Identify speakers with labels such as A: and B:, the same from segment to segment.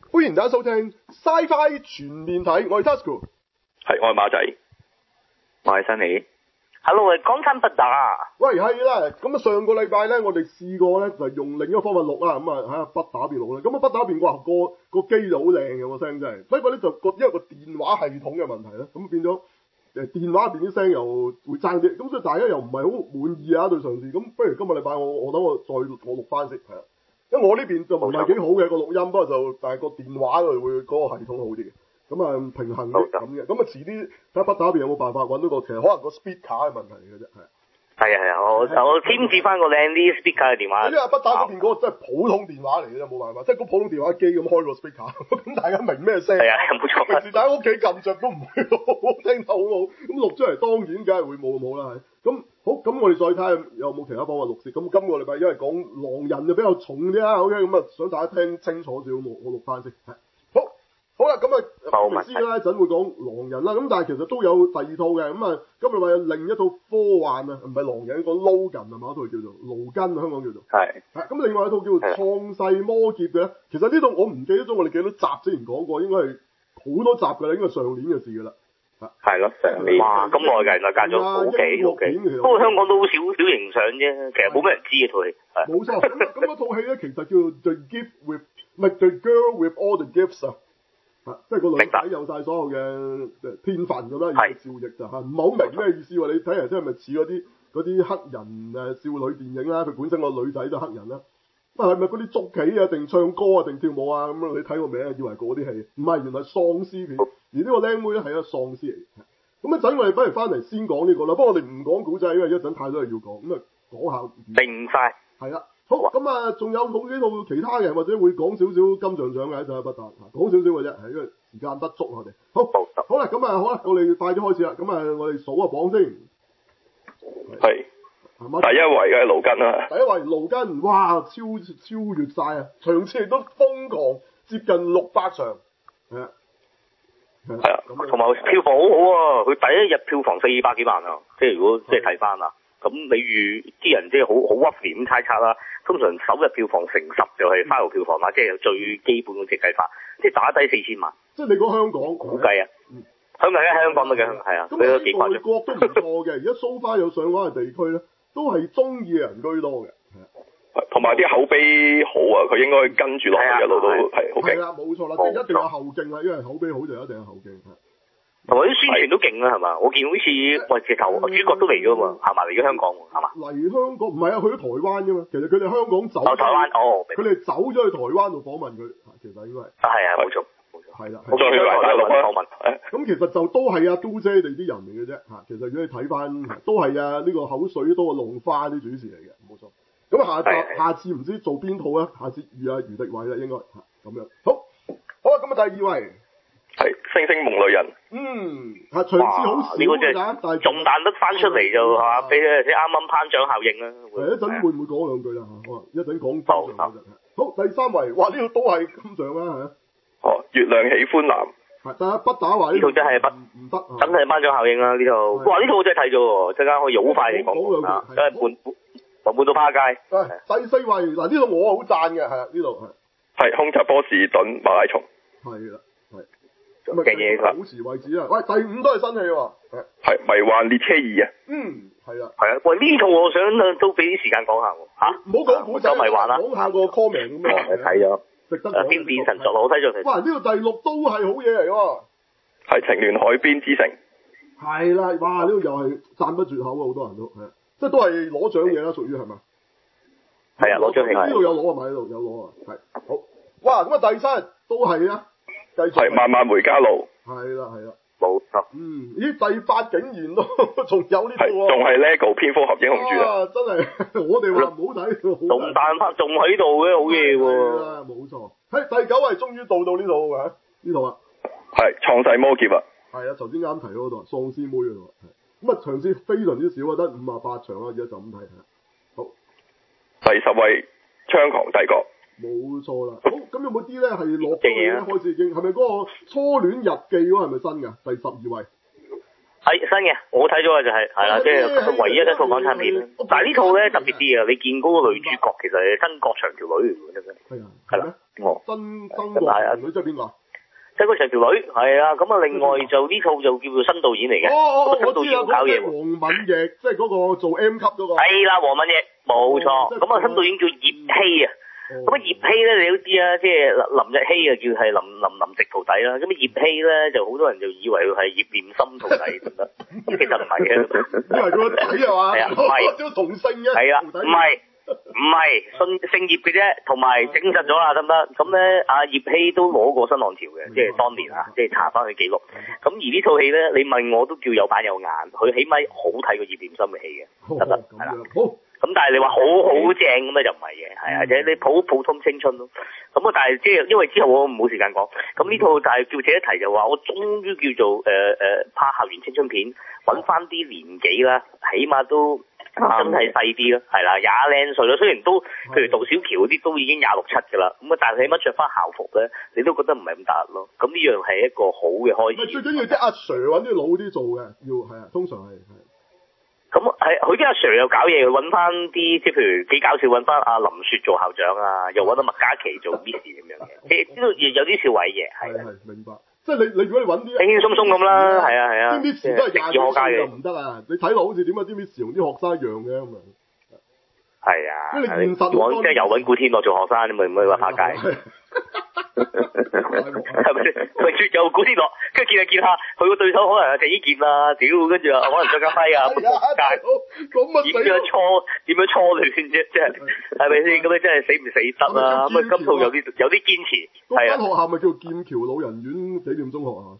A: 歡迎大家收聽 Sci-Fi 全面睇，我係 Tasuku，
B: 係我係馬仔，
C: 我係新李。Hello， 我係港產不打。
A: 喂，係啦，咁啊上個禮拜咧，我哋試過咧就用另一個方法錄啦，咁啊睇下不打邊錄啦，咁啊不打邊哇個機就好靚嘅個聲真係，不過咧就因為個電話系統嘅問題咧，咁變咗電話入邊啲聲又會爭啲，咁所以大家又唔係好滿意啊對上次，咁不如今個禮拜我等我再錄翻先，係啦，因為我呢邊就唔係幾好嘅個錄音，不過但係個電話就會嗰個系統好啲嘅。咁啊平衡啲咁嘅，咁啊遲啲睇下不打邊有冇辦法揾到個，其實可能個 speaker 嘅問題嚟嘅啫，係啊，
C: 我添置翻個靚啲 speaker 嘅電話。
A: 因為不打嗰邊嗰個真係普通電話嚟嘅啫，冇辦法，即係個普通電話機咁開個 speaker，咁大家明咩聲？
C: 係啊，冇錯。
A: 平時大家屋企撳着都唔會好聽得好好，咁錄出嚟當然梗係會冇咁好啦，係。咁好，咁我哋再睇下有冇其他方法錄先。咁今個禮拜因為講狼人就比較重啲啦，OK，咁啊想大家聽清楚少少，我錄翻先。好啦，咁啊，我知啦，一陣會講狼人啦，咁但係其實都有第二套嘅，咁啊，今日話有另一套科幻啊，唔係狼人，講 Logan 係嘛，一套叫做勞根，香港叫做
C: 係，
A: 咁另外一套叫做創世魔劫嘅咧，其實呢套我唔記得咗我哋幾多集之前講過，應該係好多集㗎啦，應該係上年嘅事㗎啦，
C: 係咯，上年，哇，咁耐㗎，原來隔咗好幾，不過香港都好少影相啫，其實冇咩人知嘅套戲，
A: 冇錯，咁嗰套戲咧其實叫做 The Girl with All the Gifts 啊。即係個女仔有晒所有嘅天分咁啦，而趙譯就嚇唔係好明咩意思喎？你睇嚟真係咪似嗰啲黑人少女電影啦？佢本身個女仔都黑人啦，係咪嗰啲捉棋啊、定唱歌啊、定跳舞啊咁樣？你睇個名以為嗰啲戲，唔係，原來喪屍片。而呢個靚妹咧係一個喪屍嚟嘅。咁一陣我哋不如翻嚟先講呢個啦。不過我哋唔講古仔，因為一陣太多嘢要講。咁啊講下
C: 定晒。係
A: 啦。好，咁啊，仲有好幾套其他嘅，或者會講少少金像獎嘅，一陣不打，講少少嘅啫，係因為時間不足我哋。好啦，咁啊，好啦，我哋快啲開始啦。咁啊，我哋數下榜先。
B: 係。第一位嘅係勞根啊。
A: 第一位勞根，哇，超越晒啊！場次亦都瘋狂，接近600場。係啊。
C: 係啊。同埋票房好好啊！佢第一日票房400幾萬啊！即係如果即係睇翻啊。咁你預啲人即係好屈廉咁猜測啦，通常首日票房乘10就係final票房啦，即係最基本嗰隻計法，即係打低4000萬。
A: 即係你講香港
C: 估計啊，香港嘅係啊，佢都幾誇張。
A: 外國都唔錯嘅，而家so far有上翻嘅地區咧，都係中意嘅人居多嘅。
B: 同埋啲口碑好啊，佢應該跟住落去一路都係好勁。
A: 係啦，冇錯啦，即係一定有後勁啦，因為口碑好就一定有後勁。
C: 同埋啲宣傳都勁啦，係嘛？我見好似直頭主角都嚟咗嘛，係嘛？嚟咗香港係嘛？
A: 嚟香港唔係啊，去咗台灣㗎嘛。其實佢哋香港走。
C: 台灣
A: 佢哋走咗去台灣度訪問佢，其實應該係。
C: 係冇錯。
A: 係啦。
B: 再去大陸訪問。
A: 咁其實就都係阿都姐哋啲人嚟嘅啫嚇。其實如果你睇翻，都係啊呢個口水多過龍花啲主持嚟嘅，冇錯。咁下次唔知做邊套啊？下次遇余迪偉啦，應該咁樣。好啦，咁啊第二位。
B: 係星星夢裏人。
A: 場次好少㗎，但係
C: 仲彈得翻出嚟就嚇，俾啱啱頒獎效應啦。
A: 一陣會唔會講兩句啦嚇？好啊，一陣講金像嗰陣。好，第三位，哇！呢個都係金像啦
B: 嚇。月亮喜歡藍。
A: 但係不打話呢
C: 套真係唔得，真係頒獎效應啦呢套。哇！呢套我真係睇咗喎，陣間可以好快嚟講啊，真係悶到趴街。
A: 第四位嗱，呢套我好讚嘅，係呢度
B: 係空襲波士頓馬拉松。
A: 係啦。
C: 嘅嘢
A: 保持位置啦，喂，第5都係新戲喎，
B: 係迷幻列車2啊，
A: 係啦，
C: 係啊，喂呢套我想都俾啲時間講下喎，嚇，
A: 唔好講古仔，
C: 迷幻啦，
A: 講下個 comment 咁樣，
C: 睇咗，
A: 值得講，
C: 變神作我睇咗
A: 哇，呢個第6都係好嘢嚟喎，
B: 係情聯海邊之城，
A: 係啦，哇，呢個又係讚不絕口啊，好多人都係，即係都係攞獎嘢啦，屬於係嘛，
C: 係啊，攞獎戲，
A: 呢度有攞啊嘛，呢度有攞啊，係，好，哇，咁啊第3都係啊。
B: 係漫漫回家路，
A: 係啦，
C: 冇錯。
A: 咦，第8竟然都仲有呢套喎，
B: 仲係 LEGO 蝙蝠俠英雄傳啊！
A: 真係，我哋話唔好睇，
C: 仲彈翻，仲喺度嘅好嘢喎。
A: 冇錯。喺第9位終於到呢套嘅，呢套啊。
B: 係創世魔劫啊！
A: 係啊，頭先啱提嗰度，喪屍妹嗰度。咁啊，場次非常之少啊，得58場啊，而家就咁睇下。好。
B: 第10位槍狂帝國。
A: 冇錯啦，好，咁有冇啲咧係落咗咧？開始已經係咪嗰個初戀日記嗰個係咪新㗎？第12位
C: 係新嘅，我睇咗嘅就係啦，即係唯一一套港產片。但係呢套咧特別啲啊，你見嗰個女主角其實係曾國祥條女嚟嘅，真係。係啦，
A: 曾國祥女即係邊個啊？
C: 即係嗰成條女係啊，咁啊另外就呢套就叫做新導演嚟嘅。新導演搞嘢。
A: 黃敏奕即係嗰個做 M 級嗰個。
C: 係啦，黃敏奕冇錯。咁啊新導演叫葉希啊。咁啊葉希咧你都知啊，即係林日曦啊叫係林夕徒弟啦。咁啊葉希咧就好多人就以為佢係葉念琛徒弟得唔得？其實唔係嘅。
A: 因為佢個仔係嘛？
C: 係啊，唔係。
A: 都同姓嘅。
C: 係啊，唔係姓葉嘅啫，同埋證實咗啦，得唔得？咁咧，阿葉希都攞過新浪潮嘅，即係當年啊，即係查翻佢記錄。咁而呢套戲咧，你問我都叫有板有眼，佢起碼好睇過葉念琛嘅戲嘅，得唔得？係啦，
A: 好。
C: 咁但係你話好正咁咧就唔係嘅，係啊，即係你普通青春咯。咁啊，但係即係因為之後我冇時間講，咁呢套但係叫這一提就話，我終於叫做拍校園青春片，揾翻啲年紀啦，起碼都。真係細啲咯，係啦，廿零歲咯。雖然都，譬如杜小喬嗰啲都已經26、7㗎啦，咁啊，但係起碼着翻校服咧，你都覺得唔係咁突咯。咁呢樣係一個好嘅開始。
A: 最緊要啲阿 Sir 揾啲老啲做嘅，要係啊，通常係。
C: 咁係，佢啲阿 Sir 又搞嘢，揾翻啲即係譬如幾搞笑，揾翻阿林雪做校長啊，又揾到麥嘉琪做 Miss 咁樣嘅，呢度有啲笑位嘅，係
A: 明白。即係你如果你揾啲
C: 輕輕鬆鬆咁啦，係啊，
A: 啲 Miss 都係廿幾歲就唔得啊！你睇落好似點啊？啲 Miss 同啲學生一樣嘅咁啊。
C: 係啊，
A: 即係你現實
C: 即係又揾古天樂做學生，你咪唔可以話拍街。係咪先？佢又古天樂，跟住見下，佢個對手可能係鄭伊健啊，屌，跟住可能張家輝啊，點樣初戀啫？即係係咪先？咁你真係死唔死得啊？咁啊，今套有啲堅持。
A: 嗰間學校咪叫劍橋老人院紀念中學啊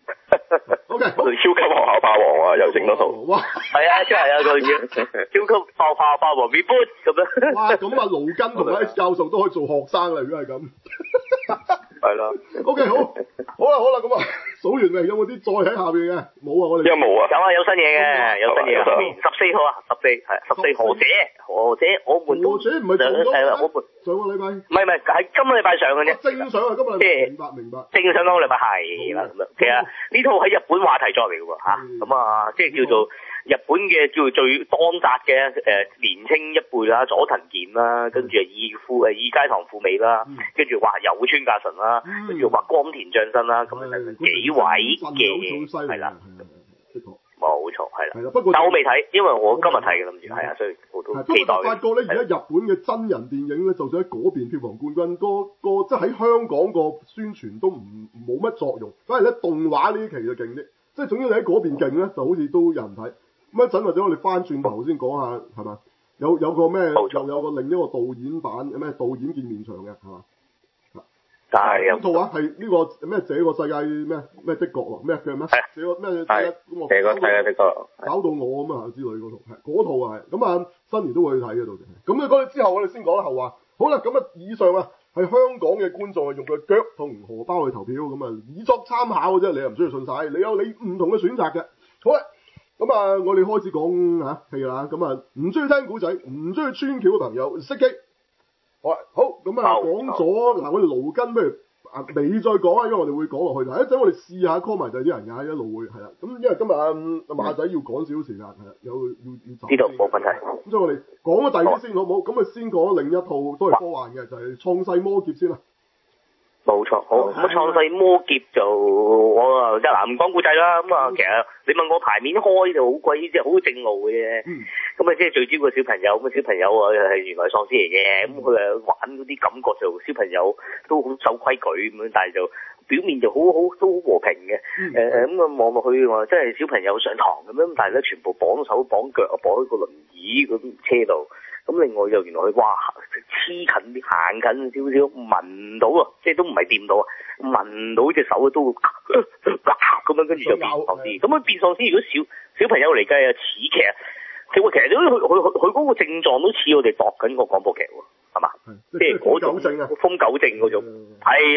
A: ？O K，
B: 我哋超級學校霸王啊，又整多套。
A: 哇！
C: 係啊，真係啊，個嘢超級霸王 reboot 咁樣。
A: 哇！咁啊，盧根同 X 教授都可以做學生啦，如果係咁。
B: 係啦。
A: O K，好啦，咁啊，數完未？有冇啲再喺下邊嘅？冇啊，我哋。
B: 有冇啊？
C: 有新嘢嘅，有新嘢。14號啊，14何姐，我們都。
A: 何姐唔係上個禮拜。
C: 唔係，係今個禮拜上嘅啫。
A: 正上啊，今日。即係明白。
C: 正上今個禮拜係啦，咁樣。其實呢套喺日本話題作嚟嘅喎嚇，咁啊，即係叫做日本嘅叫做最當紮嘅年青一輩啦，佐藤健啦，跟住二階堂富美啦，跟住話有村架純啦，跟住話光田將生啦，咁幾位嘅係啦，冇錯係啦。係啦，不過但我未睇，因為我今日睇嘅諗住係啊，所以我都期待。不過發覺咧，而家日本嘅真人電影咧，就算喺嗰邊票房冠軍，個即係喺香港個宣傳都冇乜作用，反而咧動畫呢期就勁啲。即係總之你喺嗰邊勁咧，就好似都有人睇。咁一陣或者我哋翻轉頭先講下，係嘛？有個咩？又有個另一個導演版，有咩導演見面場嘅，係嘛？但係呢套啊，係呢個咩？這個世界咩的角喎？咩嘅咩？這個咩世界？
B: 這個世界的角
A: 搞到我咁啊之類嗰套，係嗰套啊，咁啊新年都會去睇嘅到時。咁啊嗰之後我哋先講後話。好啦，咁啊以上啊係香港嘅觀眾係用佢腳同荷包去投票，咁啊以作參考嘅啫，你又唔需要信晒，你有你唔同嘅選擇嘅。好啦，咁啊我哋開始講嚇戲啦，咁啊唔中意聽古仔，唔中意穿橋嘅朋友熄機。好，咁啊講咗嗱，我哋勞根不如你再講啊，因為我哋會講落去。嗱，一陣我哋試下 call 埋第啲人㗎，一路會係啦。咁因為今日阿馬仔要趕少少時間，係啦，要走。呢度冇問題。咁所以我哋講咗第啲先，好唔好？咁啊先講另一套都係科幻嘅，就係《創世魔劫》先啦。冇錯，好咁創世魔劫就我啊即係嗱唔講故仔啦，咁啊其實你問我牌面開就好鬼即係好正路嘅啫，咁啊即係聚焦個小朋友，咁小朋友啊係原來喪屍嚟嘅，咁佢啊玩嗰啲感覺就小朋友都好守規矩咁樣，但係就表面就好都好和平嘅，咁啊望落去話即係小朋友上堂咁樣，但係咧全部綁手綁腳啊綁喺個輪椅嗰啲車度。咁另外又原來佢哇黐近啲行近少少聞到啊，即係都唔係掂到啊，聞到隻手都咁樣跟住就變喪屍。咁樣變喪屍如果小朋友嚟計啊似劇，其實佢嗰個症狀都似我哋度緊個廣播劇喎，係嘛？即係嗰種瘋狗症嗰種，係啦。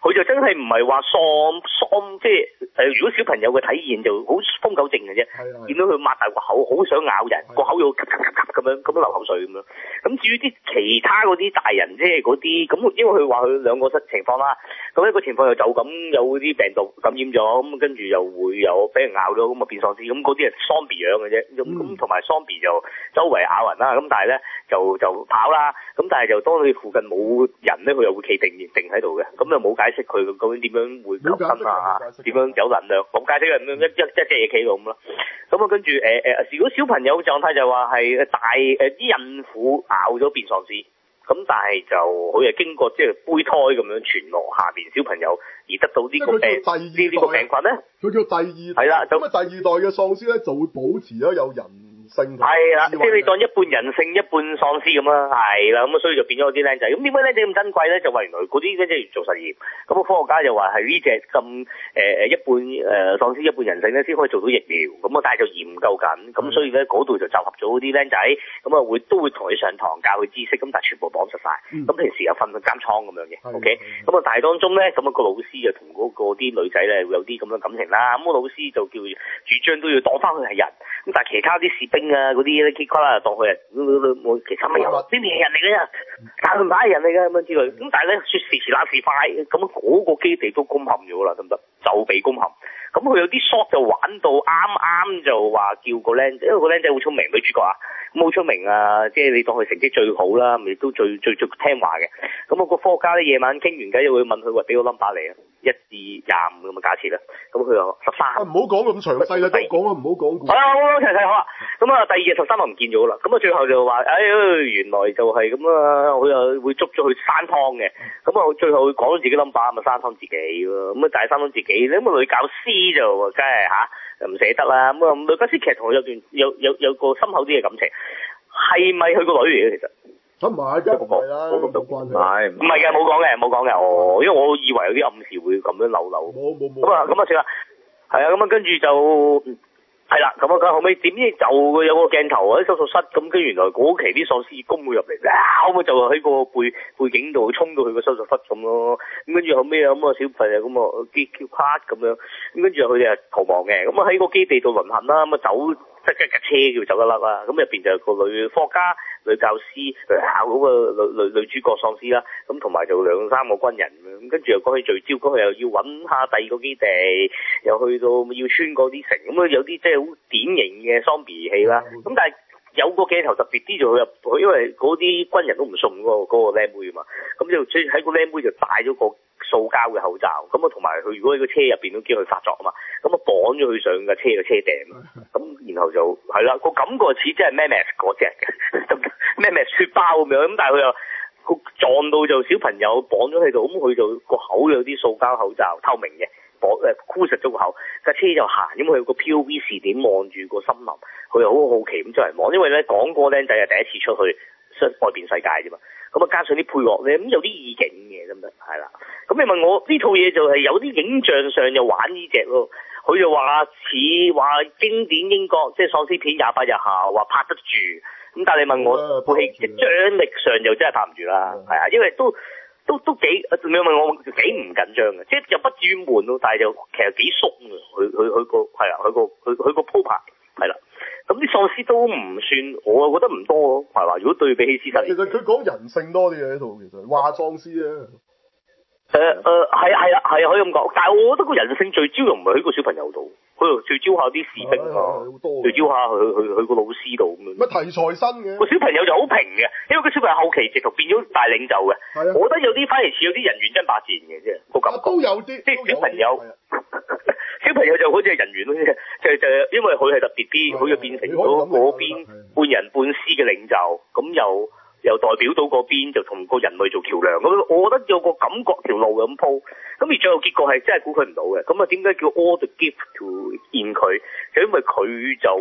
C: 佢就真係唔係話喪，即係如果小朋友嘅體驗就好瘋狗症嘅啫。見到佢擘大個口，好想咬人，個口要咔咔咔咁樣流口水咁樣。咁至於啲其他嗰啲大人，即係嗰啲咁，因為佢話佢兩個情況啦。咁一個情況又就咁有啲病毒感染咗，咁跟住又會有俾人咬咗，咁啊變喪屍。咁嗰啲係喪屍樣嘅啫。咁同埋喪屍就周圍咬人啦。咁但係咧就跑啦。咁但係就當你附近冇人咧，佢又會企定喺度嘅。咁就冇解釋佢究竟點樣會求生啊？點樣有能量？冇解釋嘅，咁一隻嘢企度咁咯。咁啊跟住如果小朋友狀態就話係啲孕婦咬咗變喪屍。咁但係就佢係經過即係胚胎咁樣傳落下邊小朋友而得到呢個病呢個病菌咧，
A: 佢叫第二代。
C: 係啦，咁
A: 第二代嘅喪屍咧就會保持咗有人性。
C: 係啦，即係你當一半人性一半喪屍咁啦，係啦，咁所以就變咗啲僆仔。咁點解僆仔咁珍貴咧？就話原來嗰啲僆仔要做實驗，咁個科學家就話係呢隻咁一半喪屍一半人性咧，先可以做到疫苗。咁啊，但係就研究緊，咁所以咧嗰度就集合咗啲僆仔，咁啊都會同佢上堂教佢知識，咁但係全部綁實晒。咁平時又瞓喺監倉咁樣嘅，OK。咁啊，但係當中咧，咁啊個老師就同嗰個啲女仔咧會有啲咁嘅感情啦。咁個老師就叫主張都要當翻佢係人，咁但係其他啲士兵啊嗰啲咧 K 瓜啦當佢係其實咪有呢啲係人嚟嘅啫，但係佢唔係人嚟嘅咁樣之類。咁但係咧說時遲那時快，咁嗰個基地都攻陷咗啦，得唔得？就被攻陷。咁佢有啲 shot 就玩到啱就話叫個僆仔，因為個僆仔好聰明，女主角啊，咁好聰明啊，即係你當佢成績最好啦，亦都最聽話嘅。咁個科學家咧夜晚傾完偈就會問佢話俾個 number 嚟啊，1至25咁嘅假設啦。咁佢話13。
A: 唔好講咁詳細啦，都講啊，唔好講故。
C: 係啊，好詳細好啊。咁啊，第二日13就唔見咗啦。咁啊，最後就話，原來就係咁啊，佢又會捉咗去山湯嘅。咁啊，最後佢講咗自己 number 咪山湯自己咯。咁啊，但係山湯自己咧，咁啊女教師就梗係唔捨得啦。咁啊，女教師其實同佢有個深厚啲嘅感情，係咪佢個女嚟嘅其實？
A: 咁唔係，梗係啦，冇關係。
C: 唔係嘅，冇講嘅。哦，因為我以為有啲暗示會咁樣漏。
A: 冇。
C: 咁啊算啦。係啊，咁啊跟住就。係啦，咁啊，後尾點知就有個鏡頭喺手術室，咁跟住原來嗰期啲喪屍攻佢入嚟，咁就喺個背景度衝到去個手術室咁咯。咁跟住後尾咁啊小朋友咁啊叫卡咁樣，咁跟住佢哋係逃亡嘅，咁啊喺個基地度淪陷啦，咁啊走即係架車叫走得甩啦。咁入邊就有個女科學家、女教師、嗰個女主角喪屍啦，咁同埋就2、3個軍人咁，跟住又講起聚焦，咁又要揾下第二個基地，又去到要穿過啲城，咁啊有啲即係好典型嘅喪屍戲啦。咁但係有個鏡頭特別啲就佢入去，因為嗰啲軍人都唔送嗰個靚妹啊嘛，咁就所以喺個靚妹就戴咗個塑膠嘅口罩，咁啊同埋佢如果喺個車入邊都驚佢發作啊嘛，咁啊綁咗佢上架車嘅車頂，咁然後就係啦，個感覺似即係 Max 嗰隻嘅，Max 血包咁樣，咁但係佢又撞到就小朋友綁咗喺度，咁佢就個口有啲塑膠口罩透明嘅。箍實咗個口，架車就行，因為佢有個 POV 視點望住個森林，佢又好好奇咁周圍望，因為咧講個僆仔係第一次出去外邊世界啫嘛，咁啊加上啲配樂咧，咁有啲意境嘅，得唔得？係啦，咁你問我呢套嘢就係有啲影像上又玩呢隻咯，佢就話似話經典英國即係喪屍片28日後話拍得住，咁但係你問我部戲嘅張力上就真係拍唔住啦，係啊，因為都幾，你問我幾唔緊張嘅，即係又不至於悶咯，但係就其實幾鬆嘅，佢個係啊，佢個鋪排係啦，咁啲喪屍都唔算，我覺得唔多咯，係嘛？如果對比起屍體，
A: 其實佢講人性多啲嘅呢套，其實話喪屍啊，
C: 係啊，可以咁講，但係我覺得個人性聚焦又唔係喺個小朋友度。佢又聚焦下啲士兵啊，聚焦下佢個老師度咁樣。
A: 乜題材新嘅？
C: 個小朋友就好平嘅，因為個小朋友後期直頭變咗大領袖嘅。係啊。我覺得有啲反而似有啲人猿爭霸戰嘅啫，個感覺。
A: 都有啲。即係
C: 小朋友，小朋友就好似係人猿咯，就因為佢係特別啲，佢就變成咗嗰邊半人半屍嘅領袖，咁又代表到嗰邊就同個人類做橋梁咁，我覺得有個感覺條路咁鋪，咁而最後結果係真係估佢唔到嘅。咁啊點解叫 all the gift to in 佢？就因為佢就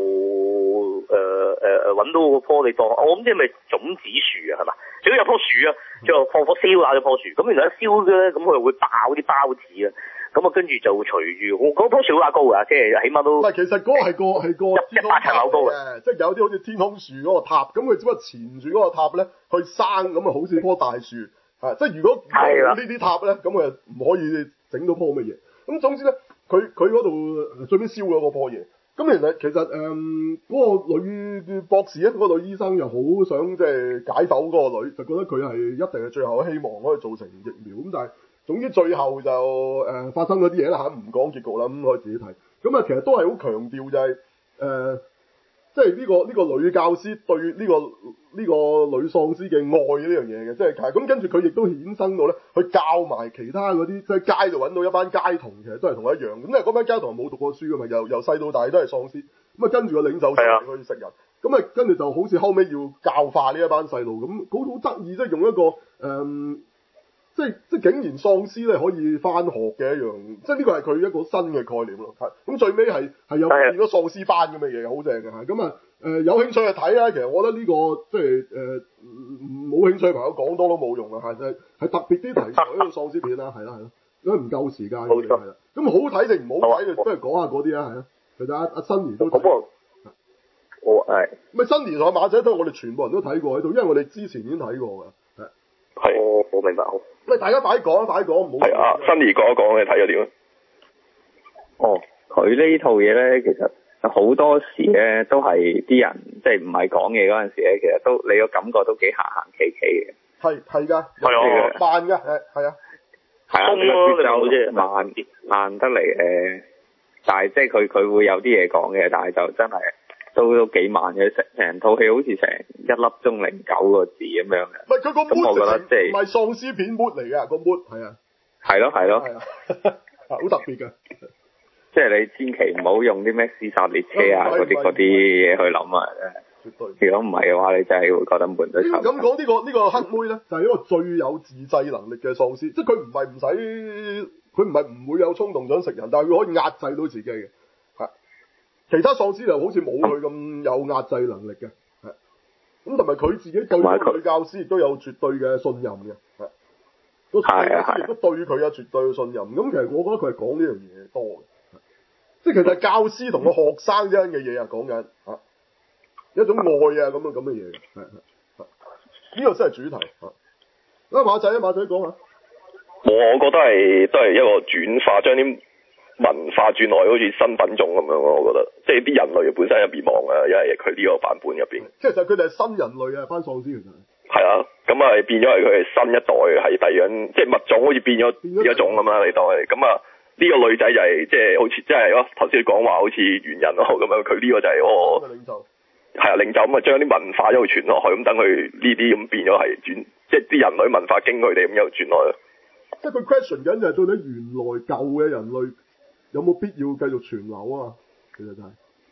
C: 揾到個棵你當，我諗即係咪種子樹啊係嘛？最後有棵樹啊，最後放火燒下咗棵樹，咁原來一燒咧，咁佢又會爆啲孢子啊。咁啊，跟住就隨住嗰棵樹好高㗎，即係起碼都。唔係，
A: 其實嗰個係個
C: 100層樓高嘅，
A: 即係有啲好似天空樹嗰個塔，咁佢只不過纏住嗰個塔咧去生，咁啊好似棵大樹， 即係如果冇呢啲塔咧，咁佢就唔可以整到樖乜嘢。咁總之咧，佢嗰度最尾燒咗嗰樖嘢。咁其實嗰個女博士咧，嗰個女醫生又好想即係解剖嗰個女，就覺得佢係一定係最後嘅希望可以做成疫苗。咁但係總之最後就發生嗰啲嘢啦嚇，唔講結局啦，咁可以自己睇。咁啊，其實都係好強調就係即係呢個女教師對呢個女喪屍嘅愛呢樣嘢嘅，即係咁跟住佢亦都衍生到咧，去教埋其他嗰啲即係街度揾到一班街童，其實都係同佢一樣。咁因為嗰班街童冇讀過書噶嘛，由細到大都係喪屍。咁啊跟住個領袖就去食人。咁啊跟住就好似後尾要教化呢一班細路咁，好得意，即係用一個即係竟然喪屍咧可以翻學嘅一樣，即係呢個係佢一個新嘅概念咯。咁最尾係有變咗喪屍班咁嘅嘢，好正嘅嚇。咁有興趣去睇啦。其實我覺得呢個即係冇興趣嘅朋友講多都冇用啊。係特別啲題材呢個喪屍片啦，係啦，因為唔夠時間。冇錯。係啦。咁好睇定唔好睇，不如講下嗰啲啊，係啊。其實阿新兒都睇過。
C: 我係。
A: 咪新兒同阿馬仔都係我哋全部人都睇過喺度，因為我哋之前已經睇過㗎。
B: 係。
C: 我明白。好。
A: 喂，大家快講，唔好。
B: 係啊，新兒講一講你睇咗點啊？
D: 佢呢套嘢咧，其實好多時咧都係啲人即係唔係講嘢嗰陣時咧，其實都你個感覺都幾行行企企嘅。
A: 係㗎。
C: 係啊。
A: 慢㗎，係啊。
D: 係啊，佢就慢得嚟但係即係佢會有啲嘢講嘅，但係就真係都幾慢嘅，成套戲好似成1粒鐘09個字咁樣嘅。
A: 唔係佢個 mood，
D: 我覺得即係
A: 唔係喪屍片 mood 嚟㗎，個 mood 係啊。
D: 係咯。
A: 係啊，好特別㗎。
D: 即係你千祈唔好用啲咩屍殺列車啊嗰啲嘢去諗啊！
A: 絕對。
D: 如果唔係嘅話，你真係會覺得悶到臭。
A: 咁講呢個黑妹咧，就係一個最有自制能力嘅喪屍，即係佢唔係唔會有衝動想食人，但係佢可以壓制到自己嘅。係。其他喪屍就好似冇佢咁有壓制能力嘅。係。咁同埋佢自己對女教師亦都有絕對嘅信任嘅。係。個喪屍亦都對佢有絕對嘅信任。咁其實我覺得佢係講呢樣嘢多嘅。即係其實係教師同個學生之間嘅嘢啊，講緊一種愛啊咁嘅嘢，呢個先係主題。馬仔講下。
B: 我覺得都係一個轉化，將啲文化轉落去好似新品種咁樣咯。我覺得即係啲人類本身有滅亡啊，因為佢呢個版本入邊。
A: 即係其實佢哋係新人類啊，班喪屍其實。
B: 係啊，咁啊變咗係佢係新一代，係第二樣，即係物種好似變咗一種咁啦，你當係咁啊。呢個女仔就係即係好似即係咯，頭先你講話好似猿人咯咁樣，佢呢個就係領袖。係啊，領袖咁啊，將啲文化一路傳落去，咁等佢呢啲咁變咗係轉，即係啲人類文化經佢哋咁樣傳落去。
A: 即係佢 question 緊就係到底原來舊嘅人類有冇必要繼續傳流啊？其實就係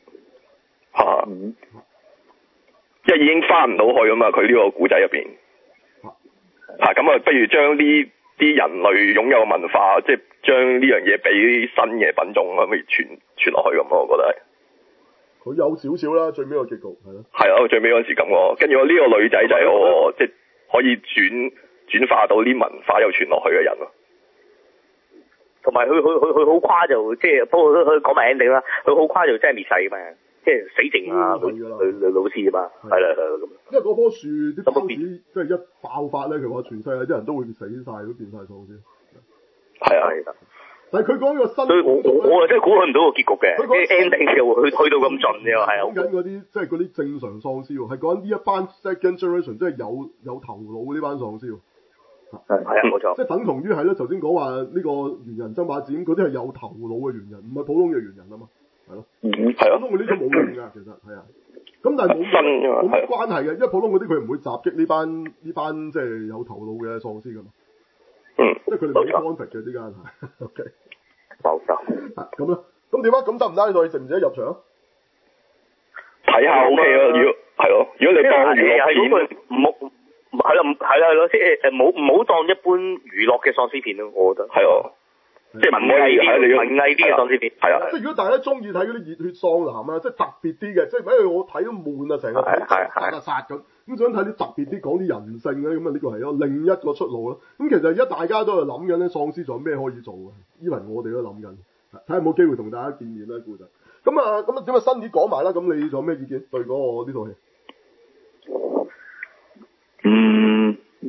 B: 即係已經翻唔到去啊嘛！佢呢個古仔入邊咁啊，不如將呢啲人類擁有嘅文化，即係將呢樣嘢俾新嘅品種咁去傳落去咁咯，我覺得係。
A: 佢有少少啦，最尾個結局係咯。
B: 係啊，最尾嗰時咁喎，跟住我呢個女仔就係我即係可以轉化到啲文化又傳落去嘅人咯。
C: 同埋佢好誇就即係，不過佢講埋 ending 啦。佢好誇就真係滅世啊嘛，即係死剩啊佢老師啊嘛，係啦咁。
A: 因為嗰棵樹啲孢子即係一爆發咧，佢話全世界啲人都會死晒，都變晒喪屍。
B: 係啊。
A: 但係佢講呢個新，
C: 所以我真係估佢唔到個結局嘅，啲 ending 又去到咁盡嘅，係啊。
A: 講緊嗰啲即係嗰啲正常喪屍喎，係講緊呢一班 second generation，即係有頭腦呢班喪屍喎。
C: 係啊，冇錯。
A: 即係等同於係咯，頭先講話呢個猿人爭霸戰嗰啲係有頭腦嘅猿人，唔係普通嘅猿人啊嘛，係咯。
B: 係啊。
A: 普通嗰啲都冇用㗎，其實係啊。咁但係冇乜關係嘅，因為普通嗰啲佢唔會襲擊呢班即係有頭腦嘅喪屍㗎嘛。即係佢哋冇 contact 嘅之間係。OK。
C: 冇錯。
A: 咁啦，咁點啊？咁得唔得？你哋值唔值得入場？
B: 睇下 OK 咯，如果你當娛樂片，
C: 唔好。係咯，即係唔好當一般娛樂嘅喪屍片咯，我覺得。係啊，即係文藝啲嘅喪屍片。係啊。
A: 即係如果大家中意睇嗰啲熱血喪男啊，即係特別啲嘅，即係因為我睇到悶啊，成日睇殺咁，咁想睇啲特別啲講啲人性嘅咁啊，呢個係另一個出路咯。咁其實而家大家都係諗緊咧，喪屍仲有咩可以做嘅？even我哋都諗緊，睇下有冇機會同大家見面啦，故仔。咁啊點啊，新啲講埋啦，咁你仲有咩意見對嗰個呢套戲？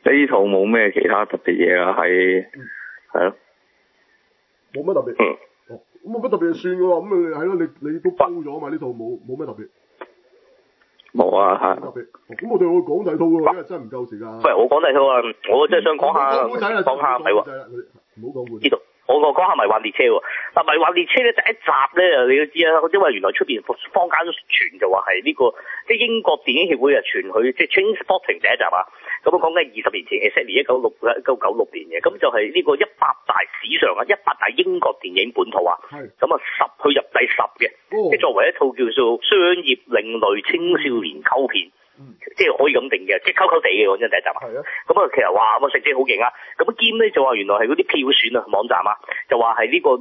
D: 呢套冇咩其他特別嘢啦，係咯，
A: 冇乜特別。咁冇乜特別就算嘅喎，咁你係咯，你都煲咗嘛？呢套冇乜特別。
D: 冇啊，係。
A: 特別。咁我哋會講第二套喎，因為真係唔夠時間。
C: 喂，我講第二套啊，我真係想講下，講下咪喎。
A: 唔好講
C: 呢度。我講下迷幻列車喎，但迷幻列車咧第一集咧，你都知啦，因為原來出邊坊間傳就話係呢個即係英國電影協會啊傳佢即係 Trainspotting 第一集啊，咁我講緊20年前 exactly 1996年嘅，咁就係呢個100大史上啊100大英國電影本土啊，咁啊10去入第10嘅，即係作為一套叫做商業另類青少年溝片。即係可以咁定嘅，即係溝地嘅講真第一集啊。咁啊，其實哇，個成績好勁啊。咁兼咧就話原來係嗰啲票選啊網站啊，就話係呢個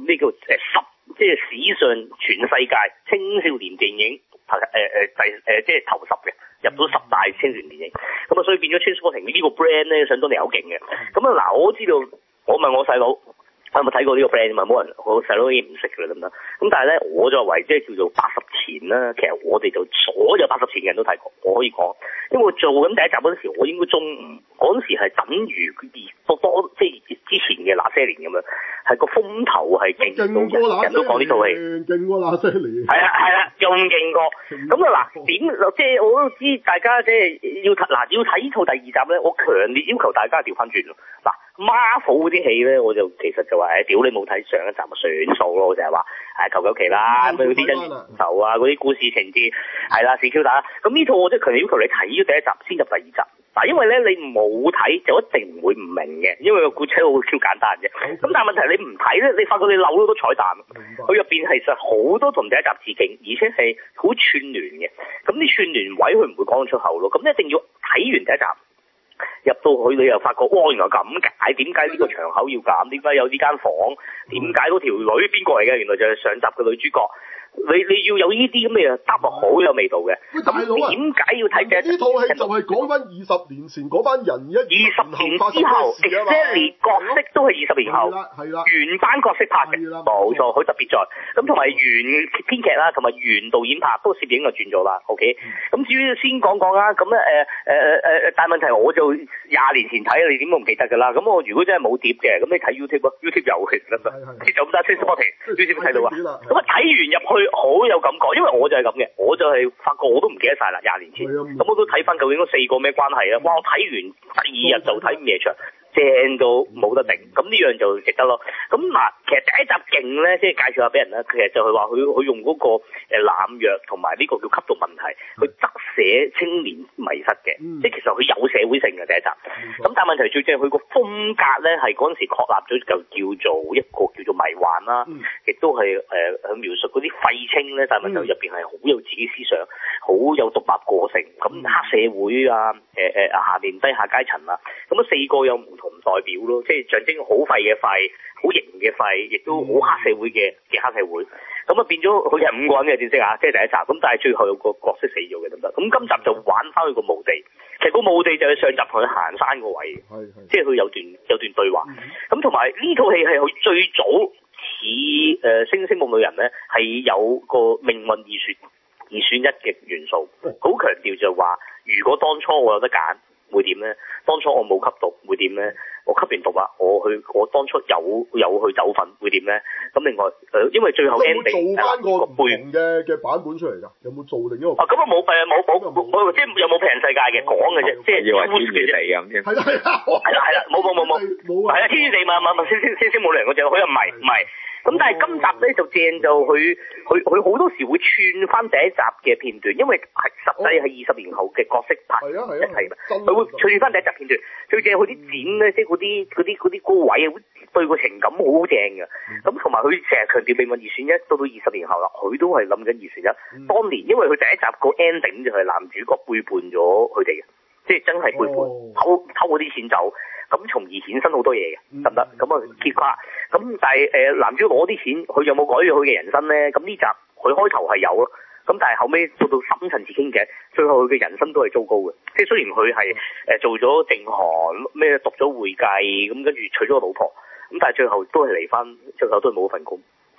C: 10，即係史上全世界青少年電影即係頭10嘅，入到10大青少年電影。咁啊，所以變咗 Trainspotting 呢個 brand 咧，上到嚟好勁嘅。咁啊嗱，我知道我問我細佬。有冇睇過呢個 brand 嘛？冇人，我細佬已經唔識㗎啦咁啦。咁但係咧，我作為即係叫做80前啦，其實我哋就所有80前嘅人都睇過，我可以講。因為我做緊第一集嗰陣時，我應該中5，嗰陣時係等於多即係之前嘅那些年咁樣，係個風頭係勁到人都講呢套戲，
A: 勁過那些年。係
C: 啦，仲勁過。咁啊嗱，點即係我都知大家即係要睇呢套第2集咧，我強烈要求大家調翻轉嗱。Marvel 嗰啲戲咧，我就其實就話屌你冇睇上一集咪算數咯，我就係話求其啦，咁嗰啲恩仇啊，嗰啲故事情節係啦，是 Q 打。咁呢套我即係強烈要求你睇咗第一集先入第2集。嗱，因為咧你冇睇就一定唔會唔明嘅，因為個故仔好 Q 簡單嘅。咁但係問題你唔睇咧，你發覺你漏咗好多彩蛋。佢入邊其實好多同第一集致敬，而且係好串聯嘅。咁啲串聯位佢唔會講出口咯。咁一定要睇完第一集。入到去你又發覺，哇！原來咁解，點解呢個場口要咁？點解有呢間房？點解嗰條女邊個嚟嘅？原來就係上集嘅女主角。你要有呢啲咁嘅嘢，搭落好有味道嘅。
A: 喂，大佬啊，
C: 點解要睇嘅？
A: 呢套戲就係講翻20年前嗰班人20
C: 年之後 exactly 角色都係20年後，
A: 係啦，
C: 原班角色拍嘅，冇錯，好特別在。咁同埋原編劇啦，同埋原導演拍，不過攝影就轉咗啦。OK，咁至於先講啦，咁咧但係問題我就20年前睇，你點都唔記得㗎啦。咁我如果真係冇碟嘅，咁你睇 YouTube 有其實得，就咁得 Trainspotting 睇到啊。咁啊睇完入去。好有感覺，因為我就係咁嘅，我就係發覺我都唔記得晒啦，20年前，咁我都睇翻究竟嗰4個咩關係啊？哇！我睇完第2日就睇午夜場，正到冇得頂，咁呢樣就值得咯。咁嗱，其實第一集勁咧，即係介紹下俾人啦。其實就係話佢用嗰個濫藥同埋呢個叫吸毒問題去側寫青年迷失嘅，即係其實佢有社會性嘅第一集。咁但係問題最正係佢個風格咧，係嗰陣時確立咗就叫做一個叫做迷幻啦，亦都係去描述嗰啲廢青咧，但係問題入邊係好有自己思想，好有獨立個性。咁黑社會啊，下面低下階層啊，咁啊4個有唔同代表咯，即係象徵好廢嘅廢，好型嘅廢，亦都好黑社會嘅黑社會。咁啊變咗佢係5個人嘅正式啊，即係第一集。咁但係最後有個角色死咗嘅，得唔得？咁今集就玩翻佢個墓地。其實個墓地就係上集同佢行山個位，即係佢有段對話。咁同埋呢套戲係佢最早似星星夢裏人咧，係有個命運二選一嘅元素，好強調就係話，如果當初我有得揀，會點咧？當初我冇吸毒，會點咧？我吸完毒啊，我當初有去走粉，會點咧？咁另外因為最後 ending
A: 做翻個唔同嘅版本出嚟㗎，有冇做另一個？
C: 咁啊冇即係有冇平行世界嘅講嘅啫，即係
D: 以為天與地咁添。係
C: 啦，冇，係啊，天與地嘛，星星冇良嗰隻，佢又唔係。咁但係今集咧就正就佢好多時會串翻第一集嘅片段，因為係實際係20年後嘅角色拍一齊，佢會串翻第一集片段。最正佢啲剪咧，即係嗰啲高位對個情感好正嘅。咁同埋佢成日強調命運二選一，到20年後啦，佢都係諗緊二選一。當年因為佢第一集個 ending 就係男主角背叛咗佢哋嘅，即係真係背叛，偷嗰啲錢走。咁從而衍生好多嘢嘅，得唔得？咁啊揭跨，咁但係男主角攞啲錢，佢有冇改咗佢嘅人生咧？咁呢集佢開頭係有咯，咁但係後尾到深層次傾偈，最後佢嘅人生都係糟糕嘅。即係雖然佢係做咗正行，咩讀咗會計，咁跟住娶咗個老婆，咁但係最後都係離婚，最後都係冇份工。咁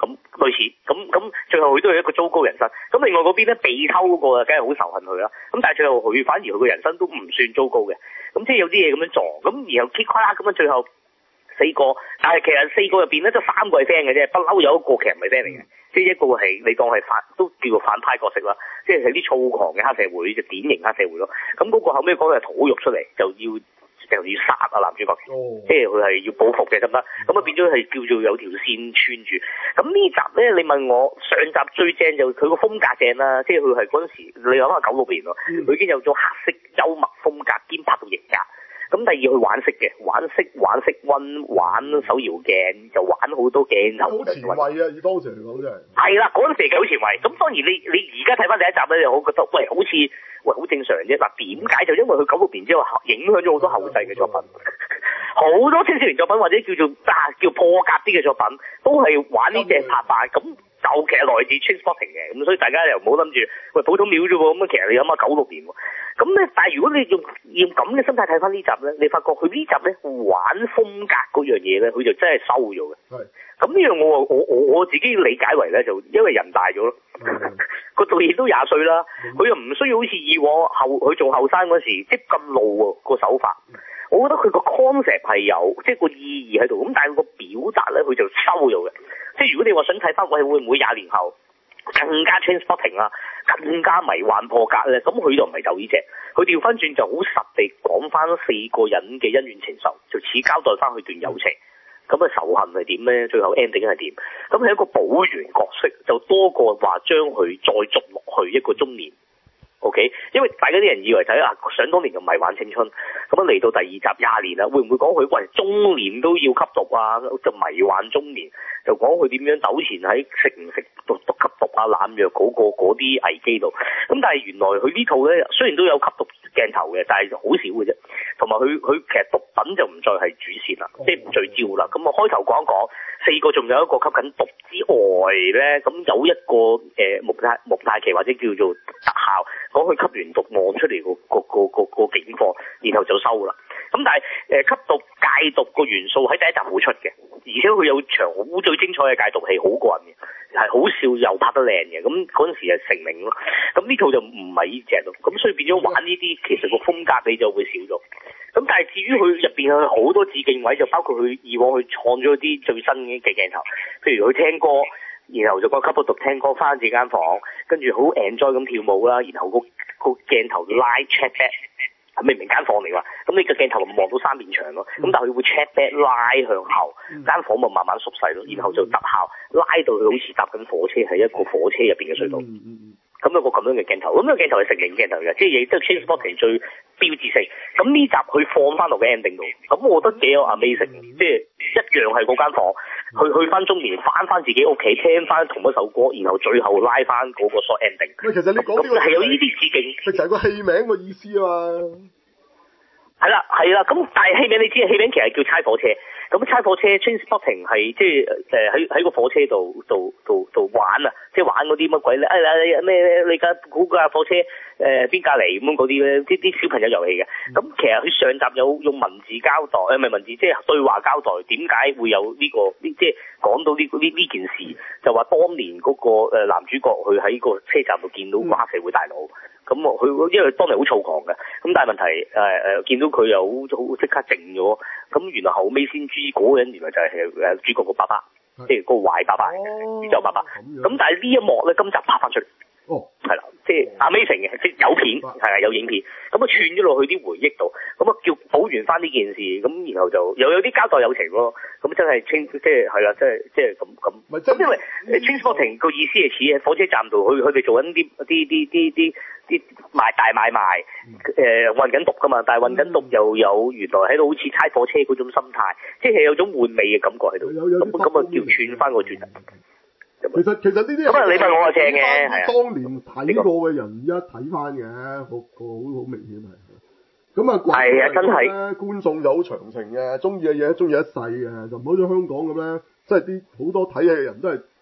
C: 咁類似，咁最後佢都係一個糟糕人生。咁另外嗰邊咧被偷嗰個啊，梗係好仇恨佢啦。咁但係最後佢反而佢個人生都唔算糟糕嘅。咁即係有啲嘢咁樣撞，咁然後 kick 啦，咁啊最後4個，但係其實4個入邊咧得3個係 friend 嘅啫，不嬲有一個其實唔係 friend 嚟嘅。即係一個係你當係都叫做反派角色啦，即係啲躁狂嘅黑社會，就典型黑社會咯。咁嗰個後尾講係吐肉出嚟，就要殺啊男主角，即係佢係要報復嘅，得唔得？咁啊變咗係叫做有條線穿住。咁呢集咧，你問我上集最正就佢個風格正啦，即係佢係嗰陣時你諗下96年咯，佢已經有咗黑色幽默風格兼拍到型格。咁第二佢玩色嘅，玩手搖鏡，就玩好多鏡頭。
A: 好前衛啊！以當時嚟講真係。係
C: 啦，嗰陣時好前衛。咁當然你而家睇翻第一集咧，你好覺得好正常啫。嗱點解？就因為佢96年之後影響咗好多後世嘅作品，好多青少年作品或者叫破格啲嘅作品，都係玩呢隻拍法。咁就其實來自 Trainspotting 嘅，咁所以大家又唔好諗住普通料啫喎。咁其實你諗下96年喎。咁咧，但係如果你用咁嘅心態睇翻呢集咧，你發覺佢呢集咧玩風格嗰樣嘢咧，佢就真係收咗嘅。係。咁呢樣我自己理解為咧，就因為人大咗咯，個導演都20歲啦，佢又唔需要好似以往佢做後生嗰時即咁露喎個手法。我覺得佢個 concept 係有即係個意義喺度，咁但係個表達咧佢就收咗嘅。即係如果你話想睇翻會唔會20年後更加 Trainspotting 啦，更加迷幻破格咧，咁佢就唔係走呢隻，佢調翻轉就好實地講翻4個人嘅恩怨情仇，就似交代翻佢段友情。咁啊仇恨係點咧？最後 ending 係點？咁係一個補完角色，就多過話將佢再續落去一個中年。OK， 因為大家啲人以為就係想當年就迷幻青春，咁樣嚟到第2集20年啦，會唔會講佢中年都要吸毒啊？就迷幻中年，就講佢點樣糾纏喺食唔食毒吸毒啊、濫藥嗰啲危機度。咁但係原來佢呢套咧，雖然都有吸毒鏡頭嘅，但係好少嘅啫。同埋佢其實毒品就唔再係主線啦，即係唔聚焦啦。咁我開頭講一講4個，仲有一個吸緊毒之外咧，咁有一個蒙太奇或者叫做特效。講佢吸完毒望出嚟個警況，然後就收啦。咁但係吸毒戒毒個元素喺第1集會出嘅，而且佢有場好最精彩嘅戒毒戲，好過癮嘅，係好笑又拍得靚嘅。咁嗰陣時係成名咯。咁呢套就唔係呢隻咯。咁所以變咗玩呢啲，其實個風格你就會少咗。咁但係至於佢入邊有好多致敬位，就包括佢以往去創咗啲最新嘅鏡頭，譬如佢聽歌。然後就個吸到毒聽歌翻自己間房，跟住好 enjoy 咁跳舞啦。然後個鏡頭拉 check back， 明明間房嚟㗎，咁你個鏡頭望到3面牆咯。咁但係佢會 check back 拉向後，間房咪慢慢縮細咯。然後就特效拉到佢好似搭緊火車喺一個火車入邊嘅隧道。咁有個咁樣嘅鏡頭，咁個鏡頭係成型鏡頭嘅，即係亦都係 Trainspotting 最標誌性。咁呢集佢放翻落嘅 ending 度，咁我覺得幾有 amazing，即係一樣係嗰間房。去翻中年，翻自己屋企聽翻同一首歌，然後最後拉翻嗰個 short ending。
A: 喂，其實你講呢個
C: 係有呢啲致敬，
A: 就係個戲名個意思啊嘛。係
C: 啦，咁但係戲名你知，戲名其實叫猜火車。咁猜火車 Trainspotting 係即係喺個火車度玩啊，即係玩嗰啲乜鬼咧？咩你架火車邊架嚟咁嗰啲咧？啲小朋友遊戲嘅。咁其實佢上集有用文字交代，唔係文字，即係對話交代點解會有呢個即係講到呢件事，就話當年嗰個男主角佢喺個車站度見到個黑社會大佬。咁佢因為當年好躁狂嘅，咁但係問題見到佢又好即刻靜咗，咁原來後尾先知嗰個人原來就係主角個爸爸，即係個壞爸爸，宇宙爸爸。咁但係呢一幕咧，今集拍翻出嚟，係啦，即係 amazing 嘅，即係有片係有影片，咁啊串咗落去啲回憶度，咁啊叫補完翻呢件事，咁然後就又有啲交代友情咯，咁真係即係係啦，即係咁。咁因為 Trainspotting 個意思係似喺火車站度，佢哋做緊啲大買賣，運緊毒噶嘛，但係運緊毒又有原來喺度好似猜火車嗰種心態，即係有種換味嘅感覺喺度，咁啊叫串翻個轉頭。
A: 其實呢啲
C: 咁你問我正嘅，係
A: 當年睇過嘅人而家睇翻嘅，好明顯係。咁啊，係啊，真係觀眾就好長情嘅，中意嘅嘢中意一世嘅，就唔好似香港咁咧，即係啲好多睇戲嘅人都係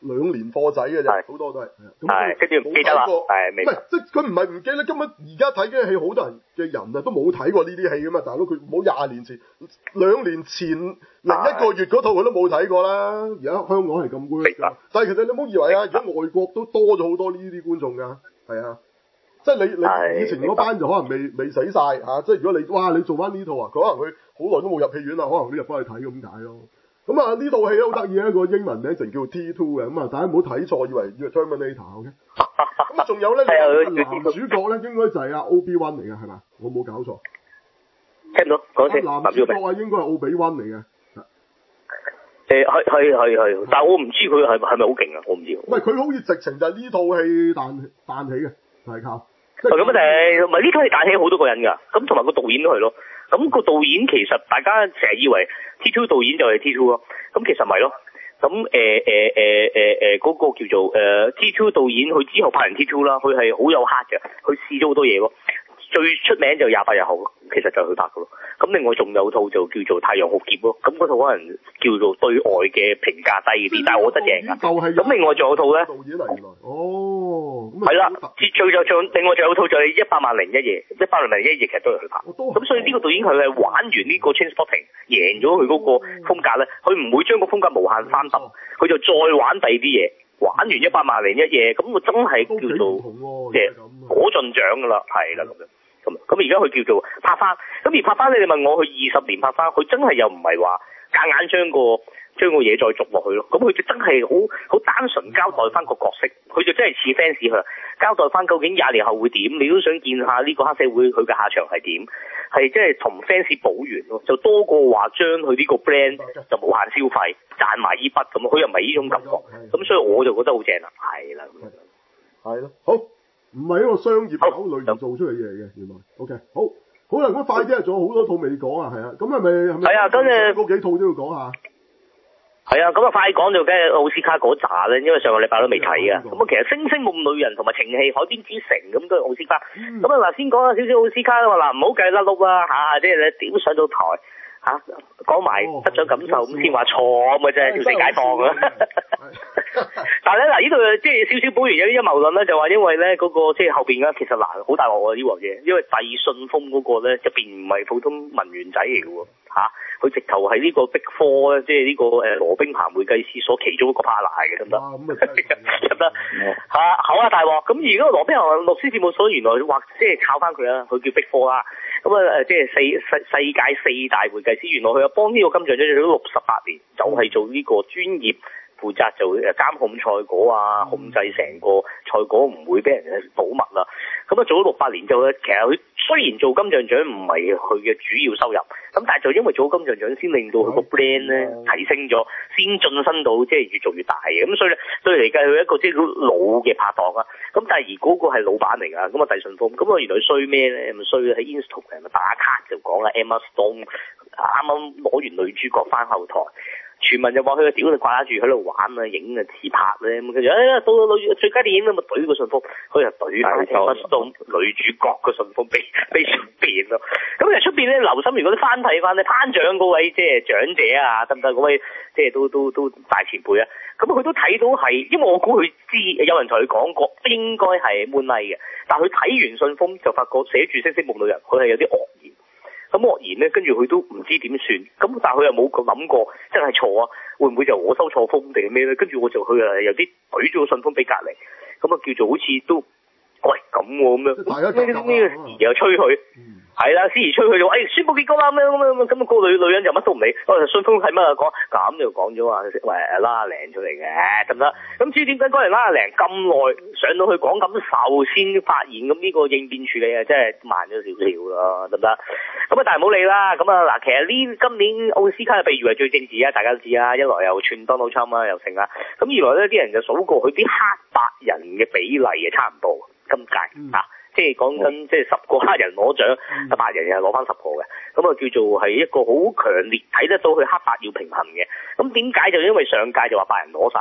A: 2年貨仔嘅啫，好多都係。
C: 係，跟住唔記得啦，係未？
A: 唔係，即係佢唔係唔記得，根本而家睇嘅戲，好多人嘅人啊都冇睇過呢啲戲噶嘛，大佬佢冇20年前、2年前另一個月嗰套佢都冇睇過啦。而家香港係咁 work 㗎，但係其實你唔好以為啊，而家外國都多咗好多呢啲觀眾㗎，係啊。即係你以前嗰班就可能未死晒嚇，即係如果你做翻呢套啊，佢可能佢好耐都冇入戲院啦，可能都入翻去睇咁解咯。咁啊呢套戲好得意啊，個英文名就叫 T2 嘅，咁啊大家唔好睇錯，以為 Terminator 嘅。咁啊仲有咧，男主角咧應該就係阿 Obi-Wan 嚟嘅，係嘛？我冇搞錯。
C: 聽唔到講先。
A: 男主角啊應該係奧比溫嚟嘅。
C: 係，但係我唔知佢係咪好勁啊，我唔知。
A: 唔係佢好似直情就係呢套戲彈起嘅，就係靠。
C: 咁啊，唔係呢套係彈起好多個人㗎，咁同埋個導演都係咯。咁個導演其實大家成日以為 T2 導演就係 T2 咯，咁其實唔係咯。咁嗰個叫做T2 導演，佢之後拍完 T2 啦，佢係好有 heart 嘅，佢試咗好多嘢咯。最出名就28日後，其實就係佢拍嘅咯。咁另外仲有套就叫做《太陽酷劫》咯。咁嗰套可能叫做對外嘅評價低啲，但係我覺得正㗎。咁另外仲有套咧，
A: 導演嚟原來。哦。
C: 係啦，另外仲有套就係100萬零一夜，100萬零一夜其實都係佢拍。咁所以呢個導演佢係玩完呢個 Trainspotting，贏咗佢嗰個風格咧，佢唔會將個風格無限翻揼，佢就再玩第二啲嘢。玩完100萬零一夜，咁我真係叫做即係攞盡獎㗎啦，係啦咁樣。咁而家佢叫做拍翻，咁而拍翻你問我佢20年拍翻，佢真係又唔係話夾硬將個嘢再續落去咯。咁佢就真係好單純交代翻個角色，佢就真係似 fans 佢交代翻究竟20年後會點，你都想見下呢個黑社會佢嘅下場係點，係即係同 fans 補完咯，就多過話將佢呢個 brand 就無限消費賺埋呢筆咁，佢又唔係呢種感覺，咁所以我就覺得好正啦，係啦，
A: 係咯，好。唔係一個商業考慮而做出嚟嘅嘢嘅，原來。OK，好啦，咁快啲啊，仲有好多套未講啊，係啊，咁係咪？係啊，跟住嗰幾套都要講下。
C: 係啊，咁啊快講就梗係奧斯卡嗰扎咧，因為上個禮拜都未睇啊。咁啊，其實《星星夢女人》同埋《情戲海邊之城》咁都係奧斯卡。咁啊嗱，先講下少少奧斯卡啦，嗱唔好計甩碌啦嚇，即係你點上到台嚇，講埋得獎感受咁先話錯咁嘅啫，條死解放啊！但係咧嗱，呢度即係少少補完有啲陰謀論咧，就話因為咧嗰個即係後邊咧，其實嗱好大鑊喎呢鑊嘢，因為遞信封嗰個咧入邊唔係普通文員仔嚟嘅喎嚇，佢直頭係呢個Big Four咧，即係呢個羅兵咸會計師所其中一個 partner 嘅，得唔得？得唔得？嚇好啊大鑊！咁而家個羅兵咸律師事務所原來話即係靠翻佢啦，佢叫Big Four啦。咁啊即係世界4大會計師，原來佢又幫呢個金像獎做咗68年，就係做呢個專業。負責做監控賽果啊，控制成個賽果唔會俾人保密啦。咁啊做咗68年之後咧，其實佢雖然做金像獎唔係佢嘅主要收入，咁但係就因為做金像獎先令到佢個 brand 咧提升咗，先晉身到即係越做越大嘅。咁所以咧對嚟計佢一個即係老嘅拍檔啊。咁但係而嗰個係老闆嚟㗎，咁啊遞信封，咁啊原來衰咩咧？咁衰喺 Instagram 打卡就講啦 ，Emma Stone 啱啱攞完女主角翻後台。傳聞就話佢個屌就掛住喺度玩啊、影啊、自拍咧，咁跟住到女最佳電影咁咪懟個信封，佢又懟翻到女主角個信封俾出邊咯。咁其實出邊咧，留心如果你翻睇翻咧，頒獎嗰位即係長者啊，得唔得？嗰位即係都大前輩啊。咁佢都睇到係，因為我估佢知有人同佢講過應該係 Moonlight 嘅，但係佢睇完信封就發覺寫住《星星夢女人》，佢係有啲愕然。咁愕然咧，跟住佢都唔知點算，咁但係佢又冇諗過真係錯啊，會唔會就我收錯封定係咩咧？跟住我就佢有啲舉咗個信封俾隔離，咁啊叫做好似都喂咁喎咁樣，呢個時又吹佢。係啦，司儀吹佢就話，宣佈結果啦咁樣，咁個女人就乜都唔理，信封係乜啊講，咁就講咗話喂拉靚出嚟嘅，得唔得？咁至於點解嗰人拉靚咁耐上到去講感受先發現，咁呢個應變處理啊，真係慢咗少少咯，得唔得？咁啊，但係唔好理啦。咁啊嗱，其實呢今年奧斯卡嘅被譽為最政治啊，大家都知啊，一來又串 Donald Trump 啊，又成啦。咁二來咧，啲人就數過佢啲黑白人嘅比例啊，差唔多今屆啊。即係講緊，即係10個黑人攞獎，白人又係攞翻10個嘅，咁啊叫做係一個好強烈睇得到佢黑白要平衡嘅。咁點解？就因為上屆就話白人攞晒嘛，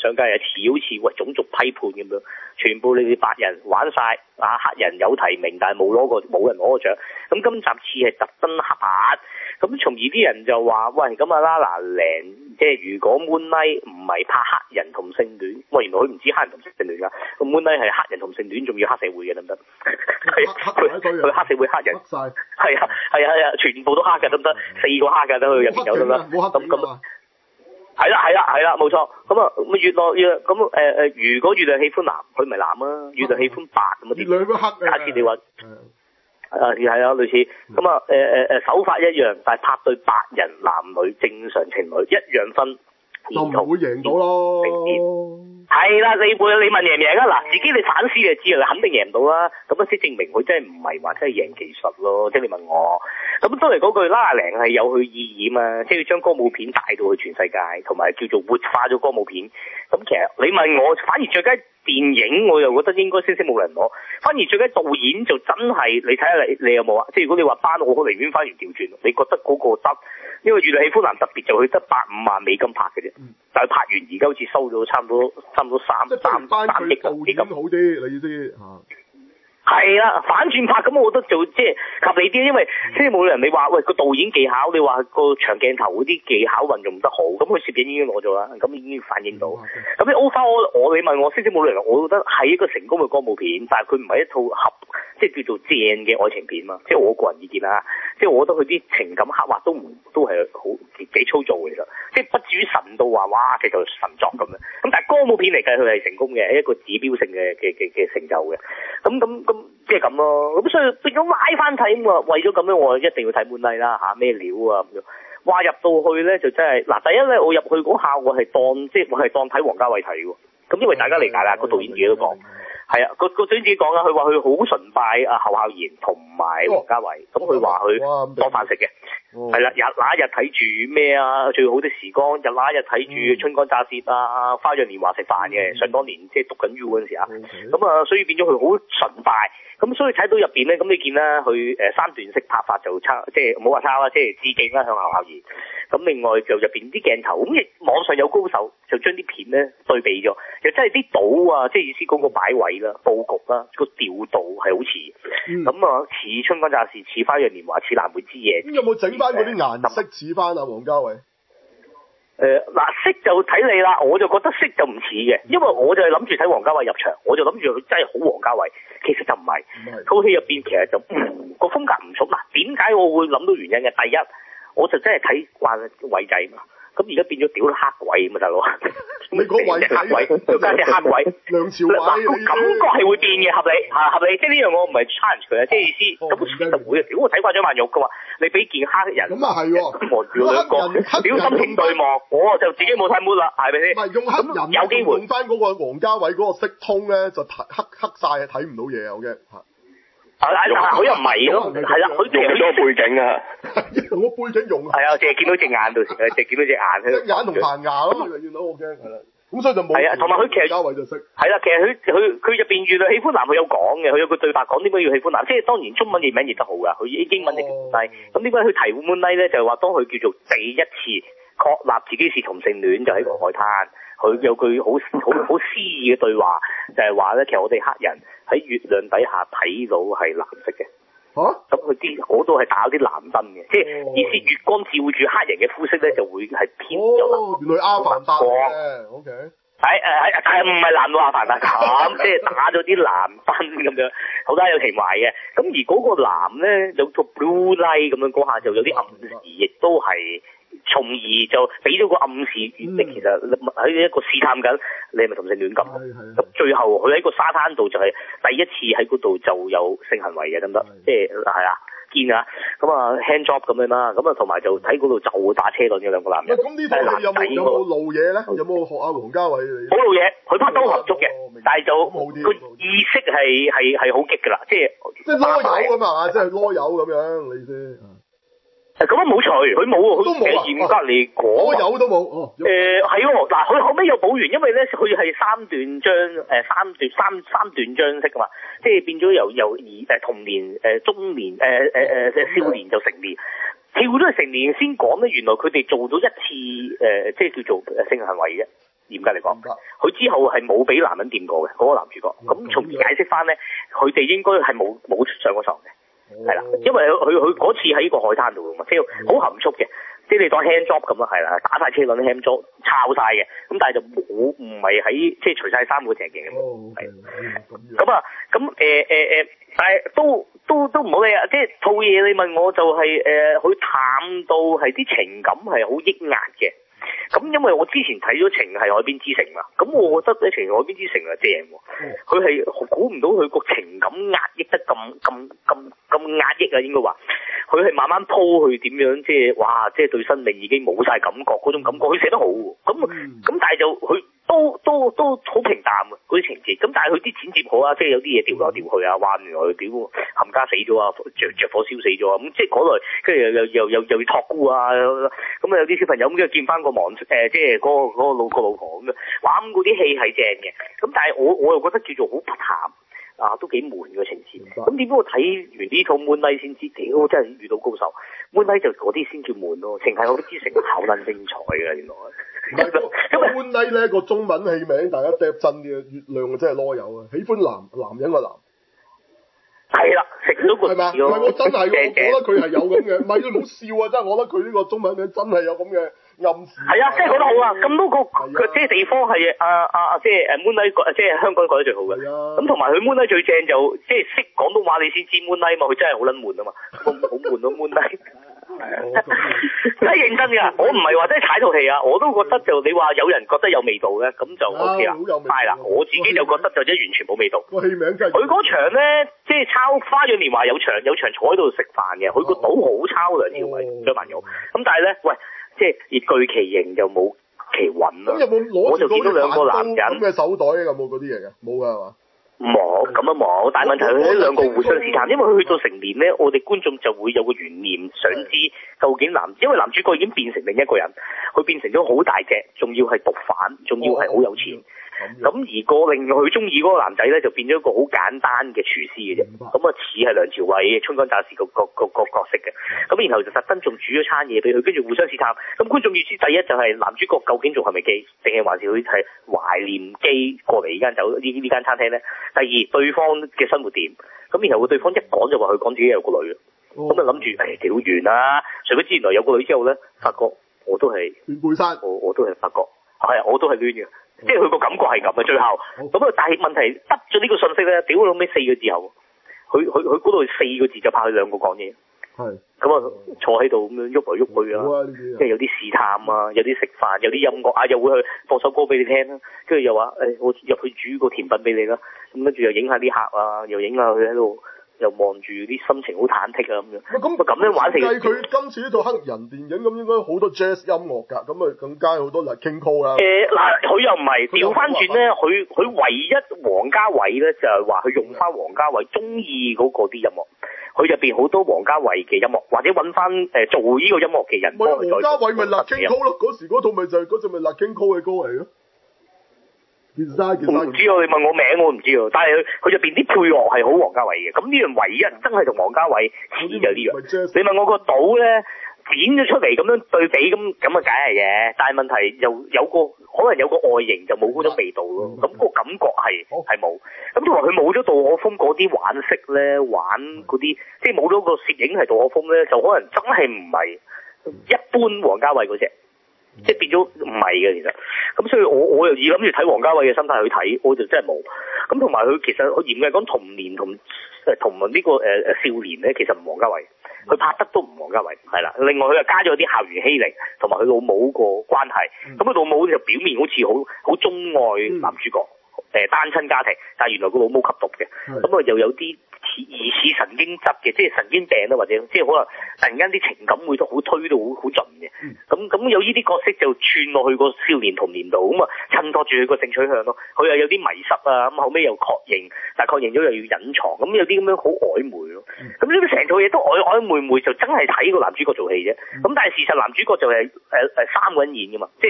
C: 上街又似好似喂種族批判咁樣，全部你哋白人玩晒，黑人有提名但係冇人攞過獎。咁今集似係特登黑白，咁從而啲人就話喂咁啦嗱靚，即係如果 Moonlight 唔係拍黑人同性戀，喂原來佢唔止黑人同性戀㗎，咁 Moonlight 係黑人同性戀，仲要黑社會嘅得唔得？佢黑社會黑人，係啊，全部都黑嘅得唔得？4個黑嘅得佢入邊有得唔得？咁係啦，冇錯。咁啊，越落越咁如果月亮喜歡藍，佢咪藍啊；月亮喜歡白咁啊啲。兩個黑嘅。假設你話係啊，類似咁啊手法一樣，但係拍對白人男女正常情侶一樣分，
A: 就唔會贏到咯。
C: 係啦，你問贏唔贏啊？嗱，自己你反思就知啦，肯定贏唔到啦。咁啊，先證明佢真係唔係話真係贏技術咯。即係你問我，咁都係嗰句啦，零係有佢意義嘛，即係要將歌舞片帶到去全世界，同埋叫做活化咗歌舞片。咁其實你問我，反而最佳電影我又覺得應該星星冇人攞，反而最佳導演就真係你睇下你有冇啊？即係如果你話班，我寧願反而調轉，你覺得嗰個得？因為《月亮喜歡藍》特別就佢得150萬美金拍嘅啫，但係拍完而家好似收咗差唔多3億
A: 導演好啲，你意思
C: 係啦，反轉拍咁，我覺得就即係合理啲，因為即係冇人你話喂個導演技巧，你話個長鏡頭嗰啲技巧運用得好，咁佢攝影已經攞咗啦，咁已經反映到。咁你 overall 你問我星星冇理由，我覺得係一個成功嘅歌舞片，但係佢唔係一套即係叫做正嘅愛情片嘛，即係我個人意見啦。即係我覺得佢啲情感刻畫都係好幾粗糙嘅，其實即係不至於神到話哇其實神作咁樣。咁但係歌舞片嚟計，佢係成功嘅，係一個指標性嘅成就嘅。咁即係咁咯。咁所以變咗拉翻睇咁啊，為咗咁樣我一定要睇滿麗啦嚇，咩料啊咁樣。哇入到去咧就真係嗱，第一咧我入去嗰下我係當睇王家衛睇喎。咁因為大家理解啦，個導演自己都講。係啊，個導演自己講啦，佢話佢好崇拜侯孝賢同埋王家衛，咁佢話佢當飯食嘅，係啦，日那一日睇住咩啊，最好的時光，日那一日睇住春光乍泄啊，花樣年華食飯嘅，想當年即係讀緊 U 嗰陣時啊，咁啊，所以變咗佢好崇拜，咁所以睇到入邊咧，咁你見啦，佢3段式拍法就差，即係唔好話差啦，即係致敬啦向侯孝賢，咁另外就入邊啲鏡頭，咁亦網上有高手就將啲片咧對比咗，又真係啲島啊，即係意思講個擺位啦、佈局啦、個調度係好似，咁啊似春光乍泄、似花樣年華、似藍莓之夜。咁
A: 有冇整翻嗰啲顏色似翻啊？王家衛？
C: 嗱色就睇你啦，我就覺得色就唔似嘅，因為我就係諗住睇王家衛入場，我就諗住佢真係好王家衛，其實就唔係，套戲入邊其實就個風格唔重。嗱點解我會諗到原因嘅？第一，我就真係睇慣偉仔嘛。咁而家變咗屌黑鬼嘛，大佬！
A: 你講偉仔，
C: 黑鬼，加隻黑鬼，
A: 梁朝偉，
C: 個感覺係會變嘅，合理合理。即係呢樣我唔係 challenge 佢啊，即係意思咁其實會啊！屌我睇慣張曼玉嘅話，你俾件黑人，
A: 咁啊係喎，
C: 望住兩個，屌心情對望，我就自己冇睇 mood 啦，係咪先？
A: 唔係用黑人，有機會用翻嗰個王家衛嗰個色通咧，就黑晒睇唔到嘢啊！我驚嚇。
C: 佢又唔係咯，係啦，佢
B: 用咗個背景啊，
A: 用個背景用
C: 係啊，淨係見到隻眼到時，淨係見到隻眼，
A: 隻眼同棚牙咯，見到我驚係啦。咁所以就冇係啊，
C: 同埋佢其實
A: 家偉就識
C: 係啦，其實佢入邊月亮喜歡藍，佢有講嘅，佢有個對白講點解要喜歡藍，即係當然中文譯名譯得好噶，佢英文譯唔低。咁點解佢提 Moonlight 咧？就係話當佢叫做第一次確立自己是同性戀，就喺個海灘。佢有句好詩意嘅對話，就係話咧，其實我哋黑人喺月亮底下睇到係藍色嘅。咁佢啲嗰度係打啲藍燈嘅，即係意思月光照住黑人嘅膚色咧，就會係偏咗
A: 原來阿凡達嘅 ，OK。
C: 但係唔係藍到阿凡達咁，即係打咗啲藍燈咁樣，好多有情懷嘅。咁而嗰個藍咧有個 blue light 咁樣嗰下就有啲暗示，亦都係。從而就俾咗個暗示，你其實喺一個試探緊，你係咪同性戀咁？咁最後佢喺個沙灘度就係第一次喺嗰度就有性行為嘅，得唔得？即係係啊，見啊，咁啊 hand job 咁樣啦，咁啊同埋就喺嗰度就打車輪嘅兩個男人。
A: 咁呢套有冇露嘢咧？有冇學阿王家衛？
C: 冇露嘢，佢拍得好含蓄嘅，但係就個意識係好激㗎啦，即係
A: 囉柚咁啊，即係囉柚咁樣，你先。
C: 咁啊冇除，佢冇喎，佢嚴格嚟講，
A: 有都冇。
C: 係喎，嗱佢後尾有補完，因為咧佢係三段章式噶嘛，即係變咗由童年中年少年就成年，跳咗去成年先講咧，原來佢哋做到一次即係叫做性行為嘅。 嚴格嚟講，佢之後係冇俾男人掂過嘅嗰個男主角。咁從而解釋翻咧，佢哋應該係冇上過床嘅。係啦，因為佢嗰次喺個海灘度㗎嘛，即係好含蓄嘅，即係你當 hand job 咁啦，係啦，打晒車輪 hand job 抄晒嘅，咁但係就唔係喺即係除晒衫嗰隻嘅，係咁啊，咁但係都唔好理啊，即係套嘢你問我就係佢淡到係啲情感係好抑壓嘅。咁因為我之前睇咗《情係海邊之城》嘛，咁我覺得咧《情係海邊之城》係正喎，佢係估唔到佢個情感壓抑得咁壓抑啊，應該話佢係慢慢鋪去點樣，即係哇，即係對生命已經冇晒感覺嗰種感覺，佢寫得好喎，咁但係就佢都好平淡啊嗰啲情節，咁但係佢啲剪接好啊，即係有啲嘢調來調去啊，話原來佢屌冚家死咗啊，着火燒死咗啊，咁即係嗰類，跟住又要託孤啊，咁啊有啲小朋友咁跟住見翻個即係嗰個老婆咁樣，哇咁嗰啲戲係正嘅，咁但係我又覺得叫做好淡。啊，都幾悶嘅情節。咁點解我睇完呢套《Moonlight》先知，屌真係遇到高手。Moonlight 就嗰啲先叫悶咯，情係海邊之城好撚精彩嘅原來。
A: 唔係咁 Moonlight 咧個中文戲名，大家嗒真啲啊！月亮真係囉柚啊！喜歡男人個男。
C: 係啦，食到個字咯。
A: 唔係我真係，我覺得佢係有咁嘅，唔係你唔好笑啊！真係，我覺得佢呢個中文名真係有咁嘅暗示。係
C: 啊，即係講得好啊！咁多個即係地方係即係Moonlight 即係香港改得最好嘅。咁同埋佢 Moonlight 最正就即係識廣東話你先知 Moonlight 嘛，佢真係好撚悶啊嘛，好悶咯 Moonlight。真係認真㗎，我唔係話真係踩套戲啊，我都覺得就你話有人覺得有味道咧，咁就 OK 啦，係啦，我自己就覺得就真係完全冇味道。
A: 個戲名真係
C: 佢嗰場咧，即係抄《花樣年華》有場坐喺度食飯嘅，佢個島好抄梁朝偉、張曼玉，咁但係咧，喂，即係越具其形就冇其韻啦。
A: 咁有冇攞住嗰
C: 兩個男人
A: 咁嘅手袋有冇嗰啲嘢嘅？冇㗎係嘛？
C: 冇，咁啊冇，但係問題佢呢兩個互相試探，因為佢去到成年咧，我哋觀眾就會有個懸念，想知究竟因為男主角已經變成另一個人，佢變成咗好大隻，仲要係毒販，仲要係好有錢。咁而令佢中意嗰個男仔咧，就變咗一個好簡單嘅廚師嘅啫。咁啊似係梁朝偉春光乍泄個角色嘅。咁然後就特登仲煮咗餐嘢俾佢，跟住互相試探。咁觀眾要知第一就係男主角究竟仲係咪基，定係還是佢係懷念基過嚟呢間餐廳咧？第二對方嘅生活點。咁然後對方一講就話佢講自己有個女，咁啊諗住屌完啦。除非知原來有個女之後咧，發覺我都係
A: 斷背山，
C: 我都係發覺係啊，我都係攣嘅。即係佢個感覺係咁嘅，最後咁啊！但係問題得咗呢個信息咧，屌到尾4個字後，佢嗰度4個字就怕佢兩個講嘢。係。咁啊，坐喺度咁樣喐嚟喐去啊，即係有啲試探啊，有啲食飯，有啲音樂啊，又會去播首歌俾你聽啦，跟住又話我入去煮個甜品俾你啦，咁跟住又影下啲客啊，又影下佢喺度。又望住啲心情好忐忑啊咁樣，咁樣玩成。計佢
A: 今次呢套黑人電影咁應該好多 jazz 音樂㗎，咁啊更加好多King Cole 啦。
C: 佢又唔係調翻轉咧，佢唯一王家衛咧就係話佢用翻王家衛中意嗰個啲音樂，佢入邊好多王家衛嘅音樂，或者揾翻做呢個音樂嘅人幫佢再。王
A: 家衛咪King Cole咯，嗰時嗰套咪就係嗰隻咪King Cole嘅歌嚟咯。
C: 我唔知啊，你問我名我唔知啊，但係佢入邊啲配樂係好王家衛嘅，咁呢樣唯一真係同王家衛似就呢樣。你問我個島咧剪咗出嚟咁樣對比咁啊，梗係嘅，但係問題又可能有個外形就冇嗰種味道咯，咁個感覺係冇。咁同埋佢冇咗杜可風嗰啲玩色咧，玩嗰啲即係冇咗個攝影係杜可風咧，就可能真係唔係一般王家衛嗰隻。即係變咗唔係嘅，其實咁所以我又以諗住睇王家衛嘅心態去睇，我就真係冇。咁同埋佢其實佢嚴格講童年同呢個少年咧，其實唔王家衛，佢拍得都唔王家衛，係啦。另外佢又加咗啲校園欺凌同埋佢老母個關係，咁佢老母就表面好似好鍾愛男主角，單親家庭，但係原來個老母吸毒嘅，咁啊又有啲疑似神經質嘅，即係神經病啦，或者即係可能突然間啲情感會都好推到好盡嘅，咁有呢啲角色就串落去個少年童年度，咁啊襯托住佢個性取向咯，佢又有啲迷失啊，咁後尾又確認，但係確認咗又要隱藏，咁有啲咁樣好曖昧咯，咁呢啲成套嘢都曖昧昧，就真係睇個男主角做戲啫，咁但係事實男主角就係3個人演噶嘛，即係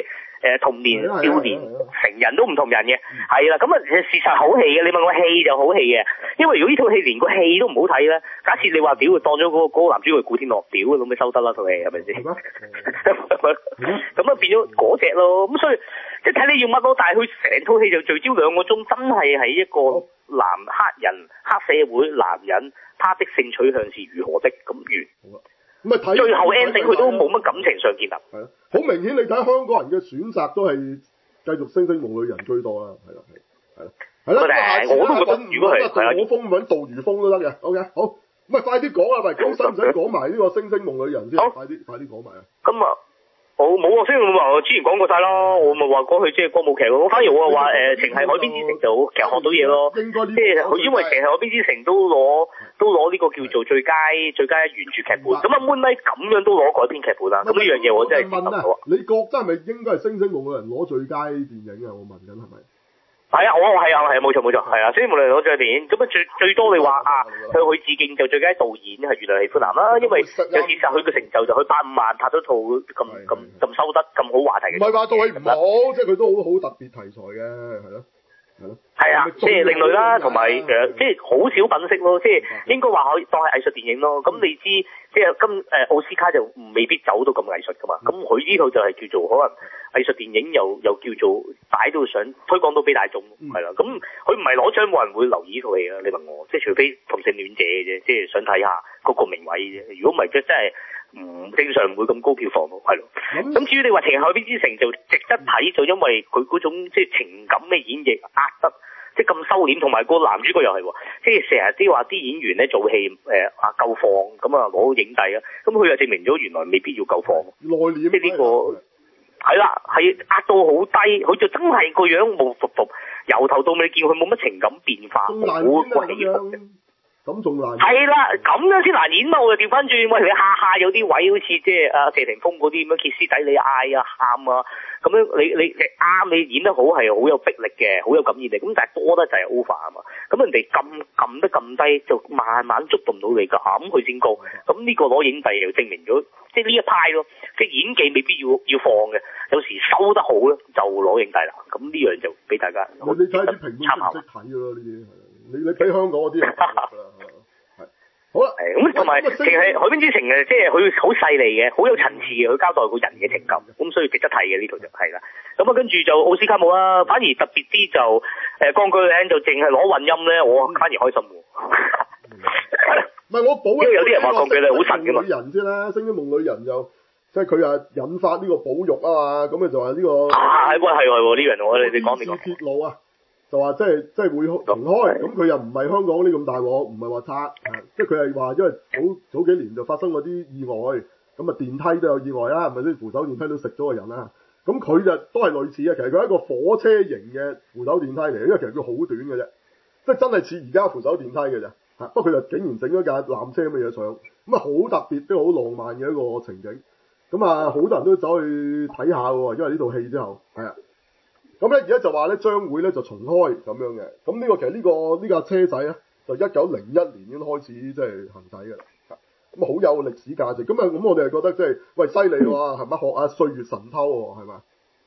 C: 童年、少年、成人都唔同人嘅，係啦。咁啊，事實好戲嘅。你問我戲就好戲嘅，因為如果呢套戲連個戲都唔好睇咧，假設你話屌當咗嗰個男主角古天樂，屌咁咪收得啦套戲係咪先？咁啊變咗嗰隻咯。咁所以即係睇你要乜咯。但係佢成套戲就聚焦2個鐘，真係喺一個黑人黑社會男人，他的性取向是如何的咁完。
A: 咁啊睇
C: 最後 ending 佢都冇乜感情上建立。
A: 係啊，好明顯你睇香港人嘅選擇都係繼續星夢裡人居多啦，係啦。係啦，
C: 我都覺得如果係
A: 我風揾杜如風都得嘅。OK， 好，咁啊快啲講啊，喂，咁使唔使講埋呢個星夢裡人先？快啲講埋啊！
C: 咁啊。我冇啊，星夢裡人我之前講過晒啦，我咪話講佢即係歌舞劇咯。反而我話情係海邊之城就其實學到嘢咯，即係佢因為情係海邊之城都攞呢個叫做最佳原著劇本，咁啊 Moonlight 咁樣都攞改編劇本啦。咁呢樣嘢我真係問啊，
A: 你覺得係咪應該係星夢裡人攞最佳電影啊？我問緊係咪？
C: 係啊，係啊，冇錯，係啊，所以無論攞最佳電影，咁啊最多你話向佢致敬就最佳導演係原來係喜歡男啦，因為有事實佢嘅成就就佢85萬拍咗套咁收得咁好話題嘅。
A: 唔係話套戲唔好，即係佢都好特別題材嘅，係咯。
C: 係啊，即係另類啦，同埋即係好少品式咯，即係應該話可以當係藝術電影咯。咁你知即係奧斯卡就未必走到咁藝術噶嘛。咁佢呢套就係叫做可能藝術電影又叫做擺到想推廣到俾大眾，係啦。咁佢唔係攞獎冇人會留意呢套戲啊。你問我，即係除非同性戀者嘅啫，即係想睇下嗰個名位啫。如果唔係，真係唔正常唔會咁高票房咯，係咯。咁至於你話《情海邊之城》就值得睇，就因為佢嗰種即係情感嘅演繹壓得即係咁收斂，同埋個男主角又係喎，即係成日啲話啲演員咧做戲夠放，咁啊攞影帝啊，咁佢又證明咗原來未必要夠放，
A: 內斂
C: 即係呢個係啦，係壓到好低，佢就真係個樣冇服服，由頭到尾見佢冇乜情感變化，好起伏。
A: 咁仲難
C: 係啦，咁樣先難演嘛。我就調翻轉，喂，你下有啲位好似即係謝霆鋒嗰啲咁樣歇斯底里嗌啊喊啊，咁樣你啱，你演得好係好有迫力嘅，好有感染力。咁但係多得就係 over 啊嘛。咁人哋撳得咁低，就慢慢觸動到你㗎，咁佢先高。咁呢個攞影帝又證明咗，即係呢一派咯，即係演技未必要放嘅，有時收得好咧就攞影帝啦。咁呢樣就俾大家
A: 你睇啲評論識睇㗎咯，呢啲你俾香港嗰啲係好啦，
C: 咁同埋淨係海邊之城嘅，即係佢好細膩嘅，好有層次嘅，佢交代個人嘅情感，咁所以值得睇嘅呢套就係啦。咁啊跟住就奧斯卡冇啦，反而特別啲就鋼鋸嶺就淨係攞混音咧，我反而開心喎。
A: 唔係我補
C: 因為有啲人話鋼鋸嶺好神㗎嘛。
A: 人先啦，星夢裡人就即係佢引發呢個保育啊嘛，咁就話呢個
C: 係喎呢樣我你講
A: 鐵路啊。就話即係會重開，咁佢又唔係香港呢咁大鑊，唔係話拆，即係佢係話因為早幾年就發生嗰啲意外，咁啊電梯都有意外啦，係咪先扶手電梯都食咗個人啦？咁佢就都係類似嘅，其實佢係一個火車型嘅扶手電梯嚟，因為其實佢好短嘅啫，即係真係似而家扶手電梯嘅啫，不過佢就竟然整咗架纜車咁嘅嘢上，咁啊好特別都好浪漫嘅一個情景，咁啊好多人都走去睇下喎，因為呢套戲之後係啊。咁咧而家就話咧將會咧就重開咁樣嘅，咁呢個其實呢架車仔咧就1901年已經開始即係行駛嘅啦，咁好有歷史價值，咁我哋係覺得即係喂犀利喎，係咪學啊歲月神偷喎係嘛？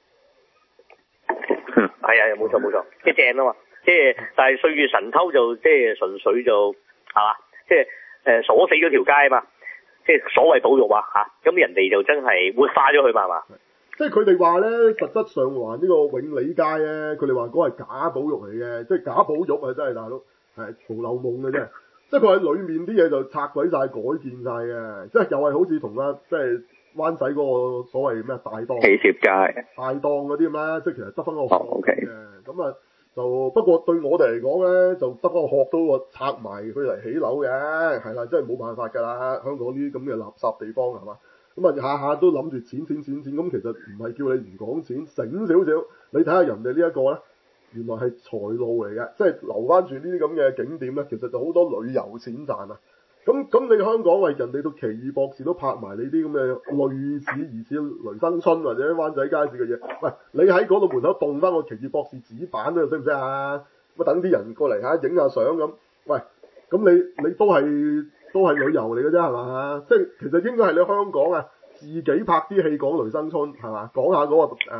C: 係啊，冇錯，即係正啊嘛，即係但係歲月神偷就即係純粹就係嘛，即係鎖死咗條街啊嘛，即係所謂保育啊嚇，咁人哋就真係活化咗佢嘛係嘛？
A: 即係佢哋話咧，實質上環呢個永利街咧，佢哋話嗰係假保育嚟嘅，即係假保育啊！真係大佬係逃漏夢嘅啫。即係佢喺裡面啲嘢就拆鬼晒、改建晒嘅，即係又係好似同即係灣仔嗰個所謂咩大檔
D: 喜帖街、
A: 大檔嗰啲咁啦，即係其實得翻個殼嘅。咁啊就不過對我哋嚟講咧，就得翻個殼都拆埋佢嚟起樓嘅，係啦，真係冇辦法㗎啦！香港呢啲咁嘅垃圾地方係嘛？咁啊下下都諗住錢，咁其實唔係叫你唔講錢，醒少少。你睇下人哋呢一個咧，原來係財路嚟嘅，即係留翻住呢啲咁嘅景點咧，其實就好多旅遊錢賺啊！咁你香港為人哋到奇異博士都拍埋你啲咁嘅類似疑似雷生春或者灣仔街市嘅嘢，喂，你喺嗰度門口動翻個奇異博士紙板咧，識唔識啊？咁等啲人過嚟影下相咁，喂，咁你都係旅遊嚟嘅啫係嘛？即係其實應該係你香港啊自己拍啲戲講雷生春係嘛？講下嗰個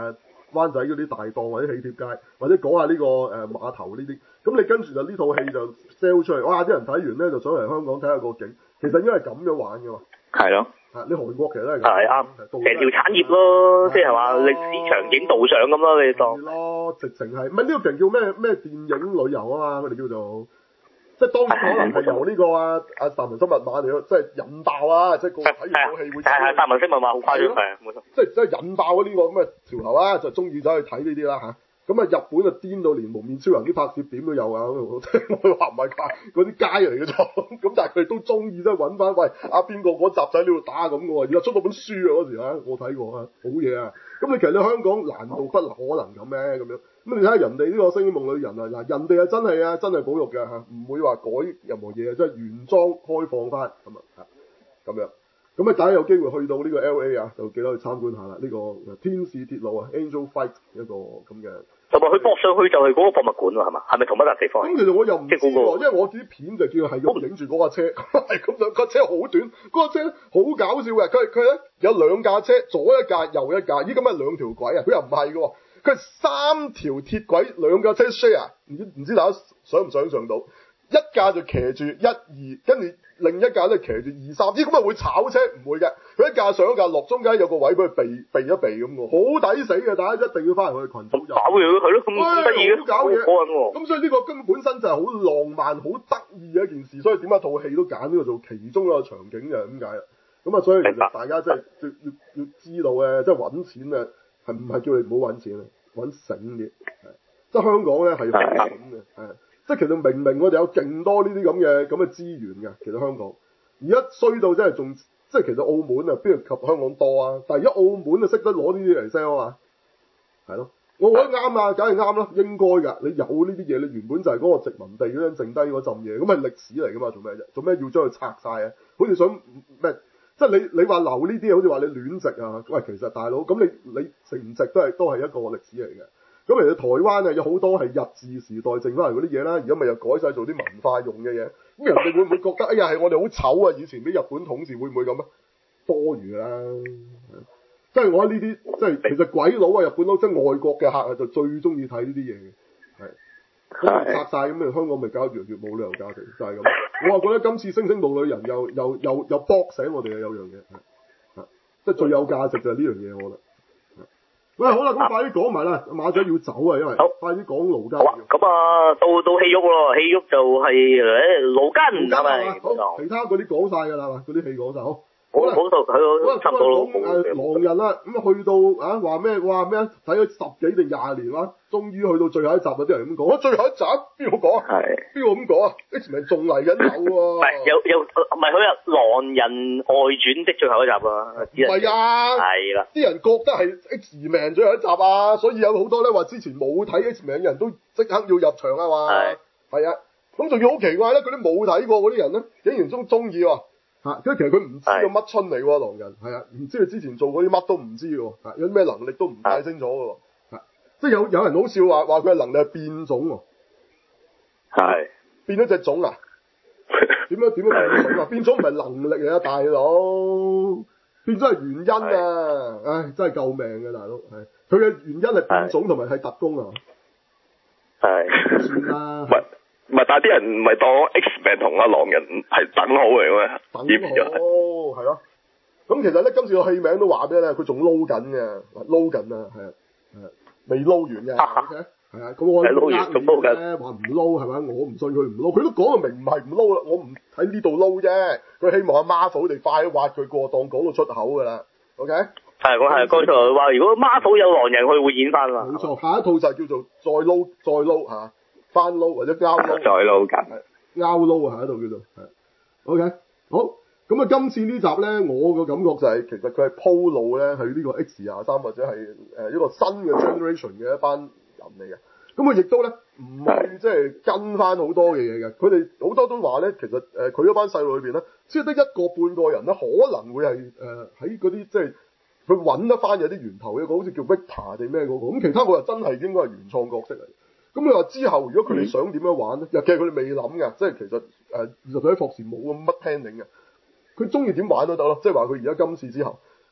A: 灣仔嗰啲大檔或者喜帖街，或者講下呢個碼頭呢啲。咁你跟住就呢套戲就 sell 出嚟，哇！啲人睇完咧就想嚟香港睇下個景。其實應該係咁樣玩㗎嘛。
C: 係咯。
A: 你韓國其實都係咁。
C: 係啱。成條產業咯，即係話歷史場景導賞咁咯，你當。係
A: 咯，直情係，唔係呢個叫咩電影旅遊啊嘛，佢哋叫做。即係當然可能係由呢個阿達文西密碼嚟咯，即係引爆啊！即係個睇完套戲會
C: 係達文西密碼好誇張係，冇錯。
A: 即係引爆嗰啲個咁嘅潮流啦，就中意走去睇呢啲啦嚇。咁啊日本就癲到連無面超人啲拍攝點都有啊！我話唔係㗎，嗰啲街嚟嘅啫。咁但係佢哋都中意即係揾翻，喂邊個嗰集仔喺呢度打咁嘅喎，而家出到本書啊嗰時啊，我睇過啊，好嘢啊！咁你其實你香港難道不可能咁咩咁樣？咁你睇下人哋呢個《星夢旅人》啊，嗱人哋係真係保育嘅嚇，唔會話改任何嘢，即係原裝開放翻咁樣。咁大家有機會去到呢個 LA 啊，就記得去參觀下啦。呢個天使鐵路啊 ，Angel Flight 一個咁嘅。
C: 同埋佢駁上去就係嗰個博物館喎，係嘛？係咪同一笪地方？
A: 咁其實我又唔知喎，因為我啲片就叫係咁影住嗰架車，係咁樣，架車好短，嗰架車好搞笑嘅。佢咧有兩架車，左一架右一架，咦咁係兩條軌啊？佢又唔係嘅喎，佢係三條鐵軌，兩架車 share，唔知大家想唔想像到？一架就騎住1、2，跟住另一架咧騎住2、3，咦咁啊會炒車？唔會嘅，佢一架上一架落，中間有個位俾佢避一避咁喎，好抵死嘅，大家一定要翻嚟我哋群組入。搞嘢係咯，咁得意嘅，好搞嘢，過癮喎。咁所以呢個根本身就係好浪漫、好得意嘅一件事，所以點解套戲都揀呢個做其中一個場景就係咁解啦。咁啊，所以其實大家真係要知道嘅，即係揾錢啊，係唔係叫你唔好揾錢啊？揾醒啲，即係香港咧係好醒嘅，即係其實明明我哋有勁多呢啲咁嘅資源嘅，其實香港而家衰到真係仲即係其實澳門啊邊度及香港多啊？但係而家澳門就識得攞呢啲嚟 sell 啊嘛，係咯，我覺得啱啊，梗係啱啦，應該㗎。你有呢啲嘢，你原本就係嗰個殖民地嗰陣剩低嗰陣嘢，咁係歷史嚟㗎嘛？做咩啫？做咩要將佢拆晒啊？好似想咩？即係你話留呢啲，好似話你亂植啊？喂，其實大佬咁你植唔植都係一個歷史嚟嘅。咁其實台灣啊有好多係日治時代剩翻嚟嗰啲嘢啦，而家咪又改晒做啲文化用嘅嘢。咁人哋會唔會覺得哎呀係我哋好醜啊？以前俾日本統治會唔會咁啊？多餘啦，即係我覺得呢啲即係其實鬼佬啊、日本佬即係外國嘅客啊，就最中意睇呢啲嘢嘅，係咁拆晒咁啊，香港咪搞越嚟越冇旅遊價值，就係咁。我話覺得今次《星星夢旅人》又搏醒我哋嘅有樣嘢，即係最有價值就係呢樣嘢，我覺得。喂，好啦，咁快啲講埋啦，馬仔要走啊，因為快啲講盧家。
C: 咁到戲肉咯，戲肉就係盧根係咪？
A: 好，其他嗰啲講晒㗎啦嘛，嗰啲戲講晒好。
C: 好啦，講到佢差唔多咯。
A: 狼人啦，咁去到話咩？哇咩啊？睇咗10幾定20年啦，終於去到最後一集啊！啲人咁講，最後一集邊個講啊？係邊個咁講啊 ？X-Men 仲嚟緊有喎。唔係
C: 有唔係佢有狼人外傳的最後一集啊？
A: 唔係啊，係啦，啲人覺得係 X-Men 最後一集啊，所以有好多咧話之前冇睇 X-Men 嘅人都即刻要入場啊嘛。係啊，咁仲要好奇怪咧，嗰啲冇睇過嗰啲人咧，竟然中意喎。即係其實佢唔知個乜春嚟喎，狼人係啊，唔知佢之前做嗰啲乜都唔知喎，有啲咩能力都唔太清楚嘅喎，即係有人好笑話佢嘅能力係變種喎，係變咗隻種啊？點樣變種啊？變種唔係能力嚟啊，大佬，變咗係原因啊！唉，真係救命嘅大佬，係佢嘅原因係變種同埋係特工啊，係算啦。
B: 唔係，但係啲人唔係當 X-Men 同阿狼人係等號嚟嘅咩？
A: 等號係咯。咁其實咧，今次個戲名都話俾你咧，佢仲撈緊嘅，撈緊啊，係啊，未撈完嘅。係啊，咁我呃你咧，話唔撈係咪？我唔信佢唔撈，佢都講到明唔係唔撈啦，我唔喺呢度撈啫。佢希望阿 Marvel 哋快啲挖佢過檔，講到出口㗎啦。OK？係，我係剛才話，如果 Marvel 有狼人，佢會演翻嘛。冇錯，下一套就係叫做再撈嚇。翻撈或者交撈，再撈緊，拗撈啊喺度叫做係 ，OK 好咁啊！今次呢集咧，我個感覺就係其實佢係鋪路咧，係呢個 X23或者係一個新嘅 generation 嘅一班人嚟嘅。咁佢亦都咧唔係即係跟翻好多嘅嘢嘅。佢哋好多都話咧，其實佢嗰班細路裏邊咧，只係得一個半個人咧，可能會係喺嗰啲即係佢揾得翻有啲源頭嘅一個，好似叫 Victor 定咩嗰個。咁其他個又真係應該係原創角色嚟。咁你話之後，如果佢哋想點樣玩咧？其實佢哋未諗嘅，即係其實20歲喺霍士冇咁乜 planning嘅。佢中意點玩都得咯，即係話佢而家今次之後，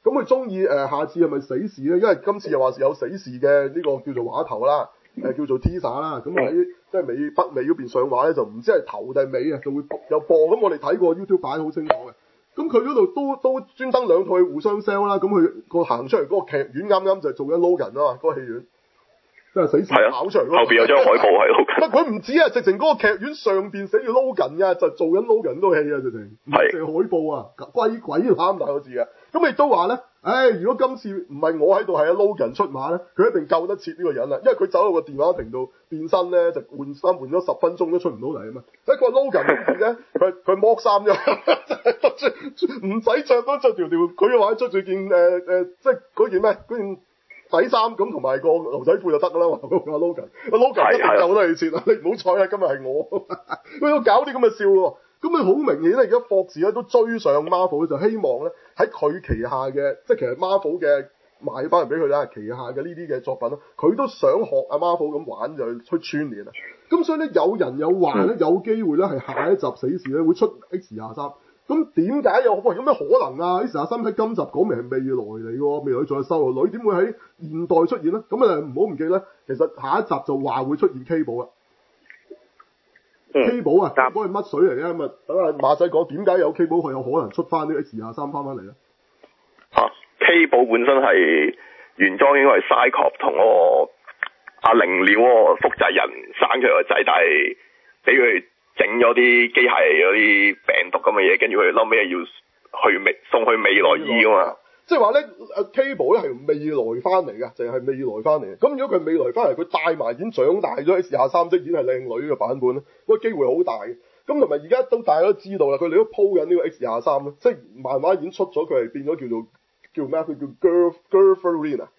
A: 咁佢中意下次係咪死侍咧？因為今次又話是有死侍嘅呢個叫做畫頭啦，叫做 teaser 啦。咁喺即係北美嗰邊上畫咧，就唔知係頭定尾啊，就會有播。咁我哋睇過 YouTube 版好清楚嘅。咁佢嗰度都專登兩套互相 sell 啦。咁佢個行出嚟嗰個劇院啱啱就係做緊 Logan 啊嘛，嗰個戲院。即係死侍跑出嚟
B: 後邊有張海報係 Logan。
A: 佢唔止啊，直情嗰個劇院上邊寫住 Logan 㗎，就做緊 Logan 嗰個戲啊，直情。係。成海報啊，鬼啱大個字啊！咁亦都話咧，如果今次唔係我喺度，係阿 Logan 出馬咧，佢一定救得切呢個人啦，因為佢走到個電話亭度變身咧，就換咗10分鐘都出唔到嚟啊嘛。佢話 Logan 嗰邊咧，佢剝衫啫，唔使着都着條，佢話着住件即係嗰件咩？嗰件底衫咁同埋個牛仔褲就得噶啦嘛。阿 Logan 一定救得你切啊！你唔好彩啊，今日係我，佢要搞啲咁嘅笑喎。咁佢好明顯咧，而家霍士咧都追上 Marvel，就希望咧喺佢旗下嘅，即係其實 Marvel 嘅賣翻嚟俾佢啦，旗下嘅呢啲嘅作品咯，佢都想學阿 Marvel 咁玩就出串聯啊。咁所以咧，有人有話咧，有機會咧係下一集死侍咧會出 X23。咁點解有咩可能啊？X23喺今集講明係未來嚟嘅，未來再收個女，點會喺現代出現咧？咁啊唔好唔記得，其實下一集就話會出現 Cable 啦。Cable 啊，嗰係乜水嚟嘅？咁啊，等阿馬仔講點解有 Cable 佢有可能出翻啲 X23翻嚟咧
B: ？Cable 本身係原裝應該係 Cyclops 同嗰個阿靈鳥嗰個複製人生出嚟個仔，但係俾佢整咗啲機械嗰啲病毒咁嘅嘢，跟住佢後尾要送去未來醫噶嘛。
A: 即係話咧，Cable 咧係未來翻嚟嘅，淨係未來翻嚟嘅。咁如果佢未來翻嚟，佢帶埋已經長大咗 X23，即已經係靚女嘅版本咧，嗰個機會好大嘅。咁同埋而家都大家都知道啦，佢哋都鋪緊呢個 X23咧，即係漫畫已經出咗，佢係變咗叫咩啊？佢叫 Girlfriend 啊，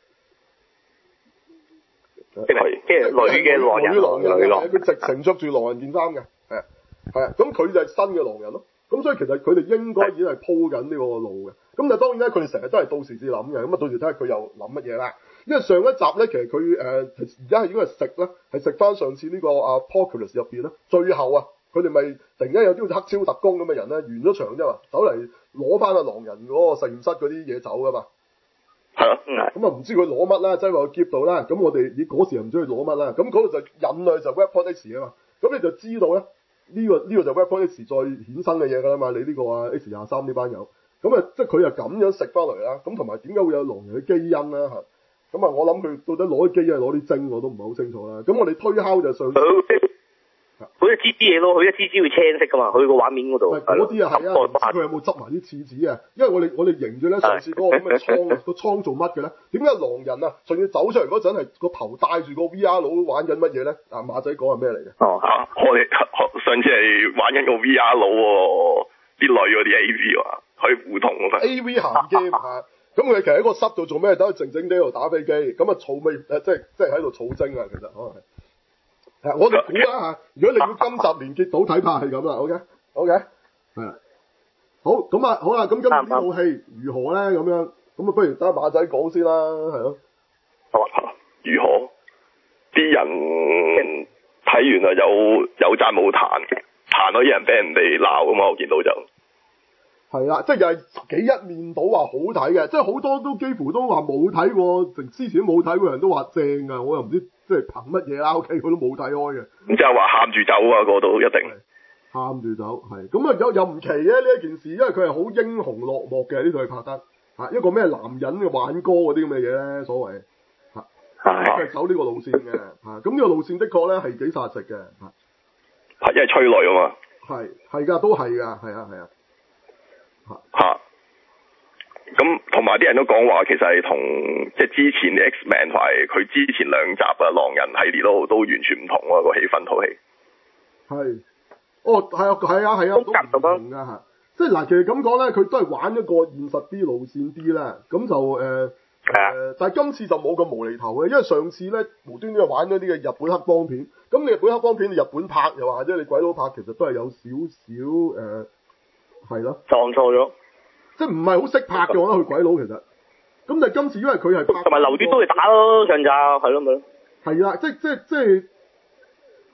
C: 即係女嘅狼人，
A: 佢直情着住狼人件衫嘅，係啊，咁佢就係新嘅狼人咯。咁所以其實佢哋應該已經係鋪緊呢個路嘅。咁但係當然咧，佢哋成日都係到時至諗嘅。咁啊，到時睇下佢又諗乜嘢啦。因為上一集咧，其實佢而家係應該係食咧，係食翻上次呢個 Apocalypse 入邊咧，最後啊，佢哋咪突然間有啲好似黑超特工咁嘅人咧，完咗場啫嘛，走嚟攞翻阿狼人嗰個實驗室嗰啲嘢走噶嘛。
B: 係啊，
A: 咁啊唔知佢攞乜啦，即係話劫到啦。咁我哋嗰時又唔知佢攞乜啦。咁嗰度就引佢就 Weapon X 啊嘛。咁你就知道咧。呢個就 Weapon X 再衍生嘅嘢㗎啦嘛，你呢個X23呢班友，咁啊即係佢又咁樣食翻嚟啦，咁同埋點解會有狼人嘅基因啦嚇？咁啊我諗佢到底攞啲基因攞啲精我都唔係好清楚啦。咁我哋推敲就上，
C: 好似支嘢咯，佢一支會青色噶嘛，佢個畫面嗰度。
A: 嗰啲啊係啊，唔知佢有冇執埋啲廁紙啊？因為我哋認住咧上次嗰個咁嘅倉啊，個倉做乜嘅咧？點解狼人啊仲要走出嚟嗰陣係個頭戴住個 VR 佬玩緊乜嘢咧？啊馬仔講係咩嚟嘅？
B: 我哋上次係玩緊個 VR 佬喎，啲女嗰啲 AV 啊，可以互通嗰份。AV 鹹 game 嚇，咁佢其實喺個室度做咩？等佢靜靜地喺度打飛機，咁啊儲味即係喺度儲精啊，其實可能係。我哋估啦嚇，如果你要今集連結到睇怕係咁啦 ，OK， 係啦，好咁啊，好啦，咁今日呢套戲如何咧？咁樣，咁啊，不如等馬仔講先啦，係咯。 如何？啲人睇完啊，有讚冇彈，彈咗啲人俾人哋鬧㗎嘛，我見到就。係
A: 啦，即係又係幾一面倒話好睇嘅，即係好多都幾乎都話冇睇過，之前都冇睇過人都話正啊，我又唔知。即係憑乜嘢啦 ？OK，佢都冇睇開嘅。咁
B: 即係話喊住走啊！嗰度一定
A: 喊住走，係咁啊！又唔奇嘅呢一件事，因為佢係好英雄落幕嘅呢度係拍得嚇一個咩男人嘅挽歌嗰啲咁嘅嘢咧，所謂嚇係走呢個路線嘅嚇。咁呢個路線的確咧係幾殺食嘅嚇。
B: 係因為催淚啊嘛。
A: 係㗎，都係㗎，係啊
B: 嚇。咁同埋啲人都講話，其實係同即係之前啲 X-Men 同埋佢之前兩集啊狼人系列都完全唔同喎，個氣氛套戲。
A: 係，係啊，都唔同㗎嚇。即係嗱，其實咁講咧，佢都係玩一個現實啲路線啲啦。咁就但係今次就冇咁無厘頭嘅，因為上次咧無端端玩咗啲嘅日本黑幫片。咁你日本黑幫片，你日本拍又或者你鬼佬拍，其實都係有少少係咯。
C: 撞錯咗。
A: 即係唔係好識拍嘅，我覺得佢鬼佬其實。咁但係今次因為佢係拍，
C: 同埋留啲都去打咯，上集係咯咪咯。
A: 係啦，即係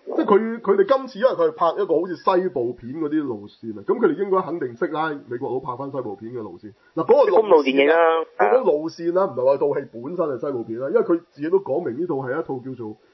A: 即係佢哋今次因為佢係拍一個好似西部片嗰啲路線啊，咁佢哋應該肯定識啦，美國佬拍翻西部片嘅路線。嗱嗰個
C: 公路電影啦，
A: 嗰個路線啦，唔係話套戲本身係西部片啦，因為佢自己都講明呢套係一套叫做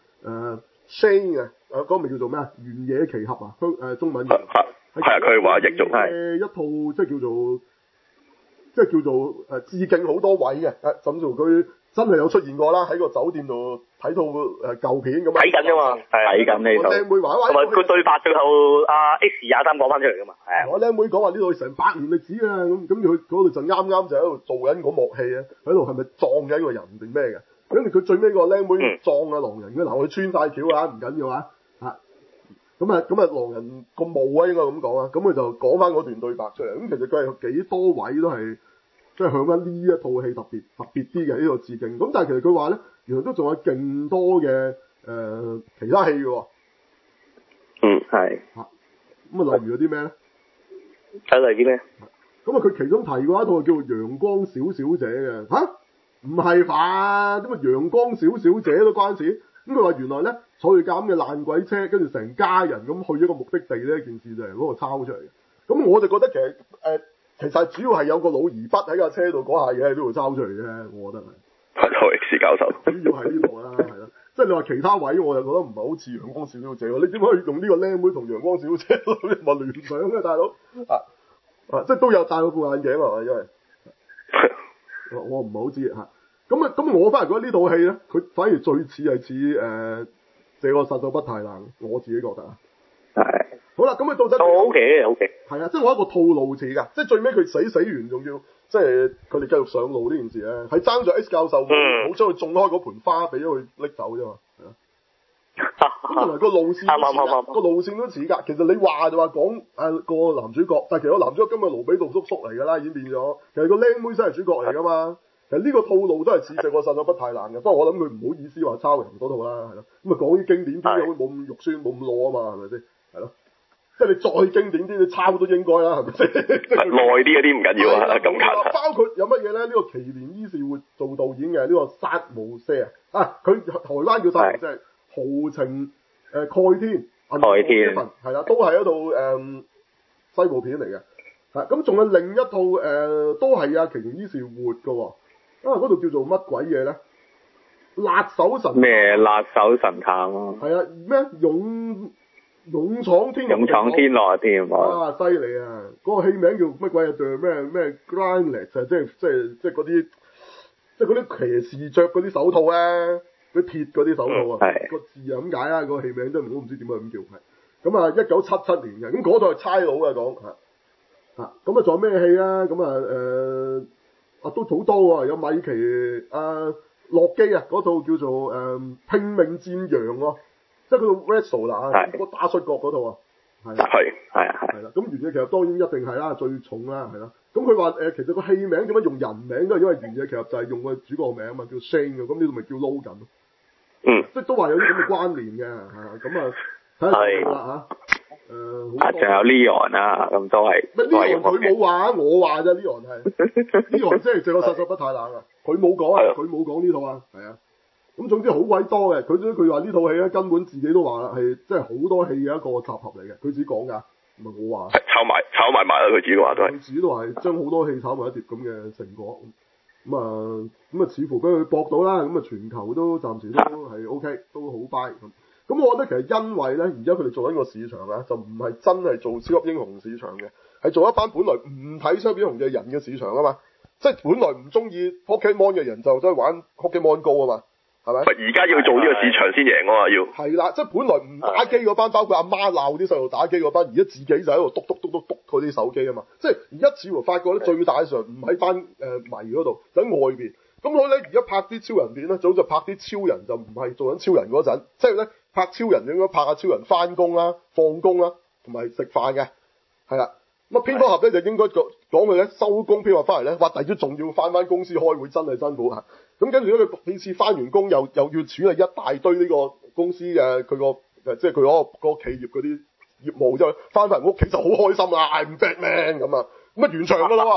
A: Shane 嘅，嗰個名叫做咩啊？原野奇俠啊，中文係
B: 佢話譯做
A: 係一套即係叫做致敬好多位嘅，甚至乎佢真係有出現過啦，喺個酒店度睇套舊片咁啊，
C: 睇緊啫嘛，
D: 睇緊呢套。
A: 我靚妹話，
C: 同埋佢對白最後阿 X23講翻出嚟噶嘛，係
A: 我靚妹講話呢度成100年歷史啊，咁佢嗰度就啱啱就喺度做緊嗰幕戲啊，喺度係咪撞緊個人定咩嘅？跟住佢最尾個靚妹撞啊狼人嘅，嗱佢穿晒橋啊，唔緊要啊，咁啊狼人個墓啊應該咁講啊，咁佢就講翻嗰段對白出嚟，咁其實佢係幾多位都係即係向翻呢一套戲特別啲嘅呢個致敬，咁但係其實佢話咧，原來都仲有勁多嘅其他戲嘅喎，
D: 係
A: 咁啊例如有啲咩咧？
C: 睇嚟啲咩？
A: 咁啊佢其中提過一套叫做《陽光小小姐》嘅，唔係吧？點解陽光小小姐都關事？咁佢話原來咧坐住架咁嘅爛鬼車，跟住成家人咁去咗個目的地呢件事就係嗰個抄出嚟嘅。咁我就覺得其實主要係有個老兒筆喺架車度嗰下嘢喺呢度抄出嚟啫，我覺得係。
B: 係 X 教授。
A: 主要係呢度啦，係啦。即係你話其他位，我就覺得唔係好似陽光小小姐喎。你點可以用呢個靚妹同陽光小姐嚟聯想嘅大佬？即係都有戴個副眼鏡係嘛？因為我唔係好知嚇。咁我反而覺得呢套戲咧，佢反而最似係似這個殺手不太冷，我自己覺得啊。
D: 係。
A: 好啦，咁佢到底
C: O K。
A: 係啊，即係我一個套路似㗎，即係最尾佢死完仲要，即係佢哋繼續上路呢件事咧，係爭咗 X 教授冇將佢種開嗰盆花俾咗佢拎走啫嘛，係啊。咁同埋個路線個路線都似㗎。其實你話就話講個男主角，但係其實個男主角今日盧比杜叔叔嚟㗎啦，已經變咗。其實個靚妹先係主角嚟㗎嘛。其實呢個套路都係似隻個殺手不太冷嘅，不過我諗佢唔好意思話抄人嗰套啦，係咯。咁啊講啲經典啲冇咁肉酸，冇咁攞啊嘛，係咪先？係咯。即係你再經典啲，你抄都應該啦，係咪先？
B: 耐啲嗰啲唔緊要啊，咁近。
A: 包括有乜嘢咧？呢個奇連伊士活做導演嘅呢個殺無赦啊！佢台灣叫殺無赦，豪情蓋天，
D: 蓋天
A: 係啦，都係一套西部片嚟嘅。咁仲有另一套都係奇連伊士活嘅喎，嗰度叫做乜鬼嘢咧？辣手神
D: 咩辣手神探咯？
A: 係啊，咩勇闖天
D: 樂添
A: 啊！犀利啊！嗰個戲名叫乜鬼啊？對咩 Grindless 啊？即係嗰啲即係嗰啲騎士着嗰啲手套咧，嗰啲鐵嗰啲手套啊，個字啊咁解啦。個戲名真係我唔知點解咁叫係。咁啊，1977年嘅，咁嗰套係差佬嘅講咁啊仲有咩戲啊？咁都好多喎，有米奇洛基啊嗰套叫做拼命戰羊喎。即係佢個 Wrestle 啦，個打摔角嗰套啊，係啦。咁原野其實當然一定係啦，最重啦，係啦。咁佢話其實個戲名點解用人名都係因為原野其實就係用個主角名啊嘛，叫 Shane 嘅，咁呢度咪叫 Logan 咯。即係都話有啲咁嘅關聯嘅，咁啊睇下啦嚇。
D: 仲有 Leon 啊，咁都係。
A: Leon 佢冇話，我話啫，Leon 係 Leon 即係這個殺手不太冷啊，佢冇講啊，佢冇講呢套啊，係啊。咁總之好鬼多嘅，佢話呢套戲咧根本自己都話啦，係即係好多戲嘅一個集合嚟嘅，佢自己講㗎，唔係我話。炒埋啦，佢自己話都係。佢自己都話係將好多戲炒埋一碟咁嘅成果，咁啊似乎俾佢博到啦，咁啊全球都暫時都係 OK，都好 buy 咁。咁我覺得其實因為咧，而家佢哋做緊個市場啊，就唔係真係做超級英雄市場嘅，係做一班本來唔睇超級英雄嘅人嘅市場啊嘛，即係本來唔中意 Pokemon 嘅人就走去玩 Pokemon Go 啊嘛。係咪？而
B: 家要做呢個市場先贏啊嘛，要。
A: 係啦，即係本來唔打機嗰班，包括阿媽鬧啲細路打機嗰班，而家自己就喺度篤嗰啲手機啊嘛。即係而家似乎發覺咧，最大嘅場唔喺班迷嗰度，就喺外邊。咁所以咧，而家拍啲超人片咧，早就拍啲超人就唔係做緊超人嗰陣，即係咧拍超人應該拍下超人翻工啦、放工啦，同埋食飯嘅，係啦。咁蝙蝠俠咧就應該講佢咧收工蝙蝠俠翻嚟咧，哇！第二朝仲要翻公司開會，真係辛苦嚇。咁跟住咧，佢次次翻完工又要處理一大堆呢個公司嘅佢個即係佢嗰個企業嗰啲業務之後，翻屋企就好開心啦，I'm Batman咁啊，咁啊完場㗎啦喎，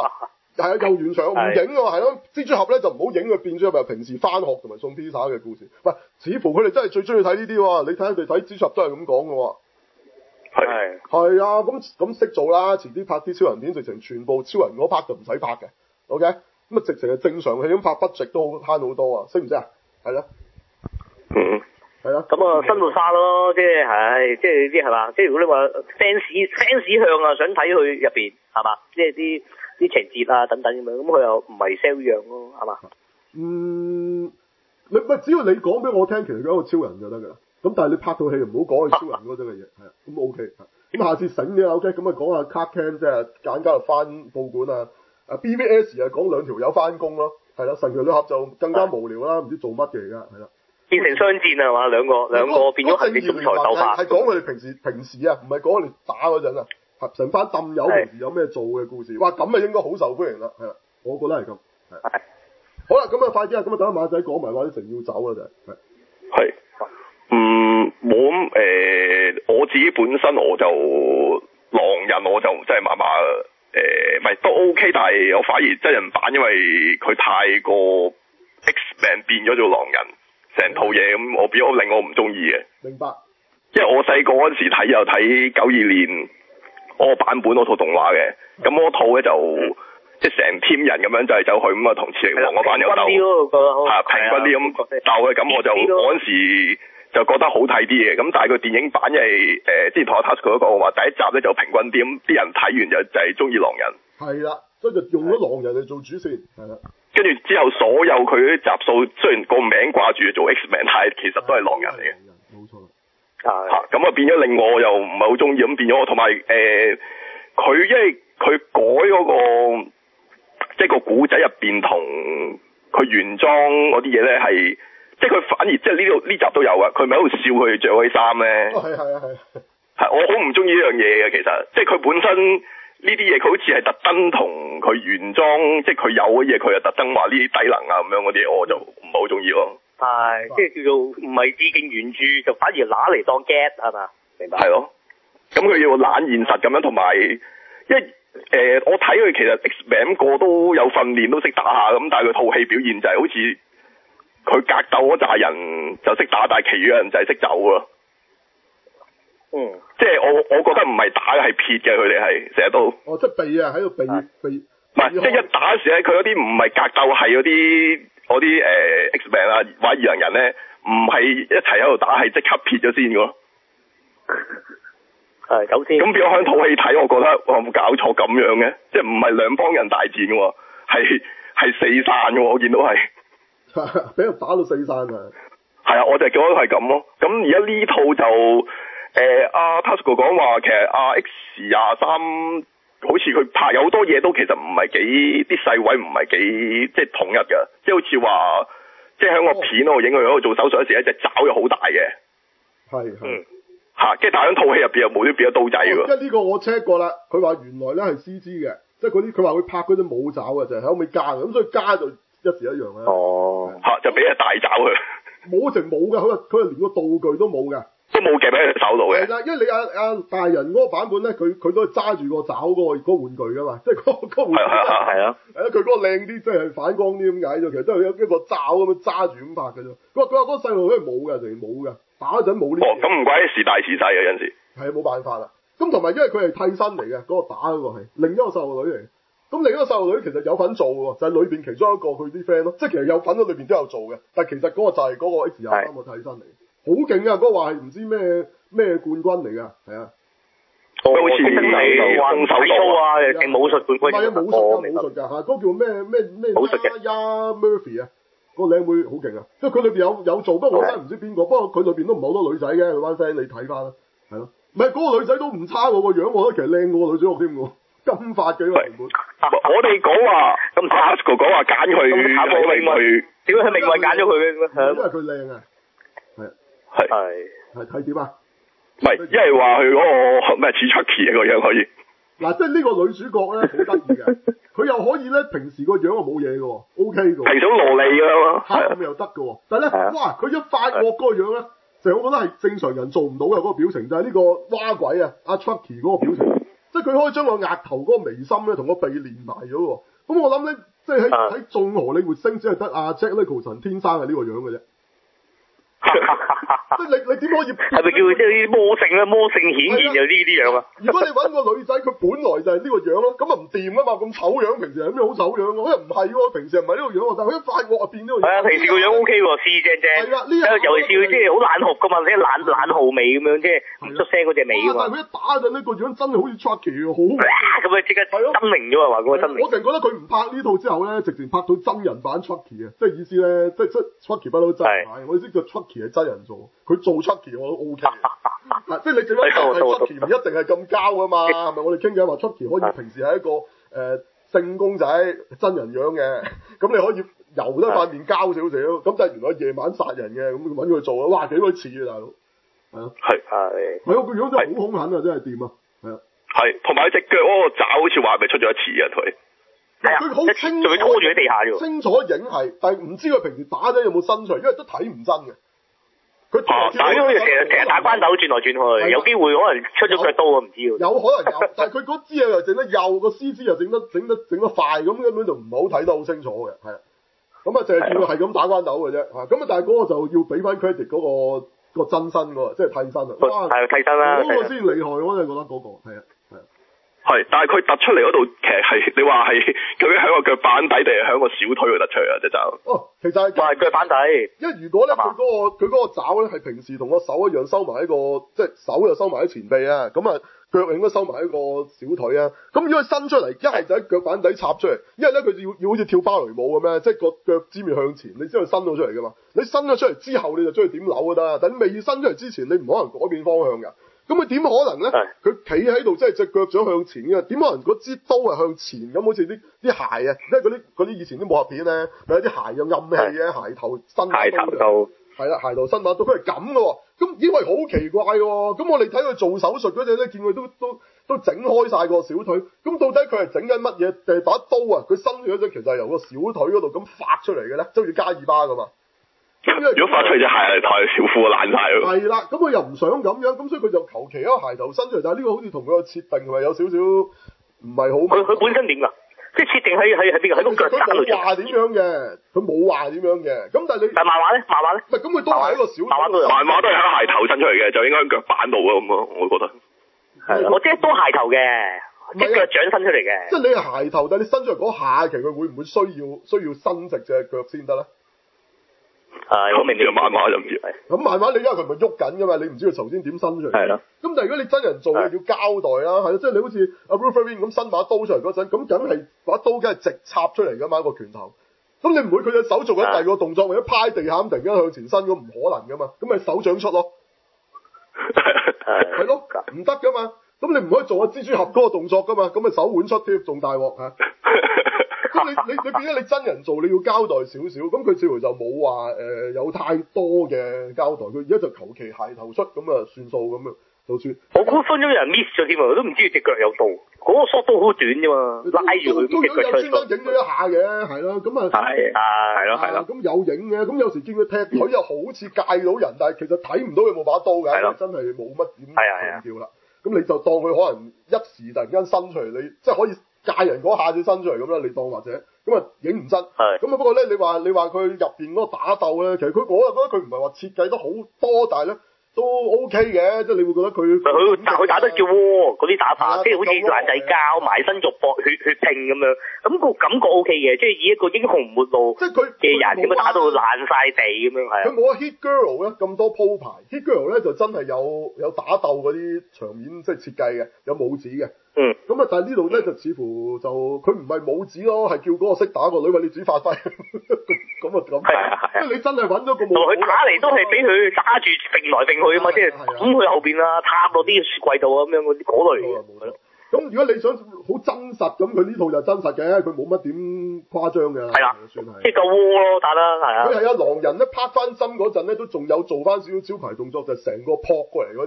A: 係啊，又完場唔影啊，係咯。蜘蛛俠咧就唔好影佢變咗入平時翻學同埋送披薩嘅故事。喂，似乎佢哋真係最中意睇呢啲喎。你睇佢哋睇蜘蛛俠都係咁講嘅喎。係啊，咁識做啦。遲啲拍啲超人片，直情全部超人嗰 part 就唔使拍嘅。OK，咁啊直情係正常戲咁拍budget都慳好多啊，識唔識啊？係咯。係啊。
C: 咁啊，新到沙咯，即係即係啲係嘛？即係如果你話 fans 向啊，想睇佢入邊係嘛？即係啲情節啊等等咁樣，咁佢又唔係 sell 樣咯，係嘛？
A: 你只要你講俾我聽，其實佢一個超人就得㗎啦。咁但係你拍套戲唔好講佢超人嗰種嘅嘢，係啊，咁 OK。咁下次醒啲啊 OK，咁啊講下 Clark Kent 即係簡家就翻報館啊，BVS 啊講兩條友翻工咯，係啦，神奇女俠就更加無聊啦，唔知做乜嘅而家，係啦。變成
C: 雙戰係嘛？兩個變咗行政總裁手法。
A: 係講佢哋平時啊，唔係講佢哋打嗰陣啊，成班氹友平時有咩做嘅故事。哇，咁啊應該好受歡迎啦，係啦，我覺得係咁。係。好啦，咁啊快啲啊，咁啊等阿馬仔講埋話啲成要走啦就係。
B: 係。冇咁我自己本身我就狼人我就真係麻麻唔係都 OK， 但係我反而真人版因為佢太過 X-Men 變咗做狼人，成套嘢咁我變咗令我唔中意嘅。
A: 明白。
B: 因為我細個嗰陣時睇又睇92年嗰個版本嗰套動畫嘅，咁嗰套咧就即係成 team 人咁樣走嚟走去咁啊，同磁力王嗰班友鬥，平均啲咁鬥嘅，咁我就嗰陣時就覺得好睇啲嘅，咁但係佢電影版因為之前同阿 Tasuku 都講話第一集咧就平均啲，咁啲人睇完就係中意狼人。係啦，
A: 所以就用咗狼人嚟做主線，係啦。
B: 跟住之後所有佢啲集數雖然個名掛住做 X-Men， 但係其實都係狼人嚟嘅。
A: 冇錯。
B: 咁啊變咗令我又唔係好中意，咁變咗我同埋佢因為佢改嗰個即係個古仔入邊同佢原裝嗰啲嘢咧係。即係佢反而即係呢集都有啊！佢咪喺度笑佢着嗰啲衫咧。係我好唔中意呢樣嘢嘅，其實即係佢本身呢啲嘢，佢好似係特登同佢原裝，即係佢有嘅嘢，佢又特登話呢啲低能啊咁樣嗰啲，我就唔係好中意咯。係，
C: 即係叫做唔係致敬原著，就反而揦嚟當 get 係嘛？明白。
B: 係咯，咁佢要懶現實咁樣，同埋因為我睇佢其實 X-Men 個都有訓練，都識打下咁，但係佢套戲表現就係好似。佢格鬥嗰扎人就識打，但係其餘嘅人就係識走咯。即係我覺得唔係打嘅係撇嘅，佢哋係成日都。即係避啊，喺度避。唔係，即係一打時咧，佢嗰啲唔係格鬥，係嗰啲X-Men 啊，或者異能人咧，唔係一齊喺度打，係即刻撇咗先嘅咯。係走先。咁變咗喺套戲睇，我覺得我有冇搞錯咁樣嘅？即係唔係兩幫人大戰嘅喎，係四散嘅喎，我見到係。
A: 俾人打到四散啊！
B: 係啊，我就覺得係咁咯。咁而家呢套就阿 Tasuku 講話，其實阿 X23好似佢拍有好多嘢都其實唔係幾啲細位唔係幾即係統一嘅，即係好似話即係喺個片嗰度影佢喺度做手術嗰時，一隻爪又好大嘅。係。跟住但係喺套戲入邊又冇啲變咗刀仔喎。因為
A: 呢個我 check 過啦，佢話原來咧係 CG 嘅，即係嗰啲佢話佢拍嗰啲冇爪嘅，就係喺尾加嘅，咁所以加就。一時一樣啊！
B: 就俾隻大爪佢，
A: 冇成冇噶，佢連個道具都冇噶，
B: 都冇夾喺隻手度嘅。
A: 係啦，因為你阿大人嗰個版本咧，佢都係揸住個爪嗰個玩具噶嘛，即係嗰玩具。係啊。係佢嗰個靚啲，即係反光啲咁解啫。其實都係一個爪咁樣揸住咁拍嘅啫。佢話嗰個細路佢係冇嘅，淨係冇嘅，打嗰陣冇呢。
B: 咁唔怪得時大時細啊，有陣時。
A: 係冇辦法啦。咁同埋因為佢係替身嚟嘅，嗰個打嗰個係另一個細路女嚟。咁另一個細路女其實有份做喎，就係裏邊其中一個佢啲 friend 咯，即係其實有份喺裏邊都有做嘅，但係其實嗰個就係嗰個 X23個替身嚟，好勁啊！嗰個話係唔知咩冠軍嚟㗎，係啊，
B: 好似空手道啊，
C: 勁武術冠軍，
A: 唔係啊，武術㗎嚇，嗰個叫咩
C: 武術嘅
A: Murphy 啊，個靚妹好勁啊，即係佢裏邊有做，不過我真係唔知邊個，不過佢裏邊都唔係好多女仔嘅，佢班 friend 你睇翻啦，係咯，唔係嗰個女仔都唔差喎，個樣我覺得其實靚過個女主角添喎。金髮嘅原本，
B: 我哋講話咁 Tasuku 講話揀佢，因為佢
C: 點解佢命運揀咗佢嘅？
A: 因為佢靚啊，係睇點啊？
B: 唔係，因為話佢嗰個咩似 Chucky 個樣可以。
A: 嗱，即係呢個女主角咧好得意嘅，佢又可以咧平時個樣又冇嘢嘅，OK 嘅。
B: 平常蘿莉㗎嘛，
A: 咁又得嘅，但係咧，哇！佢一發惡嗰個樣咧，就我覺得係正常人做唔到嘅嗰個表情，就係呢個蛙鬼啊，阿 Chucky 嗰個表情。即係佢可以將個額頭嗰個眉心咧同個鼻連埋咗喎，不咁我諗咧，即係喺眾荷里活星只係得阿 Jack Nicholson 天生係呢個樣嘅啫。即係你點可以？
C: 係咪叫即係啲魔性咧？魔性顯現就呢啲樣啊？
A: 如果你揾個女仔，佢本來就係呢個樣咯，咁啊唔掂啊嘛，咁醜樣，平時係咩好醜樣喎？又唔係喎，平時唔係呢個樣喎，但係佢一發惡啊變呢個樣。係啊，
C: 平時個樣 OK 喎，四正正。係
A: 啦，呢
C: 尤其是佢即係好冷酷噶嘛，即係冷酷味咁樣，即係唔出聲嗰隻味噶嘛。
A: 但係佢一打陣呢個樣真係好似 Chucky 喎，好
C: 咁啊即刻真明咗啊！話嗰個真明。
A: 我淨覺得佢唔拍呢套之後咧，直情拍到真人版 Chucky 啊！即係意思咧，即係 Chucky 不嬲真人版，我意思叫 Chucky 係真人做，佢做 Chucky 我都 OK 嘅。即係你整得係 Chucky 唔一定係咁膠噶嘛，係咪？我哋傾緊話 Chucky 可以平時係一個性公仔真人樣嘅，咁你可以油得塊面膠少少，咁就係原來夜晚殺人嘅，咁揾佢做啊！哇，幾鬼似啊大佬！係啊，係個樣真係好兇狠啊，真係掂啊！係啊，
B: 係，同埋隻腳嗰個爪好似話咪出咗一次啊佢。
A: 佢好清楚，
C: 仲要拖住喺地下啫。
A: 清楚影係，但係唔知佢平時打陣有冇伸出嚟，因為都睇唔真嘅。佢
C: 打咗成日打關斗轉來轉去，有機會可能出咗腳刀啊，唔知喎。
A: 有可能有，但係佢嗰支又整得幼，個獅子又整得快，咁根本就唔係好睇得好清楚嘅，係啊。咁啊，淨係見佢係咁打關斗嘅啫，嚇。咁啊，但係嗰個就要俾翻 credit 嗰個真身喎，即係替身啊。哇！
C: 係替身啦。
A: 嗰個先厲害，我真係覺得嗰個係啊。
B: 係，但係佢突出嚟嗰度，其實係你話係究竟喺個腳板底定係喺個小腿度突出啊？隻爪。哦，其實係
C: 腳板底。
A: 因為如果咧佢嗰個爪咧係平時同個手一樣收埋喺個，即係手又收埋喺前臂啊，咁啊腳應該收埋喺個小腿啊。咁如果佢伸出嚟，一係就喺腳板底插出嚟，一係咧佢要好似跳芭蕾舞咁樣，即係個腳尖面向前，你先可以伸到出嚟噶嘛。你伸咗出嚟之後，你就中意點扭就得。但你未伸出嚟之前，你唔可能改變方向㗎。咁佢點可能咧？佢企喺度，即係隻腳掌向前嘅，點可能嗰支刀係向前咁？好似啲鞋啊，即係嗰啲以前啲武俠片咧，咪有啲鞋有暗器嘅，鞋頭伸把刀。係啦，鞋頭伸把刀，佢係咁嘅喎。咁以為好奇怪喎。咁我哋睇佢做手術嗰陣咧，見佢都整開晒個小腿。咁到底佢係整緊乜嘢？定係把刀啊？佢伸咗嗰陣，其實係由個小腿嗰度咁發出嚟嘅咧，即係好似加爾巴咁啊！
B: 如果發出隻鞋嚟，台條褲爛晒咯。
A: 係啦，咁佢又唔想咁樣，咁所以佢就求其一個鞋頭伸出嚟，但係呢個好似同佢個設定係咪有少少唔係好？
C: 佢本身點㗎？即係設定喺邊個？喺個腳踭度。佢冇
A: 話點樣嘅，佢冇話點樣嘅。咁但係你。
C: 但漫畫咧？
A: 唔係，咁佢都係一個小。
B: 漫畫都係喺鞋頭伸出嚟嘅，就應該喺腳板度啊咁咯，我覺得。
C: 係。我即係都鞋頭嘅，即係腳掌伸出嚟嘅。
A: 即係你係鞋頭，但係你伸出嚟嗰下，其實佢會唔會需要伸直隻腳先得咧？
C: 我明嘅
B: 漫畫就唔知。
A: 咁漫畫你因為佢唔係喐緊噶嘛，你唔知佢頭先點伸出嚟。係咯。咁但係如果你真人做，要交代啦，係咯，即係你好似阿 Wolverine 咁伸把刀出嚟嗰陣，咁梗係把刀梗係直插出嚟噶嘛，一個拳頭。咁你唔會佢隻手做緊第二個動作，或者趴喺地下咁突然間向前伸，咁唔可能噶嘛，咁咪手掌出咯。係咯，唔得噶嘛。咁你唔可以做蜘蛛俠嗰個動作噶嘛，咁咪手腕出添，仲大鑊嚇。咁你變咗你真人做，你要交代少少，咁佢似乎就冇話有太多嘅交代，佢而家就求其鞋頭出咁啊算數咁啊，就算。我估分鐘有人 miss 咗添啊，都唔知佢隻腳有刀，嗰個 shot 都好短啫嘛，拉住佢隻腳出。都有專登影咗一下嘅，係咯，咁啊。係咯。咁有影嘅，咁有時見佢踢腿又好似戒到人，但係其實睇唔到佢冇把刀㗎，真係冇乜點強調啦。咁你就當佢可能一時突然間伸出嚟，你即係可以戒人嗰下先伸出嚟咁啦，你當或者咁啊影唔真。咁啊不過咧，你話佢入邊嗰個打鬥咧，其實我又覺得佢唔係話設計得好多，但係咧都 OK 嘅，即係你會覺得佢
C: 打得叫窩嗰啲打法，即係好似爛仔交埋身肉搏血拼咁樣，咁個感覺 OK 嘅，即係以一個英雄末路即係佢嘅人點樣打到爛晒地咁樣係。
A: 佢冇阿 Hit Girl 咧咁多鋪排，Hit Girl 咧就真係有打鬥嗰啲場面即係設計嘅，有武指嘅。咁啊，但係呢度咧就似乎就佢唔係武指咯，係叫嗰個識打個女話你自己發揮。咁即係你真係揾咗個武。
C: 佢打嚟都係俾佢揸住揈來揈去啊嘛，即係咁佢後邊啊，踏落啲雪櫃度啊咁樣嗰類。
A: 咁如果你想好真實咁，佢呢套就真實嘅，佢冇乜點誇張嘅。係啦，算係。即係夠窩咯，打得係啊。佢係啊，狼人咧拍翻針嗰陣咧，都仲有做翻少少招牌動作，就成個撲過嚟嗰啲咯，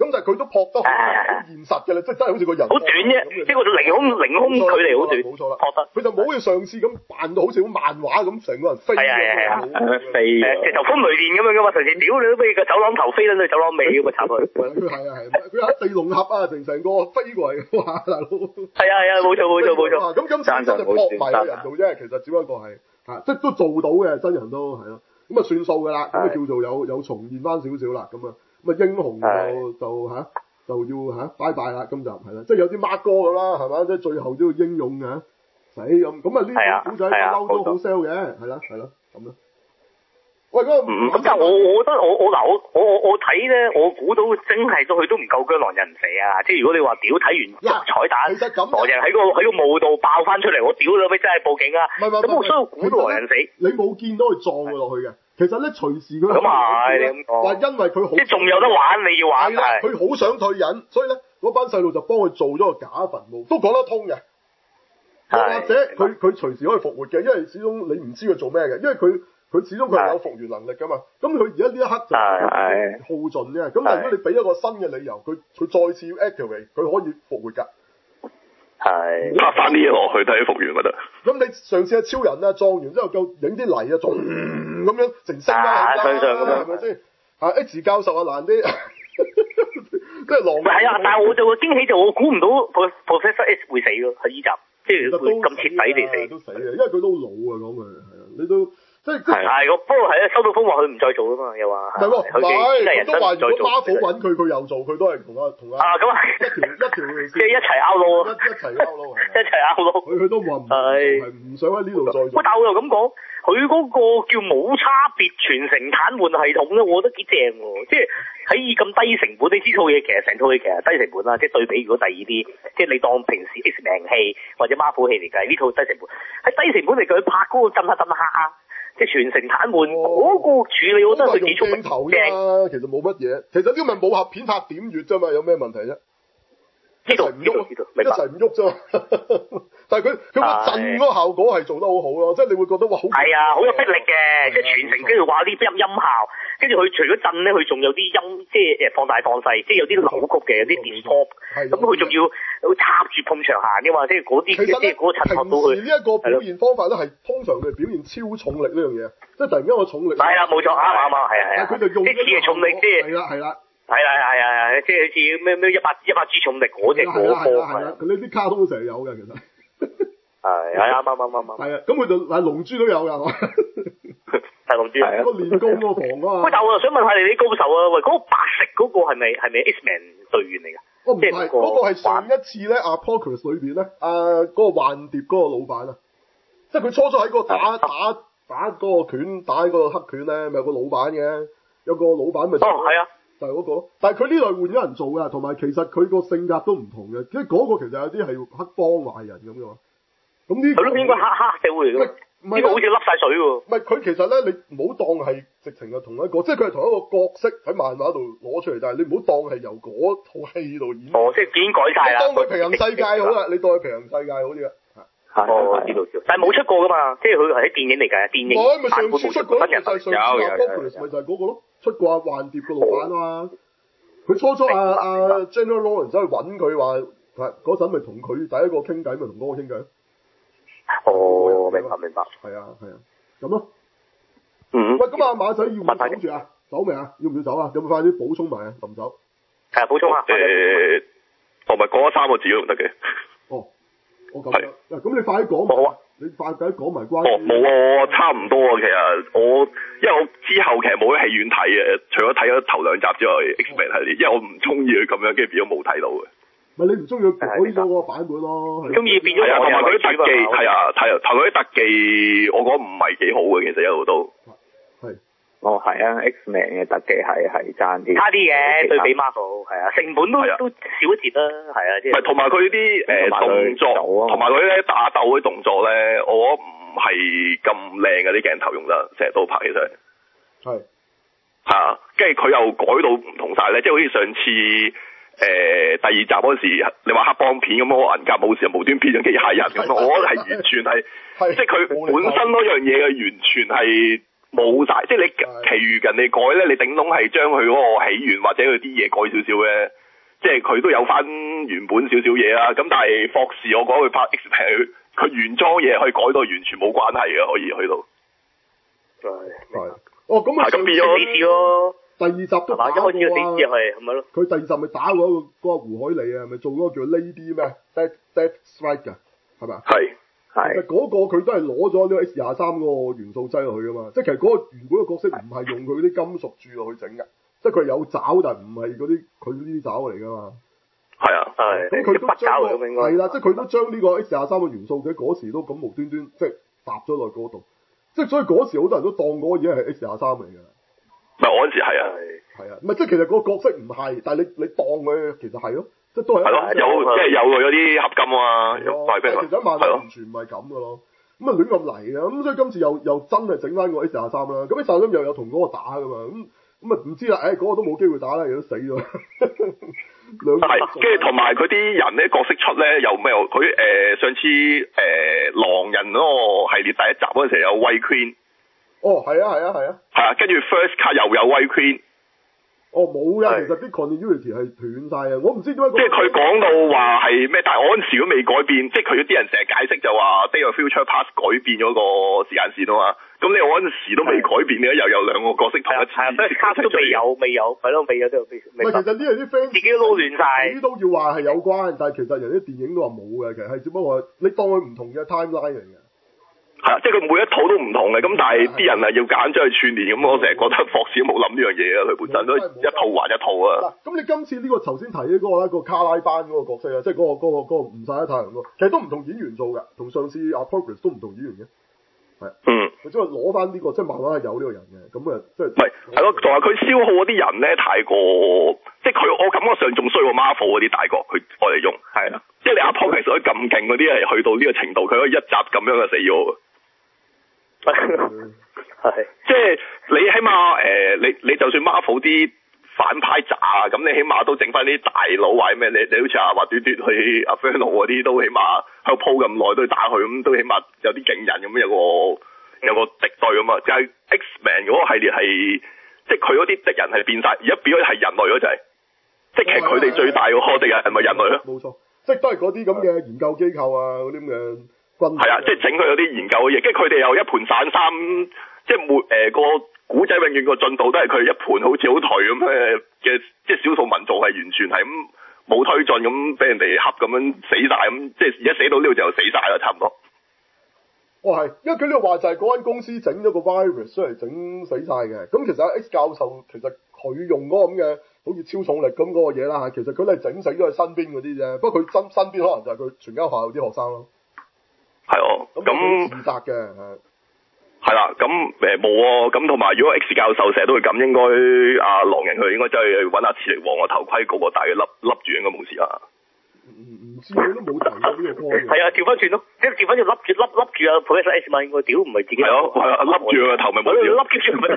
A: 咁但係佢都撲得好現實嘅啦，即係真係好似個人
C: 好短啫，即係個凌空距離好短，
A: 冇錯啦，
C: 撲得。
A: 佢就冇好似上次咁扮到好似好漫畫咁，成個人飛
D: 飛
C: 直頭風雷電咁樣噶嘛，上次屌你都俾個走廊頭飛到走廊尾咁啊，插佢。
A: 佢喺地龍盒啊，成個飛過嚟哇，大佬。
C: 係冇錯。
A: 咁今次真係撲埋個人做啫，其實只不過係即係都做到嘅，真人都係咯。咁啊算數㗎啦，咁啊叫做有重現翻少少啦，咁啊英雄就要拜拜啦，今集係啦，即係有啲 Mark 哥咁啦，係嘛，即係最後都要英勇嘅死咁啊呢個古仔嬲都好 sell 嘅，係啦咁啦。喂，嗰個
C: 咁但係我覺得我睇咧，我估到真係佢都唔夠姜狼人死啊！即係如果你話屌睇完彩蛋，
A: 其實咁
C: 狼人喺個墓度爆翻出嚟，我屌咗俾真係報警啊！咁我需要估到狼人死，
A: 你冇見到佢撞佢落去嘅。其實咧隨時佢
C: 咁係你咁講，
A: 話因為佢好
C: 即係仲有得玩，你要玩係。
A: 佢好想退隱，所以咧嗰班細路就幫佢做咗個假墳墓，都講得通嘅。或者佢隨時可以復活嘅，因為始終你唔知佢做咩嘅，因為佢始終佢係有復原能力噶嘛。咁佢而家呢一刻就耗盡啫。咁但係如果你俾一個新嘅理由，佢再次要 activate，佢可以復活㗎。
B: 係拍翻啲嘢落去睇復原咪得。咁
A: 你上次超人啊撞完之後夠影啲泥啊，仲咁樣成星啦，係咪先？X 教授啊難啲，即係狼。
C: 係啊，但係我就個驚喜就我估唔到 Professor X 會死咯，喺呢集，即係會咁徹底地死。
A: 都死啊，因為佢都老啊，講佢係啊，你都。即係
C: 不過係啊，收到風話佢唔再做啊嘛，又話
A: 唔係喎，佢都話如果Marvel揾佢又做，佢都係同啊
C: 咁啊一條即係一齊拗路
A: 一齊拗路，
C: 一齊拗路。
A: 佢都話唔想喺呢度再做。
C: 但我又咁講，佢嗰個叫冇差別全程癱瘓系統咧，我覺得幾正喎。即係喺咁低成本，你知套嘢其實成套嘢其實低成本啦。即係對比如果第二啲，即係你當平時 X 名戲或者 Marvel 戲嚟計，呢套低成本。喺低成本嚟計，佢拍嗰個震下。即係全程癱瘓，嗰個處理我覺得佢幾聰明
A: 啫。其實冇乜嘢，其實呢個咪武俠片拍點穴啫嘛，有咩問題啫？
C: 呢度唔喐，
A: 一齊唔喐啫。但係佢個震嗰個效果係做得好好咯，即係你會覺得哇好。係
C: 啊，好有逼力嘅，即係全程跟住話啲音效，跟住佢除咗震咧，佢仲有啲音，即係放大放細，即係有啲扭曲嘅，有啲 distort。咁佢仲要插住碰牆行嘅嘛，即係嗰啲即係嗰個襯托到佢。
A: 呢一個表現方法咧，係通常佢表現超重力呢樣嘢，即係突然間個重力。
C: 係啦，冇錯，啱，係啊。
A: 佢就用
C: 即係重力，即係。係啦。係，即係好似咩100 G 重力嗰隻嗰科。
A: 係啦，佢呢啲卡通成日有嘅其實。
C: 係啱。
A: 係啊，咁佢就龍珠都有㗎，係嘛？
C: 係龍珠。係
A: 個練功嗰個房啊嘛。
C: 喂，但我又想問下你啲高手啊，喂，嗰個白色嗰個係咪 X-Men 隊員嚟㗎？
A: 唔係，嗰個係上一次咧，Apocalypse 裏邊咧，嗰個幻蝶嗰個老闆啊，即係佢初喺嗰個打嗰個拳，打嗰個黑拳咧，咪有個老闆嘅，有個老闆咪
C: 係啊。
A: 就係嗰個咯，但係佢呢度換咗人做㗎，同埋其實佢個性格都唔同嘅，即係嗰個其實有啲係黑幫壞人咁嘅嘛。咁呢個
C: 應該黑社會嚟㗎，呢個好似笠晒水喎。
A: 唔係佢其實咧，你唔好當係直情係同一個，即係佢係同一個角色喺漫畫度攞出嚟，但係你唔好當係由嗰套戲度演。
C: 即係已經改晒啦。
A: 當佢平行世界好啦，你當佢平行世界好啲啦。
C: 知道。但係冇出過㗎嘛，即係佢係喺電影嚟㗎，電影。
A: 咪上次出過
C: 新人
A: 就係上次咪就係嗰個咯，出過幻蝶個老闆啊嘛。佢初General Lawrence 走去揾佢話，嗰陣咪同佢第一個傾偈，咪同嗰個傾偈。
C: 明白。
A: 係啊，咁咯。
C: 喂，
A: 咁阿馬仔要唔要走住啊？走未啊？要唔要走啊？有冇快啲補充埋啊？臨走。
C: 係啊，補充啊。
B: 我咪講咗3個字都唔得嘅。
A: 我咁樣。咁你快啲講。好啊。你快啲講埋關。
B: 冇啊，差唔多啊。其實因為我之後其實冇喺戲院睇嘅，除咗睇咗頭2集之外 ，X-Men 系列，因為我唔中意佢咁樣，跟住變咗冇睇到嘅。咪你唔中意佢改咗嗰個版本咯？
C: 中意變咗。
B: 係啊，同埋佢啲特技係啊，同佢啲特技，我覺得唔係幾好嘅，其實一路都。
D: 係啊 ，X-Men 嘅特技係差啲
C: 嘅，對比 Marvel 係啊，成本都少一截啦，係啊，即係。唔係，
B: 同埋佢啲動作，同埋佢咧打鬥啲動作咧，我覺得唔係咁靚嘅啲鏡頭用得，成日都拍起上嚟。係。係跟住佢又改到唔同晒咧，即係好似上次第2集嗰時，你話黑幫片咁，我銀甲武士無端變咗機械人咁，我覺得係完全係，即係佢本身嗰樣嘢嘅完全係。 冇晒，即係你其餘人哋改咧，你頂籠係將佢嗰個起源或者佢啲嘢改少少嘅，即係佢都有翻原本少少嘢啦。咁但係霍士我講佢拍 X-Men 佢原裝嘢可以改到完全冇關係嘅，可以去到。
A: 係。哦，咁啊，
B: 咁變咗
C: 4次咯。
A: 第二集都打過啊。
C: 一開始嘅4次係咪咯？
A: 佢第二集咪打過嗰個胡海利啊，咪做嗰個叫 Lady 咩 Death Strike 㗎，係咪啊？
B: 係。
A: 其實嗰個佢都係攞咗呢個 X-23嗰個元素擠落去噶嘛，即係其實嗰個原本嘅角色唔係用佢嗰啲金屬鑄落去整嘅，即係佢有爪，但係唔係嗰啲佢呢啲爪嚟噶嘛。
B: 係啊，
C: 係。
A: 咁佢都將係啦，即係佢都將呢個 X-23嘅元素喺嗰時都咁無端端即係搭咗落嗰度，即係所以嗰時好多人都當嗰個嘢係 X-23嚟㗎。
B: 唔係我嗰時係啊。
A: 係啊，唔係即係其實個角色唔係，但係你當佢其實係咯。即係都係。係咯，
B: 即係有佢嗰啲合金啊，
A: 其實漫畫完全唔係咁嘅咯，咁啊亂咁嚟嘅，咁所以今次又真係整翻個 X-23啦，咁 X-23又有同嗰個打噶嘛，咁啊唔知啦，嗰個都冇機會打啦，亦都死咗。
B: 係，跟住同埋佢啲人咧角色出咧又咩？佢上次狼人嗰個系列第一集嗰陣時有 White Queen。
A: 哦，係啊。係
B: 啊，跟住 First Cut 又有 White Queen。
A: 哦，冇㗎，其實啲 continuity 係斷晒啊！我唔知點解。
B: 即係佢講到話係咩，但係我嗰陣時都未改變，即係佢啲人成日解釋就話 Day of Future Past 改變咗個時間線啊嘛。咁你我嗰陣時都未改變嘅，又有兩個角色同一次。
C: 係啊 ，Cast 都未有，係咯，未有都未。
A: 唔係，其實呢樣啲 fans
C: 自己撈亂晒，
A: 都要話係有關，但係其實人啲電影都話冇嘅，其實係只不過你當佢唔同嘅 timeline 嚟嘅。
B: 係啊，即係佢每一套都唔同嘅，咁但係啲人係要揀將去串聯，咁我成日覺得霍士都冇諗呢樣嘢啊，佢本身都一套還一套啊。嗱，咁你今次呢個頭先提嘅嗰個咧，個卡拉班嗰個角色啊，即係嗰個唔晒得太陽嗰個，其實都唔同演員做㗎，同上次阿 Progress 都唔同演員嘅。係。佢即係攞翻呢個，即係漫畫係有呢個人嘅，咁啊，即係。唔係，係咯，同埋佢消耗嗰啲人咧，太過，即係佢我感覺上仲衰過 Marvel 嗰啲大國，佢我嚟用。係啊。即係你阿 Progress 可以咁勁嗰啲係去到呢個程度，佢可以一集咁樣就死咗。係，即係你起碼你就算 Marvel 啲反派渣啊，咁你起碼都整翻啲大佬或者咩？你好似話短短去阿 Inferno 嗰啲，都起碼喺度鋪咁耐都要打佢，咁都起碼有啲勁人咁，有個敵對咁啊！就係 X-Men 嗰個系列係，即係佢嗰啲敵人係變晒，而家變咗係人類咯，就係，即係其實佢哋最大個敵人係咪人類咧？冇錯，即係都係嗰啲咁嘅研究機構啊，嗰啲咁嘅。係啊，即係整佢有啲研究嘅嘢，跟住佢哋又一盤散沙，即係個古仔永遠個進度都係佢一盤好似好頹咁嘅，即係少數民族係完全係咁冇推進咁，俾人哋恰咁樣死晒咁，即係而家死到呢度就死晒啦，差唔多。哦係，因為佢呢個話就係嗰間公司整咗個 virus 出嚟整死晒嘅，咁其實 X 教授其實佢用嗰個咁嘅好似超重力咁嗰個嘢啦，其實佢都係整死咗佢身邊嗰啲啫，不過佢身邊可能就係佢全間學校啲學生咯。係哦，咁自殺嘅係啦，咁冇啊，咁同埋如果 X 教授成日都會咁，應該阿狼人佢應該真係揾阿磁力王個頭盔個大嘅笠住應該冇事啊。唔知佢都冇提過呢個歌。係啊，調翻轉咯，即係調翻轉笠住啊 Professor X 嘛，應該屌唔係自己。係啊，笠住佢個頭咪冇事。笠住咪。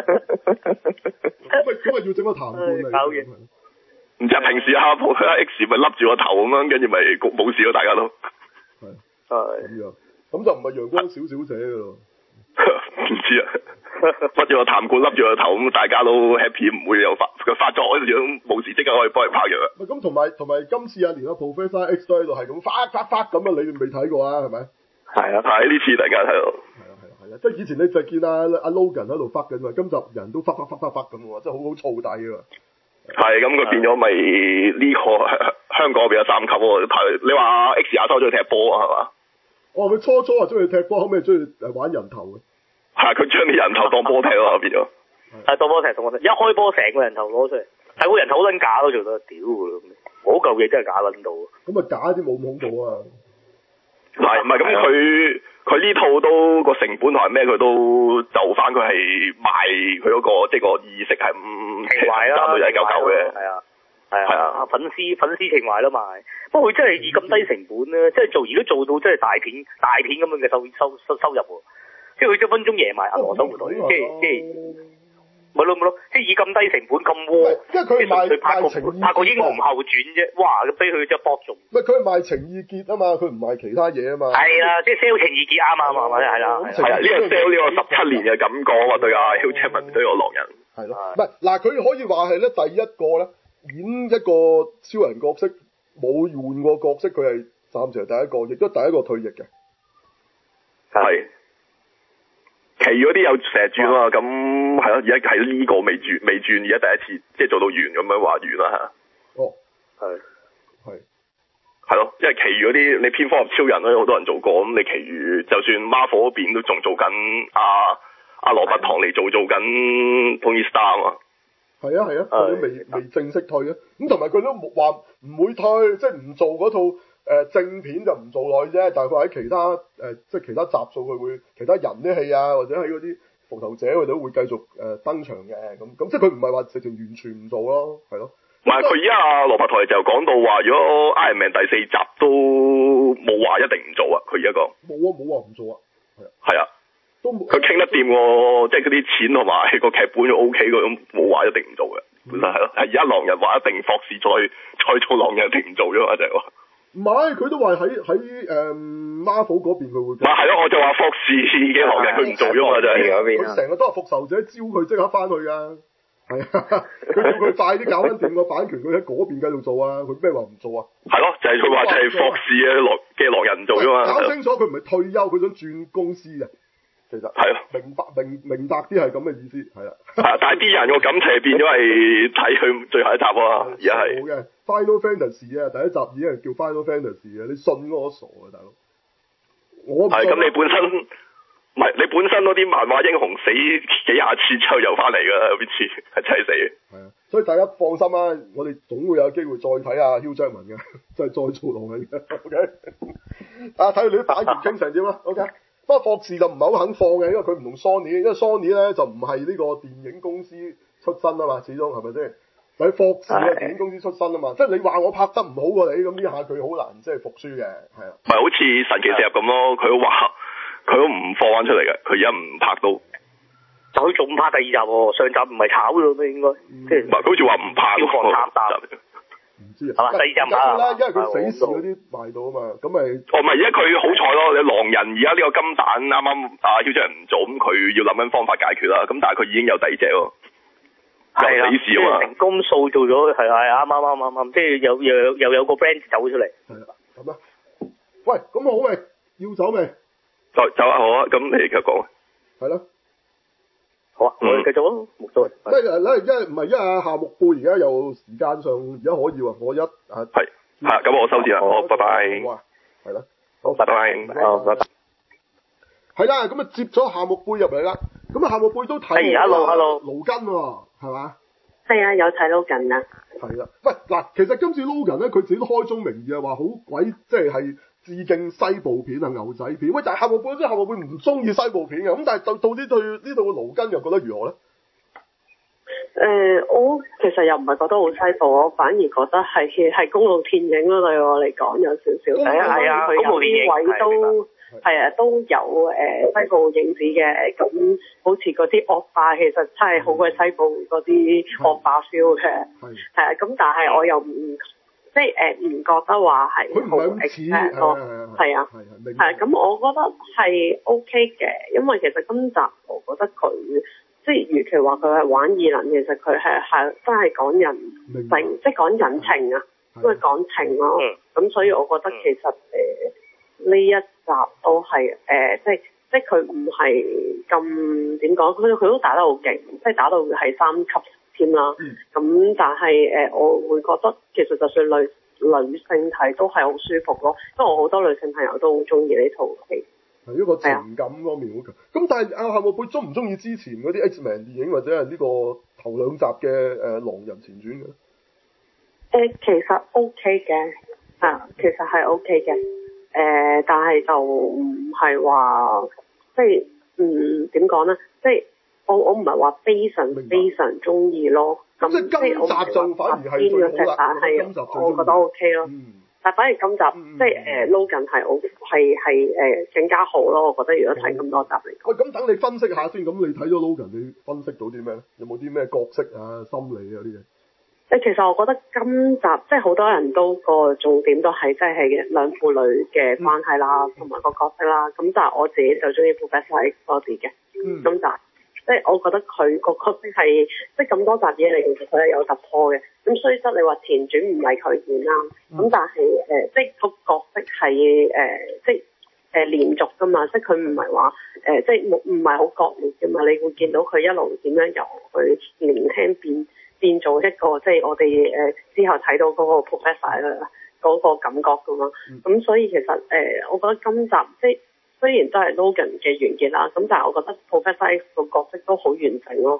B: 咁咪要整個痰罐嚟。搞嘢。唔知啊，平時阿 Professor X 咪笠住個頭咁樣，跟住咪冇事咯，大家都。係咁樣，咁就唔係陽光小小姐嘅咯。唔知啊，笠住個痰罐，笠住個頭咁，大家都 happy， 唔會有發作嗰陣時冇事，即刻可以幫佢拍藥。咁同埋今次連阿 Professor X 都喺度係咁發咁啊！你哋未睇過啊？係咪？係啊，係呢次大家睇到。係啊，即係以前你就見阿 Logan 喺度發緊嘛，今集人都發咁喎，真係好燥底㗎。係咁，佢變咗咪呢個香港變咗3級喎。你話 X-23中意踢波啊？係嘛？哦，佢初啊中意踢波，後尾中意玩人頭嘅。係佢將啲人頭當波踢咯，變咗。係當波踢，一開波成個人頭攞出嚟，係個人頭好撚假咯，做得屌㗎！嗰嚿嘢真係假撚到。咁啊假啲冇咁恐怖啊！係唔係咁佢呢套都個成本同係咩？佢都就翻佢係賣佢嗰個即係個意識係情懷啦，賺到199嘅。係啊，粉絲情懷咯賣。不過佢真係以咁低成本咧，即係如果做到真係大片咁樣嘅收入喎，即係佢一分鐘贏埋銀河守護隊，即係。唔
C: 咪咯，即係以咁低成本咁窩，
A: 因為佢賣
C: 拍個英雄後傳啫，哇！俾佢真係搏中。
A: 唔係佢係賣情意結啊嘛，佢唔賣其他嘢啊嘛。
C: 係啦，即係 sell 情意結啱啊，係啦。
B: 係啊，呢個 sell 呢個17年嘅感覺啊，對阿 Hugh Jackman 對個狼人。
A: 係咯，唔係嗱，佢可以話係咧第一個咧演一個超人角色冇換過角色，佢係暫時係第一個，亦都第一個退役嘅。
B: 係。其餘嗰啲有成日轉啊，咁係咯，而家係呢個未轉，而家第一次即係做到完咁樣話完啦嚇。
A: 哦，
B: 係咯，因為其餘嗰啲你蝙蝠俠超人咧，好多人做過，咁你其餘就算 Marvel 嗰邊都仲做緊阿羅拔唐尼做緊 Tony Stark 啊嘛。係
A: 啊，佢都未正式退啊，咁同埋佢都話唔會退，即係唔做嗰套。正片就唔做落去啫，但係佢喺其他即係其他集數佢會其他人啲戲啊，或者喺嗰啲復仇者佢哋都會繼續登場嘅，咁即係佢唔係話直情完全唔做咯，係咯。唔係佢而家羅伯台就講到話，如果 Iron Man 第4集都冇話一定唔做啊，佢而家講。冇話唔做啊，係啊。都佢傾得掂喎，即係嗰啲錢同埋個劇本都 OK 嗰種，冇話一定唔做嘅，本身係咯。係而家狼人話一定霍士再做狼人一定唔做啫嘛，就係話。唔係，佢都話喺Marvel 嗰邊佢會。係咯，我就話霍士嘅狼人佢唔做咗嘛，就係。佢成日都係復仇者招佢即刻翻去㗎。係啊，佢叫佢快啲搞緊掂個版權，佢喺嗰邊繼續做啊！佢咩話唔做啊？係咯，就係佢話就係霍士嘅狼人唔做啫嘛。搞清楚佢唔係退休，佢想轉公司嘅。其實係咯，明白啲係咁嘅意思，係啦。但係啲人個感情變咗係睇佢最後一集啊，而家係。好嘅 Final Fantasy 啊，第一集已經係叫 Final Fantasy 啊，你信我傻啊，大佬。我唔係咁，你本身唔係你本身嗰啲漫畫英雄死幾廿次之後又翻嚟㗎，邊次係真係死。係啊，所以大家放心啦，我哋總會有機會再睇下 Hugh Jackman 嘅，即係再做狼人嘅。OK， 睇下你啲版權傾成點啦。OK。不過霍士就唔係好肯放嘅，因為佢唔同 Sony，因為 Sony 咧就唔係呢個電影公司出身啊嘛，始終係咪先？喺霍士嘅電影公司出身啊嘛，即係你話我拍得唔好過你，咁呢下佢好難即係服輸嘅，係啊。唔係好似神奇四俠咁咯，佢都話佢都唔放翻出嚟嘅，佢而家唔拍到。就佢仲唔拍第2集喎？上集唔係炒咗咩？應該即係唔係？佢好似話唔拍都放插集。唔知啊，係嘛？第2集啦，因為佢死侍嗰啲賣到啊嘛，咁咪唔係而家佢好彩咯，你狼人而家呢個金蛋啱啱Hugh Jackman唔做，咁佢要諗緊方法解決啦，咁但係佢已經有第2隻喎，係啊，死侍啊嘛，成功塑造咗係啱，即係又有個 brand 走出嚟，係啦，咁啊，喂，咁好未？要走未？走啊，好啊，咁你而家講，係咯。好啊，我哋繼續咯，冇所謂。因為夏目貝而家又時間上而家可以喎，我係咁我收線啦，好，拜拜。好啊，係啦，好，拜拜。係啦，咁啊接咗夏目貝入嚟啦，咁啊夏目貝都睇，hello，勞根喎，係嘛？係啊，有睇Logan啊。係啦，喂嗱，其實今次Logan咧，佢自己都開宗明義啊，話好鬼即係致敬西部片啊，牛仔片。喂，但係夏目貝唔中意西部片嘅，咁但係到呢對呢度嘅勞根又覺得如何咧？
E: 我其實又唔係覺得好西部，我反而覺得係公路電影咯，對我嚟講有少少。係啊，公路電影位都係啊，都有西部影子嘅。咁好似嗰啲惡霸，其實真係好過西部嗰啲惡霸 feel 嘅。係啊，咁但係我又唔即係唔覺得話係好 expect 咯。係啊，係咁我覺得係 OK 嘅，因為其實今集我覺得佢。即係，與其話佢係玩異能，其實佢係真係講人性，即係講人情啊，都係講情咯。咁所以我覺得其實呢一集都係即係佢唔係咁點講，佢都打得好勁，即係打到係3級添啦。咁但係我會覺得其實就算女性睇都係好舒服咯，因為我好多女性朋友都好中意呢套戲。係一個情感方面好強，咁但係夏目貝中唔中意之前嗰啲 X-Men 電影或者係呢個頭2集嘅狼人前傳嘅？其實 OK 嘅，其實係 OK 嘅，但係就唔係話即係點講咧？即係我唔係話非常中意咯。咁即係今集就反而係最好啦，但係我覺得 OK 咯。 但反而今集即係Logan 係更加好咯，我覺得如果睇咁多集嚟講。
A: 喂，咁等你分析下先，咁你睇咗 Logan，你分析到啲咩咧？有冇啲咩角色啊、心理啊啲嘢？
E: 其實我覺得今集即係好多人都個重點都係即係兩父女嘅關係啦，同埋個角色啦。咁但係我自己就中意 Professor X 多啲嘅。今集即係我覺得佢個角色係即係咁多集嘢嚟，其實佢係有突破嘅。咁雖則你話前傳唔係佢演啦，咁但係即係個角色係即係連續㗎嘛，即係佢唔係話即係唔係好割裂㗎嘛。你會見到佢一路點樣由佢年輕變做一個即係我哋之後睇到嗰個 Professor 啦嗰個感覺㗎嘛。咁所以其實我覺得今集即係雖然都係 Logan 嘅完結啦，咁但係我覺得 Professor X 個角色都好完整咯。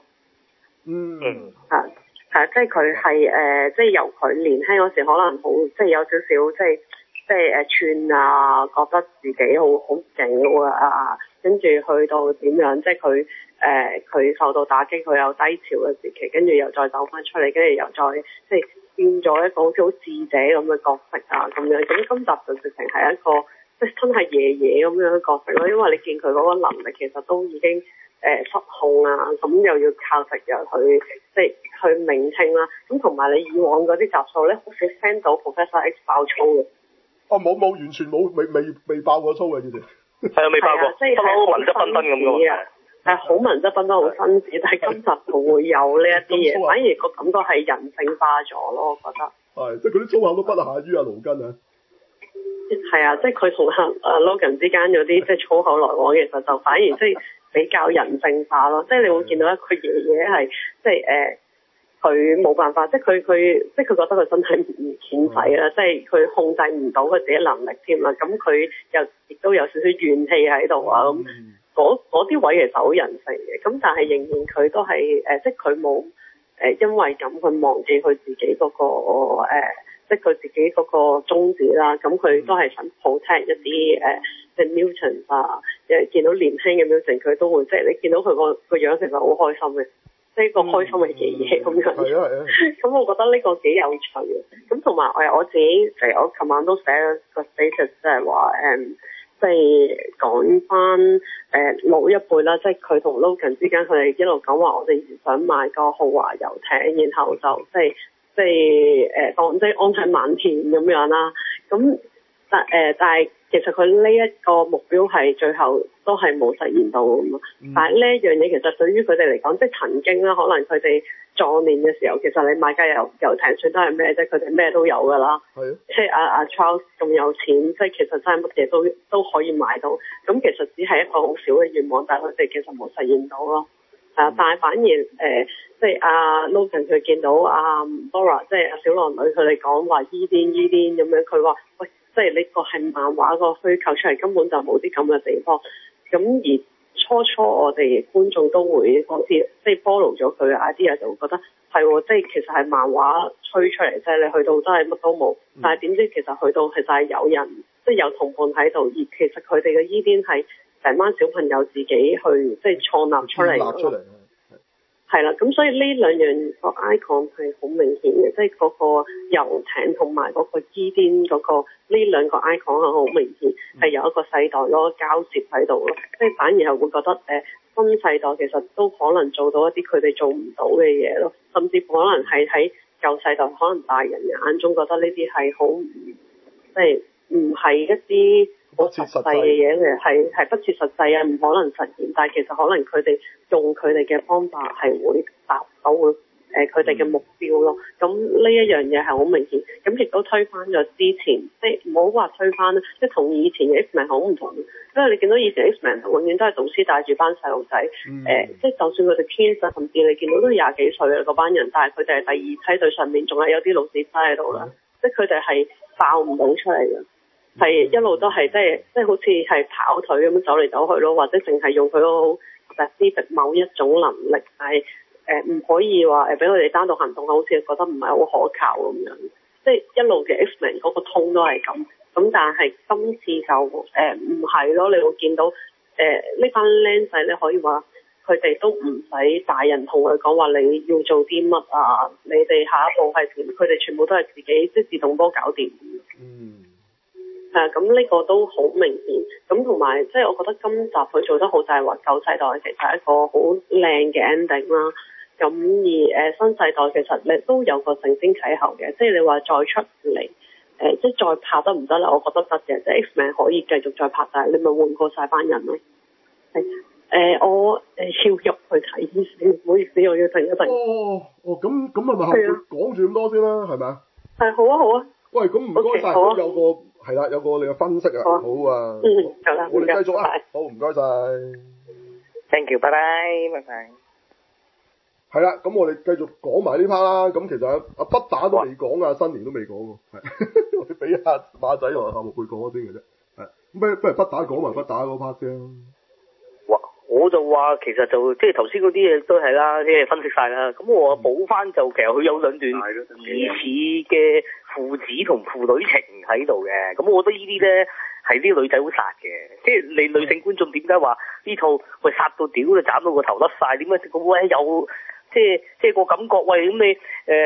E: 係即係佢係即係由佢年輕嗰時可能好即係有少少即係串啊，覺得自己好勁啊，跟住去到點樣即係佢受到打擊，佢有低潮嘅時期，跟住又再走翻出嚟，跟住又再即係變咗一個好似好智者咁嘅角色啊咁樣。咁今集就直情係一個即係真係爺爺咁樣嘅角色咯，因為你見佢嗰個能力其實都已經失控啊，咁又要靠食藥去即係去名稱啦。咁同埋你以往嗰啲集數咧，好少聽到 Professor X 爆粗嘅。
A: 冇完全冇未爆過粗嘅之前。
C: 係啊，未爆過，
E: 即係好
C: 文質彬彬咁嘅喎。
E: 係好文質彬彬，好紳士，但係今集就會有呢一啲嘢，反而個感覺係人性化咗咯，我覺得。
A: 係，即係佢啲粗口都不下於阿勞根啊。
E: 係啊，即係佢同阿 Logan 之間嗰啲即係粗口來往，其實就反而即係比較人性化咯。即係你會見到一個爺爺係即係佢冇辦法，即係佢即係佢覺得佢身體唔健使啦，即係佢控制唔到佢自己能力添啦。咁佢又亦都有少少怨氣喺度啊。咁嗰啲位其實好人性嘅。咁但係仍然佢都係即係佢冇因為咁佢忘記佢自己嗰個即係佢自己嗰個宗旨啦。咁佢都係想 protect 一啲即係 mutant 啊。見到年輕嘅 mutant，佢都會即係你見到佢個樣其實好開心嘅。即係個開心嘅爺爺咁樣，咁我覺得呢個幾有趣嘅。咁同埋我自己我琴晚都寫咗個 status，即係話即係講翻老一輩啦，即係佢同 Logan 之間，佢哋一路講話我哋想買個豪華遊艇，然後就即係當即係安享晚年咁樣啦。咁但係其實佢呢一個目標係最後都係冇實現到咁嘛。但係呢一樣嘢其實對於佢哋嚟講，即係曾經啦，可能佢哋壯年嘅時候，其實你買架遊艇算得係咩啫？佢哋咩都有㗎啦。即係阿 Charles 咁有錢，即係其實真係乜嘢都可以買到。咁其實只係一個好少嘅願望，但係佢哋其實冇實現到咯。但係反而即係阿 Logan 佢見到阿 Laura， 即係阿小狼女，佢哋講話伊甸咁樣，佢話喂。即係呢個係漫畫個虛構出嚟，根本就冇啲咁嘅地方。咁而初我哋觀眾都會嗰啲即係 follow 咗佢嘅 idea，就會覺得係喎，即係其實係漫畫吹出嚟，即係你去到真係乜都冇。但係點知其實去到其實係有人，即係有同伴喺度，而其實佢哋嘅伊甸係成班小朋友自己去即係創立出嚟。係啦，咁所以呢兩樣個 icon 係好明顯嘅，即係嗰個遊艇同埋嗰個伊甸嗰個呢兩個 icon 係好明顯，係有一個世代嗰個交接喺度咯。即係反而係會覺得新世代其實都可能做到一啲佢哋做唔到嘅嘢咯，甚至可能係喺舊世代可能大人眼中覺得呢啲係好即係唔係一啲好實際嘅嘢嘅，係不切實際啊，唔可能實現。但係其實可能佢哋用佢哋嘅方法係會達到佢哋嘅目標咯。咁呢一樣嘢係好明顯，咁亦都推翻咗之前，即係唔好話推翻啦，即係同以前嘅 X-Men 好唔同。因為你見到以前 X-Men 永遠都係導師帶住班細路仔，即係就算佢哋 Kids 甚至你見到都廿幾歲嘅嗰班人，但係佢哋係第二梯隊上面仲係有啲老屎忽喺度啦，即係佢哋係爆唔到出嚟嘅。係一路都係即係好似係跑腿咁樣走嚟走去咯，或者淨係用佢個好特別某一種能力，但係唔可以話俾佢哋單獨行動，好似覺得唔係好可靠咁樣。即係一路嘅 X-Men 嗰個通都係咁，咁但係今次就唔係咯。你會見到呢班僆仔咧，可以話佢哋都唔使大人同佢講話你要做啲乜啊，你哋下一步係點，佢哋全部都係自己即係自動波搞掂。咁呢個都好明顯。咁同埋即係我覺得今集佢做得好就係話舊世代其實係一個好靚嘅 ending 啦。咁而新世代其實你都有個承先啟後嘅，即係你話再出嚟即係再拍得唔得咧？我覺得得嘅，即係 X-Men 可以繼續再拍，但係你咪換過晒班人咯。我要入去睇先，唔好意思，我要停一停。
A: 咁係咪後邊講住咁多先啦？係咪啊？
E: 係好啊好啊。喂，
A: 咁唔該晒，咁有個係啦，有個你嘅分析啊，好啊。
E: 好啦，
A: 我哋繼續啊，好唔該晒
C: Thank you， 拜拜。
A: 係啦，咁我哋繼續講埋呢 part 啦。咁其實阿不打都未講啊，新年都未講喎。係，我哋俾阿馬仔同阿夏木貝講咗先嘅啫。係，咁不如不打講埋不打嗰 part 先。
C: 我就話其實就即係頭先嗰啲嘢都係啦，即係分析晒啦。咁我補翻就其實佢有兩段疑似嘅父子同父女情喺度嘅。咁我覺得呢啲咧係啲女仔好殺嘅，即係你女性觀眾點解話呢套喂殺到屌你斬到個頭甩晒？點解個位有即係個感覺喂咁你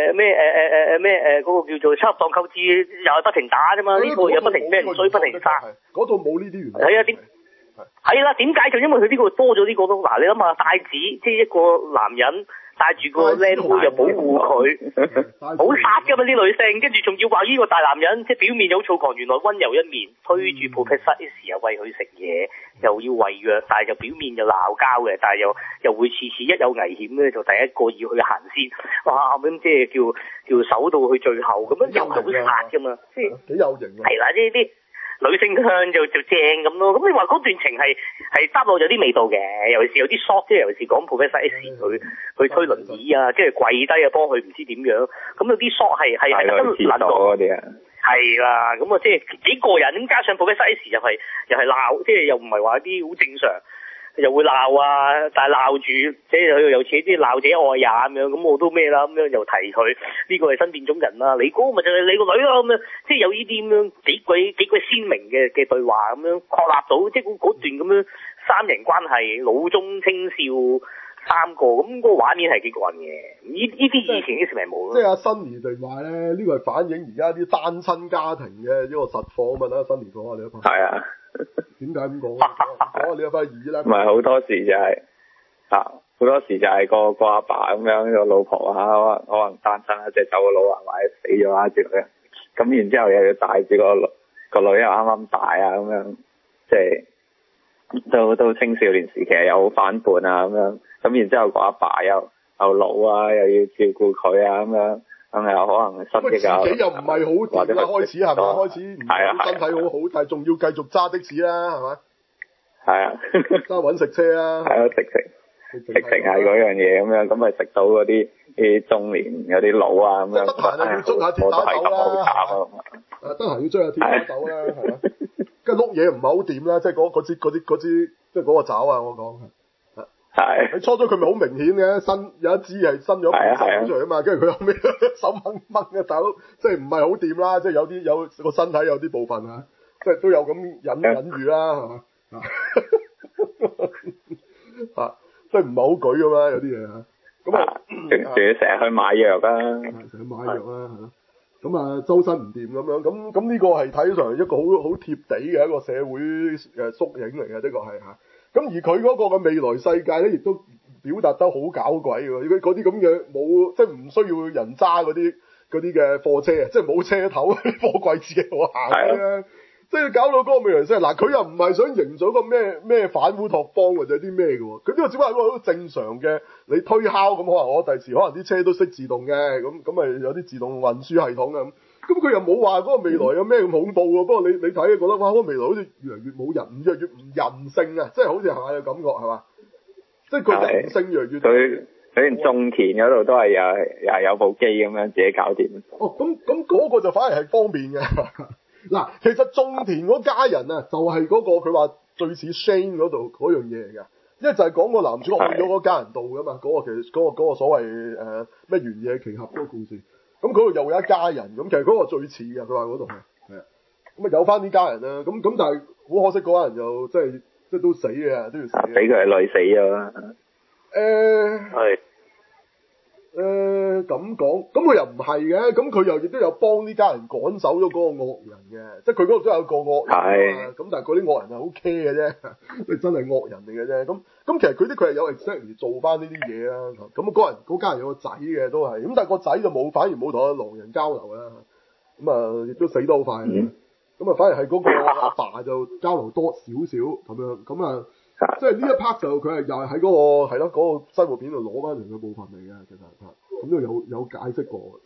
C: 嗰個叫做七合當構置又係不停打啫嘛？呢套又不停咩所以不停殺。
A: 嗰套冇呢啲原因。
C: 係啊，係啦，點解就因為佢呢個多咗呢個咯？嗱，你諗下帶子，即係一個男人帶住個靚妹又保護佢，好殺噶嘛啲女性，跟住仲要話呢個大男人即係表面有躁狂，原來溫柔一面，推住 Professor X 又餵佢食嘢，又要餵藥，但係就表面就鬧交嘅，但係又會次次一有危險咧就第一個要去行先，哇咁即係叫守到去最後咁樣又好殺噶嘛，即係
A: 幾有型啊！
C: 係啦，呢啲。女性向就正咁咯，咁你話嗰段情係搭落有啲味道嘅，尤其是有啲 shot， 即係尤其是講 Professor X 佢推輪椅啊，跟住跪低啊幫佢唔知點樣，咁有啲 shot 係得撚到嗰啲啊，係啦，咁啊即係幾過癮，咁加上 Professor X 又係鬧，即係又唔係話啲好正常。又會鬧啊，但係鬧住，即係佢又似啲鬧者愛也咁樣，咁我都咩啦，咁樣又提佢呢個係新變種人啦，你嗰個咪就係你個女咯咁樣，即係有呢啲咁樣幾鬼鮮明嘅對話咁樣確立到，即係嗰段咁樣三人關係老中青少三個，咁嗰個畫面係幾過癮嘅，呢啲以前啲視頻冇咯。
A: 即係阿新兒就話咧，呢個係反映而家啲單親家庭嘅一個實況啊嘛，啦新兒講下你一 part。係啊。點解咁講？講你一塊耳啦。唔係好多時就係好多時就係個阿爸咁樣，個老婆可能單親啊，即係走個佬啊，或者死咗啊之類嘅。咁然之後又要帶住個女又啱啱大啊，咁樣即係都青少年時期又好反叛啊咁樣。咁然之後個阿爸又老啊，又要照顧佢啊咁樣。咁又可能身體自己又唔係好掂啦，開始係咪？開始唔係身體好好，但係仲要繼續揸的士啦，係咪？係啊，揸搵食車啦。係咯，直情係嗰樣嘢咁樣，咁咪食到嗰啲中年嗰啲佬啊咁樣。得閒啊，要捉下鐵打手啦。得閒要追下鐵打手啦，係咪？跟住碌嘢唔係好掂啦，即係嗰支，即係嗰個爪啊！我講係，你初咗佢咪好明顯嘅，有一支係伸咗半出嚟啊嘛，跟住佢後尾手掹嘅大佬，即係唔係好掂啦，即係有個身體有啲部分啊，即係都有咁隱喻啦，係嘛即係唔係好舉㗎嘛，有啲嘢嚇，咁啊，仲要成日去買藥啦，成日買藥啦嚇，咁啊周身唔掂咁樣，咁呢個係睇上嚟一個好貼地嘅一個社會縮影嚟嘅，呢個係嚇。咁而佢嗰個嘅未來世界咧，亦都表達得好搞鬼喎！如果嗰啲咁嘅冇，即係唔需要人揸嗰啲嘅貨車啊，即係冇車頭，啲貨櫃自己我行咧，即係搞到嗰個未來世界。嗱，佢又唔係想營造個咩反烏托邦或者啲咩嘅喎，佢呢個只不過係一個好正常嘅，你推敲咁可能我第時可能啲車都識自動嘅，咁咪有啲自動運輸系統啊咁佢又冇話嗰個未來有咩咁恐怖喎，不過你睇覺得哇，嗰個未來好似越嚟越冇人，越嚟越唔人性啊，即係好似係咪有感覺係嘛？即係佢人性越嚟越佢連種田嗰度都係又係有部機咁樣自己搞掂。哦，咁嗰個就反而係方便嘅。嗱，其實種田嗰家人啊，就係嗰個佢話最似 Shane 嗰度嗰樣嘢嚟㗎，因為就係講個男主角去咗嗰家人度㗎嘛，嗰個其實嗰個所謂咩原野奇俠嗰個故事。咁嗰度又有一家人，咁其實嗰個最似嘅，佢話嗰度係啊，咁啊有翻啲家人啦，咁但係好可惜嗰家人又即係都死嘅，都要死。俾佢係累死咗啦。 咁講，咁佢又唔係嘅，咁佢又亦都有幫呢家人趕走咗嗰個惡人嘅，即係佢嗰度都有個惡人啊，咁但係嗰啲惡人係 OK 嘅啫，佢真係惡人嚟嘅啫，咁其實佢係有 exactly 做翻呢啲嘢啦，咁嗰家人有個仔嘅都係，咁但係個仔就反而冇同阿狼人交流啦，咁啊亦都死得好快，咁啊反而係嗰個阿爸就交流多少少咁樣，咁啊。即係呢一 part 就佢係又係喺嗰個係咯嗰個西部片度攞翻嚟嘅部分嚟嘅，其實咁都有解釋過嘅。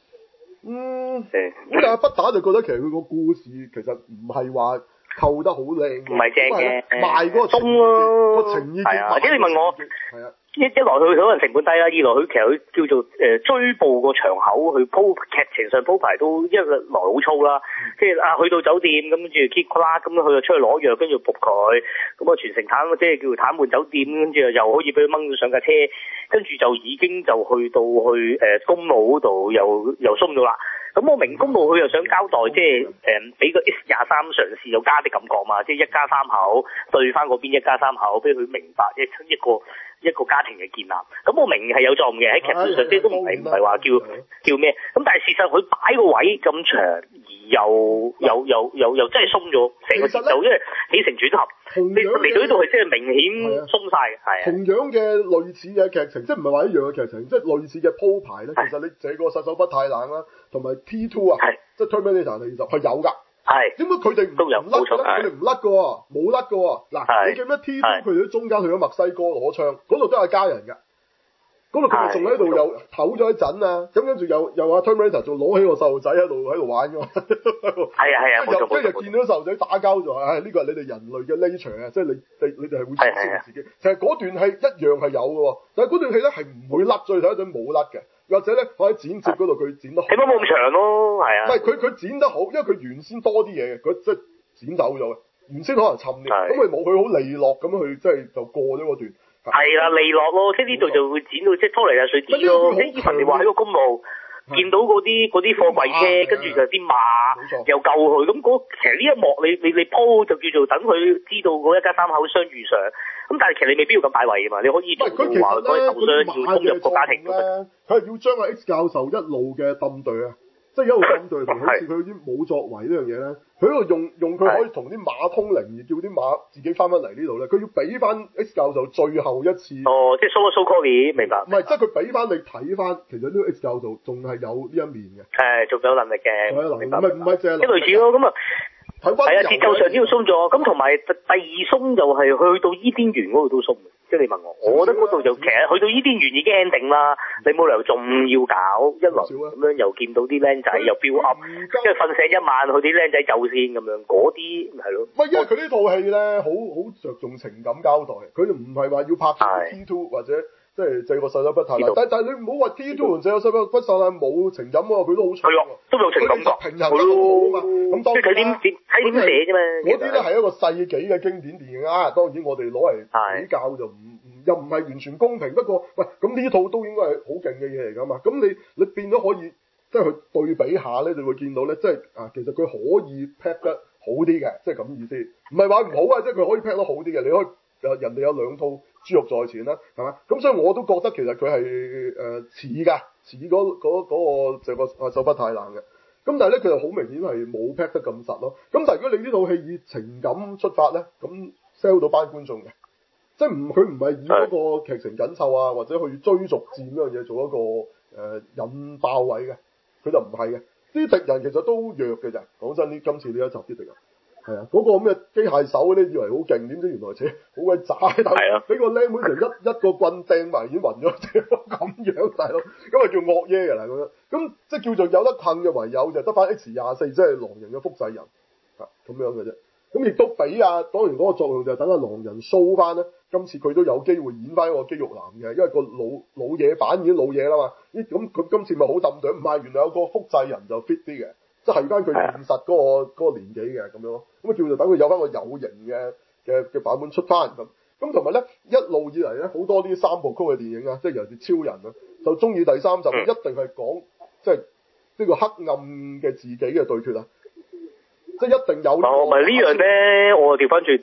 A: 咁但係不打就覺得其實佢個故事其實唔係話構得好靚，
C: 唔係正嘅，
A: 賣嗰個
C: 鬆咯，
A: 個情意
C: 係啊，即係你問我
A: 係啊。
C: 一來佢可能成本低啦，二來佢其實佢叫做追捕個場口，去鋪劇情上鋪排都一來好粗啦，即係去到酒店咁跟住 keep 啦，咁佢就出去攞藥，跟住仆佢，咁啊全城即係叫癱瘓酒店，跟住又可以俾佢掹到上架車，跟住就已經就去到公路嗰度又鬆咗啦。咁我明公路佢又想交代，即係俾個 X23嘗試有家的感覺嘛，即係一家三口對翻嗰邊一家三口，俾佢明白一個家庭嘅建立。咁我明係有作用嘅，喺劇本上即係都唔係話叫咩。咁但係事實佢擺個位咁長，而又真係鬆咗成個節奏，因為起承轉合。你嚟到呢度係真係明顯鬆晒嘅，係。
A: 同樣嘅類似嘅劇情，即係唔係話一樣嘅劇情，即係類似嘅鋪排咧。其實你這個殺手不太冷啦，同埋 T2 啊，即係 Terminator 20係有㗎。係。點解佢哋唔甩咧？佢哋唔甩㗎喎，冇甩㗎喎。嗱，你記唔記得 T2 佢哋喺中間去咗墨西哥攞槍，嗰度都係家人㗎。嗰度佢哋仲喺度又唞咗一陣啊，咁跟住又阿 Terminator 仲攞起個細路仔喺度玩㗎嘛。
C: 係冇錯。
A: 跟住見到細路仔打交就話，呢個係你哋人類嘅 nature 啊，即係你哋係會犧牲自己。其實嗰段戲一樣係有嘅喎，但係嗰段戲咧係唔會甩，最後一陣冇甩嘅，或者咧我喺剪接嗰度佢剪得好。起碼
C: 冇咁長咯，係啊。
A: 唔係佢剪得好，因為佢原先多啲嘢嘅，佢即係剪走咗嘅，原先可能沉啲，咁佢冇佢好利落咁去即係就過咗嗰段。
C: 係啦，利落咯，即係呢度就會剪到即係拖泥帶水剪咯。即係以前你話喺個公路見到嗰啲貨櫃車，跟住就啲馬又救佢，咁其實呢一幕你鋪就叫做等佢知道嗰一家三口相遇上。咁但係其實你未必要咁擺位㗎嘛，你可以做話嗰啲受傷要衝入個家庭都得。
A: 佢係要將阿 X 教授一路嘅氹隊啊！即係一路咁對同，好似佢啲冇作為呢樣嘢咧，佢喺度用佢可以同啲馬通靈，而叫啲馬自己翻返嚟呢度咧，佢要俾翻 X 教授最後一次。哦，
C: 即係 show call 明白。
A: 唔係，即係佢俾翻你睇翻，其實呢個 X 教授仲係有呢一面嘅。
C: 仲有能力嘅。
A: 明白。唔係淨係。
C: 即係類似咯，咁啊。係啊，節奏上呢度鬆咗，咁同埋第二鬆就係去到伊甸園嗰度都鬆嘅。即係你問我覺得嗰度就其實去到伊甸園已經 ending 啦，你冇理由仲要搞一輪咁樣，又見到啲僆仔又 build up，即係瞓醒一晚，佢啲僆仔走先咁樣，嗰啲係咯。
A: 喂，因為佢呢套戲咧，好着重情感交代，佢就唔係話要拍 T2 或者。即係這個殺手不太冷，但係你唔好話 T2 同這個殺手不太冷冇情感喎，佢都好長喎，
C: 都有情感㗎，
A: 平衡得好啊嘛。咁當然
C: 睇點寫啫嘛。
A: 嗰啲咧係一個世紀嘅經典電影啊，當然我哋攞嚟比較就又唔係完全公平。不過喂，咁呢套都應該係好勁嘅嘢嚟㗎嘛。咁你變咗可以即係去對比下咧，你會見到咧，即係其實佢可以 pack 得好啲嘅，即係咁意思。唔係話唔好啊，即係佢可以 pack 得好啲嘅，你可以。人哋有兩套豬肉在前啦，係嘛？咁所以我都覺得其實佢係似嗰個就個殺手不太冷嘅。咁但係咧，佢就好明顯係冇 pack 得咁實咯。咁但係如果你呢套戲以情感出發咧，咁 sell 到班觀眾嘅，即係佢唔係以嗰個劇情緊湊啊，或者去追逐戰嗰樣嘢做一個引爆位嘅，佢就唔係嘅。啲敵人其實都弱嘅咋，講真，今次呢一集啲敵人。係啊，嗰個咁嘅機械手嗰啲以為好勁，點知原來好鬼渣，大佬俾個僆妹成一個棍掟埋已經暈咗，咁樣大佬，咁啊叫惡耶㗎啦咁樣，咁即係叫做有得困嘅唯有就得翻 X24，即係狼人嘅複製人，咁樣嘅啫。咁亦都俾當然嗰個作用就係等阿狼人 show 翻咧，今次佢都有機會演翻一個肌肉男嘅，因為個老嘢版已經老嘢啦嘛，咁佢今次咪好揼隊，唔係原來有個複製人就 fit 啲嘅。即係翻佢現實嗰個年紀嘅咁樣咯，咁啊叫做等佢有翻個有型嘅版本出翻咁，同埋咧一路以嚟咧好多啲三部曲嘅電影啊，即係尤其是超人啊，就中意第三集一定係講即係呢個黑暗嘅自己嘅對決啊，即係一定有。
C: 唔係呢樣咧，我調翻轉。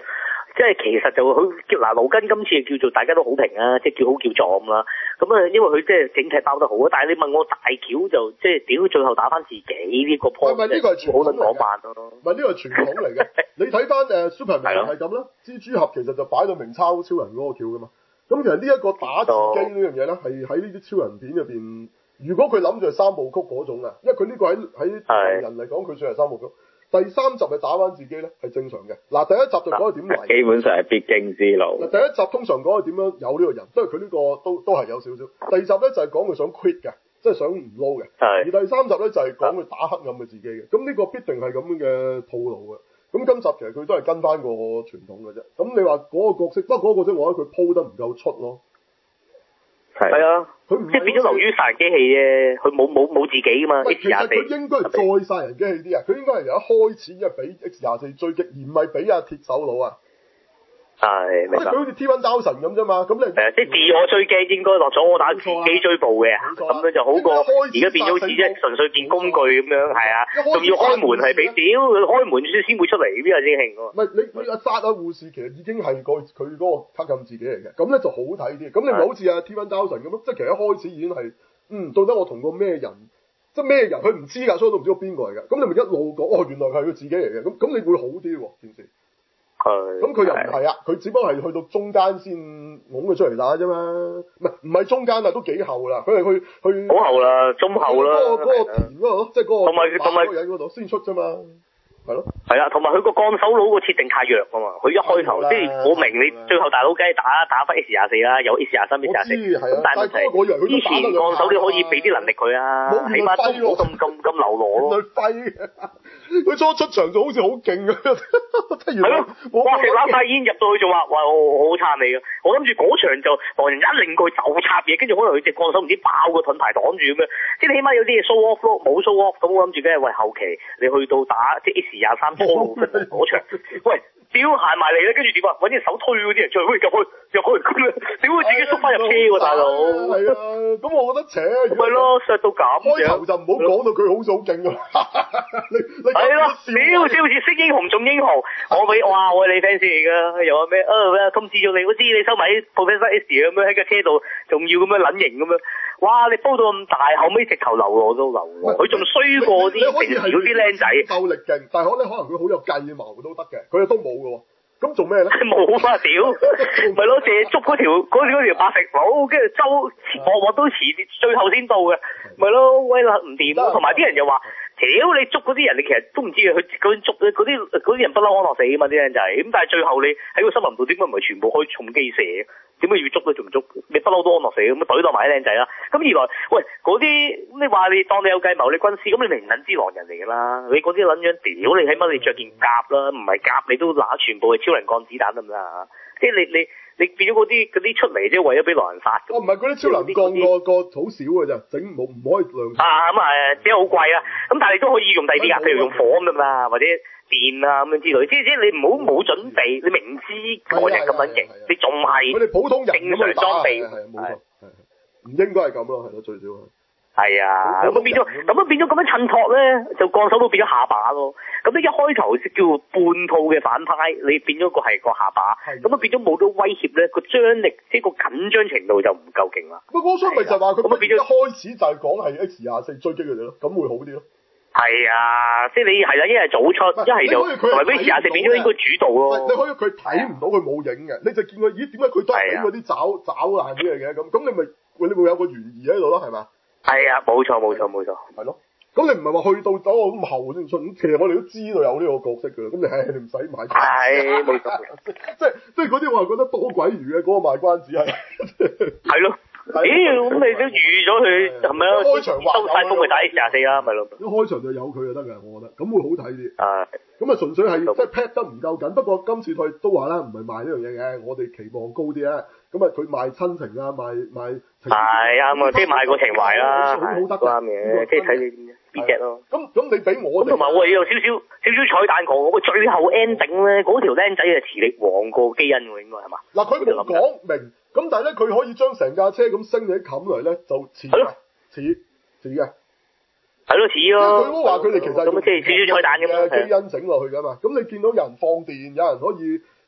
C: 即係其實就佢叫嗱勞根今次叫做大家都好評啊，即係叫好叫座咁啦。咁啊，因為佢即係整體包得好啊，但係你問我大橋就即係屌最後打翻自己呢個 point，
A: 唔係呢個係傳統嚟嘅，唔係呢個係傳統嚟嘅。你睇翻Superman 係咁啦，蜘蛛俠其實就擺到明抄超人嗰個橋噶嘛。咁其實呢一個打自己呢樣嘢咧，係喺呢啲超人片入邊，如果佢諗住係三部曲嗰種啊，因為佢呢個喺常人嚟講，佢算係三部曲。第三集係打翻自己咧，係正常嘅。嗱，第一集就講佢點嚟，
D: 基本上係必經之路。
A: 嗱，第一集通常講佢點樣有呢個人，因為佢呢個都係有少少。第二集咧就係講佢想 quit 嘅，即係想唔撈嘅。而第三集咧就係講佢打黑暗嘅自己嘅。咁呢個必定係咁樣嘅套路嘅。咁今集其實佢都係跟翻個傳統嘅啫。咁你話嗰個角色，不過嗰個角色我覺得佢鋪得唔夠出咯。
C: 係啊，佢即係變咗流於殺人機器啫，佢冇自己噶嘛。
A: 其實佢應該係再殺人機器啲啊，佢應該係由一開始因為俾 X24追擊，而唔係俾阿鐵手佬啊。
C: 係，明白。
A: 佢好似 T1000咁啫嘛，咁你
C: 即係自我追擊應該落咗我打自己追捕嘅，咁樣就好過而家變咗好似即係純粹件工具咁樣，係啊，仲要開門係俾屌，開門先會出嚟邊個先興喎？
A: 唔係你殺啊護士，其實已經係佢嗰個黑暗自己嚟嘅，咁咧就好睇啲。咁你咪好似阿 T1000咁咯，即係其實一開始已經係到底我同個咩人，即係咩人佢唔知㗎，所以都唔知個邊個嚟㗎。咁你咪一路講原來係佢自己嚟嘅，咁你會好啲喎件事。咁佢又唔係啊，佢只不過係去到中間先拱佢出嚟打啫嘛，唔係中間啊，都幾後啦，佢係去
C: 好後啦，中後啦，
A: 嗰個田嗰度，即係嗰個同埋人嗰度先出啫嘛，係咯，
C: 係啊，同埋佢個鋼手佬個設定太弱啊嘛，佢一開頭即係我明你最後大佬梗係打翻 S24啦，有 S23、S24，咁但係問題之前鋼手你可以俾啲能力佢啊，起碼都冇咁流羅咯。
A: 佢初出場就好似好勁啊！係
C: 咯，哇！食攬晒煙入到去仲話，哇！我好撐你㗎。我諗住嗰場就狼人一擰過去就插嘢，跟住可能佢隻鋼手唔知爆個盾牌擋住咁樣，即係起碼有啲嘢 show off 咯，冇 show off 咁我諗住梗係喂後期你去到打即係 S23初路嗰場，喂！屌行埋嚟咧，跟住點啊？揾隻手推嗰啲人，再入去咁樣，屌佢自己縮翻入車喎，大佬。
A: 係啊，咁我覺得扯。
C: 咪咯，削到咁樣。
A: 開頭就唔好講到佢好似好勁啊！你
C: 係咯，屌好似識英雄重英雄，我俾哇我係你 fans 嚟㗎，又話咩通知咗你，我知你收埋啲 Professor S 咁樣喺架車度，仲要咁樣撚型咁樣。哇！你煲到咁大，後尾直頭流落都流落，佢仲衰過啲平時嗰啲僆仔。
A: 鬥力勁，但係可能佢好有計謀都得嘅，佢又都冇嘅喎。咁做咩咧？
C: 冇啊！屌，咪咯，淨係捉嗰條白石佬，跟住鑊都遲最後先到嘅，咪咯，威啦唔掂。同埋啲人又話，屌你捉嗰啲人，你其實都唔知嘅，佢捉嗰啲人不嬲安樂死啊嘛啲人就係，咁但係最後你喺個森林度點解唔係全部開重機射？點解要捉都仲唔捉？你不嬲都安樂死咁，懟到埋啲靚仔啦。咁二來，喂嗰啲你話你當你有計謀，你軍師咁你明撚知狼人嚟㗎啦。你嗰啲撚樣屌你，起碼你着件甲啦，唔係甲你都拿全部係超人鋼子彈得唔得啊？即係你變咗嗰啲出嚟即係為咗俾狼人殺。唔係嗰啲超能鋼個好少㗎咋，整唔可以量產。咁即係好貴啊。咁但係你都可以用第二啲㗎，譬如用火咁嘛，或者電啊咁樣之類。即係你唔好冇準備，你明知狼人咁撚勁，你仲係佢哋普通人正常裝備。係冇錯，唔應該係咁咯，係咯，最少係。係啊，咁變咗咁樣襯托咧，就鋼手都變咗下巴咯。咁你一開頭叫半套嘅反派，你變咗個係個下巴，咁變咗冇到威脅咧，個張力即係個緊張程度就唔夠勁啦。嗰出咪就話佢變咗一開始就係講係 X24追擊佢哋咯，咁會好啲咯。係啊，即係你係啦，一係早出，一係就同埋 X24變咗應該主導咯。你可以佢睇唔到佢冇影嘅，你就見佢咦點解佢都係俾嗰啲爪爛啲嘅咁你會有個懸疑喺度咯，係嘛？係啊，冇錯。係咯，咁你唔係話去到走咁後先出，其實我哋都知道有呢個角色㗎啦。咁你唔使買。係，冇錯。即係嗰啲我係覺得多鬼餘嘅嗰個賣關子係。係咯。咦？咁你都預咗佢係咪啊？開場收晒風去打 X24啦，咪咯。一開場就有佢就得㗎，我覺得咁會好睇啲。咁啊，純粹係即係 pack 得唔夠緊，不過今次佢都話啦，唔係賣呢樣嘢嘅，我哋期望高啲啊。咁啊，佢賣親情啊，賣係啱啊，即係賣個情懷啦，好得啱嘅，即係睇你邊隻咯。咁你俾我，同埋我有少少彩蛋講，我最後 ending 咧，嗰條僆仔係磁力王過基因喎，應該係嘛？嗱，佢冇講明，咁但係咧，佢可以將成架車咁升起冚嚟咧，就似嘅，似嘅。係咯，似咯。佢都話佢哋其實咁即係少少彩蛋咁嘅基因整落去㗎嘛。咁你見到有人放電，有人可以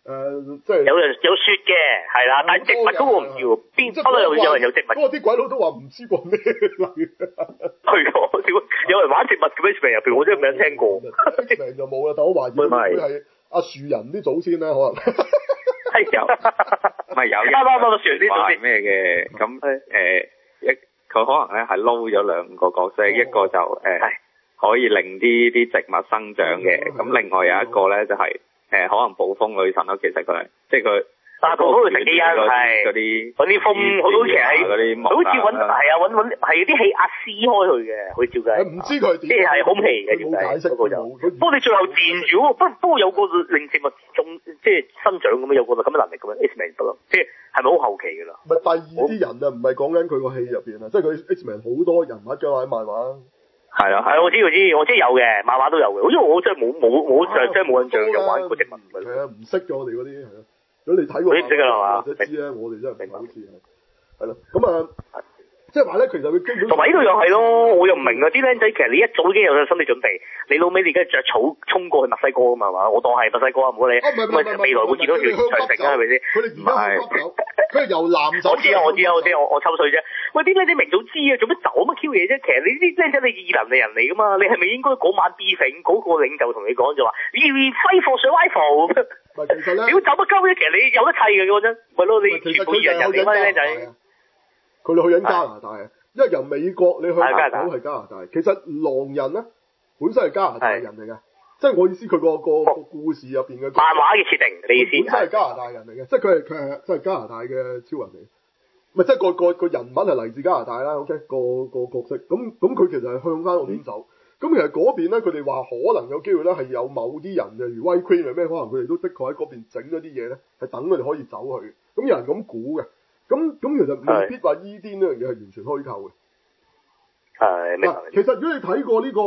A: 即係
C: 有雪嘅，係啦，但係植物嗰個唔要，不嬲有人有植物。
A: 嗰個啲鬼佬都話唔知個咩嚟。
C: 係有人玩植物嘅咩？X-Men入邊我真係未聽過。
A: X-Men 就冇啦，但我懷疑佢係阿樹人啲祖先咧，可能。
C: 係有，
D: 唔係有人話係咩嘅？咁佢可能咧係撈咗兩個角色，一個就可以令啲植物生長嘅，咁另外有一個咧就係可能暴風女神咯，其實佢係即係佢。
C: 但係暴風女神基因係
D: 嗰啲
C: 風，好似係
D: 嗰啲
C: 好似揾係啲氣壓撕開佢嘅，佢照計。
A: 唔知佢點，
C: 即係空氣嘅
A: 冇解釋。
C: 不過你最後電住喎，不過有個令植物即係生長咁樣，有個咁嘅能力咁樣 X-Men 得咯，即係係咪好後期㗎啦？
A: 咪第二啲人啊，唔係講緊佢個戲入邊啊，即係佢 X-Men 好多人物嘅喺漫畫。
C: 係啊，係我知，我知有嘅，漫畫都有嘅。因為我真係真係冇印象有玩過植物。
A: 係啊，唔識嘅我哋嗰啲係啊。如果你睇過，
C: 唔識㗎啦嘛，
A: 或者知咧，我哋真係唔係好知係咯。咁啊，即係話咧，其實佢基本
C: 同埋呢度又係咯，我又唔明啊！啲僆仔其實你一早已經有心理準備，你老尾你而家着草衝過去墨西哥啊嘛，係嘛？我當係墨西哥啊，唔好理。未來會見到條長城啊，係咪先？
A: 佢哋而家佢係由南走。
C: 我知，我抽水啫。喂，啲僆仔明早知啊，做乜走乜 Q 嘢啫？其實你啲僆仔你異能嘅人嚟㗎嘛，你係咪應該嗰晚 briefing 嗰個領袖同你講就話，fight for survival。
A: 其實咧，
C: 屌走乜鳩啫？其實你有得砌嘅嗰陣，咪咯，你全部異人入嚟啲僆仔。
A: 佢哋去緊加拿大啊，因為由美國你去亞洲係加拿大。其實狼人咧本身係加拿大人嚟嘅，即係我意思佢個故事入邊嘅
C: 漫畫嘅設定，你意思？
A: 本身係加拿大人嚟嘅，即係佢係即係加拿大嘅超人嚟。咪即係個人物係嚟自加拿大啦。OK，個角色咁佢其實係向翻嗰邊走。咁其實嗰邊咧，佢哋話可能有機會咧係有某啲人嘅，如 White Queen 係咩？可能佢哋都的確喺嗰邊整咗啲嘢咧，係等佢哋可以走去。咁有人咁估嘅。咁其實未必話伊甸呢樣嘢係完全虛構嘅。係其實如果你睇過呢個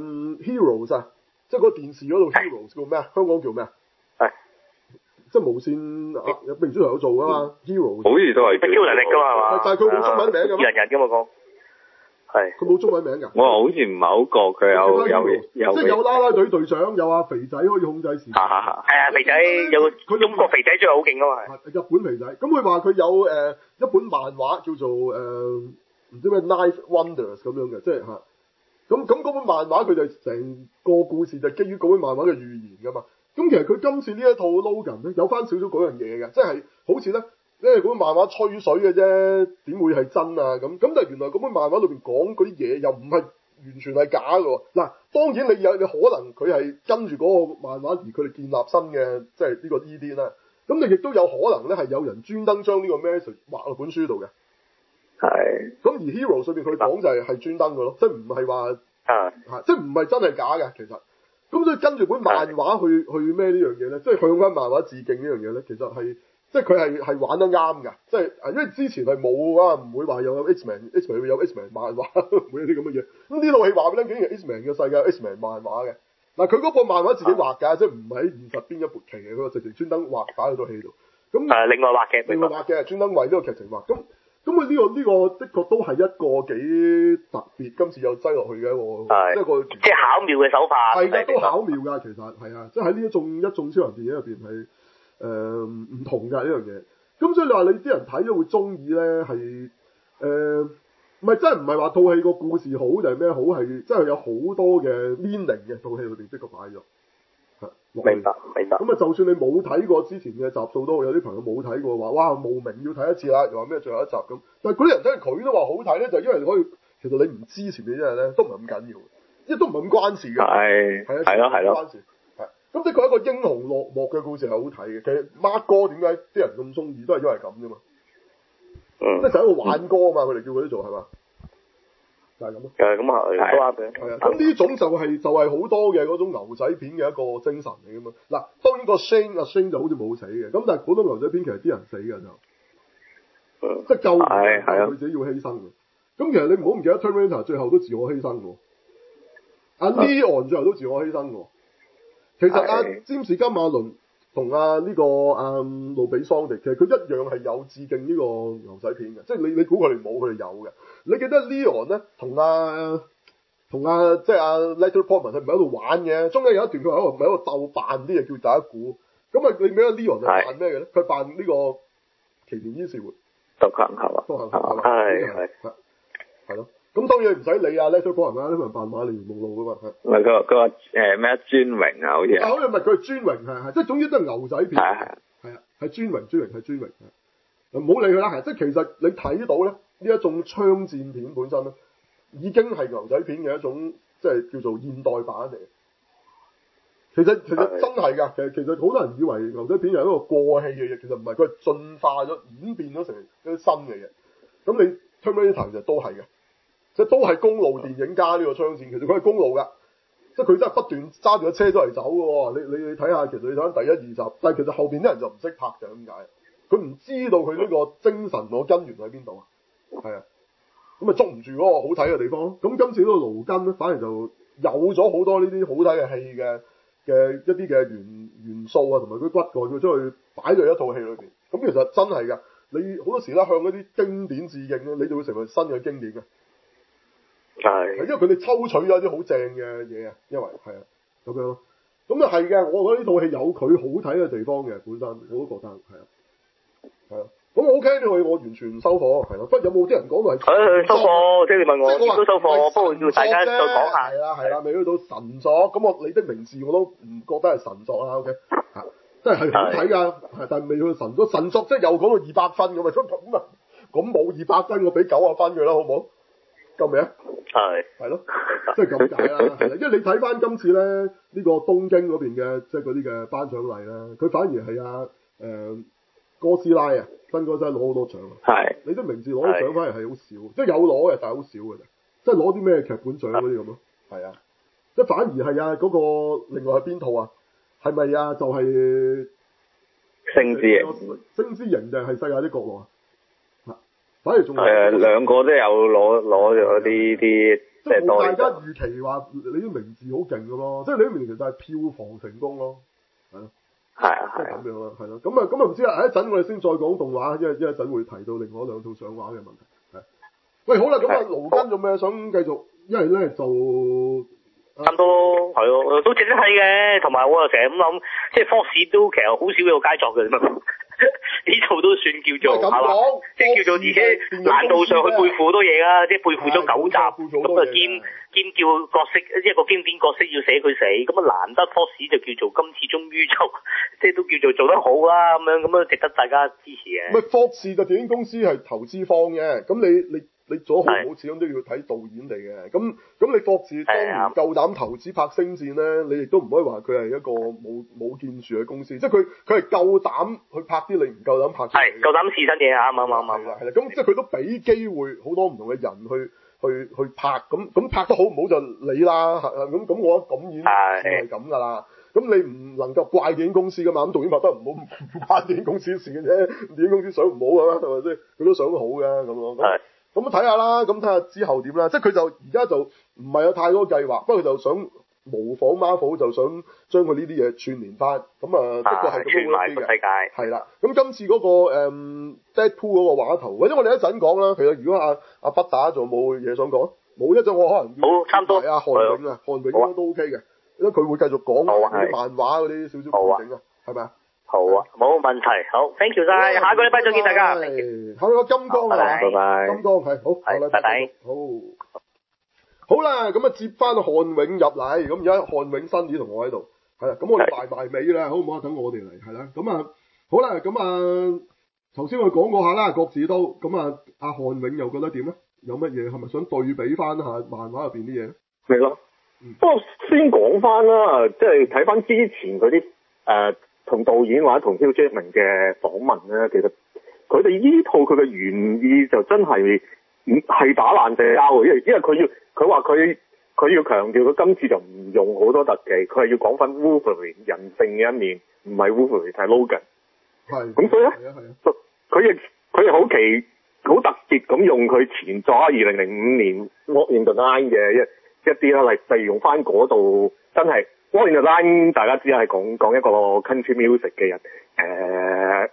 A: Heroes 啊，即係嗰個電視嗰度 Heroes 叫咩啊？香港叫咩啊？係即係無線有明珠台有做噶嘛 ？Heroes
D: 好似都係
C: 超能力噶嘛，係嘛？
A: 但係佢冇中文名㗎嘛？
C: 人㗎嘛講。係。
A: 佢冇中文名㗎。
D: 我好似唔係好覺佢有
A: 即係有啦啦隊隊長，有阿肥仔可以控制時間。
C: 係啊，肥仔有佢中國肥仔最係好勁㗎嘛。
A: 日本肥仔，咁佢話佢有一本漫畫叫做唔知咩 Knife Wonders 咁樣嘅，即係嚇。咁嗰本漫畫佢就成個故事就基於嗰本漫畫嘅預言㗎嘛。咁其實佢今次呢一套 Logan 咧有翻少少嗰樣嘢嘅，即係好似咧。因為嗰本漫畫吹水嘅啫，點會係真啊？咁但係原來嗰本漫畫裏邊講嗰啲嘢又唔係完全係假嘅。嗱，當然你可能佢係跟住嗰個漫畫而佢哋建立新嘅，即係呢個伊甸啦。咁你亦都有可能咧係有人專登將呢個 message 畫落本書度嘅。係。咁而 Hero 上邊佢講就係專登嘅咯，即係唔係話即係唔係真係假嘅其實。咁所以跟住本漫畫去咩呢樣嘢咧？即係向翻漫畫致敬呢樣嘢咧，其實係。即係佢係玩得啱㗎，即係因為之前係冇啊，唔會話有 X-Men 會有 X-Men 漫畫，唔會有啲咁嘅嘢。咁呢套戲話俾你聽，竟然 X-Men 嘅世界有 X-Men 漫畫嘅。嗱，佢嗰個漫畫自己畫㗎，即係唔係喺現實邊一部劇嘅，佢直情專登畫擺喺套戲度。咁
C: 另外畫嘅，
A: 專登為呢個劇情畫。咁佢呢個的確都係一個幾特別，今次又擠落去嘅一個
C: 即係巧妙嘅手法。
A: 係㗎，都巧妙㗎，其實係啊，即係喺呢一眾超人電影入邊係。唔同㗎呢樣嘢，咁所以你話你啲人睇咗會中意咧，係唔係真係唔係話套戲個故事好定係咩好，係真係有好多嘅 meaning 嘅套戲裏邊的確擺咗。
C: 明白。
A: 咁啊，就算你冇睇過之前嘅集數都好，有啲朋友冇睇過話，哇慕名要睇一次啦，又話咩最後一集咁。但係嗰啲人真係佢都話好睇咧，就係因為你可以其實你唔知前面啲嘢咧都唔係咁緊要，因為都唔係咁關事嘅。係咯。關事。咁的確一個英雄落幕嘅故事係好睇嘅。其實 Mark 哥點解啲人咁中意，都係因為咁啫嘛。即係就喺度玩歌啊嘛，佢哋叫佢啲做係嘛，就係咁咯。咁啊，都啱嘅。係啊，咁呢種就係好多嘅嗰種牛仔片嘅一個精神嚟噶嘛。嗱，當然個 Shane 就好似冇死嘅，咁但係普通牛仔片其實啲人死嘅就，即係救佢自己要犧牲嘅。咁其實你唔好唔記得 Terminator 最後都自我犧牲喎，阿 Leon 最後都自我犧牲喎。其實詹士金馬倫同呢個路比桑迪，其實佢一樣係有致敬呢個牛仔片嘅，即係你估佢哋冇，佢哋有嘅。你記得 Leon 咧同即係Natalie Portman，佢唔係喺度玩嘅，中間有一段佢喺度鬥扮啲嘢，叫大家估， 咁啊，你記得 Leon 就扮咩嘅咧？佢扮呢個奇田伊士活。
D: 獨行俠啊，
A: 獨行俠係咯。咁當然唔使理啊 Leonard Cohen 啦，呢個人扮馬利蓮夢露噶嘛。
D: 唔係佢話咩尊榮啊，好似。
A: 好似唔係佢係尊榮係，即係總之都係牛仔片。係啊，係尊榮。唔好理佢啦，即係其實你睇到咧呢一種槍戰片本身咧，已經係牛仔片嘅一種即係叫做現代版嚟。其實真係㗎，其實好多人以為牛仔片係一個過氣嘅嘢，其實唔係，佢係進化咗、演變咗成一啲新嘅嘢。咁你 Terminator 其實都係嘅，即係都係公路電影加呢個槍戰，其實佢係公路㗎，即係佢真係不斷揸住個車出嚟走㗎喎。你睇下，其實你睇翻第一、二集，但係其實後邊啲人就唔識拍就係咁解，佢唔知道佢呢個精神個根源喺邊度啊，係啊，咁咪捉唔住嗰個好睇嘅地方咯。咁今次呢個勞根咧，反而就有咗好多呢啲好睇嘅戲嘅一啲嘅元素啊，同埋佢骨幹，佢將佢擺到一套戲裏邊。咁其實真係㗎，你好多時咧向一啲經典致敬咧，你就會成為新嘅經典嘅。係，因為佢哋抽取咗一啲好正嘅嘢啊，因為係啊咁樣咯。咁啊係嘅，我覺得呢套戲有佢好睇嘅地方嘅，本身我都覺得係啊。咁 OK 呢套戲我完全收貨，係咯。不過有冇啲人講到係
C: 收貨？即係你問我，都收貨，不過要大家再講下。
A: 係啦，未去到神作。咁你的名字我都唔覺得係神作啦。OK， 即係好睇㗎，但係未去到神作。神作即係又講到200分咁啊，咁冇200分，我俾90分佢啦，好唔好？夠未啊？係咯，即係咁解啦。係啦，因為你睇翻今次咧呢個東京嗰邊嘅即係嗰啲嘅頒獎禮咧，佢反而係哥斯拉啊，新哥斯拉攞好多獎。係，你啲名字攞啲獎反而係好少，即係有攞嘅，但係好少嘅啫。即係攞啲咩劇本獎嗰啲咁咯。係啊，即係反而係啊嗰個另外係邊套啊？係咪啊？就係
D: 星之營。
A: 星之營就係世界的角落啊！反而仲
D: 兩個都有攞咗啲
A: 即係冇大家預期話你啲名字好勁嘅咯，即係你啲名字其實係票房成功咯，係咯。係啊，即係咁樣啦，係咯，咁啊唔知啦，一陣我哋先再講動畫，因為一陣會提到另外2套上畫嘅問題。係，喂，好啦，咁勞根做咩想繼續？因為咧就
C: 差唔多係咯，都值得睇嘅，同埋我又成日咁諗，即係 Fox 都其實好少有佳作嘅咁呢套都算叫做係嘛，即係叫做，而且難度上去背負好多嘢啦，即係背負咗9集，咁啊兼叫角色一個經典角色要寫佢死，咁啊難得 Fox 就叫做今次終於就即係都叫做做得好啦，咁樣值得大家支持嘅。
A: 唔係 Fox 嘅電影公司係投資方嘅，咁你做好唔好始終都要睇導演嚟嘅，咁你霍士當然夠膽投資拍星戰咧，你亦都唔可以話佢係一個冇建樹嘅公司，即係佢係夠膽去拍啲你唔夠膽拍嘅。係夠膽試新嘢啊！啱。係啦，咁即係佢都俾機會好多唔同嘅人去拍，咁拍得好唔好就你啦，咁我覺得咁已經係咁㗎啦。咁你唔能夠怪電影公司㗎嘛，咁導演拍得唔好唔關電影公司事嘅啫，電影公司想唔好㗎嘛，係咪先？佢都想好嘅咁咯。咁睇下啦，咁睇下之後點啦。即係佢就而家就唔係有太多計劃，不過佢就想模仿 Marvel，就想將佢呢啲嘢串聯翻。咁啊，不過係咁樣嘅世界。係啦，咁今次嗰個Deadpool 嗰個話頭，或者我哋一陣講啦。其實如果阿北打仲冇嘢想講，冇一陣我可能要差唔多。係啊，韓永應該都 OK 嘅，因為佢會繼續講啲漫畫嗰啲少少背景啊，係咪啊？好啊，冇問題，好 ，thank you 晒，下個禮拜再見大家。下個金剛啊，拜拜，金剛係好，下個禮拜拜，好啦，咁啊接翻漢永入嚟，咁而家漢永新嘢同我喺度，係啦，咁我哋埋尾啦，好唔好啊？等我哋嚟，係啦，咁啊好啦，咁啊頭先我講過下啦，各自都，咁啊阿漢永又覺得點咧？有乜嘢係咪想對比翻下漫畫入邊啲嘢？
F: 係咯，不過先講翻啦，即係睇翻之前嗰啲同導演或者同 Hugh Jackman 嘅訪問咧，其實佢哋呢套佢嘅原意就真係係打爛社交嘅，因為佢話佢要強調佢今次就唔用好多特技，佢係要講翻 Wolverine 人性嘅一面，唔係 Wolverine 係 Logan。係。咁所以咧，佢亦好特別咁用佢前作2005年 Walk in the Line 嘅一啲啦，例如用翻嗰度真係。Walk in the Line 大家知係講一個 country music 嘅人，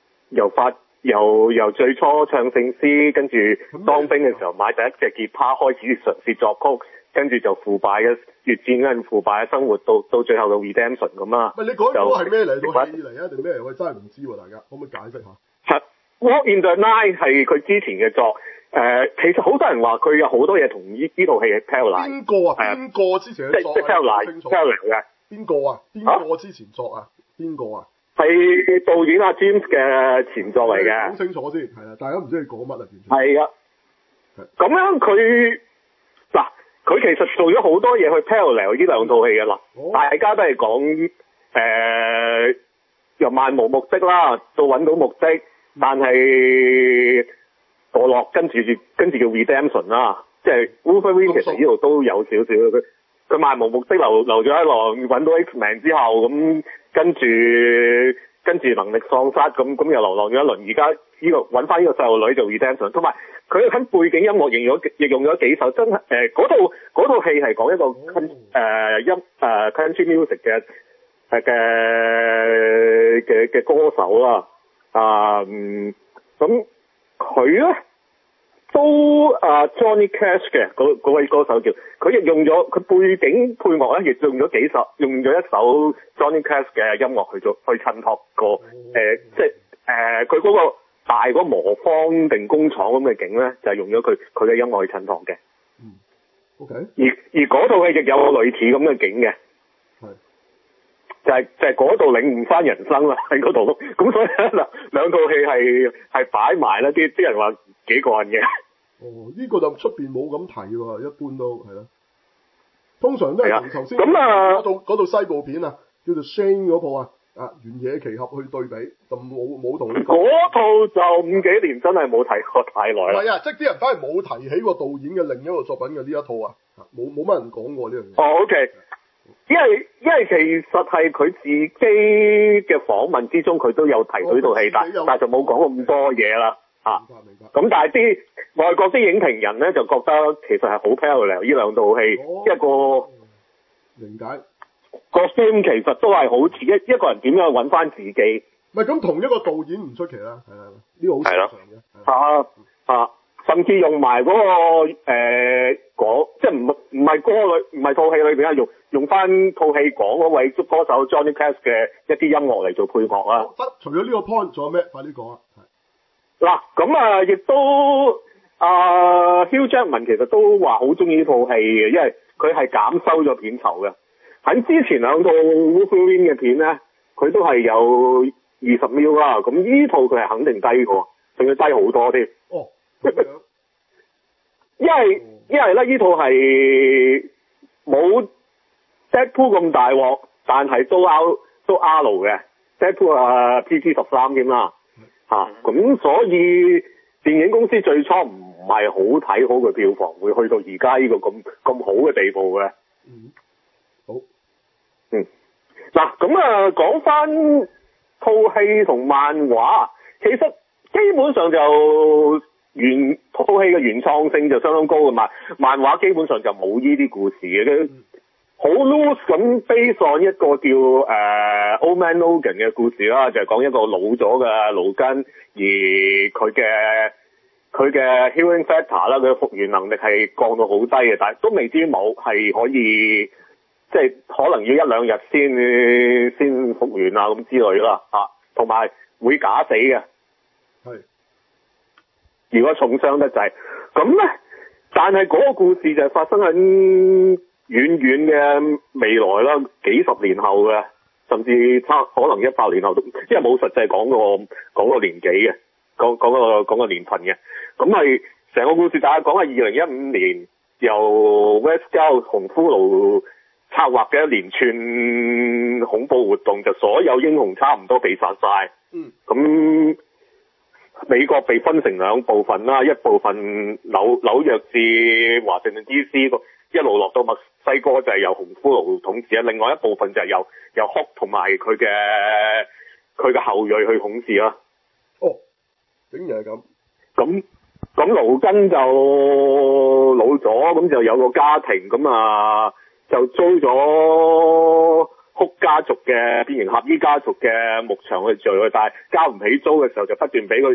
F: 由最初唱聖詩，跟住當兵嘅時候買第一隻吉他開始嘗試作曲， 跟住就腐敗嘅越戰嗰陣腐敗嘅生活，到最後嘅 redemption 咁啊。
A: 喂，你講嗰個係咩嚟？套戲嚟啊定咩嚟？我真係唔知喎，大家可唔可以解釋下？
F: Walk in the Line 係佢之前嘅作，其實好多人話佢有好多嘢同呢套戲係 parallel。
A: 邊個啊？邊個之前嘅作？
F: 即係 parallel 嘅。邊
A: 個啊？邊個之前作啊？邊個啊？
F: 係導演阿 James 嘅前作嚟嘅。
A: 講清楚先，係啦，大家唔知你講乜啊？完全
F: 係啊。咁樣佢其實做咗好多嘢去 parallel 呢兩套戲嘅啦。大家都係講由漫無目的啦，到揾到目的。但係墮落，跟住叫 redemption 啦，即係 Wolverine 其實呢度都有少少，佢漫無目的留咗一浪，揾到 X-Men 之後咁，跟住能力喪失，咁又流浪咗一輪，而家呢個揾翻呢個細路女做 redemption， 同埋佢喺背景音樂亦用咗幾首真係嗰套戲係講一個country music 嘅歌手啦。咁佢咧都Johnny Cash 嘅嗰位歌手叫，佢亦用咗佢背景配樂咧，亦用咗一首 Johnny Cash 嘅音樂去襯托個即係佢嗰個大嗰磨坊定工廠咁嘅景咧，就係用咗佢嘅音樂去襯托嘅。
A: OK。
F: 而嗰套戲亦有個類似咁嘅景嘅。就係嗰度領悟翻人生啦，喺嗰度，咁所以咧兩套戲係擺埋啦，啲人話幾過癮嘅。
A: 哦，呢個就出邊冇咁提喎，一般都係咯。通常都係同頭先嗰套西部片啊，叫做 Shane 嗰套原野奇俠去對比，就冇同呢個。
F: 嗰套就5幾年真係冇睇過太耐啦。
A: 係啊，即係啲人反而冇提起過導演嘅另一個作品嘅呢一套啊，冇乜人講過呢樣嘢。
F: 哦 ，OK。因為其實係佢自己嘅訪問之中，佢都有提到呢套戲，但就冇講咁多嘢啦。
A: 明白。
F: 咁但係啲外國啲影評人咧就覺得其實係好 parallel 呢兩套戲，一個
A: 明解
F: 個 film 其實都係好似一個人點樣揾翻自己。
A: 唔係咁同一個導演唔出奇啦，係啊，呢個好正常嘅。
F: 甚至用埋嗰個即係唔係歌裏唔係套戲裏邊啊，用翻套戲講嗰位歌手 Johnny Cash 嘅一啲音樂嚟做配樂啊。
A: 除咗呢個 point，仲有咩？快啲講啊！
F: 嗱，咁亦都Hugh Jackman 其實都話好中意呢套戲嘅，因為佢係減收咗片酬嘅。喺之前兩套 Wolverine 嘅片咧，佢都係有20 mil 啦。咁呢套佢係肯定低過，仲要低好多添。
A: 哦。
F: 因為咧呢套係冇 Deadpool 咁大鑊，但係都 R 嘅 Deadpool PG-13添啦。咁所以電影公司最初唔係好睇好佢票房會去到而家呢個咁好嘅地步嘅。
A: 好。
F: 嗱，咁講翻套戲同漫畫，其實基本上就套戲嘅原創性就相當高嘅嘛，漫畫基本上就冇呢啲故事嘅，好 loose 咁 base on 一個叫Old Man Logan 嘅故事啦，就係講一個老咗嘅勞根，而佢嘅 healing factor 啦，佢嘅復原能力係降到好低嘅，但係都未知冇係可以，即係可能要1-2日先復原啊咁之類啦，同埋會假死嘅。
A: 係。
F: 如果重傷得滯，咁咧，但係嗰個故事就發生喺遠遠嘅未來啦，幾十年後嘅，甚至可能100年後都，因為冇實際講個年紀嘅，講個年份嘅，咁係成個故事大家講係2015年由 Westgate 紅骷髏策劃嘅一連串恐怖活動，就所有英雄差唔多被殺晒。咁美國被分成2部分啦，一部分紐約至華盛頓 DC， 一路落到墨西哥就係由紅骷髏統治啊，另外一部分就係由 Hulk 同埋佢嘅後裔去統治啦。
A: 哦，竟然係咁。
F: 咁勞根就老咗，咁就有個家庭，咁就租咗Hulk家族嘅變形俠醫家族嘅牧場去聚，但係交唔起租嘅時候就不斷俾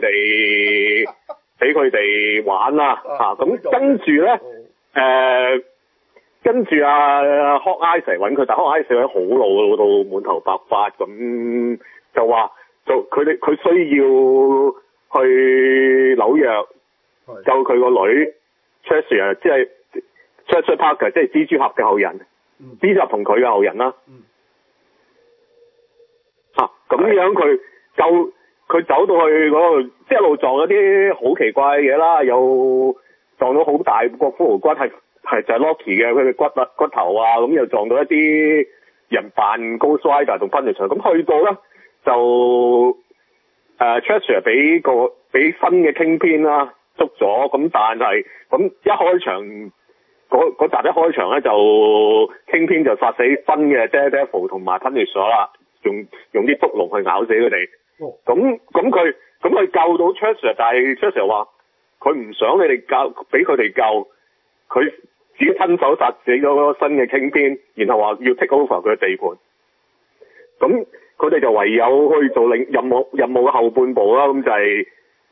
F: 佢哋玩啦。咁跟住咧， 跟住Hawkeye成日揾佢，但 Hawkeye 成日好老到滿頭白髮咁，就話佢需要去紐約救佢個女 Treasure， 即係 Treasure Parker， 即係蜘蛛俠嘅後人，蜘蛛俠同佢嘅後人啦。咁樣佢走到去嗰度，即係一路撞咗啲好奇怪嘅嘢啦，又撞到好大個骷髏骨，係就係 Loki 嘅佢嘅骨頭啊，咁又撞到一啲人扮 Ghost Rider 同 Punisher， 咁去到咧就Treasure 俾新嘅 Kingpin 啦捉咗，咁但係咁一開場嗰集一開場咧就 Kingpin 就殺死新嘅 Daredevil 同埋 Punisher 啦，用啲毒龍去咬死佢哋。咁佢救到 Treasure， 但係 Treasure 話佢唔想你哋俾佢哋救，佢自己親手殺死咗嗰個新嘅 Kingpin， 然後話要 take over 佢嘅地盤。咁佢哋就唯有去做任務嘅後半部啦，咁就係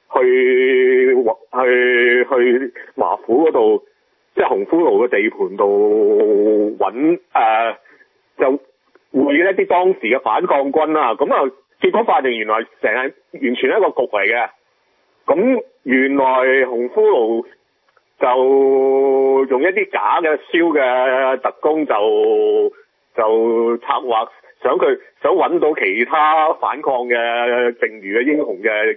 F: 去華府嗰度，即係紅骷髏嘅地盤度揾就會一啲當時嘅反抗軍啦。咁啊結果發現原來成日完全係一個局嚟嘅。咁原來紅骷髏就用一啲假嘅燒嘅特工就策劃想揾到其他反抗嘅剩餘嘅英雄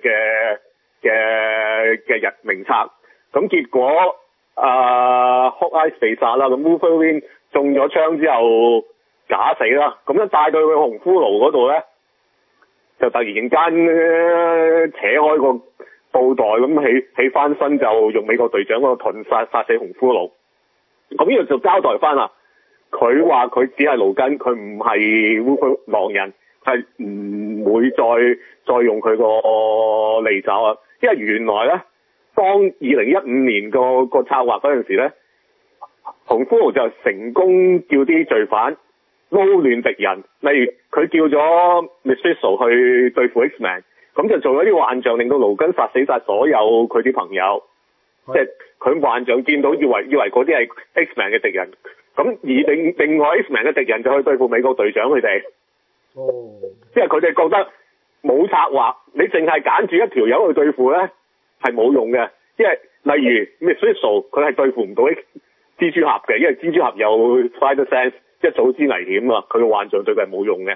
F: 嘅人名冊。咁結果Hawkeye 被殺啦，咁 Wolverine 中咗槍之後假死啦。咁樣帶到去紅骷髏嗰度咧，就突然間扯開個布袋咁起翻身，就用美國隊長嗰個盾殺死紅骷髏。咁呢度就交代翻啦，佢話佢只係勞根，佢唔係狼人，係唔會再用佢個利爪啊。因為原來咧，當2015年個策劃嗰陣時咧，紅骷髏就成功叫啲罪犯撈亂敵人，例如佢叫咗 Mephisto 去對付 X-Men， 咁就做咗啲幻象，令到勞根殺死晒所有佢啲朋友，即係佢幻象見到以為嗰啲係 X-Men 嘅敵人，咁而另外 X-Men 嘅敵人就去對付美國隊長佢哋。即係佢哋覺得冇策劃，你淨係揀住一條友去對付咧係冇用嘅，因為例如 Mephisto 佢係對付唔到蜘蛛俠嘅，因為蜘蛛俠有 Spider Sense。一早知危險啊！佢嘅幻象對佢係冇用嘅。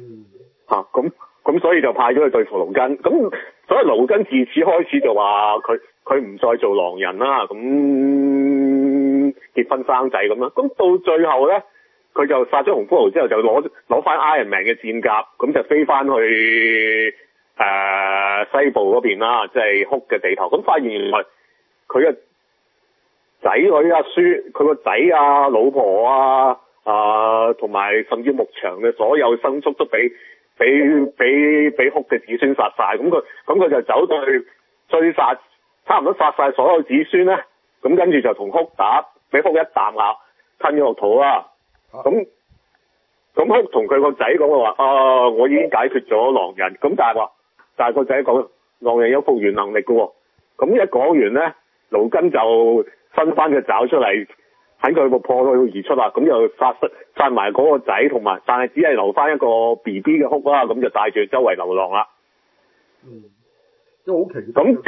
F: 咁所以就派咗去對付勞根。咁所以勞根自此開始就話佢唔再做狼人啦。咁結婚生仔咁啦。咁到最後咧，佢就殺咗紅骷髏之後，就攞翻 Iron Man 嘅戰甲，咁就飛翻去西部嗰邊啦，即係Hulk嘅地頭。咁發現原來佢嘅仔女佢個仔老婆同埋甚至牧場嘅所有牲畜都俾Hulk嘅子孫殺晒，咁佢就走到去追殺，差唔多殺晒所有子孫咧，咁跟住就同Hulk打，俾Hulk一啖咬吞咗落肚啦。咁Hulk同佢個仔講話，我已經解決咗狼人，咁但係個仔講狼人有復原能力嘅喎，咁一講完咧，勞根就伸翻隻爪出嚟。喺佢個破洞而出啦，咁又殺埋嗰個仔，同埋但係只係留翻一個 BB 嘅Hulk啦，咁就帶住周圍流浪啦。
A: 都好奇。
F: 咁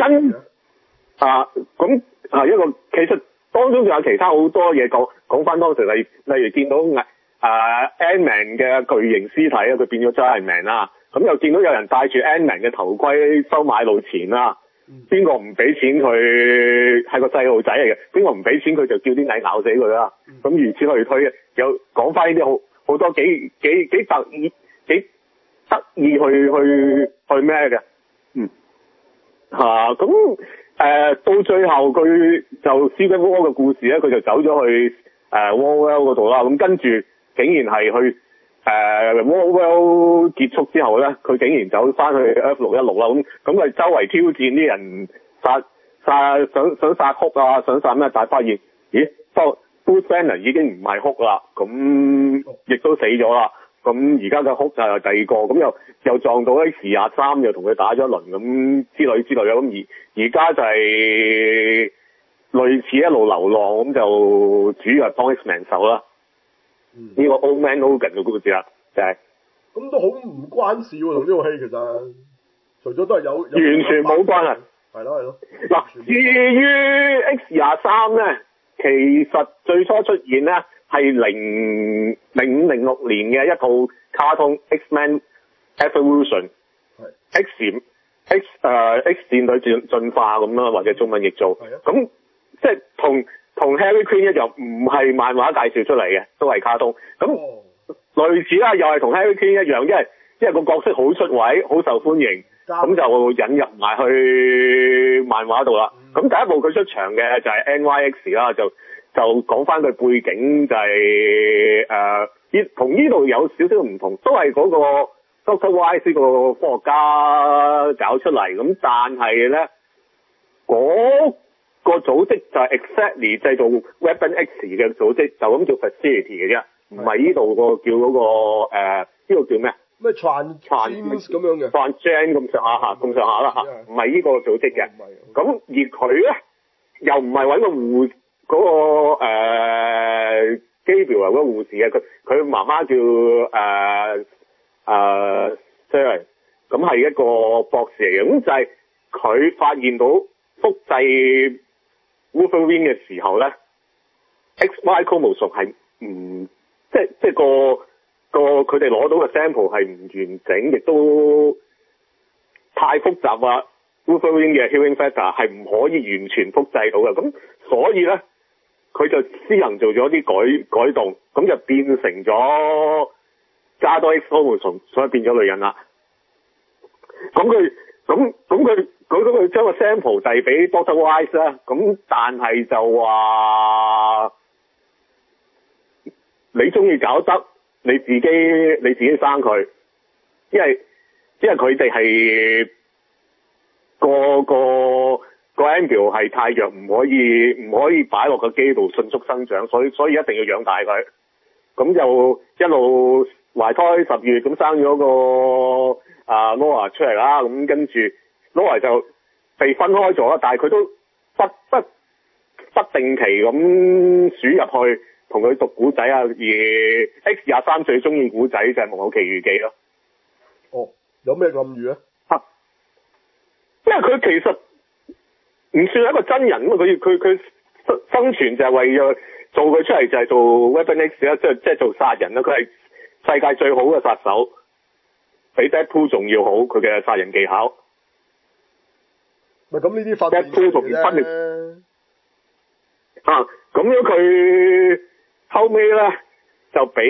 F: 一個其實當中仲有其他好多嘢講翻當時，例如見到Ant-Man 嘅巨型屍體啊，佢變咗 Giant Man 啦，咁又見到有人戴住 Ant-Man 嘅頭盔收買路錢啦。邊個唔俾錢佢係個細路仔嚟嘅？邊個唔俾錢佢就叫啲蟻咬死佢啦。咁如此類推，有講翻呢啲好多幾得意去咩嘅？到最後佢就 Civil War 嘅故事咧，佢就走咗去War-World 嗰度啦。咁跟住竟然係去War-World 結束之後咧，佢竟然走翻去 F616 啦，咁佢周圍挑戰啲人想殺Hulk啊，想殺咩？但係發現，Bruce Banner 已經唔係Hulk啦，咁亦都死咗啦。咁而家嘅Hulk就係第二個，咁又撞到 X-23，又同佢打咗一輪咁之類啦。咁而家就係類似一路流浪咁就主要係幫 X-Men 手啦。呢個 Old Man Logan 嘅故事啦，就係
A: 咁都好唔關事喎，同呢套戲其實，除咗都係有
F: 完全冇關係。
A: 係咯。
F: 嗱，至於 X-23咧，其實最初出現咧係05、06年嘅一套卡通 X-Men Evolution， X 戰隊進化咁啦，或者中文譯做。咁即係同 Harley Quinn 一樣，唔係漫畫介紹出嚟嘅，都係卡通。咁類似啦，又係同 Harley Quinn 一樣，因為個角色好出位，好受歡迎，咁就引入埋去漫畫度啦。咁第一部佢出場嘅就係 NYX 啦，就講翻佢背景就係同呢度有少少唔同，都係嗰個 Dr. Wise 個科學家搞出嚟，咁但係咧嗰個組織就係 exactly 製造 Weapon X 嘅組織，就咁叫 facility 嘅啫，唔係呢度個叫嗰個呢個叫咩？咩 Trans 咁樣嘅 Transgen 咁上下啦嚇，唔係呢個組織嘅。咁而佢咧又唔係揾個護嗰個Gabriel 嗰個護士嘅，佢媽媽叫Sarah， 咁係一個博士嚟嘅。咁就係佢發現到複製 Wolverine 嘅時候咧 ，XY chromosome 係唔即係個佢哋攞到嘅 sample 係唔完整，亦都太複雜啊 ！Wolverine 嘅 healing factor 係唔可以完全複製到嘅，咁所以咧佢就私行做咗啲改動，咁就變成咗加多 X chromosome， 所以變咗女人啦。咁佢將個 sample 遞俾 Dr. Wise 啦，咁但係就話你中意搞得你自己生佢，因為佢哋係個 embryo 係太弱，唔可以擺落個機度迅速生長，所以一定要養大佢。咁就一路懷胎10月咁生咗個Laura 出嚟啦，咁跟住 Laura 就被分開咗，但係佢都不定期咁鼠入去同佢讀古仔啊，而 X-23最中意古仔就係《木偶奇遇記》咯。
A: 哦，有咩暗喻啊？
F: 因為佢其實唔算係一個真人啊嘛，佢生存就係為咗做佢出嚟就係做 Weapon X 啦，即係做殺人啦。佢係世界最好嘅殺手，比 Deadpool 仲要好，佢嘅殺人技巧。
A: 咪咁呢啲發展嘅
F: 咁樣佢後尾咧就俾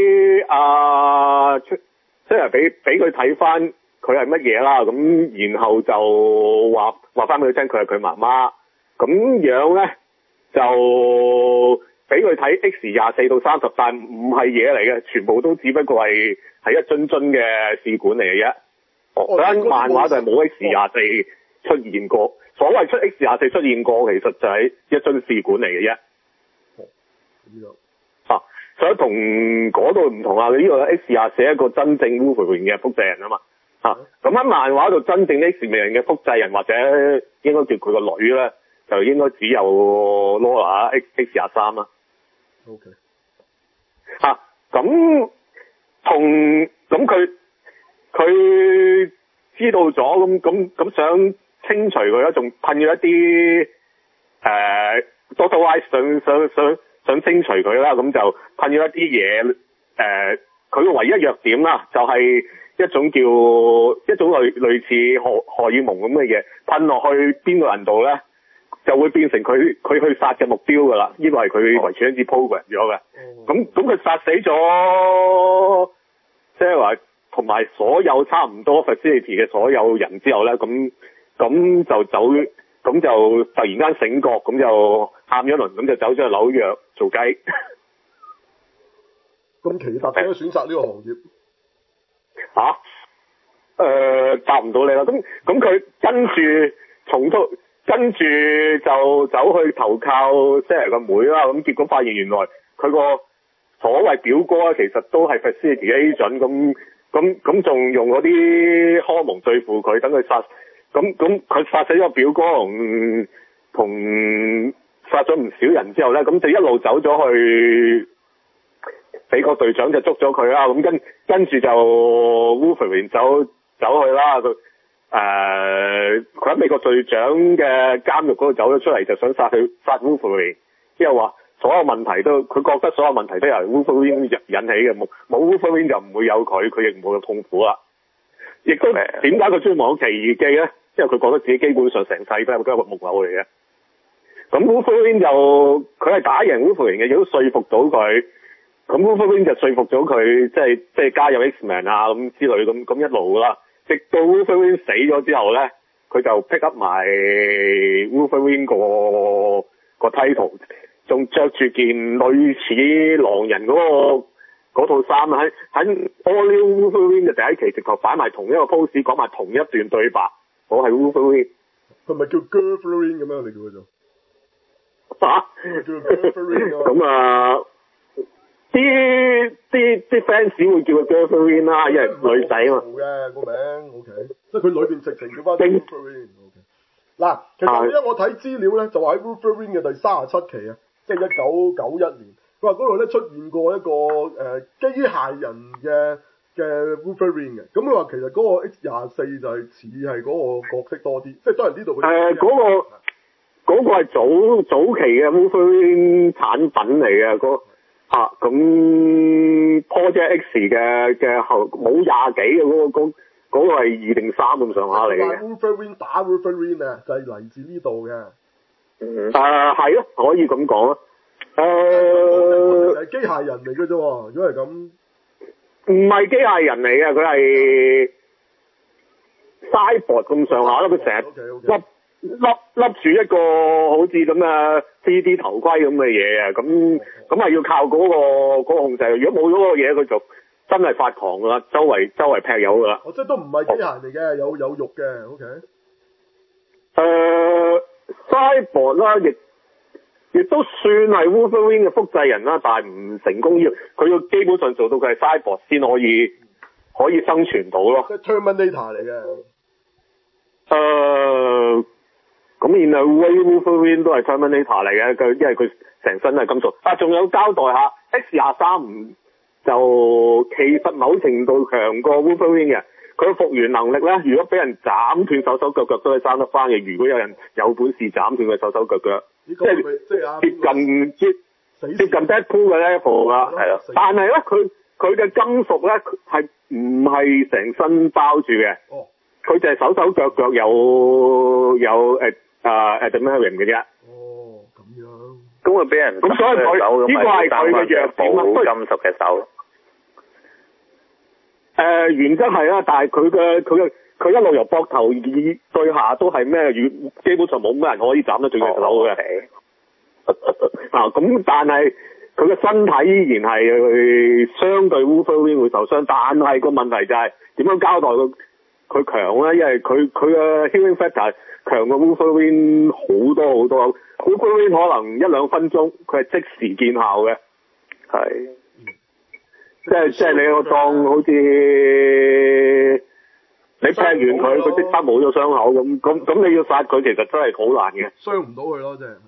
F: 即係俾佢睇翻佢係乜嘢啦，咁然後就話翻俾佢聽佢係佢媽媽，咁樣咧就俾佢睇 X-24到30，但唔係嘢嚟嘅，全部都只不過係一樽樽嘅試管嚟嘅啫。嗰漫畫就係冇 X-24出現過，所謂出 X-24出現過，其實就係一樽試管嚟嘅啫。所以同嗰度唔同啊！呢個 X-24一個真正 Wolverine 嘅複製人啊嘛，咁喺漫畫度真正 X-Men 嘅複製人或者應該叫佢個女咧，就應該只有 Laura X-23啦。
A: OK。
F: 咁佢知道咗咁想清除佢啦，仲噴咗一啲Dr. Wise 想清除佢啦，咁就噴咗一啲嘢。佢嘅唯一弱點啦，就係一種類似荷爾蒙咁嘅嘢，噴落去邊個人度咧，就會變成佢去殺嘅目標噶啦。呢個係佢遺傳一啲 program 咗嘅。咁佢殺死咗，即係話同埋所有差唔多 facility 嘅所有人之後咧，咁就走。咁就突然間醒覺，咁就喊咗輪，咁就走咗去紐約做雞。
A: 咁奇特嘅選擇呢個行業？
F: 答唔到你啦。咁佢跟住就走去投靠 Sarah 個妹啦。咁結果發現原來佢個所謂表哥其實都係 facility 嘅 agent。咁仲用嗰啲荷蒙對付佢，等佢殺。咁佢殺死咗表哥同殺咗唔少人之後咧，咁就一路走咗去美國隊長就捉咗佢啦，咁跟住就 Wolverine 走去啦，佢喺美國隊長嘅監獄嗰度走咗出嚟，就想殺 Wolverine， 之後話所有問題都佢覺得所有問題都由 Wolverine 引起嘅，冇 Wolverine 就唔會有佢亦唔會有痛苦啦。亦都點解佢中意望奇異記咧？因為佢覺得自己基本上成世都係一個木偶嚟嘅。咁 Wolverine 就佢係打贏 Wolverine 嘅，亦都說服到佢。咁 Wolverine 就說服咗佢，即係加入 X-Men 啊咁之類咁一路啦。直到 Wolverine 死咗之後咧，佢就 pick up 埋 Wolverine 個 title， 仲着住件類似狼人嗰套衫喺 All New Wolverine 嘅第一期直頭擺埋同一個 pose， 講埋同一段對白，我係 Wolverine。
A: 佢咪叫 Girlfriend 咁樣你叫佢做？叫 Girlfriend
F: 咁啊，啲 fans 會叫佢 Girlfriend 啦，因為女仔啊嘛。
A: 嘅個名 OK， 即係佢裏邊直情叫翻 Wolverine。嗱，其實因為我睇資料咧，就話喺 Wolverine 嘅第37期啊，即係1991年，佢話嗰度咧出現過一個機械人嘅 Wolverine 嘅，咁佢話其實嗰個 X24就係似係嗰個角色多啲，即係當然呢度嗰個係早期嘅 Wolverine 產品嚟嘅，咁 Project X 嘅後冇廿幾嘅嗰個係2定3咁上下嚟嘅。 Wolverine 打 Wolverine 啊，就係嚟自呢度嘅。
F: 係咯，可以咁講啊。
A: 係機械人嚟嘅啫，如果係咁。
F: 唔係機械人嚟嘅，佢係 Cyborg 咁上下咯，佢成日笠住一個好似咁嘅 3D 頭盔咁嘅嘢啊，咁係要靠嗰個控制。如果冇咗嗰個嘢，佢就真係發狂噶啦，周圍劈友噶啦。
A: 即係都唔係機械嚟嘅，有肉嘅 ，OK。
F: Cyborg 啦，亦都算係 Wolverine 嘅複製人啦，但係唔成功要佢要基本上做到佢係 Cyborg 先可以生存到咯。
A: 即係 Terminator 嚟嘅。
F: 咁然後 Wolverine 都係 Terminator 嚟嘅，因為佢成身係金屬。仲有交代下 X23就其實某程度強過 Wolverine 嘅。佢嘅復原能力咧，如果俾人斬斷手手腳腳都係生得翻嘅。如果有人有本事斬斷佢手手腳腳，即係接近 Deadpool 嘅 level 啦，係咯。但係咧，佢嘅金屬咧係唔係成身包住嘅？佢就係手手腳腳有Adamantium 嘅啫。
A: 哦，咁樣。
C: 咁佢俾人
F: 咁所以佢呢個係佢嘅弱點啊，
C: 冇金屬嘅手。
F: 原則係啦，但係佢一路由膊頭以對下都係咩？基本上冇咩人可以斬得斷佢手嘅。咁但係佢嘅身體依然係相對 Wolverine 會受傷，但係個問題就係點樣交代佢強咧？因為佢嘅 healing factor 強過 Wolverine 好多好多。Wolverine 可能1-2分鐘佢係即時見效嘅。係。即係你個當好似你劈完佢即刻冇咗傷口咁你要殺佢其實真係好難嘅。
A: 傷唔到佢咯，即係。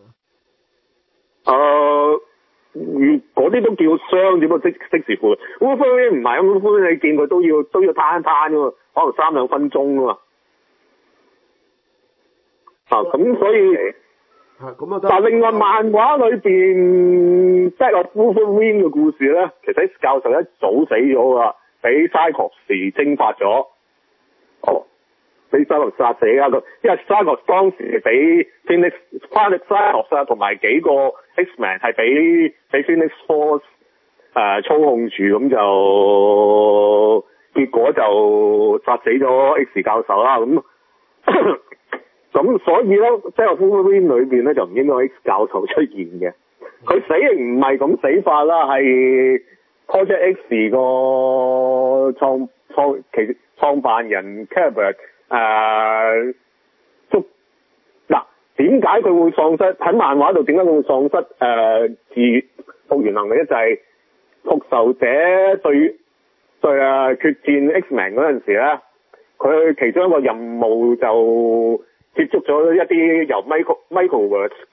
F: 嗰啲都叫傷，點解即時負？Wolverine 唔係，Wolverine你見佢都要攤一攤噶嘛，可能3-2分鐘噶嘛。咁所以。但另外漫畫裏邊 Death of Wolverine 嘅故事咧，其實教授一早死咗噶，俾 Cyclops 蒸發咗。俾 Cyclops 殺死啊！因為 Cyclops 當時俾 Phoenix Cyclops 啊，同埋幾個 X-Men 係俾 Phoenix Force 操控住，咁就結果就殺死咗 X 教授啦。咁所以咧，即係 Wolverine 裏邊咧就唔應該有 X 教授出現嘅。佢死亦唔係咁死法啦，係 Project X 個創辦人 Cabot 點解佢會喪失喺漫畫度？點解佢會喪失自復原能力咧？就係復仇者對決戰 X-Men 嗰陣時咧，佢其中一個任務就接觸咗一啲由 Microverse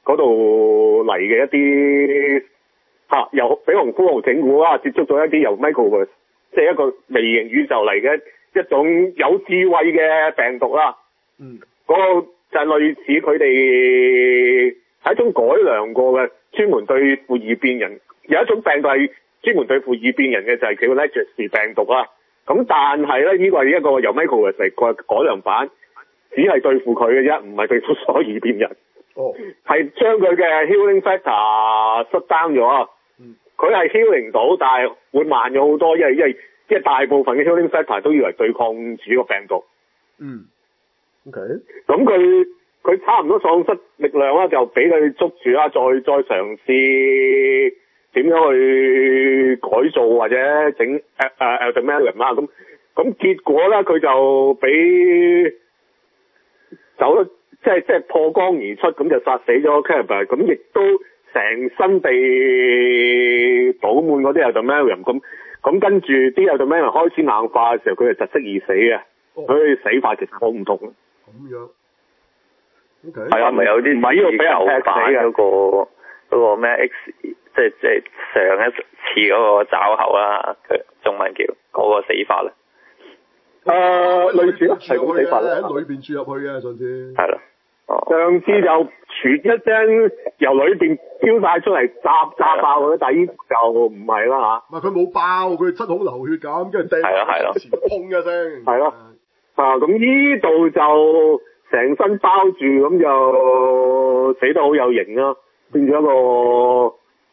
F: 嗰度嚟嘅一啲由比雄富豪整蠱啦，接觸咗一啲由 Microverse 即係一個微型宇宙嚟嘅一種有智慧嘅病毒啦。嗰個就係類似佢哋係一種改良過嘅，專門對付異變人。有一種病毒係專門對付異變人嘅，就係叫 Legacy 病毒啦。咁但係咧，呢個係一個由 Microverse 嚟個改良版，只係對付佢嘅啫，唔係對付所有異變人。係將佢嘅 healing factor shut down 咗。佢係 healing 到，但係會慢咗好多，因為大部分嘅 healing factor 都要嚟對抗住個病毒。
A: OK。
F: 咁佢差唔多喪失力量啦，就俾佢捉住啦，再嘗試點樣去改造或者整Adamantium啦。咁結果咧，佢就俾走得即係破光而出，咁就殺死咗 Caliban， 咁亦都成身被補滿嗰啲 Adamantium， 咁跟住啲 Adamantium 開始硬化嘅時候，佢就窒息而死嘅。佢死法其實好唔同。
A: 咁樣。OK。
B: 係啊，咪有啲
F: 唔係呢個俾人踢死嘅
B: 嗰個咩 X， 即係上一次嗰個爪口啦，佢中文叫嗰個死法啦。
F: 類似咯，係咁死法啦。
A: 喺裏邊注入去嘅上次。
B: 係咯。
F: 上次就傳一聲由裏邊飆晒出嚟，炸爆佢，但係呢就唔係啦嚇。
A: 唔係佢冇爆，佢七孔流血咁，跟住掟前砰一聲。
F: 係咯。咁呢度就成身包住，咁就死得好有型啦，變咗一個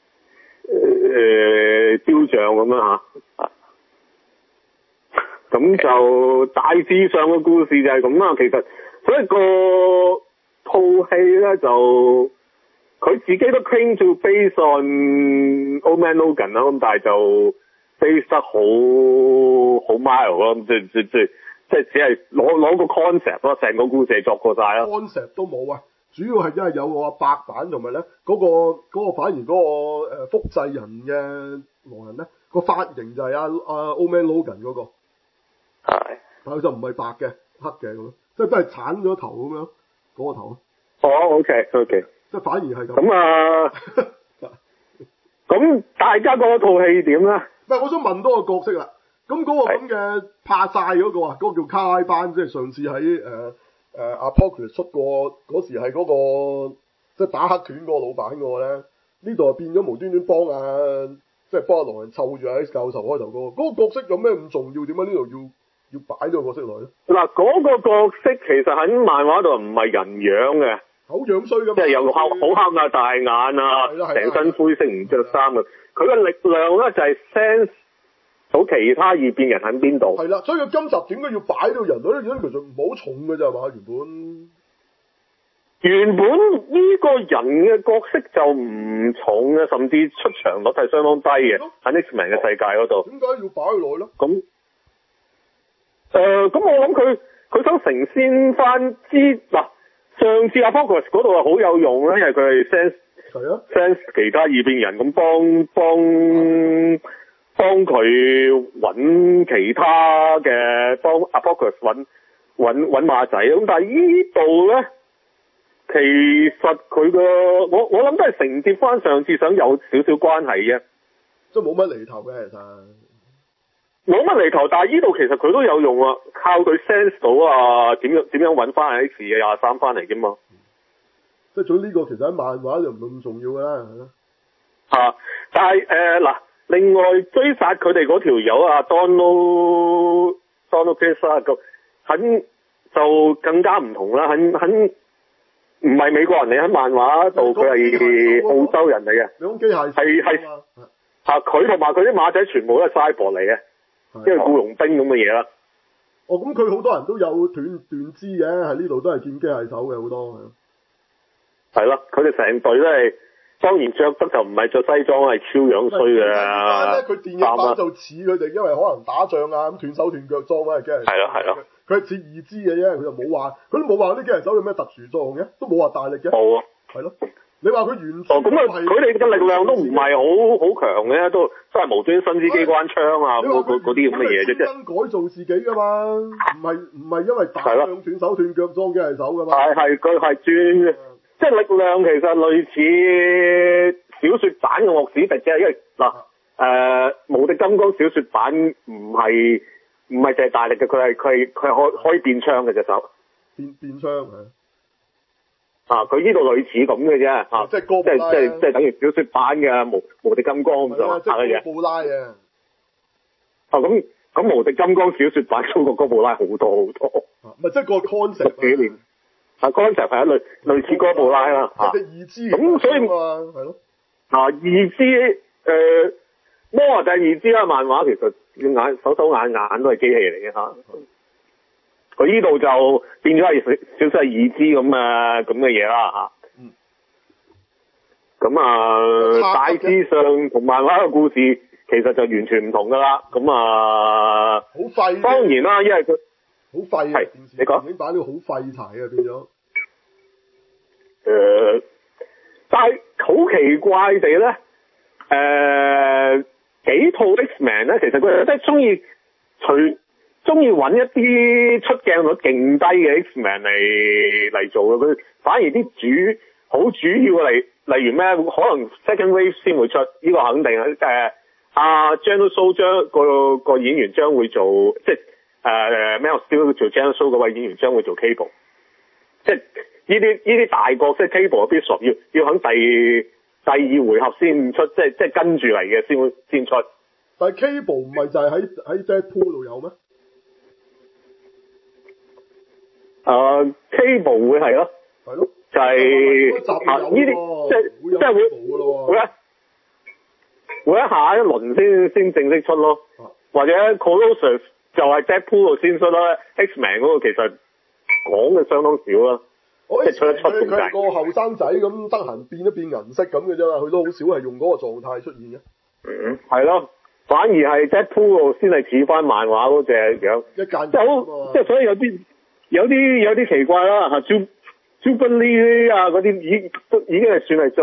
F: 雕像咁樣嚇。咁就大致上嘅故事就係咁啦。其實所以個套戲咧就佢自己都 claim to base on Old Man Logan 啦，咁但係就 base 得好 mild 咯，即係只係攞個 concept 咯，成個故事作過晒啦。
A: concept 都冇啊，主要係因為有個白板同埋咧嗰個反而嗰個複製人嘅狼人咧個髮型就係阿 Old Man Logan 嗰個，
B: 係，
A: 但佢就唔係白嘅黑嘅咁咯，即係都係鏟咗頭咁樣嗰個頭。
F: OK，
A: 即係反而係咁。
F: 咁咁大家覺得套戲點咧？
A: 唔係，我想問多個角色啦。咁嗰個咁嘅怕晒嗰個啊，嗰個叫卡拉班，即係上次喺Apocalypse 出過嗰時係嗰個即係打黑拳嗰個老闆嗰個咧，呢度變咗無端端幫即係幫阿狼人湊住喺教授開頭嗰個角色有咩咁重要？點解呢度要擺呢個角色落去咧？
F: 嗱，嗰個角色其實喺漫畫度唔係人樣嘅，
A: 好樣衰咁，
F: 即係有好黑啊大眼啊，成身灰色唔着衫啊。佢嘅力量咧就係 sense到其他異變人喺邊度。
A: 係啦，所以佢今集點解要擺呢個人咧？因為其實唔好重嘅啫嘛，
F: 原本呢個人嘅角色就唔重嘅，甚至出場率係相當低嘅喺 X-Men 嘅世界嗰度。
A: 點解要擺佢落去咧？
F: 咁我諗佢想承先翻上次 Apocalypse 嗰度係好有用啦，因為佢係 sense 其他異變人咁幫佢揾其他嘅幫 Apocalypse 揾馬仔咁，但係呢度咧，其實佢個我諗都係承接翻上次想有少少關係嘅，
A: 即係冇乜厘頭嘅其實。
F: 冇乜厘頭，但係呢度其實佢都有用啊，靠佢 sense 到啊，點樣揾翻 X 嘅23翻嚟嘅嘛。
A: 即係總之呢個其實喺漫畫就唔係咁重要㗎啦，係咯。
F: 但係另外追殺佢哋嗰條友啊 Donald Pierce 就更加唔同啦，唔係美國人嚟，喺漫畫度佢係澳洲人嚟嘅。
A: 你講機械
F: 係佢同埋佢啲馬仔全部都係 cyborg 嚟嘅。即係僱傭兵咁嘅嘢啦。
A: 咁佢好多人都有斷肢嘅，喺呢度都係見機械手嘅好多。
F: 係咯，佢哋成隊都係，當然着得就唔係着西裝，係超樣衰嘅。
A: 佢電影版就似佢哋，因為可能打仗啊咁斷手斷腳裝啊，機械手。
B: 係咯。
A: 佢係似二肢嘅啫，佢就冇話，佢都冇話啲機械手有咩特殊作用嘅，都冇話大力嘅。
F: 冇啊。
A: 係咯。你話佢原
F: 咁佢哋嘅力量都唔係好強嘅，都係無端伸支機關槍啊，嗰啲咁嘅嘢啫。
A: 專登改造自己噶嘛，唔係因為打仗斷手斷腳裝機械手噶嘛。
F: 係佢係專，即即係力量其實類似小說版嘅惡史迪啫，因為無敵金剛小說版唔係淨係大力嘅，佢係可以變槍嘅隻手。
A: 變槍係。
F: 佢呢度類似咁嘅啫，
A: 即係哥布拉
F: 即係等於小說版嘅無敵金剛咁就拍嘅嘢。
A: 哥布拉啊！
F: 咁無敵金剛小說版超過哥布拉好多好多。
A: 咪即係個 concept
F: 幾年。concept 係類似哥布拉啦。
A: 即係二支
F: 咁所以
A: 係咯。
F: 二支魔就係二支啦，漫畫其實手眼都係機器嚟嘅嚇。佢呢度就變咗係少少係二支咁嘅嘢啦嚇。大致上同漫畫嘅故事其實就完全唔同噶啦。好
A: 廢。
F: 當然啦，因為佢
A: 好廢啊！
F: 你講
A: 電影版呢個好廢柴啊，變咗。
F: 但係好奇怪地咧，幾套 X-Men 咧，其實佢哋都係中意揾一啲出鏡率勁低嘅 X-Men 嚟做嘅，佢反而啲好主要嘅例如咩，可能 Second Wave 先會出，呢個肯定啊。General Soldier 個演員將會做，即係Man of Steel 做 General Soldier 嗰位演員將會做 Cable， 即係呢啲大角色 Cable 嘅 Bishop 要喺第二回合先出，即係跟住嚟嘅先出。
A: 但係 Cable 唔係就係喺 Deadpool 度有咩
F: ？Cable 會係咯，
A: 係咯，
F: 就係呢啲即係會一下一輪先正式出咯，或者 Colossus 就係 Deadpool 度先出啦。X-Men 嗰個其實講嘅相當少啦，即係出一出咁解。
A: 佢係個後生仔咁得閒變一變銀色咁嘅啫嘛，佢都好少係用嗰個狀態出現嘅。
F: 係咯，反而係 Deadpool 度先係似翻漫畫嗰隻樣，
A: 一間
F: 即係所以有啲奇怪啦嚇，Jubilee 啊嗰啲已經係算係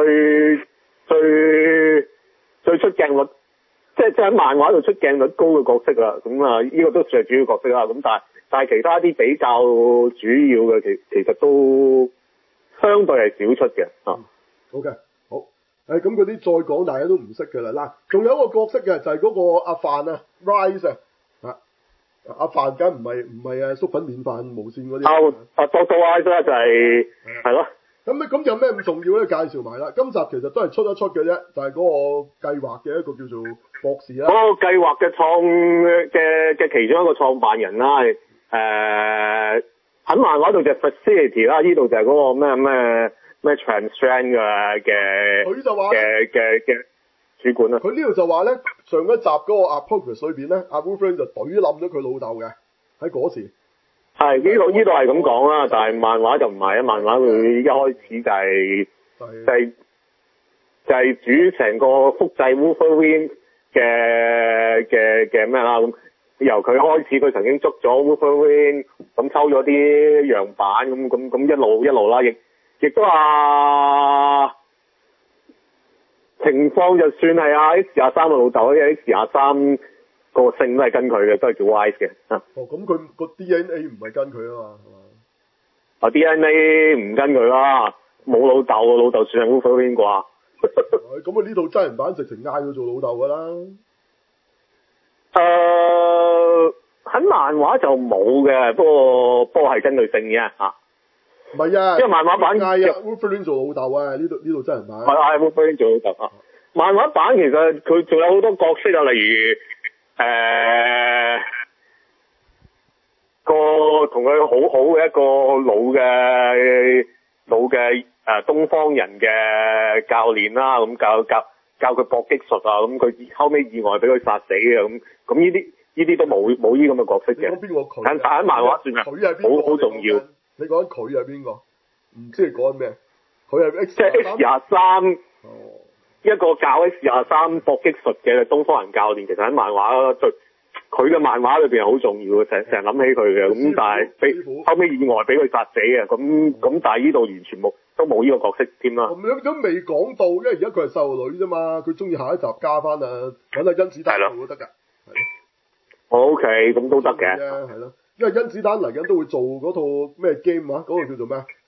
F: 最出鏡率，即係喺漫畫度出鏡率高嘅角色啦。咁呢個都算係主要角色啦。咁但係其他啲比較主要嘅其實都相對係少出嘅。
A: OK， 好。咁嗰啲再講大家都唔識㗎啦。嗱，仲有一個角色嘅就係嗰個阿范啊 ，Rise 啊。阿范梗唔係粟粉麵飯無線嗰啲。
F: Doctor Rise 啦，就係咯。
A: 咁有咩咁重要咧？介紹埋啦。今集其實都係出一出嘅啫，就係嗰個計劃嘅一個叫做博士啦。嗰個計劃
F: 嘅其中一個創辦人啦，喺漫畫度就 Facility 啦，呢度就係嗰個咩 Transstrand 嘅
A: 佢就話
F: 嘅主管啦。
A: 佢呢度就話咧，上一集嗰個 Apocalypse 裏邊咧，阿 Wolverine 就懟冧咗佢老豆嘅喺嗰時。係
F: 呢度係咁講啦，但係漫畫就唔係啊，漫畫佢一開始就係主成個複製 Wolverine 嘅咩啦，咁由佢開始，佢曾經捉咗 Wolverine，咁抽咗啲樣板，咁一路啦，亦都情況就算係X23嘅老豆，因為X23個姓都係跟佢嘅，都係叫 Wise 嘅。
A: 咁佢個 DNA 唔係跟佢啊嘛，係嘛
F: ？DNA 唔跟佢啦，冇老豆算係 Wolverine 啩？
A: 咁呢套真人版直情嗌佢做老豆㗎啦。
F: 喺漫畫就冇嘅，不過係跟佢姓嘅嚇。
A: 唔係啊，
F: 因為漫畫版
A: 嗌Wolverine 做老豆啊，呢度真人版。
F: 係Wolverine 做老豆啊！漫畫版其實佢仲有好多角色啊，例如個同佢好好嘅一個老嘅東方人嘅教練啦，咁教佢搏擊術啊，咁佢後尾意外俾佢殺死嘅，咁呢啲都冇呢咁嘅角色嘅。
A: 你講邊個佢？
F: 但喺漫畫算係好重要。
A: 你講緊佢係邊個？唔知你講緊咩？佢係
F: 即係 X23，一個教 X23搏擊術嘅東方人教練，其實喺漫畫佢嘅漫畫裏邊係好重要嘅，成日諗起佢嘅。咁但係後尾意外俾佢殺死嘅，咁但係呢度完全都冇呢個角色添啦。
A: 咁都未講到，因為而家佢係細路女啫嘛，佢中意下一集加翻揾阿甄子丹做都得㗎。
F: OK， 咁都得嘅。
A: 係咯，因為甄子丹嚟緊都會做嗰套咩 game 啊，嗰個叫做咩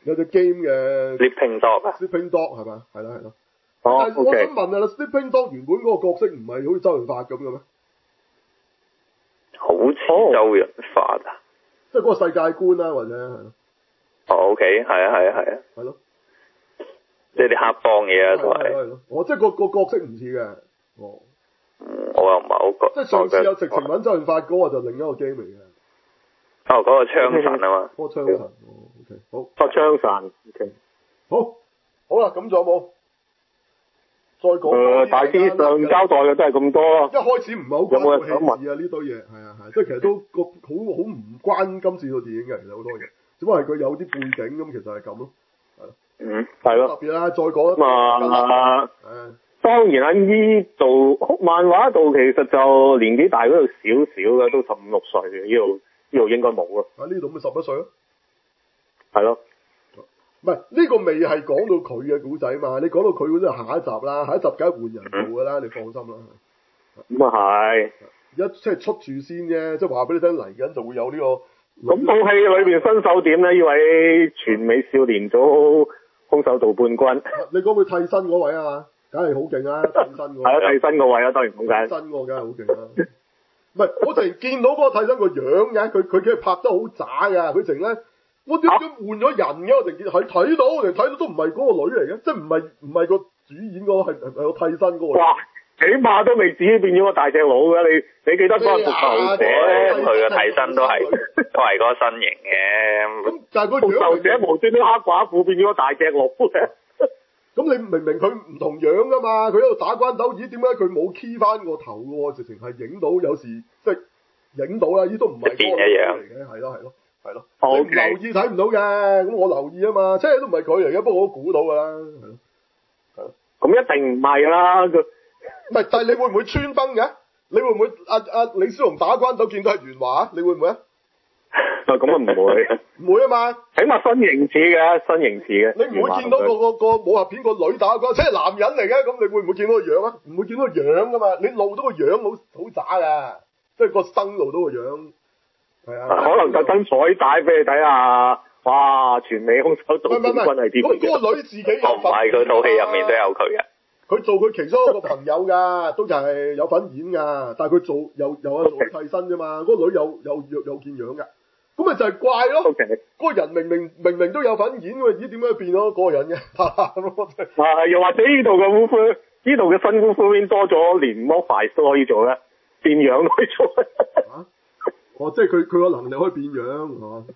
A: 有隻 game 嘅
C: Sleeping Dog 啊
A: Sleeping Dog 係嘛？係啦係咯。
F: 哦
A: 但係我
F: OK
A: 想問下啦，Sleeping Dog 原本嗰個角色唔係好似周潤發咁嘅咩？
C: 好似周潤發啊。
A: 即係嗰個世界觀啦，或者係咯。
C: 哦 OK，係啊。
A: 係咯。
C: 即係啲黑幫嘢啊，都係。
A: 係咯。我即係個角色唔似嘅。哦。
C: 我又唔係好覺。
A: 即係上次有直情揾周潤發嗰個就另一個 game 嚟嘅。
C: 哦，嗰個槍神啊嘛。
A: 嗰個槍神。哦 OK 好。
F: 個槍神 OK。
A: 好啦，咁仲有冇？再講。
F: 大致上交代嘅都係咁多咯。
A: 一開始唔係好關
F: 有冇
A: 個戲事啊，呢堆嘢係啊，即係其實都個好唔關今次套電影嘅，其實好多嘢，只不過係佢有啲背景咁，其實係咁咯，係咯。
F: 係咯。
A: 特別啦，再講一
F: 當然喺呢度漫畫度其實就年紀大嗰度少少嘅，都15、16歲嘅，呢度應該冇啊。
A: 呢度咪11歲咯。
F: 係咯。
A: 唔係呢個未係講到佢嘅古仔嘛？你講到佢嗰啲係下一集啦，下一集梗係換人做㗎啦，你放心啦。
F: 咁啊係。
A: 而家即係出住先啫，即係話俾你聽嚟緊就會有呢個。
F: 咁套戲裏邊新手點咧？呢位全美少年組空手道冠軍。
A: 你講佢替身嗰位啊嘛？梗係好勁啦，替身嗰位。
F: 係啊，替身嗰位啊，當然冇計。
A: 替身嗰個梗係好勁啦。唔係，我突然見到嗰個替身個樣嘅，佢其實拍得好渣㗎，佢成咧。我點解換咗人嘅？我成件係睇到都唔係嗰個女嚟嘅，即係唔係個主演嗰個係個替身嗰個。
F: 哇！起碼都未至於變咗個大隻佬嘅，你記得嗰個復仇者
C: 佢嘅替身都係嗰個身形嘅。
A: 咁但係個樣
F: 復仇者無端端黑寡婦變咗個大隻佬嘅。
A: 咁你明佢唔同樣㗎嘛？佢喺度打關鬥，咦？點解佢冇 key 翻個頭嘅喎？直情係影到，有時即係影到啦，呢都唔係嗰個嚟嘅，係咯。你唔留意睇唔到嘅，咁我留意啊嘛，即係都唔係佢嚟嘅，不過我估到㗎啦，係咯。
F: 咁一定唔係啦，佢
A: 唔係，但係你會唔會穿崩嘅？你會唔會李小龍打關鬥見到係元華？你會唔會啊？
F: 咁啊唔會，
A: 唔會啊嘛。
F: 起碼身形似嘅。
A: 你唔會見到個武俠片個女打關，即係男人嚟嘅，咁你會唔會見到個樣啊？唔會見到個樣㗎嘛，你露到個樣好渣㗎，即係個生露到個樣。係啊，
F: 可能特登彩帶俾你睇下，哇！全美空手道冠軍係點？
A: 嗰個女自己有份。
C: 唔係，佢套戲入面都有佢嘅。
A: 佢做佢其中一個朋友㗎，都就係有份演㗎，但係佢做有做替身啫嘛。嗰個女有見樣㗎，咁咪就係怪咯。
F: 嗰
A: 個人明明都有份演㗎，咦？點解變咗嗰個人嘅？
F: 又或者呢度嘅烏夫，呢度嘅新烏夫邊多咗，連魔法都可以做咧，變樣都可以做。
A: 即係佢個能力可以變樣係嘛？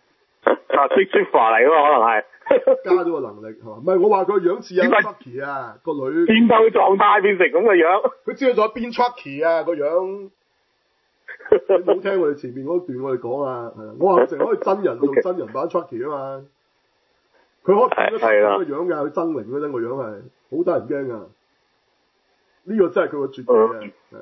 F: Super 嚟㗎嘛，可能係
A: 加咗個能力係嘛？唔係我話佢個樣似阿 Chucky 啊個女
F: 變到狀態變成咁嘅樣。
A: 佢知道咗變 Chucky 啊個樣。你冇聽我哋前面嗰段我哋講啊，我話淨係可以真人做真人版 Chucky 啊嘛。佢可以變得咁嘅樣㗎，佢猙獰嗰陣個樣係好得人驚㗎。呢個真係佢個絕技啊！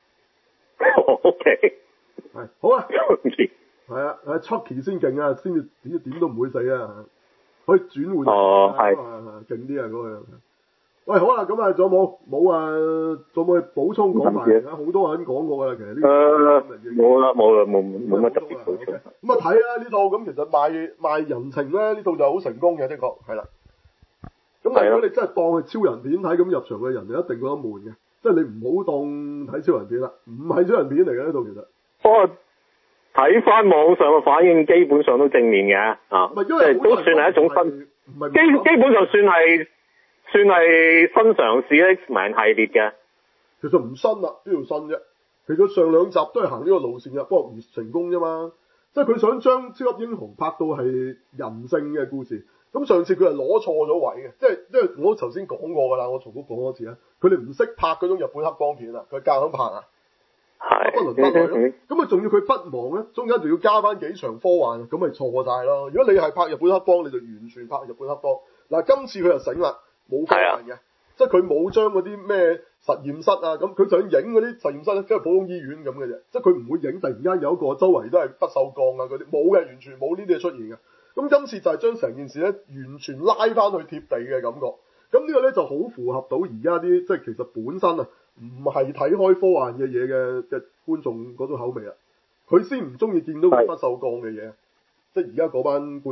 F: OK。
A: 係好啊，係啊，Chucky 先勁啊，先至點都唔會死啊，可以轉換。
F: 係
A: 勁啲啊嗰個。喂，好啦，咁啊，仲有冇啊？仲有冇補充講埋？好多人講過㗎啦，其實呢個。
F: 冇乜特別補充。
A: 咁啊睇啦呢套，咁其實賣人情咧，呢套就好成功嘅，的確係啦。咁但係如果你真係當係超人片睇咁入場嘅人，就一定覺得悶嘅，即係你唔好當睇超人片啦，唔係超人片嚟嘅呢套其實。
F: 不過睇翻網上嘅反應，基本上都正面嘅即係都算係一種新，基本上算係新嘗試 X-Men 系列嘅。
A: 其實唔新啦，邊度新啫？其實上兩集都係行呢個路線嘅，不過唔成功啫嘛。即係佢想將超級英雄拍到係人性嘅故事。咁上次佢係攞錯咗位嘅，即係我頭先講過㗎啦，我重複講多次啊。佢哋唔識拍嗰種日本黑幫片啊，佢夾硬拍啊。不倫不類咯，咁啊仲要佢不忙咧，中間仲要加翻幾場科幻，咁咪錯晒咯。如果你係拍日本黑幫，你就完全拍日本黑幫。嗱，今次佢就醒啦，冇科幻嘅，即係佢冇將嗰啲咩實驗室啊，咁佢就影嗰啲實驗室咧，即係普通醫院咁嘅啫，即係佢唔會影突然間有一個周圍都係不鏽鋼啊嗰啲，冇嘅，完全冇呢啲嘢出現嘅。咁今次就係將成件事咧完全拉翻去貼地嘅感覺。咁呢個咧就好符合到而家啲即係其實本身啊唔係睇開科幻嘅嘢嘅觀眾嗰種口味啊，佢先唔中意見到不鏽鋼嘅嘢，即係而家嗰班觀眾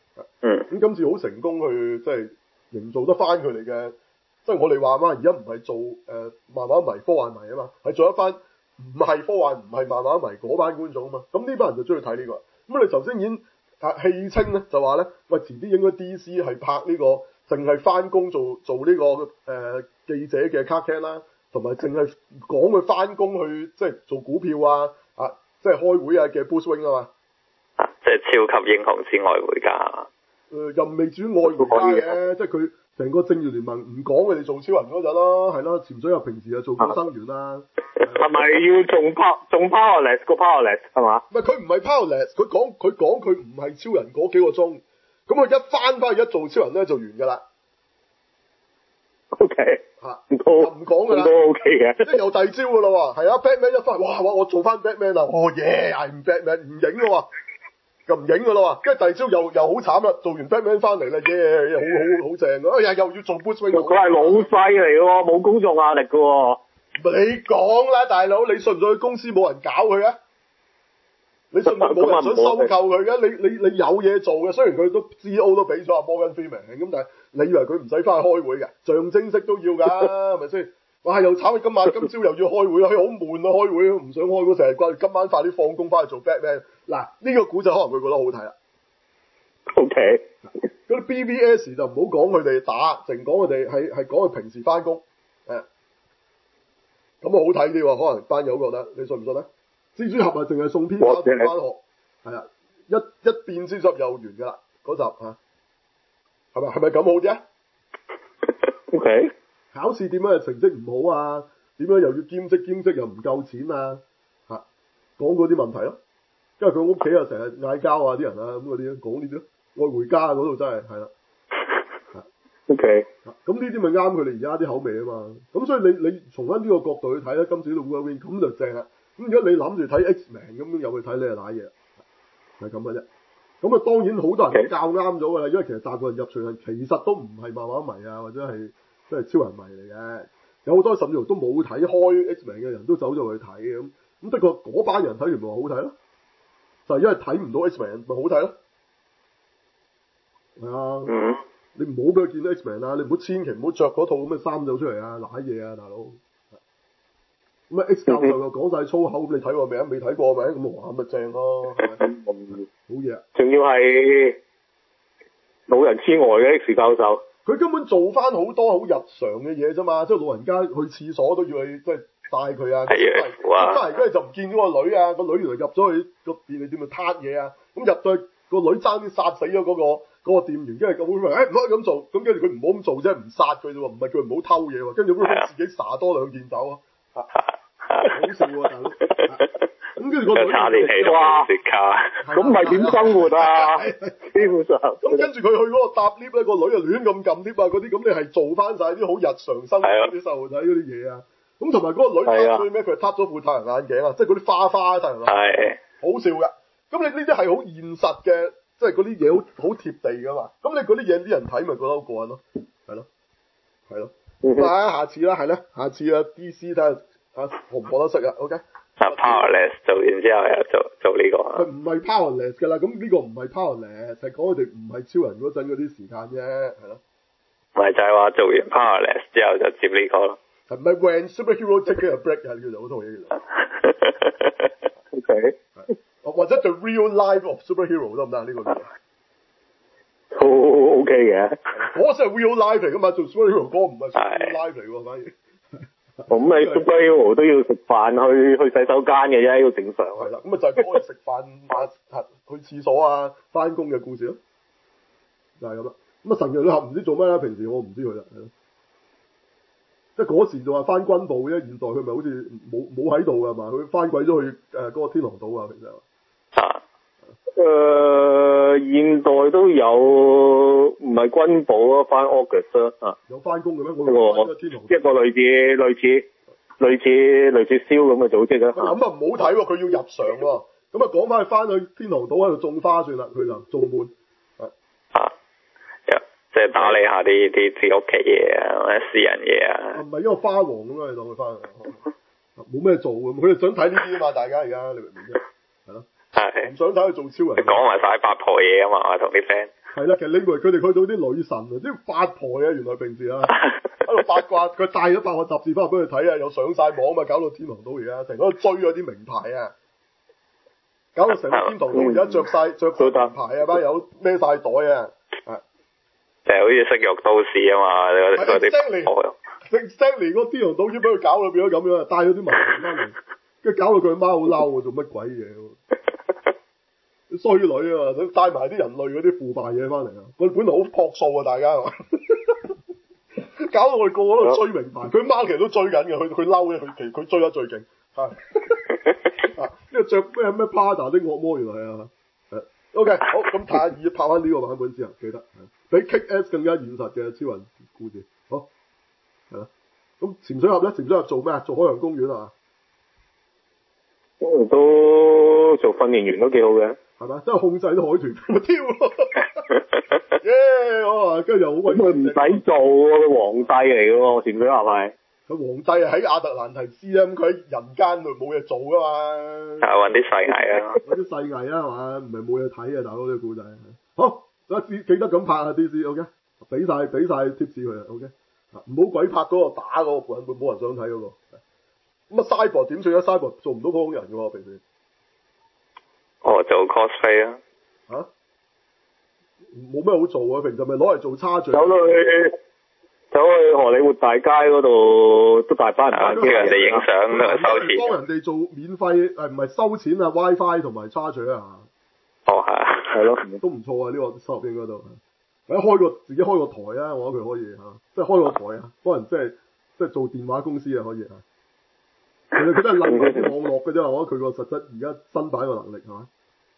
A: 咁今次好成功去即係營造得翻佢哋嘅，即係我哋話嘛，而家唔係做漫畫迷、科幻迷啊嘛，係做一班唔係科幻、唔係漫畫迷嗰班觀眾啊嘛。咁呢班人就中意睇呢個。咁你頭先已經戲稱咧，就話咧，喂，遲啲應該 DC 係拍呢個，淨係翻工做呢個記者嘅 cartoon 啦，同埋淨係講佢翻工去即係做股票啊，即係開會啊嘅 Bruce Wayne 啊嘛。
D: 即係超級英雄之愛回家。
A: 又未至於愛回家嘅，即係佢成個正義聯盟唔講佢哋做超人嗰陣咯，係咯，潛水又平時又做救生員啦。
F: 係咪要仲 powerless 個 powerless 係嘛？
A: 唔係佢唔係 powerless，佢講佢唔係超人嗰幾個鐘，咁佢一翻去一做超人咧就完㗎啦。
F: O K
A: 唔講㗎啦，
F: 都 O K 嘅，
A: 即係有第二招㗎啦喎，係啊 Batman 一翻嚟，哇我做翻 Batman 啊，哦耶，I'm Batman 唔影㗎喎。又唔影㗎啦喎，跟住第二朝又好慘啦，做完 Batman 翻嚟啦，好正㗎，哎呀又要做 Bruce Wayne，
F: 佢係老細嚟㗎喎，冇工作壓力㗎喎。
A: 你講啦，大佬，你信唔信佢公司冇人搞佢啊？你信唔信冇人想收購佢嘅？你有嘢做嘅，雖然佢都 CEO 都俾咗阿 Morgan Freeman，咁但係你以為佢唔使翻去開會嘅？象徵式都要㗎，係咪先？哇！又慘，今朝又要開會啦，佢好悶啊，開會唔想開嗰成日掛住今晚快啲放工翻去做 Batman。嗱，呢個古仔可能佢覺得好睇啦。
F: O K，
A: 嗰啲 BBS 就唔好講佢哋打，淨講佢哋係講佢平時翻工，咁啊好睇啲喎，可能班友覺得，你信唔信咧？蜘蛛俠啊，淨係送篇卡片翻學，係啊，一變蜘蛛俠又完㗎啦，嗰集嚇，係咪咁好啫
F: ？O K。
A: 考試點解成績唔好啊？點解又要兼職又唔夠錢啊？講嗰啲問題咯，因為佢屋企啊成日嗌交啊啲人啊咁嗰啲，講呢啲咯，愛回家嗰度真係啦。
F: O K。
A: 咁呢啲咪啱佢哋而家啲口味啊嘛。咁所以你從翻呢個角度去睇咧，今次呢個 Wolverine 咁就正啦。咁如果你諗住睇 X-Men 咁又去睇，你係瀨嘢，係咁嘅啫。咁啊當然好多人都教啱咗㗎啦，因為其實大部分入場人其實都唔係漫畫迷啊，或者係。即係超人迷嚟嘅，有好多甚至乎都冇睇開 X-Men 嘅人都走咗去睇嘅咁，的確嗰班人睇完咪話好睇咯，就係因為睇唔到 X-Men 咪好睇咯，係啊，你唔好俾佢見到 X-Men 啊，你唔好千祈唔好着嗰套咁嘅衫走出嚟啊，瀨嘢啊大佬，咁啊 X 教授又講晒粗口，咁你睇過未啊？未睇過咪？咁哇咪正咯，係咪？好嘢，
F: 仲要係老人痴呆嘅 X 教授。
A: 佢根本做翻好多好日常嘅嘢啫嘛，即係老人家去廁所都要去即係帶佢啊，翻嚟跟住就唔見咗個女啊，個女原來入咗去個便利店度撻嘢啊，咁入到去個女爭啲殺死咗嗰個店員，跟住個 Wolverine 唔可以咁做，咁跟住佢唔好咁做啫，唔殺佢啫喎，唔係叫佢唔好偷嘢喎，跟住 Wolverine 自己撒多兩件走啊，好笑喎大佬。咁跟住個女
D: 差啲氣哇，
F: 咁咪點生活啊？基本上
A: 咁跟住佢去嗰個搭 lift 咧，個女啊亂咁撳 lift 啊嗰啲，咁你係做翻晒啲好日常生活啲細路仔嗰啲嘢啊。咁同埋嗰個女撻最尾佢係撻咗副太陽眼鏡啊，即係嗰啲花太陽眼鏡，好笑㗎。咁你呢啲係好現實嘅，即係嗰啲嘢好貼地㗎嘛。咁你嗰啲嘢啲人睇咪覺得好過癮咯，係咯。咁下次啦，係咧，下次啊 DC 睇下學唔學得識啊 ，OK。
D: powerless 做完之後又做呢個。
A: 佢唔係 powerless 㗎啦，咁呢個唔係 powerless，係講佢哋唔係超人嗰陣嗰啲時間啫，係咯。
D: 咪就係話做完 powerless 之後就接呢個咯。
A: 係咪 When Superhero Take a Break 啊？叫做嗰套嘢叫做。
F: OK。
A: 或者 The Real Life of Superhero 得唔得？呢個叫。
F: 好 OK 嘅。
A: 嗰先係 Real Life 嚟㗎嘛，做 Superhero 歌唔係 Real Life 嚟喎，反而。
F: 咁你 Superhero 都要食飯去洗手間嘅啫，呢個正常。
A: 係啦，咁啊就係講佢食飯去廁所啊、翻工嘅故事咯，就係咁啦。咁啊神奇女俠唔知做咩啦，平時我唔知佢啦，係咯。即係嗰時就話翻軍部啫，現代佢咪好似冇喺度㗎嘛，佢翻鬼咗去嗰個天狼島啊，平時。
F: 現代都有，唔係軍部啊，翻 August 啊。有翻工嘅咩？一個類似燒咁嘅組織啊。
A: 咁啊唔好睇喎，佢要入常喎。咁啊講翻去天狼島喺度種花算啦，佢就種滿。
D: 即係打理下啲屋企嘢啊，或者私人嘢啊。
A: 唔係因為花王咁啊，你當佢翻冇咩做咁，佢哋想睇呢啲啊嘛，大家而家你明唔明啫？係咯。
D: 係。
A: 唔想睇佢做超人。
B: 講埋晒八婆嘢啊嘛，我同啲 friend。
A: 係啦，其實你以為佢哋去到啲女神啊，啲八婆啊，原來平時啊喺度八卦，佢帶咗8個雜誌翻嚟俾佢睇啊，又上晒網嘛，搞到天堂島而家成日都追嗰啲名牌啊，搞到成個天堂島而家着晒名牌啊，班友孭晒袋啊，
D: 就係好似色欲都市啊嘛，嗰啲
A: Stanley 個天堂島已經俾佢搞到變咗咁樣，帶咗啲名牌翻嚟，跟住搞到佢阿媽好嬲啊，做乜鬼嘢？衰女啊，想帶埋啲人類嗰啲腐敗嘢翻嚟啊！佢本來好樸素啊，大家係嘛？搞到我哋個個都追名牌，佢媽其實都追緊嘅，佢嬲嘅，佢追得最勁嚇。呢個着咩 Prada 的惡魔原來係啊，OK 好，咁睇下二拍翻呢個版本之後，記得比 Kick-Ass 更加現實嘅超人故事，好係啦。咁潛水俠咧，潛水俠做咩啊？做海洋公園啊？
F: 都做訓練員都幾好嘅。
A: 係嘛？真係控制啲海豚咪跳咯，耶！我跟住又好鬼。
F: 佢唔使做喎，佢皇帝嚟嘅喎，潛水俠係。
A: 佢皇帝係喺亞特蘭提斯啊，咁佢喺人間度冇嘢做噶嘛。
D: 揾啲細藝啊。
A: 揾啲細藝啊，係嘛？唔係冇嘢睇啊，大佬呢個故仔。好，記得咁拍啊 DC，OK，俾晒貼士佢啊 ，OK，唔好鬼拍嗰個打嗰個版本，冇人想睇嗰個。咁啊，Cyborg 點算啊 ？Cyborg 做唔到普通人嘅喎，平時。
D: 哦，做 cosplay 啊？
A: 嚇？冇咩好做啊！平時咪攞嚟做叉嘴。
F: 走去荷里活大街嗰度都大班人，
D: 叫人哋影相收錢。
A: 幫人哋做免費唔係收錢啊 WiFi 同埋叉嘴啊。
D: 哦，係啊。
F: 係咯，
A: 都唔錯啊！呢個收入應該都。自己開個台啊！我覺得佢可以即係開個台啊，幫人即係做電話公司啊可以啊。其實佢都係諗緊啲網絡嘅啫，我覺得佢個實質而家新版個能力係嘛？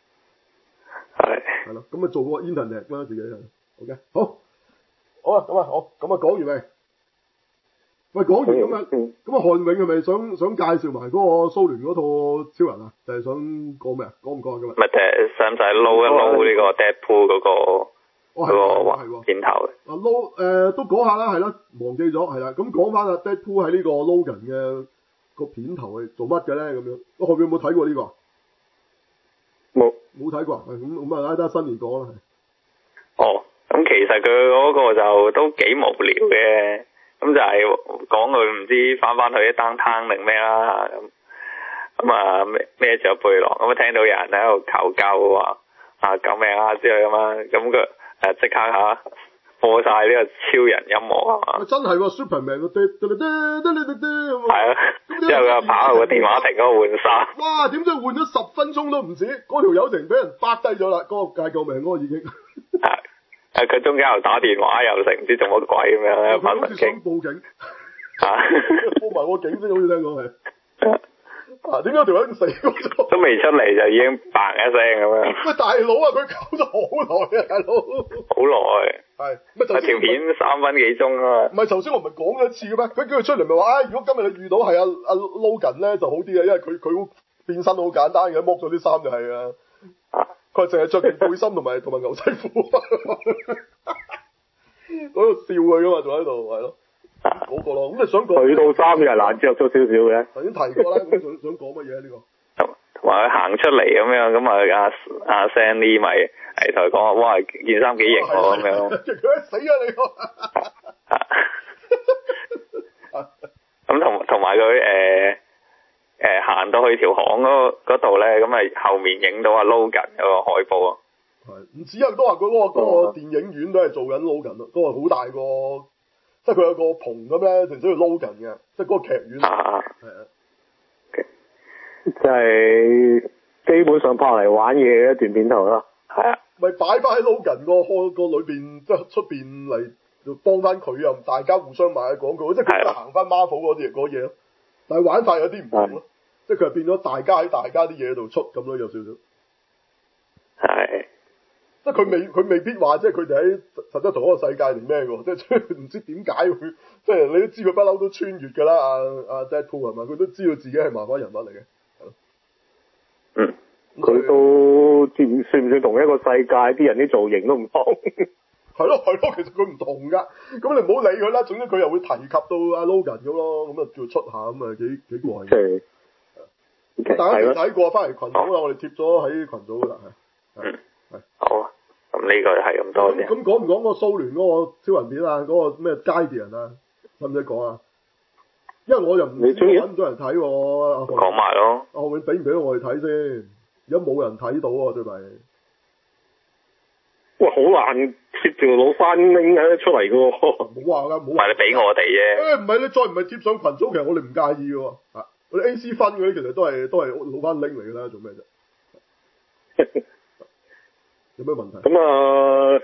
A: 係咯，咁啊做個 internet 啦自己係 ，OK， 好啊，咁啊講完未？喂，講完咁啊韓永係咪想介紹埋嗰個蘇聯嗰套超人啊？就係想講咩啊？講唔講啊今日？
D: 咪使唔使撈一撈呢個 Deadpool 嗰個片頭？
A: 都講下啦，係啦，忘記咗係啦，咁講翻啊 Deadpool 喺呢個 Logan 嘅個片頭係做乜嘅咧？咁樣，韓永有冇睇過呢個？冇睇過，咁啊，等新年講啦。
D: 哦，咁其實佢嗰個就都幾無聊嘅，咁就係講佢唔知翻去啲 downtown 定咩啦，咁啊孭住個背囊，咁啊聽到有人喺度求救話救命啊之類咁啊，咁佢即刻播晒呢個超人音樂係嘛？
A: 真係喎 Superman 個
D: 係啊，之後佢跑去個電話亭嗰度換衫。
A: 哇！點知換咗10分鐘都唔止，嗰條友成俾人bắt低咗啦，嗰個戒救命嗰個已經。
D: 佢中間又打電話又成唔知做乜鬼咁樣咧，
A: 好似想報警。報埋個警先，好似聽講係。點解條友死咗？
D: 都未出嚟就已經嘭一聲咁樣。
A: 喂，大佬啊，佢搞咗好耐啊，大佬。
D: 好耐。係。咪條片3分幾鐘啊嘛。
A: 唔係頭先我唔係講咗一次嘅咩？佢叫佢出嚟咪話，如果今日你遇到係阿 Logan 咧就好啲啊，因為佢變身好簡單嘅，剝咗啲衫就係啊。佢淨係着件背心同埋牛仔褲。嗰度笑佢噶嘛，仲喺度係咯。嗰個咯，咁你想講？
F: 佢套衫又係難着咗少少嘅。
A: 頭先提過啦，咁想講乜嘢呢個？
D: 同埋佢行出嚟咁樣，咁阿 Sandy 咪係同佢講話，哇件衫幾型喎咁樣。
A: 佢死啊你個！
D: 咁同埋佢行到去條巷嗰度咧，咁咪後面影到阿 Logan 嗰個海報啊。
A: 係，唔止啊，都話佢嗰個電影院都係做緊 Logan 咯，都係好大個。即係佢有個棚咁咧，成日要 Logan 嘅，即係嗰個劇院。係啊。
F: 即係基本上拍嚟玩嘢嘅一段片頭啦。
D: 係啊。
A: 咪擺翻喺 Logan 個裏邊，即係出邊嚟就幫翻佢啊！大家互相賣廣告，即係佢行翻 Marvel 嗰嘢咯。但係玩法有啲唔同咯，即係佢係變咗大家喺大家啲嘢度出咁咯，有少少。
D: 係。
A: 即係佢未必話，即係佢哋喺實質同一個世界定咩嘅，即係唔知點解佢，即係你都知佢不嬲都穿越㗎啦，阿 Deadpool 係嘛？佢都知道自己係漫畫人物嚟嘅。
D: 嗯。
F: 佢都算唔算同一個世界？啲人啲造型都唔同。
A: 係咯，其實佢唔同㗎。咁你唔好理佢啦。總之佢又會提及到阿 Logan 咁咯，咁啊叫出下咁啊幾過癮。大家未睇過，翻嚟群組啦，我哋貼咗喺群組㗎啦。
D: 好啊，咁呢個係咁多啫。
A: 咁講唔講嗰個蘇聯嗰個超人片啊？嗰、個咩階段人啊？使唔使講啊？因為我又唔知揾唔到人睇喎。
D: 講埋咯。
A: 阿浩永俾唔俾我哋睇先？而家冇人睇到啊，最弊。
F: 哇！好難貼條腦翻拎出嚟嘅喎。
A: 冇話㗎，冇話。
D: 唔係你俾我哋啫。
A: 唔係你再唔係貼上群組，其實我哋唔介意嘅喎。我哋 AC 分嗰啲其實都係攞翻拎嚟㗎啦，做咩啫？有咩問題？
F: 咁啊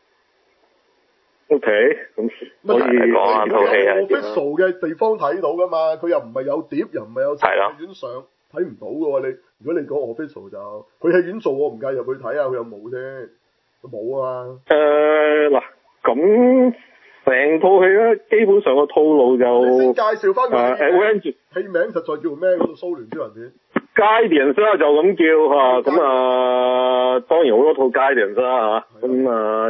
F: ，OK，咁可以
D: 講下套戲係點啊？
A: official 嘅地方睇到㗎嘛，佢又唔係有碟，又唔係有戲院上，睇唔到㗎喎。你如果你講 official 就，佢戲院做我唔介意入去睇下，佢有冇啫？冇啊。
F: 嗱，咁成套戲咧，基本上個套路就
A: 你先介紹翻佢
F: Avengers
A: 戲名實在叫咩？嗰套蘇聯超人片。
F: Guardians 啦，就咁叫嚇，咁啊，當然好多套 Guardians 啦嚇，咁啊，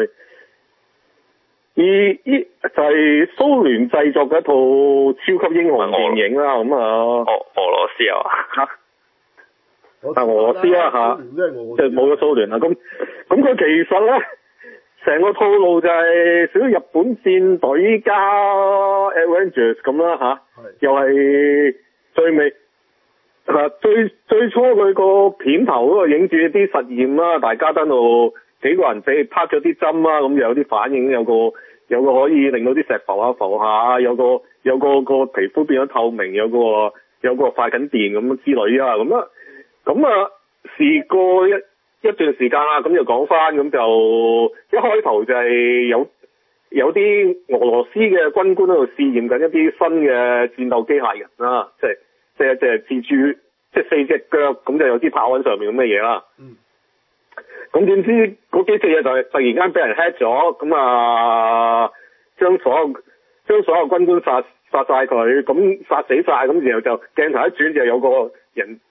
F: 就係蘇聯製作嘅一套超級英雄電影啦，咁啊，
D: 俄羅斯啊
F: 俄羅斯啦嚇，即係冇咗蘇聯啦，咁佢其實咧，成個套路就係少少日本戰隊加 Avengers 咁啦嚇，又係最尾。最初佢個片頭嗰個影住啲實驗啦，大家喺度幾個人俾拍咗啲針啦，咁就有啲反應，有個可以令到啲石浮下浮下，有個皮膚變咗透明，有個發緊電咁之類啊，咁啊事過一段時間啦，咁就講翻，咁就一開頭就係有啲俄羅斯嘅軍官喺度試驗緊一啲新嘅戰鬥機械人啦，即係蜘蛛，即係4隻腳，咁就有啲炮喺上面咁嘅嘢啦。咁點知嗰幾隻嘢就係突然間俾人 hack 咗，咁啊將所有軍官殺晒佢，咁殺死晒，咁然後就鏡頭一轉就有個人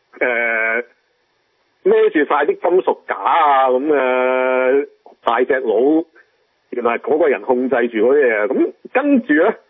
F: 孭住晒啲金屬架啊，咁大隻佬，原來係嗰個人控制住嗰啲嘢，咁跟住咧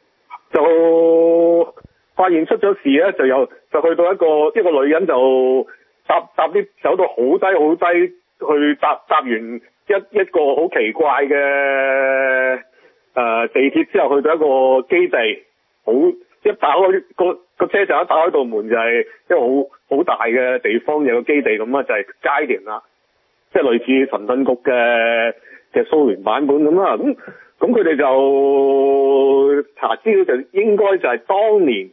F: 就發現出咗事咧，就去到一個女人就搭 lift 走到好低去搭完一個好奇怪嘅地鐵之後，去到一個基地，一打開個車站一打開道門就係一個好大嘅地方，有個基地咁啊，就係Guardian啦，即係類似神盾局嘅蘇聯版本咁啦，咁佢哋就查資料就應該就係當年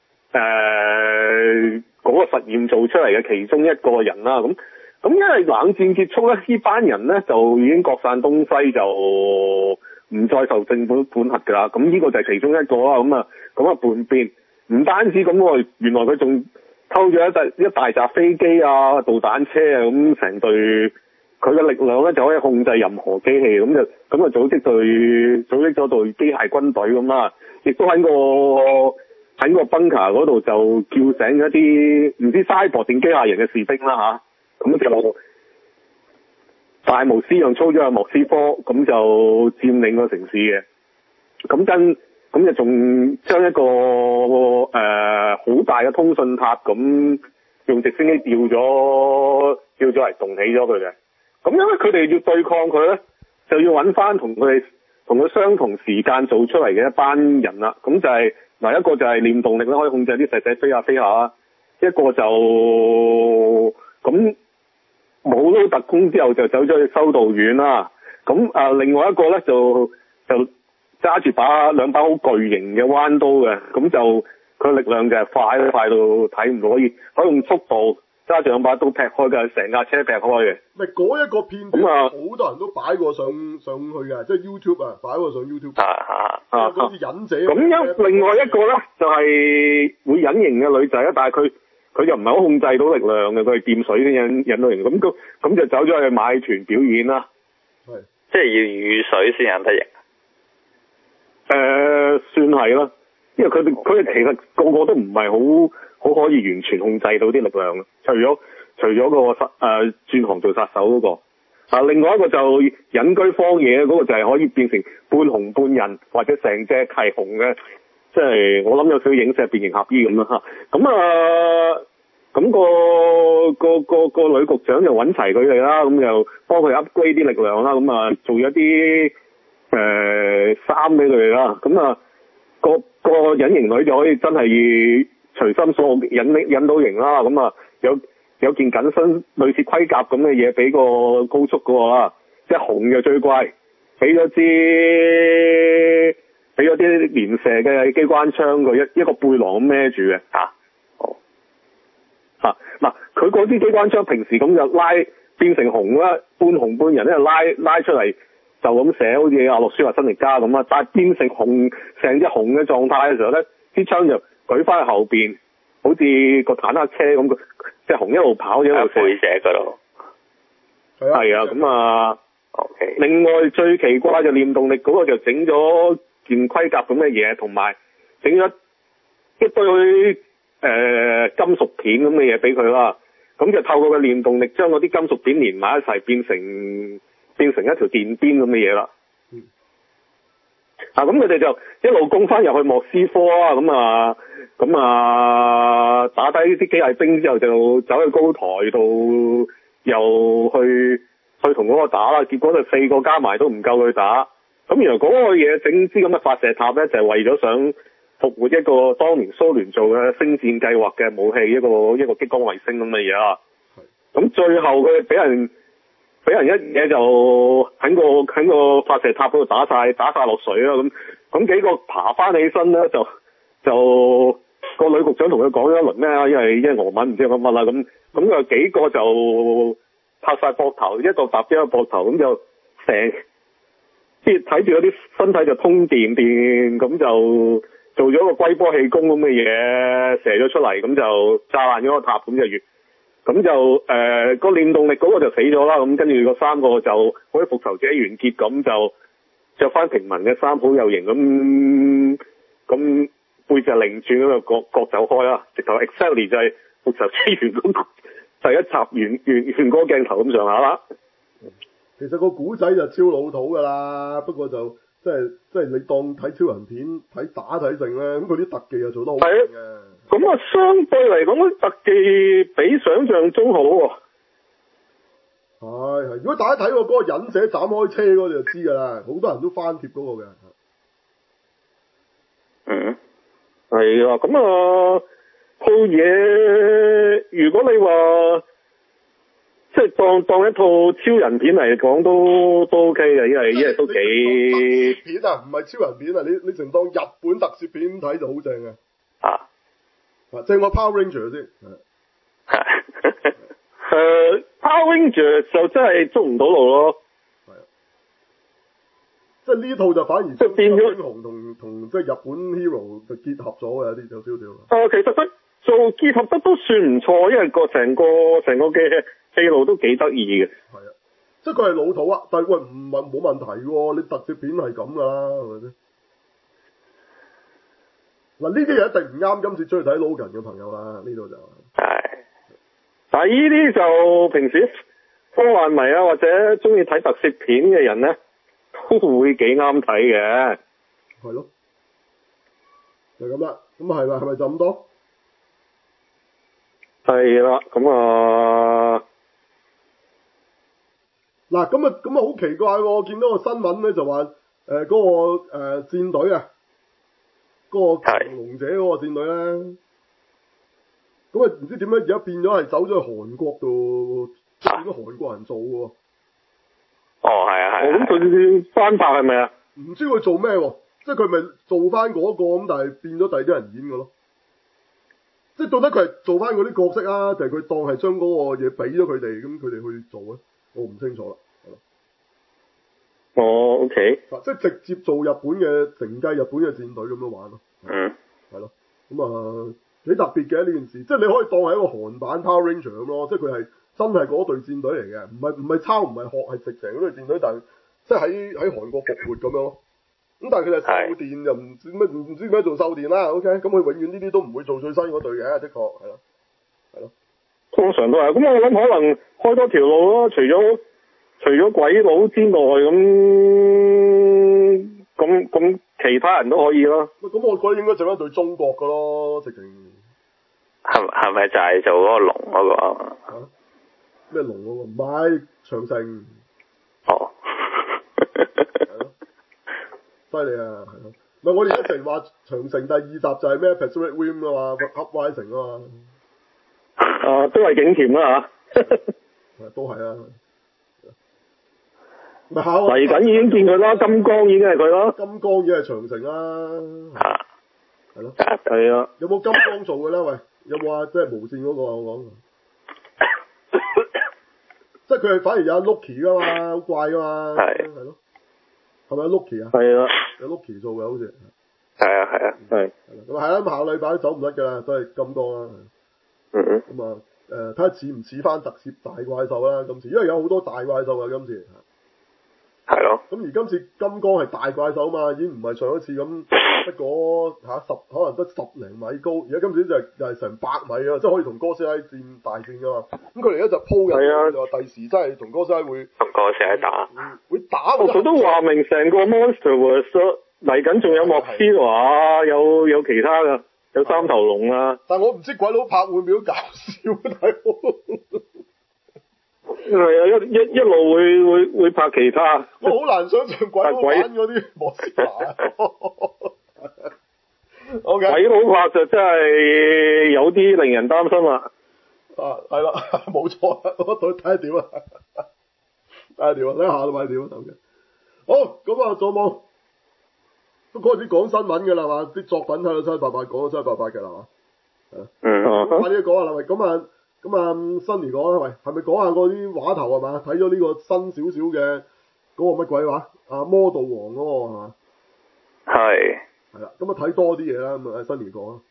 F: 嗰個實驗做出嚟嘅其中一個人啦，咁因為冷戰結束咧，呢班人咧就已經各散東西，就唔再受政府管轄㗎啦。咁呢個就係其中一個啦。咁啊叛變，唔單止咁，原來佢仲偷咗一大紮飛機啊、導彈車啊，咁成隊佢嘅力量咧就可以控制任何機器，咁就組織咗隊機械軍隊咁啦，亦都喺個 bunker 嗰度就叫醒一啲唔知cyborg定機械人嘅士兵啦嚇，咁就大模斯樣操咗去莫斯科，咁就佔領個城市嘅，咁就仲將一個好大嘅通訊塔咁用直升機吊咗嚟動起咗佢嘅，咁因為佢哋要對抗佢咧，就要揾翻同佢相同時間做出嚟嘅一班人啦，咁就係一個就係念動力啦，可以控制啲細仔飛下飛下，一個就咁冇咗特工之後就走咗去修道院啦，咁另外一個咧就揸住兩把好巨型嘅彎刀嘅，咁就佢力量就係快到睇唔到，可以用速度揸住兩把刀劈開嘅，成架車劈開嘅。咪嗰一個片段好多人都擺過上去嘅，即係 YouTube 啊，擺過上 YouTube。好似忍者。咁另外一個咧就係會隱形嘅女仔啦，但係佢又唔係好控制到力量嘅，佢係掂水先引到型。咁就走咗去馬戲團表演啦。係。
D: 即係要雨水先引得型。
F: 算係啦，因為佢哋其實個個都唔係好可以完全控制到啲力量，除咗個轉行做殺手嗰個，另外一個就隱居荒野嗰個就係可以變成半熊半人或者成隻係熊嘅，即係我諗有少少影射變形俠醫咁啦嚇。咁咁個女局長就揾齊佢哋啦，咁就幫佢 upgrade 啲力量啦，咁啊做咗啲衫俾佢哋啦，咁啊個隱形女就可以真係隨心所欲引到型啦，咁啊有件緊身類似盔甲咁嘅嘢俾個高速嗰個啦，即係紅嘅最貴，俾咗啲連射嘅機關槍佢一個背囊咁孭住嘅嗱，佢嗰啲機關槍平時咁就拉變成紅啦，半紅半人咧拉出嚟就咁寫，好似阿諾舒華辛力加咁啊，但係變成紅成隻紅嘅狀態嘅時候咧，啲槍就舉翻去後邊，好似個坦克車咁，隻紅一路跑一路射
C: 背脊嗰度。
F: 係啊，咁啊
C: ，OK。
F: 另外最奇怪就念動力嗰個就整咗件盔甲咁嘅嘢，同埋整咗一堆金屬片咁嘅嘢俾佢啦，咁就透過個念動力將嗰啲金屬片連埋一齊，變成一條電鞭咁嘅嘢啦。咁佢哋就一路攻翻入去莫斯科啊，咁啊打低啲機械兵之後就走去高台度，又去同嗰個打啦，結果就4個加埋都唔夠佢打。咁原來嗰個嘢整支咁嘅發射塔咧，就係為咗想復活一個當年蘇聯做嘅星戰計劃嘅武器，一個激光衛星咁嘅嘢啦。咁最後佢俾人一嘢就喺個發射塔嗰度打晒落水啦。咁幾個爬翻起身咧，就個女局長同佢講咗一輪咩，因為俄文唔知講乜啦。咁有幾個就拍晒膊頭，一個搭一個膊頭，咁就成啲睇住嗰啲身體就通電，咁就做咗個龜波氣功咁嘅嘢射咗出嚟，咁就炸爛咗個塔，咁就個念動力嗰個就死咗啦。咁跟住個3個就好似復仇者完結咁，就着翻平民嘅衫，好有型咁背脊擰轉咁就各走開啦。直頭 exactly 就係復仇者完咁第一集完嗰個鏡頭咁上下啦。
A: 其實個古仔就超老土㗎啦，不過就即係你當睇超人片睇打睇成咧，咁佢啲特技又做得好勁嘅。咁
F: 啊，相對嚟講，啲特技比想象中好喎。
A: 係，如果大家睇過嗰個忍者斬開車嗰個就知㗎啦，好多人都翻貼嗰個嘅。
F: 係啊，咁啊套嘢，如果你話即係當一套超人片嚟講都 OK 嘅，因為都幾
A: 特攝片啊，唔係超人片啊，你成當日本特攝片睇就好正嘅。正過 Power Ranger 先。
F: Power Ranger 就真係捉唔到路咯。
A: 係啊，即係呢套就反而
F: 即係變咗英
A: 雄同即係日本 hero 就結合咗嘅，有啲有少少。
F: 其實佢做結合得都算唔錯，因為成個嘅戲路都幾得意嘅。
A: 係啊，即係佢係老土啊，但係喂唔係冇問題喎，你特攝片係咁㗎啦，係咪先？嗱，呢啲嘢一定唔啱今次中意睇 Logan 嘅朋友啦，呢度就係。
F: 但係呢啲就平時科幻迷啊，或者中意睇特攝片嘅人咧，都會幾啱睇嘅。
A: 係咯，就咁啦。咁係咪就咁多？
F: 係啦，咁啊，
A: 嗱，咁啊好奇怪喎！我見到個新聞咧就話嗰個戰隊啊，嗰個強龍者嗰個戰隊咧，咁啊唔知點解而家變咗係走咗去韓國度，變咗韓國人做喎。
C: 係啊。
F: 咁佢翻拍係咪啊？
A: 唔知佢做咩喎？即係佢咪做翻嗰個咁，但係變咗第二啲人演嘅咯。即係到底佢係做翻嗰啲角色啊，定係佢當係將嗰個嘢俾咗佢哋，咁佢哋去做咧？我唔清楚啦。
F: OK。
A: 即係直接做日本嘅承繼日本嘅戰隊咁樣玩咯。係咯。咁啊幾特別嘅呢件事，即係你可以當係一個韓版 Power Ranger 咁咯，即係佢係真係嗰隊戰隊嚟嘅，唔係抄唔係學，係直成嗰隊戰隊，但係即係喺韓國復活咁樣咯。咁但係佢哋係秀電又唔知咩做秀電啦。OK，咁佢永遠呢啲都唔會做最新嗰隊嘅，的確係咯。
F: 通常都係，咁我諗可能開多條路咯，除咗鬼佬之外，咁其他人都可以咯。
A: 咁我覺得應該整一隊中國㗎咯，直情。
D: 係咪就係做嗰個龍嗰個啊？
A: 咩龍嗰個？唔係長城。
D: 哦。
A: 係咯。犀利啊！係咯。唔係我哋一直話長城第2集就係咩 Pacific Rim 啊嘛，Uprising 啊嘛。
F: 都係景甜啦嚇。
A: 都係啊。咪考
F: 嚟緊已經見佢啦，金剛已經係佢啦。
A: 金剛已經係長城啦。係咯。
F: 係啊。
A: 有冇金剛做嘅咧？喂，有冇啊？即係無線嗰個我講。即係佢係反而有 Loki 噶嘛，好怪噶嘛。係咯。係咪 Loki 啊？
F: 係啊。
A: 有 Loki 做嘅好似。
D: 係啊係啊。
A: 係。咁係啦，咁下個禮拜都走唔甩㗎啦，都係金剛啦。咁啊睇下似唔似翻特攝大怪獸啦，今次，因為有好多大怪獸啊，今次。
D: 係咯。
A: 咁而今次金剛係大怪獸嘛，已經唔係上一次咁得嗰可能得10零米高，而家今次就係成100米啊，即係可以同哥斯拉戰大戰㗎嘛。咁佢哋而家就鋪緊，就話第時真係同哥斯拉會
D: 同哥斯拉打。
A: 會打。
F: 佢都話明成個 Monsterverse嚟緊，仲有莫斯華，有其他㗎，有三頭龍啊。
A: 但我唔知鬼佬拍會唔會好搞笑啊，大佬。
F: 係啊，一路會拍其他。
A: 我好難想象鬼佬玩嗰啲莫斯華。Okay.
F: 鬼佬拍就真係有啲令人擔心啦。
A: 係啦，冇錯啦，我睇下點啊，睇下點啊，睇下都買點啊，好，咁啊，仲有冇？都開始講新聞㗎啦嘛，啲作品睇到七七八八，講到七七八八㗎啦嘛。快啲講下啦，喂，咁啊，Sunny講啦，喂，係咪講下嗰啲畫頭係嘛？睇咗呢個新少少嘅嗰個乜鬼話？魔道王嗰個係嘛？
D: 係。
A: 係啦，咁啊睇多啲嘢啦，咁啊Sunny講啊。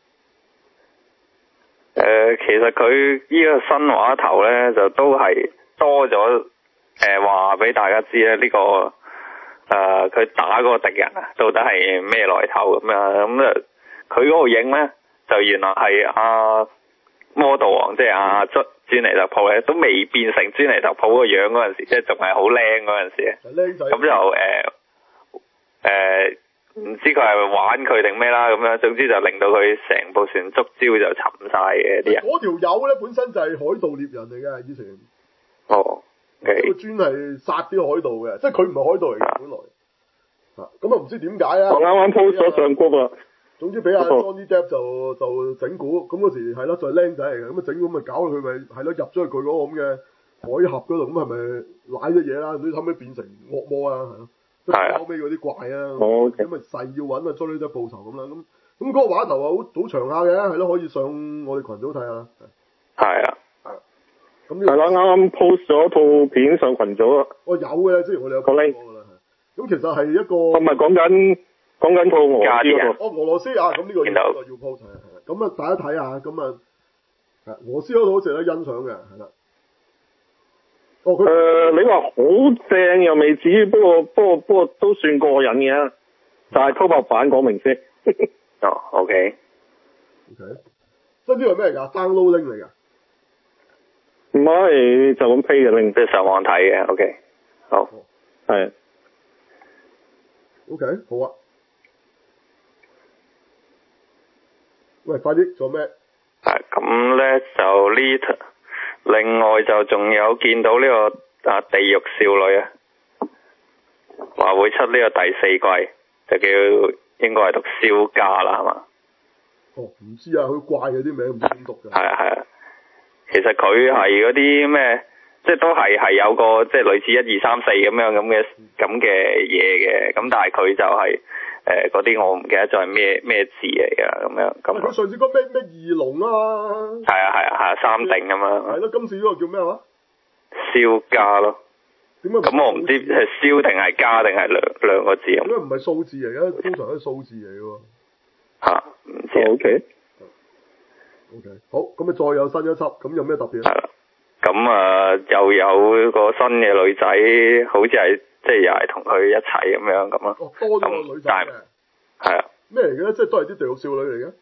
D: 其實佢呢個新畫頭咧，就都係多咗話俾大家知咧，呢個佢打嗰個敵人啊，到底係咩來頭咁樣咁啊？佢嗰個影咧，就原來係魔道王，即係專尼特普咧，都未變成專尼特普個樣嗰陣時，即係仲係好靚嗰陣時。
A: 靚仔。咁
D: 就唔知佢係玩佢定咩啦，咁樣總之就令到佢成部船觸礁就沉晒嘅啲人。嗰條友咧本身就係海盜獵人嚟嘅，以前。哦。
A: 佢專係殺啲海盜嘅，即係佢唔係海盜嚟嘅本來。咁啊唔知點解啊？
F: 我啱啱 post 咗上谷啊。
A: 總之俾阿 Johnny Depp 就整蠱，咁嗰時係咯，就係僆仔嚟嘅，咁啊整蠱咪搞到佢咪係咯入咗去佢嗰個咁嘅海峽嗰度，咁係咪瀨咗嘢啦？唔知後尾變成惡魔啊，係咯。後尾嗰啲怪啊，咁咪誓要揾啊 Johnny Depp報仇咁啦，咁嗰個畫頭啊好長下嘅，係咯，可以上我哋群組睇下。
D: 係啊。
A: 咁
F: 係啦，啱啱 post 咗套片上群組啊。
A: 有嘅，之前我哋有講過㗎啦。咁其實係一個。
F: 我咪講緊套俄羅斯嗰
A: 個。俄羅斯啊，咁呢個要 post 係。咁啊，大家睇下，咁啊，俄羅斯嗰套好值得欣賞嘅，係啦。
F: 你話好正又未至於，不過都算過癮嘅，就係偷拍版講明先。
D: OK。
A: 即係呢個係咩嚟㗎 ？download link 嚟㗎？
F: 唔係，就咁 pay 嘅 link，
D: 即係上網睇嘅。OK。好。
F: 係。
A: OK，好啊。喂，快啲做咩？
D: 咁咧就呢另外就仲有見到呢個地獄少女啊，話會出呢個第4季，就叫應該係讀蕭家啦，係嘛？
A: 唔知啊，佢怪嗰啲名唔知點讀㗎。係
D: 啊。其實佢係嗰啲咩，即係都係有個即係類似1、2、3、4咁嘅嘢嘅，咁但係佢就係嗰啲我唔記得咗係咩字嚟㗎咁樣。咁
A: 佢上次嗰咩二龍啊嘛。
D: 係啊，3定咁樣。
A: 係咯，今次嗰個叫咩話？
D: 蕭家咯。
A: 點解？
D: 咁我唔知係蕭定係家定係兩個字咁。
A: 點解唔係數字嚟嘅？通常都係數字嚟嘅喎。
D: 唔知。
F: OK。
A: 好，咁啊再有新一輯，咁有咩特別？
D: 係啦。咁又有個新嘅女仔，好似係即係又係同佢一齊咁樣咁咯。
A: 多咗個女仔嘅。
D: 係啊。
A: 咩嚟嘅咧？即係都係啲地獄少女嚟嘅。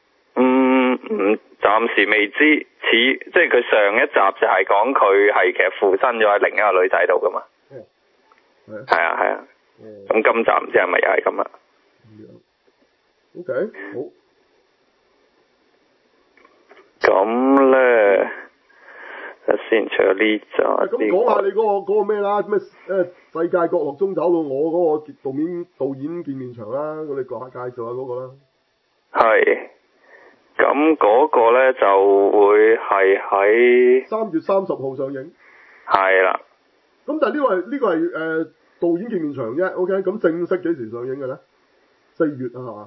D: 暫時未知，即係佢上一集就係講佢係其實附身咗喺另一個女仔度噶嘛。係啊。咁今集唔知係咪又係咁啊
A: ？OK，好。
D: 咁咁咧，先除咗呢集，
A: 咁講下你嗰個咩啦？咩世界角落中找到我嗰個導演見面場啦，我哋講下介紹下嗰個啦。係。
D: 咁嗰個咧就會係喺
A: 3月30號上映。
D: 係啦。
A: 咁但係呢個係導演見面場啫 ，OK？ 咁正式幾時上映嘅咧？4月啊，係嘛？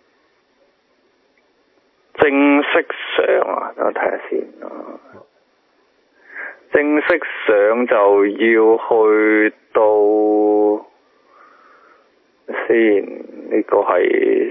D: 正式上啊，等我睇下先啊。正式上就要去到先，呢個係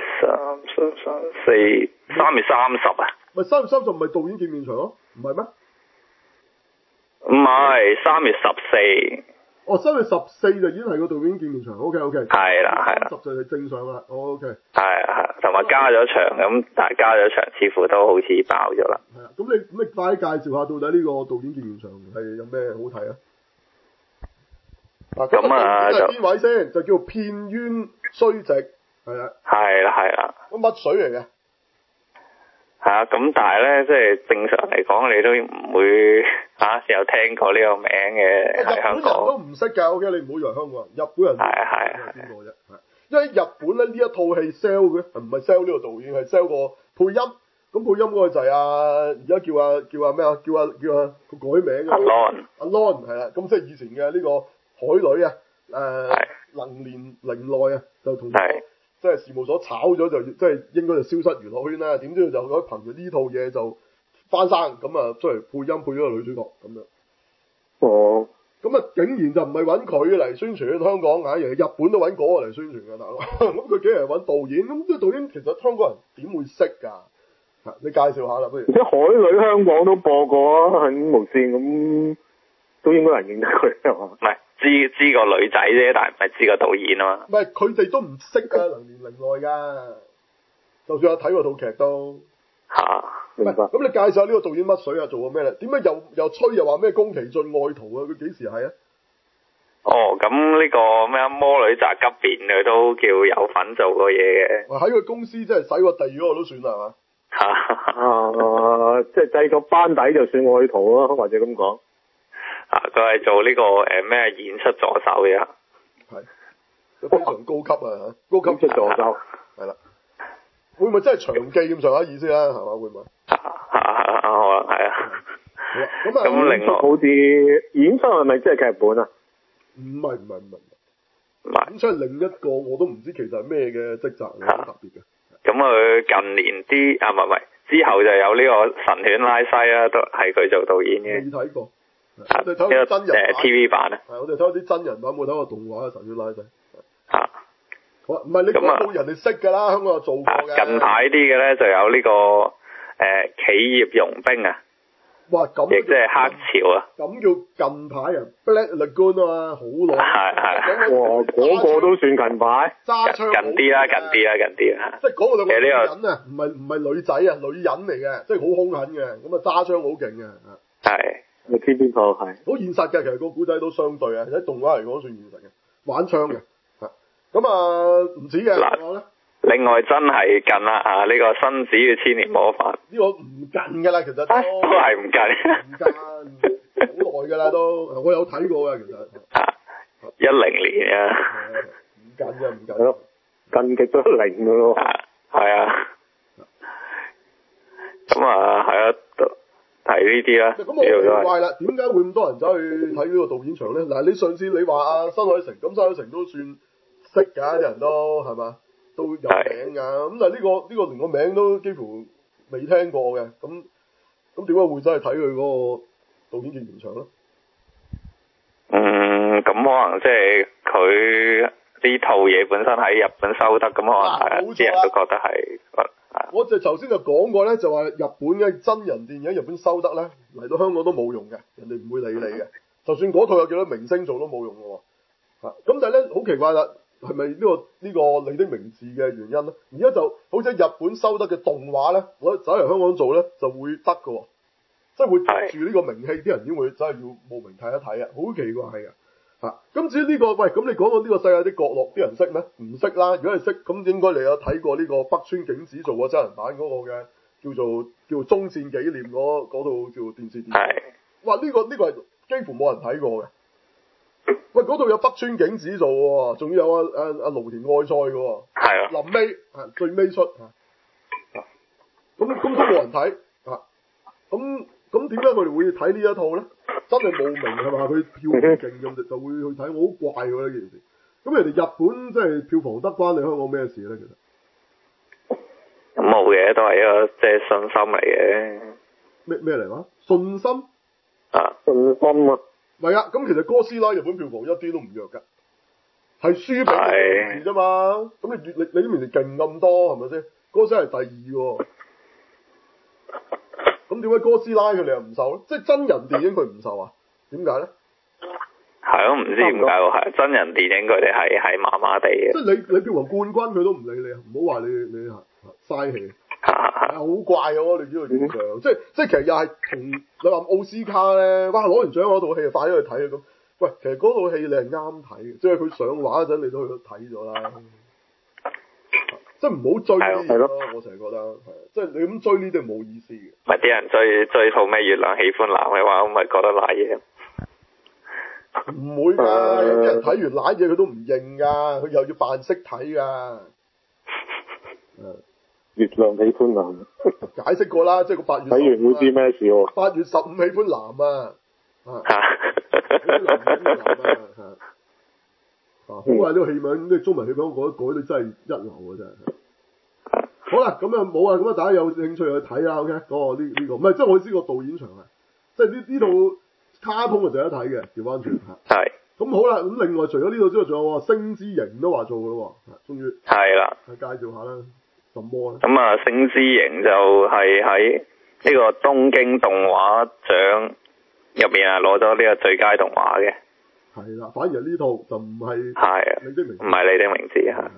D: 3月30啊。
A: 咪3月30唔係導演見面場咯？唔係咩？
D: 唔係3月14。
A: 哦，3月14就已經係個導演見面場 ，OK。
D: 係啦。
A: 10就係正常啦，OK。
D: 係，同埋加咗場咁，但係加咗場似乎都好似爆咗啦。
A: 係啊，咁你快啲介紹下到底呢個導演見面場係有咩好睇啊？咁啊，就邊位先？就叫片淵綏寂，係啊。係啦。乜水嚟嘅？
D: 係啊，咁但係咧，即係正常嚟講，你都唔會有聽過呢個名嘅喺香港。日本人
A: 都唔識㗎 ，OK， 你唔好以為香港人，日本人係邊個啫？因為喺日本咧呢一套戲 sell 嘅，唔係 sell 呢個導演，係 sell 個配音。咁配音嗰個就係而家叫咩啊？叫佢改名啊。阿 Lon 係啦，咁即係以前嘅呢個海女啊，能年玲奈啊，就同即係事務所炒咗，就即係應該就消失娛樂圈啦。點知佢就憑住呢套嘢就翻生，咁啊出嚟配音配咗個女主角咁樣。哦。咁啊，竟然就唔係揾佢嚟宣傳香港啊，人哋日本都揾嗰個嚟宣傳㗎，大佬。咁佢竟然係揾導演，咁呢個導演其實香港人點會識㗎？你介紹下啦，不如。而且海女香港都播過啊，喺無線咁，都應該人認得佢係嘛？
D: 唔係知個女仔啫，但係唔係知個導演啊嘛。
A: 唔係佢哋都唔識啊，能年玲奈㗎，就算有睇過套劇都。明白。咁你介紹下呢個導演乜水啊？做過咩咧？點解又吹又話咩宮崎駿愛徒啊？佢幾時係啊？
D: 哦，咁呢個咩魔女宅急便佢都叫有份做過嘢嘅。
A: 喺佢公司即係洗個地嗰個都算係嘛？
F: 即係製作班底就算愛徒咯，或者咁講。
D: 佢係做呢個咩演出助手嘅。
A: 係，非常高級啊，高級出助手。係啦。會唔會真係長記咁上下意思啦？係嘛？會唔會？
D: 好係啊。
A: 咁
F: 另外好似演出係咪即係劇本啊？
A: 唔係。演出係另一個我都唔知其實係咩嘅職責，好特別嘅。
D: 咁佢近年啲唔係之後就有呢個神犬拉西啦，都係佢做導演嘅。
A: 未睇過。我哋睇過真人版
D: TV 版啊。
A: 係，我哋睇過啲真人版，冇睇過動畫嘅神犬拉西。好，唔係你講到人哋識㗎啦，香港有做過嘅。
D: 近排啲嘅咧就有呢個企業傭兵啊。
A: 哇，咁
D: 亦即係黑潮啊！
A: 咁叫近排啊 ，Black Lagoon 啊嘛，好耐。
D: 係。
F: 哇，嗰個都算近排。
A: 揸槍。
D: 近啲啦。
A: 即係講個兩個女人啊，唔係女仔啊，女人嚟嘅，即係好兇狠嘅，咁啊揸槍好勁嘅。
D: 係。
F: 你知邊套係？
A: 好現實嘅，其實個古仔都相對啊，喺動畫嚟講都算現實嘅，玩槍嘅。咁啊，唔止嘅。
D: 另外真係近啦呢個新子嘅千年魔法。
A: 呢個唔近㗎啦，其實都
D: 係唔近。
A: 唔近，好耐㗎啦都，我有睇過㗎其實。
D: 10年啊。
A: 唔近㗎，唔近。
F: 近極都零㗎咯。
D: 係啊。咁啊，係啊，睇呢啲啦。
A: 咁我奇怪啦，點解會咁多人走去睇呢個導演場咧？嗱，你上次你話新海誠，咁新海誠都算識㗎，啲人都係嘛？都有名㗎，咁但係呢個連個名都幾乎未聽過嘅，咁點解會真係睇佢嗰個導演見面場咧？
D: 咁可能即係佢呢套嘢本身喺日本收得，咁可能啲人都覺得係。
A: 我就頭先就講過咧，就話日本嘅真人電影日本收得咧，嚟到香港都冇用嘅，人哋唔會理你嘅，就算嗰套有幾多明星做都冇用嘅喎。咁但係咧好奇怪啦。係咪呢個你的名字嘅原因咧？而家就好似日本收得嘅動畫咧，我走嚟香港做咧就會得㗎喎，即係會藉住呢個名氣，啲人已經會真係要慕名睇一睇啊！好奇怪嘅咁至於呢個咁你講到呢個世界的角落，啲人識咩？唔識啦。如果係識，咁應該你有睇過呢個北川景子做過真人版嗰個嘅叫終戰紀念嗰套叫電視電影。哇！呢個係幾乎冇人睇過嘅。喂，嗰度有北川景子做喎，仲要有阿蘆田愛菜嘅喎。
C: 係啊。
A: 臨尾最尾出咁都冇人睇咁點解佢哋會睇呢一套咧？真係冇名係嘛？佢票房勁咁就會去睇，我好怪喎呢件事。咁人哋日本即係票房得關你香港咩事咧？其實
C: 咁冇嘅，都係一個即係信心嚟嘅。
A: 咩嚟話？信心？
F: 信心啊！
A: 唔係啊，咁其實哥斯拉日本票房一啲都唔弱㗎，係輸俾電視啫嘛。咁你啲名字勁咁多係咪先？哥斯拉係第二喎。咁點解哥斯拉佢哋又唔受咧？即係真人電影佢唔受啊？點解咧？
C: 係咯，唔知點解喎？係真人電影佢哋係麻麻地嘅。
A: 即係你票房冠軍佢都唔理你啊！唔好話你嘥氣。好怪喎！你呢個現象，即係其實又係同你話奧斯卡咧，哇攞完獎嗰套戲就快咗去睇啊咁。喂，其實嗰套戲你係啱睇嘅，即係佢上畫嗰陣你都去睇咗啦。即係唔好追呢啲咯，我成日覺得即係你咁追呢啲係冇意思嘅。
C: 咪啲人追套咩月亮喜歡藍嘅話，咁咪覺得賴嘢。
A: 唔會㗎，有啲人睇完賴嘢佢都唔認㗎，佢又要扮識睇㗎。
F: 月亮喜歡藍，
A: 解釋過啦，即係個8月。
F: 睇完會知咩事喎
A: ？8月15喜歡藍啊！好啊！呢個戲名，呢中文戲名，我覺得改到真係一流啊！真係。好啦，咁啊冇啊，咁啊大家有興趣去睇啦，OK？呢個唔係，即係我知個導演場啊，即係呢套卡通就值得睇嘅，調翻轉嚇。係。咁好啦，咁另外除咗呢套之外，仲有星之營都話做嘅咯喎，終於。係啦。介紹下啦。咁
C: 啊，星之營就係喺呢個東京動畫獎入面啊，攞咗呢個最佳動畫嘅。
A: 係啦，反而呢套就唔係你的名字，
C: 唔係你的名字嚇。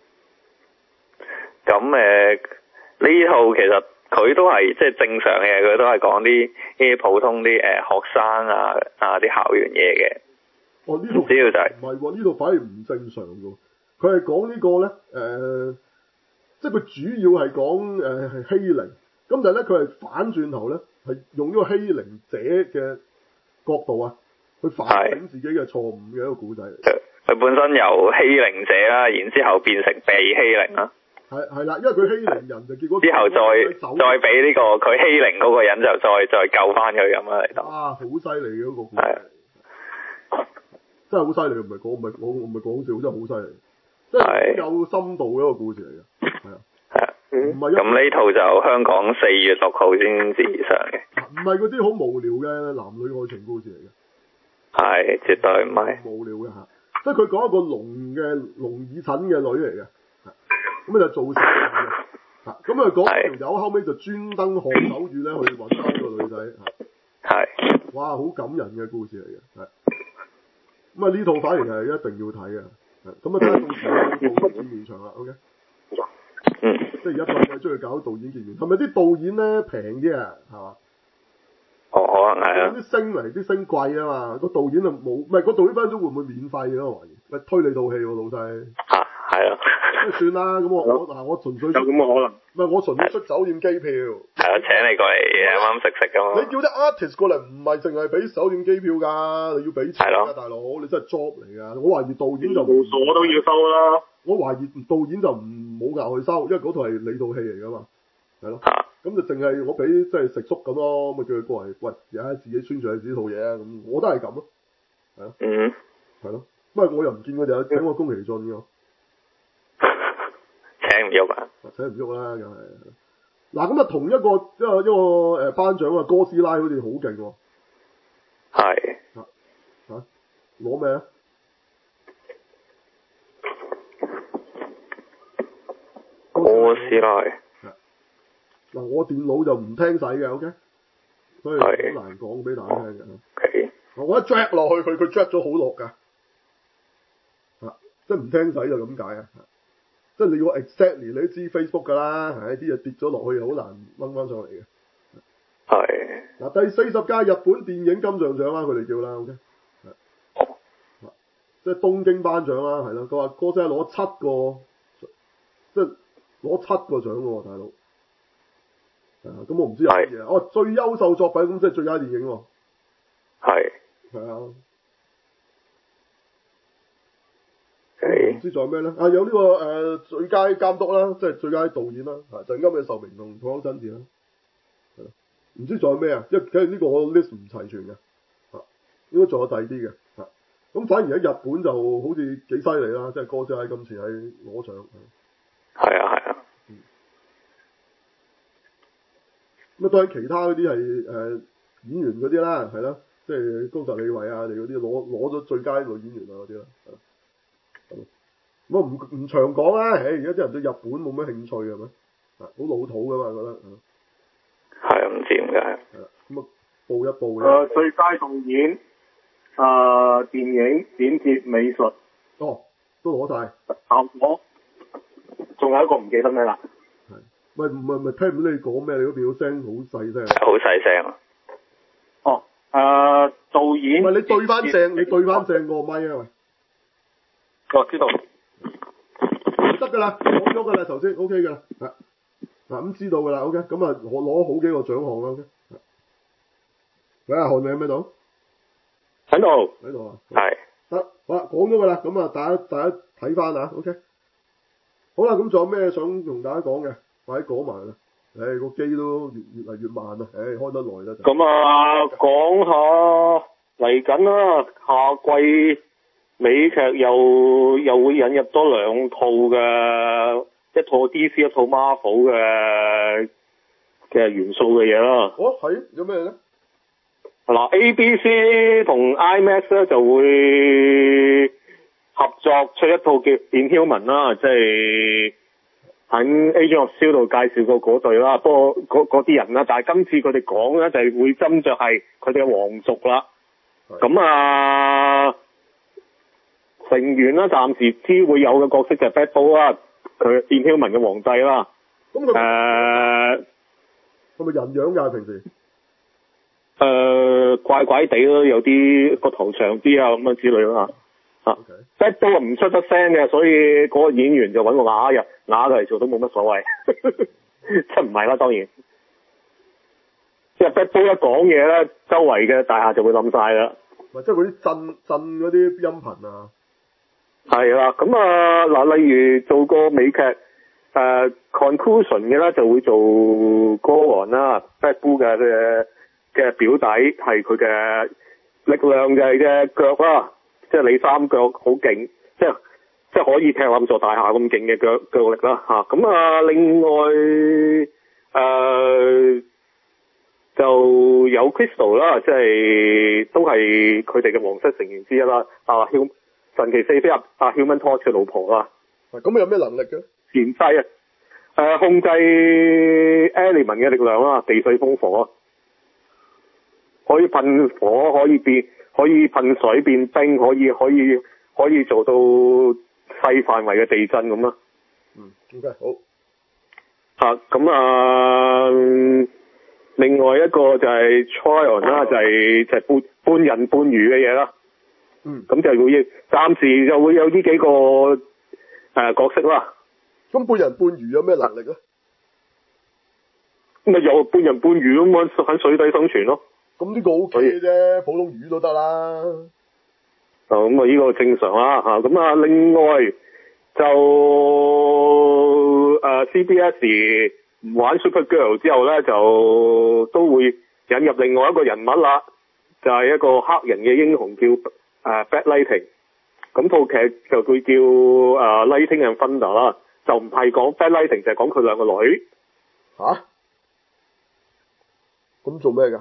C: 咁呢套其實佢都係即係正常嘅，佢都係講啲普通啲學生啊啲校園嘢嘅。
A: 哦，呢套主要就係唔係喎？呢套反而唔正常嘅，佢係講呢個咧即係佢主要係講係欺凌，咁但係咧佢係反轉頭咧係用呢個欺凌者嘅角度啊，去反省自己嘅錯誤嘅一個故仔嚟。
C: 佢本身由欺凌者啦，然之後變成被欺凌啦。係
A: 啦，因為佢欺凌人就結果
C: 之後再俾呢個佢欺凌嗰個人就再救翻佢咁啊嚟到。
A: 啊，好犀利嘅嗰個故仔，真係好犀利，唔係講講笑，真係好犀利，真係有深度嘅一個故事嚟嘅。
C: 咁呢套就香港4月6號先至上嘅。
A: 唔係嗰啲好無聊嘅男女愛情故事嚟嘅。
C: 係，絕對唔係。
A: 無聊嘅嚇，即係佢講一個聾耳診嘅女嚟嘅，咁就做手語嘅，咁啊講條友後尾就專登學手語咧去揾翻個女仔，哇，好感人嘅故事嚟嘅，咁啊呢套反而係一定要睇嘅，咁啊睇下到時有導演見面場啦 ，OK。即係而家快快出去搞導演見面，係咪啲導演咧平啲啊？係嘛？
C: 可能係啊。
A: 啲星貴啊嘛，個導演就冇，唔係個導演分分鐘會唔會免費嘅我懷疑，咪推你套戲喎老細。係啊。咁算啦，咁我純粹有咁嘅可能。唔係我純粹出酒店機票。
C: 係啊，請你過嚟啱啱食㗎嘛。
A: 你叫啲 artist 過嚟，唔係淨係俾酒店機票㗎，你要俾錢㗎，大佬，你真係 job 嚟㗎。我懷疑導演就冇所都要收啦。我懷疑導演就唔冇額去收，因為嗰套係你套戲嚟㗎嘛，係咯。咁就淨係我俾即係食宿咁咯，咪叫佢過嚟，喂，而家自己宣傳下自己套嘢啊，咁我都係咁咯，係咯。係咯。不過我又唔見佢哋有請我宮崎駿㗎。
C: 請唔喐啊！
A: 請唔喐啦，梗係。嗱咁啊，同一個頒獎啊，哥斯拉好似好勁喎。係。攞咩啊？
C: 哥斯拉。
A: 嗱，我電腦就唔聽使嘅 ，OK， 所以好難講俾大家聽嘅。
C: Okay.
A: 我一 drag 落去，佢 drag 咗好落㗎，即係唔聽使就咁解啊！即係你要 exactly 你都知 Facebook 㗎啦，啲嘢跌咗落去好難掹翻上嚟嘅。係。嗱，第40屆日本電影金像獎啦，佢哋叫啦 ，OK。即係東京頒獎啦，係咯，佢話哥斯拉攞7個，即係攞7個獎喎，大佬。 咁我唔知有乜嘢。哦，最優秀作品咁即係最佳電影喎。
C: 係。
A: 係啊。
C: 係。
A: 唔知仲有咩咧？啊，有呢個最佳監督啦，即係最佳導演啦，就係啱嘅壽明同土屋真嗣啦。係咯。唔知仲有咩啊？因為其實呢個我 list 唔齊全嘅。應該仲有第二啲嘅。咁反而喺日本就好似幾犀利啦，即係哥斯拉今次喺攞獎。
C: 係啊。
A: 咁當然其他嗰啲係演員嗰啲啦，係啦，即係高澤李維啊，你嗰啲攞咗最佳女演員啊嗰啲啦。咁唔長講啦，而家啲人對日本冇咩興趣係咪？好老土噶嘛，覺得。
C: 係啊，唔知點解。
A: 係啦，咁報一報嘅。
F: 最佳導演。電影、剪接、美術，
A: 都攞晒。
F: 效果，仲有一個唔記得咩啦？
A: 係，唔係聽唔到你講咩？你嗰邊個聲好細聲。
C: 好細聲
F: 啊！導演。
A: 喂，你對翻正個咪啊喂。
F: 知道。
A: 得㗎啦，講咗㗎啦，頭先 OK 㗎啦，咁知道㗎啦 ，OK，咁啊我攞好幾個獎項啦 ，OK。喂，阿韓你喺咩度？
F: 喺度
A: 啊，
C: 係
A: 得好啦，講咗㗎啦，咁啊大家睇翻啊 ，OK，好啦，咁仲有咩想同大家講嘅，快啲講埋啦，個機都越嚟越慢啊，開得耐啦就。
F: 咁啊，講下嚟緊啦，下季美劇又會引入多兩套嘅，一套 DC 一套 Marvel 嘅元素嘅嘢啦。
A: 哦，係有咩咧？
F: 嗱，ABC 同 IMAX 咧就會合作出一套叫 Inhuman 啦，即係喺 Agent of Shield 度介紹過嗰隊啦。不過嗰啲人啦，但係今次佢哋講咧就係會斟酌係佢哋嘅皇族啦。咁啊，成員啦，暫時知會有嘅角色就係 Black Bolt 啦，佢 Inhuman 嘅皇帝啦。
A: 咁佢係咪人樣㗎平時？
F: 怪怪地咯，有啲個頭長啲啊咁樣之類啦嚇。Black Bolt 唔出得聲嘅，所以嗰個演員就揾個啞嚟做都冇乜所謂。即係唔係啦，當然。即係 Black Bolt 一講嘢咧，周圍嘅大廈就會冧晒啦。
A: 即係嗰啲震嗰啲音頻啊。
F: 係啦，咁啊嗱，例如做個美劇Conclusion 嘅咧，就會做Goron啦 Black Bolt 嘅表弟係佢嘅力量就係隻腳啦，即係你三腳好勁，即係可以踢冧座大廈咁勁嘅腳力啦嚇。咁啊，另外就有 Crystal 啦，即係都係佢哋嘅皇室成員之一啦。神奇四飛俠Human Torch 嘅老婆啦。
A: 咁有咩能力嘅？
F: 前世控制 element 嘅力量啦，地水風火啊。可以噴火，可以噴水變冰，可以做到細範圍嘅地震咁啦。
A: OK 好。
F: 咁另外一個就係 Tryon 啦，就係半人半魚嘅嘢啦。咁就會暫時就會有呢幾個角色啦。
A: 咁半人半魚有咩能力咧？
F: 咁咪又半人半魚咁樣喺水底生存咯。
A: 咁呢個 OK 嘅啫，普通魚都得啦。
F: 咁啊呢個正常啦嚇。咁啊另外就CBS 唔玩 Supergirl 之後咧，就都會引入另外一個人物啦，就係一個黑人嘅英雄叫Black Lightning。咁套劇就佢叫Lightning and Thunder 啦，就唔係講 Black Lightning，就係講佢兩個女。
A: 嚇？咁做咩㗎？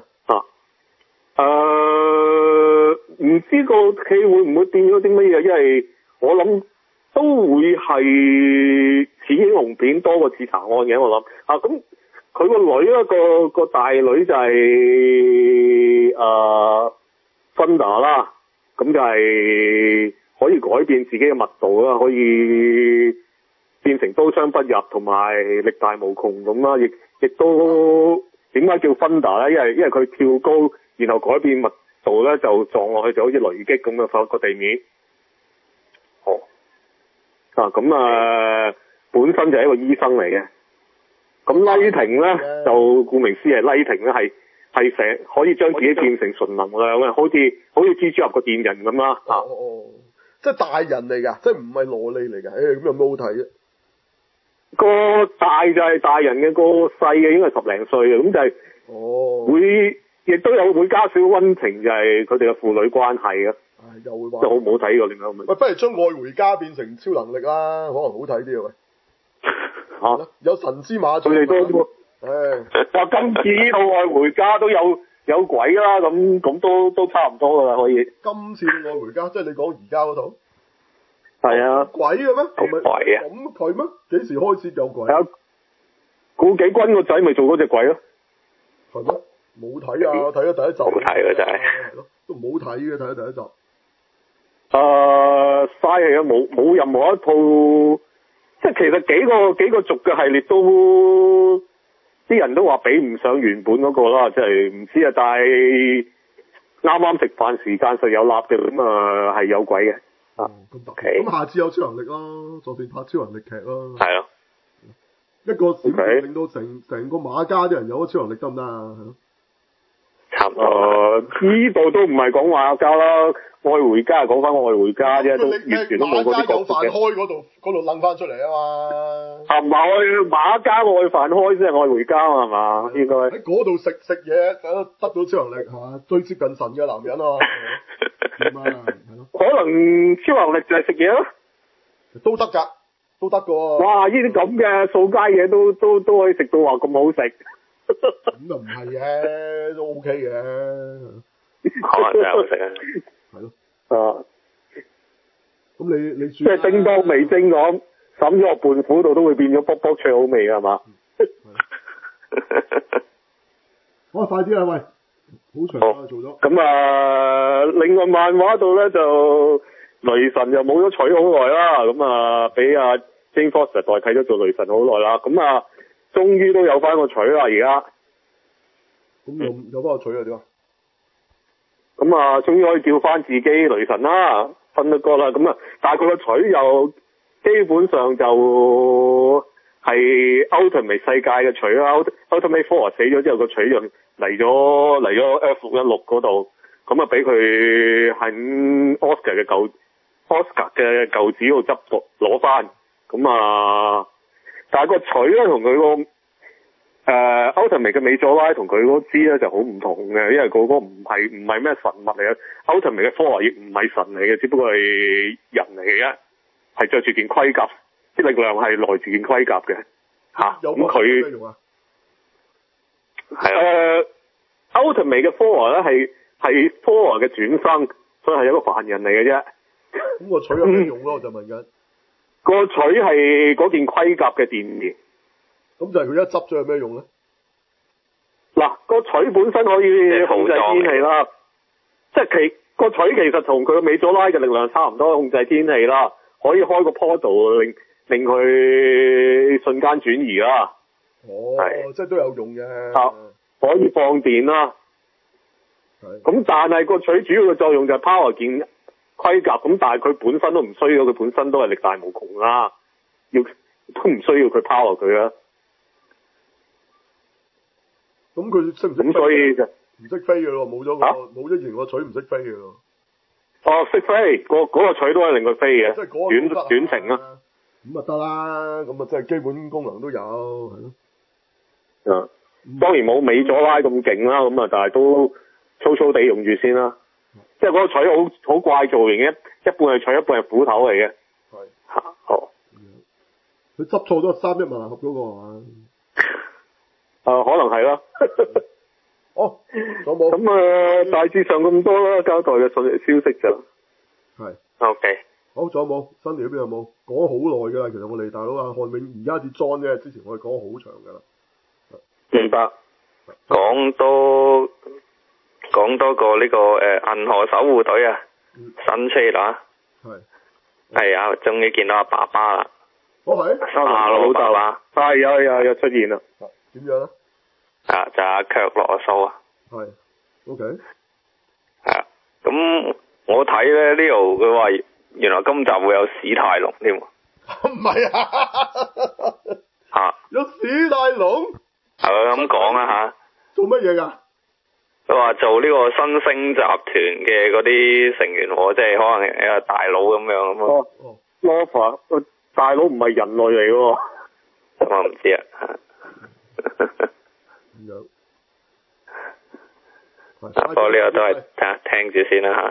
F: 唔知個戲會唔會變咗啲乜嘢？因為我諗都會係似英雄片多過似查案嘅，我諗。咁佢個女咧，個大女就係Thunder 啦，咁就係可以改變自己嘅密度啦，可以變成刀槍不入同埋力大無窮咁啦，亦都點解叫 Thunder 咧？因為佢跳高，然後改變密度咧就撞落去就好似雷擊咁嘅個地面。本身就係一個醫生嚟嘅。 咁拉停咧就顧名思義，拉停咧係成可以將自己變成純能量嘅，好似蜘蛛俠個電人咁啦嚇。
A: 即係大人嚟㗎，即係唔係蘿莉嚟㗎？咁有冇好睇啫？
F: 個大就係大人嘅，個細嘅應該係10零歲嘅，咁就係會亦都有會加少溫情，就係佢哋嘅父女關係啊。
A: 又會話
F: 即係好唔好睇㗎？點解咁？
A: 喂，不如將愛回家變成超能力啦，可能好睇啲啊！喂，有神之馬
F: 佢哋都話今次呢套愛回家都有鬼啦，咁都差唔多㗎啦，可以。
A: 今次愛回家，即係你講而家嗰套。
F: 係啊。
A: 鬼嘅咩？係咪
B: 鬼啊？
A: 咁佢咩？幾時開始有鬼？
F: 係啊。顧紀君個仔咪做嗰隻鬼咯。
A: 係咩？冇睇啊！睇咗第一集。
B: 冇睇㗎真係。
A: 係咯，都唔好睇嘅，睇咗第一集。
F: 嘥氣啊！冇任何一套，即係其實幾個族嘅系列都啲人都話比唔上原本嗰個啦，即係唔知啊。但係啱啱食飯時間實有立嘅，咁係有鬼嘅。
A: 咁下次有超能力咯，就算拍超能力劇咯。
B: 係咯。
A: 一個閃電令到成個馬家啲人有咗超能力得唔得啊？
B: 差唔多。
F: 呢度都唔係講馬家啦，愛回家係講翻愛回家啫，都完全都冇嗰啲角色嘅。
A: 馬家有飯開嗰度掕翻出嚟啊嘛。
F: 唔係馬家愛飯開先係愛回家啊嘛，應該
A: 喺嗰度食嘢，得到超能力係嘛，最接近神嘅男人啊。點啊？係咯。
F: 可能超能力就係食嘢咯。
A: 都得㗎，都得㗎喎。
F: 哇！呢啲咁嘅掃街嘢都可以食到話咁好食。
A: 咁又唔係嘅，都 OK 嘅。
B: 可能真係好食啊！
A: 係咯。
F: 啊。
A: 咁你
F: 即係叮當味精咁，揼咗落胖虎度都會變咗卜卜脆好味㗎係嘛？
A: 好，快啲啦喂！好長啊，做咗。
F: 咁另外漫畫度咧就雷神就冇咗取好耐啦，咁俾阿 Jane Foster 代替咗做雷神好耐啦，咁終於都有翻個取啦而家。
A: 咁有翻個取啊點啊？
F: 咁終於可以叫翻自己雷神啦，分得過啦，但係佢個取又基本上就係 Ultimate 世界嘅取啦。Ultimate Four 死咗之後個取就嚟咗 F616嗰度，俾佢喺 Oscar 嘅舊址度執攞翻，但係個取咧同佢個Ultimate 嘅美佐拉同佢嗰支咧就好唔同嘅，因為嗰個唔係咩神物嚟嘅。Ultimate 嘅 Four 亦唔係神嚟嘅，只不過係人嚟嘅啫，係着住件盔甲，啲力量係來自件盔甲嘅嚇。咁佢係Ultimate 嘅 Four 咧係 Four 嘅轉生，所以係一個凡人嚟嘅啫。
A: 咁個取有咩用咯？我就問緊。
F: 個取係嗰件盔甲嘅電源。
A: 咁就係佢一執咗有咩用咧？
F: 嗱，個取本身可以控制天氣啦，即係個取其實同佢個美佐拉嘅力量差唔多，控制天氣啦，可以開個 portal 令佢瞬間轉移啦。
A: 即係都有用嘅。
F: 可以放電啦。咁但係個取主要嘅作用就係 power 件盔甲，咁但係佢本身都唔需要，佢本身都係力大無窮啦，都唔需要佢 power 佢啊。
A: 咁佢識唔識？
F: 咁所以就
A: 唔識飛嘅咯，冇咗型個取唔識飛嘅咯。
F: 識飛，嗰個取都係令佢飛嘅，
A: 即係
F: 短程啊。
A: 咁得啦，咁即係基本功能都有，係咯。
F: 當然冇美佐拉咁勁啦，但係都粗粗地用住先啦。即係嗰個取好怪造型嘅，一半係取，一半係斧頭嚟嘅。好。
A: 佢執錯咗3-1萬能俠嗰個係嘛？
F: 可能係啦。
A: 仲有冇？
F: 咁大致上咁多啦，交代嘅消息就
A: 係。
B: OK。
A: 好，仲有冇？新嚟嗰邊有冇？講咗好耐㗎啦，其實我哋大佬漢永而家至裝啫，之前我哋講咗好長㗎啦。
F: 明白。
B: 講多個呢個銀河守護隊啊，新車啦。係啊，終於見到阿爸爸啦。阿老豆啊。
F: 有出現啦。
A: 點樣咧？
B: 就阿卻羅素啊。
A: 係。OK。
B: 係啊，咁我睇咧呢度佢話原來今集會有史泰龍添。
A: 唔係啊。 有史大龍。
D: 係佢咁講啊嚇。
A: 做乜嘢㗎？
D: 佢話做呢個新星集團嘅嗰啲成員喎，即係可能係大佬咁樣咁咯。
F: Nova 大佬唔係人類嚟喎。
D: 我唔知啊。
A: 咁樣。
D: 不過呢個都係聽住先啦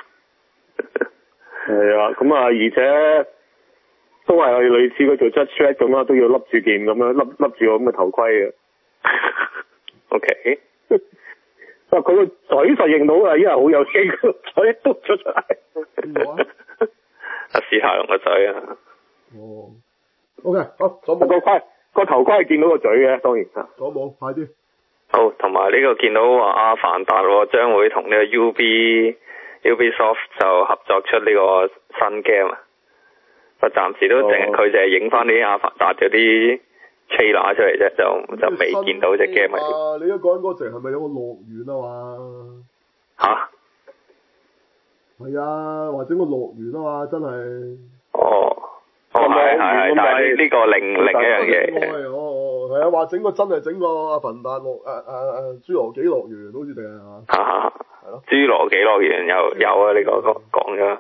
D: 嚇。
F: 係啊，咁啊，而且都係類似佢做 Judge Dredd 咁啦，都要笠住件咁樣笠住個咁嘅頭盔嘅。
D: OK。
F: 佢個嘴就認到啊，因為好有機，個嘴嘟咗出嚟。
A: 邊個啊？
D: 阿史泰龍個嘴啊。
A: 哦。OK，好，
F: 個頭盔係見到個嘴嘅，當然嚇。
A: 左冇，快啲。
D: 好，同埋呢個見到話阿凡達將會同呢個 Ubisoft 就合作出呢個新 game 啊。暫時都佢淨係影翻啲阿凡達嗰啲 trailer 出嚟啫，就未見到隻 game
A: 啊！你而家講緊嗰隻係咪有個樂園啊嘛？
D: 嚇？
A: 係啊，或者個樂園啊嘛，真係。
D: 係，但係呢個另一樣嘢。
A: 係啊，話真係整個阿凡達侏羅紀樂園，好似定係嘛？係咯。
D: 侏羅紀樂園有啊，呢個講咗。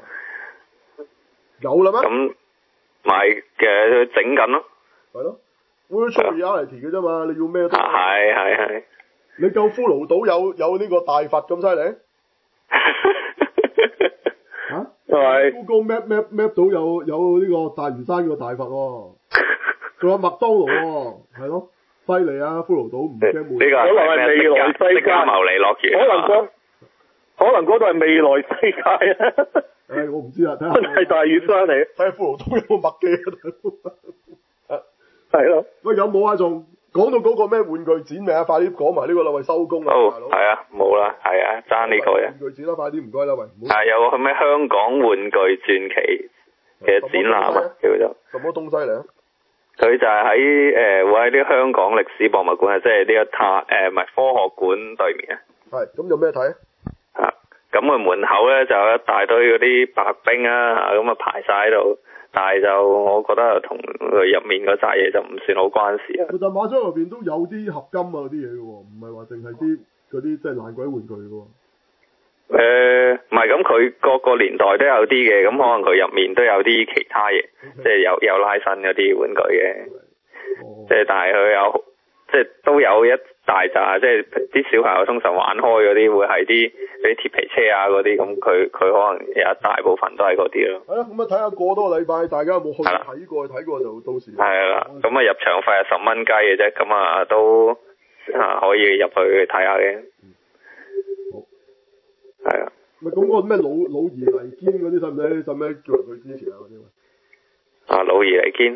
A: 有啦咩？
D: 咁咪嘅整緊咯。
A: 係咯，virtual reality 嘅啫嘛，你要咩都。
D: 係。
A: 你夠骷髏島有呢個大佛咁犀利？嚇？係。Google Map 到有呢個大嶼山個大佛喎，仲有麥當勞喎，係咯，犀利啊！骷髏島唔驚悶。
D: 呢個可能係未來世界牟利樂園。
F: 可能嗰度係未來世界啊！
A: 我唔知啊，睇下。
F: 真係大嶼山嚟，
A: 睇下骷髏島有冇麥記啊！
F: 係咯。
A: 喂，有冇啊？仲講到嗰個咩玩具展未啊？快啲講埋呢個啦，喂，收工啦，大佬。
D: 係啊，冇啦，係啊，爭呢個嘅。
A: 玩具展啦，快啲唔該啦，喂。
D: 係有個咩香港玩具傳奇嘅展覽啊，叫做。
A: 什麼東西嚟啊？
D: 佢就係喺會喺啲香港歷史博物館啊，即係呢個唔係科學館對面啊。
A: 係，咁有咩睇啊？
D: 咁佢門口咧就有一大堆嗰啲白兵啊，咁啊排晒喺度，但係就我覺得同佢入面嗰扎嘢就唔算好關事啊。
A: 但馬箱入邊都有啲合金啊嗰啲嘢嘅喎，唔係話淨係啲嗰啲即係爛鬼玩具嘅喎。
D: 唔係，咁佢各個年代都有啲嘅，咁可能佢入面都有啲其他嘢，即係有拉伸嗰啲玩具嘅，即係但係佢有即係都有一大扎，即係啲小朋友通常玩開嗰啲會係啲鐵皮車啊嗰啲，咁佢可能有一大部分都係嗰啲咯。
A: 係啦，咁啊睇下過多個禮拜，大家有冇去睇過就到時。
D: 係啦，咁啊入場費係10蚊雞嘅啫，咁啊都可以入去睇下嘅。係啊，
A: 咪咁個咩老而彌堅嗰啲使唔使叫人去支持啊嗰啲？
D: 老而彌堅，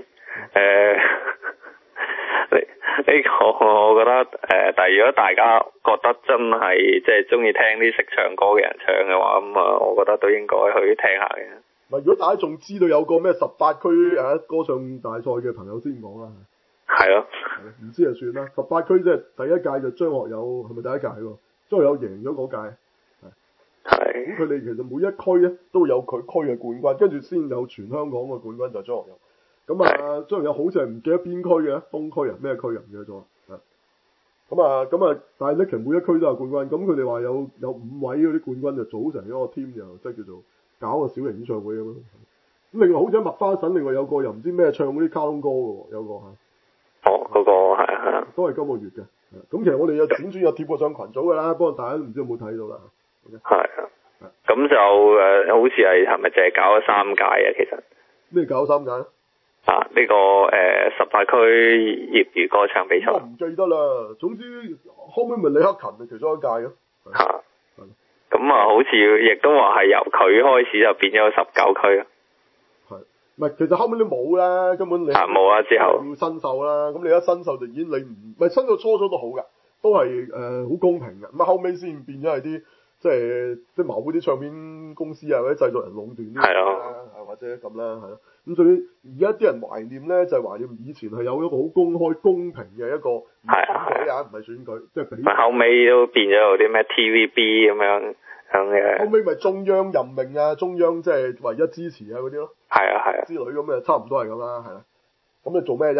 D: 呢個我覺得但係如果大家覺得真係即係中意聽啲識唱歌嘅人唱嘅話，咁啊，我覺得都應該去聽下嘅。
A: 咪如果大家仲知道有個咩18區歌唱大賽嘅朋友先講啦。係咯。唔知就算啦，18區即係第一屆就張學友係咪第一屆喎？張學友贏咗嗰屆。
D: 係。
A: 咁佢哋其實每一區咧都有佢區嘅冠軍，跟住先有全香港嘅冠軍就係張學友。咁啊，張學友好似係唔記得邊區嘅，東區啊咩區啊唔記得咗。咁啊，但係咧其實每一區都有冠軍。咁佢哋話有5位嗰啲冠軍就組成一個 team，就即係叫做搞個小型演唱會咁咯。咁另外好似喺麥花臣，另外有個又唔知咩唱嗰啲卡通歌嘅喎，有個嚇。
D: 嗰個係
A: 都係今個月嘅。咁其實我哋有輾轉有貼過上群組㗎啦，不過大家都唔知有冇睇到啦。
D: 係啊。咁就好似係咪淨係搞咗3屆啊？其實。咩
A: 搞3屆？
D: 呢個18區業餘歌唱比賽。
A: 我唔記得啦。總之後尾咪李克勤係其中一屆咯。
D: 咁啊，好似亦都話係由佢開始就變咗19區啊。
A: 係。唔係，其實後尾都冇啦，根本你。
D: 冇啊，之後。
A: 要新秀啦，咁你一新秀就已經你唔係新秀初都好㗎，都係好公平嘅。咁後尾先變咗係啲。即係某啲唱片公司啊，或者製作人壟斷啲啦，或者咁啦，係咯。咁所以而家啲人懷念咧，就係懷念以前係有一個好公開、公平嘅一個選舉啊，唔係選舉，即係比。後尾都變咗有啲咩 TVB 咁樣嘅。後尾咪中央任命啊，中央即係唯一支持啊嗰啲咯。係啊。之類咁嘅，差唔多係咁啦，係啦。咁你做咩啫？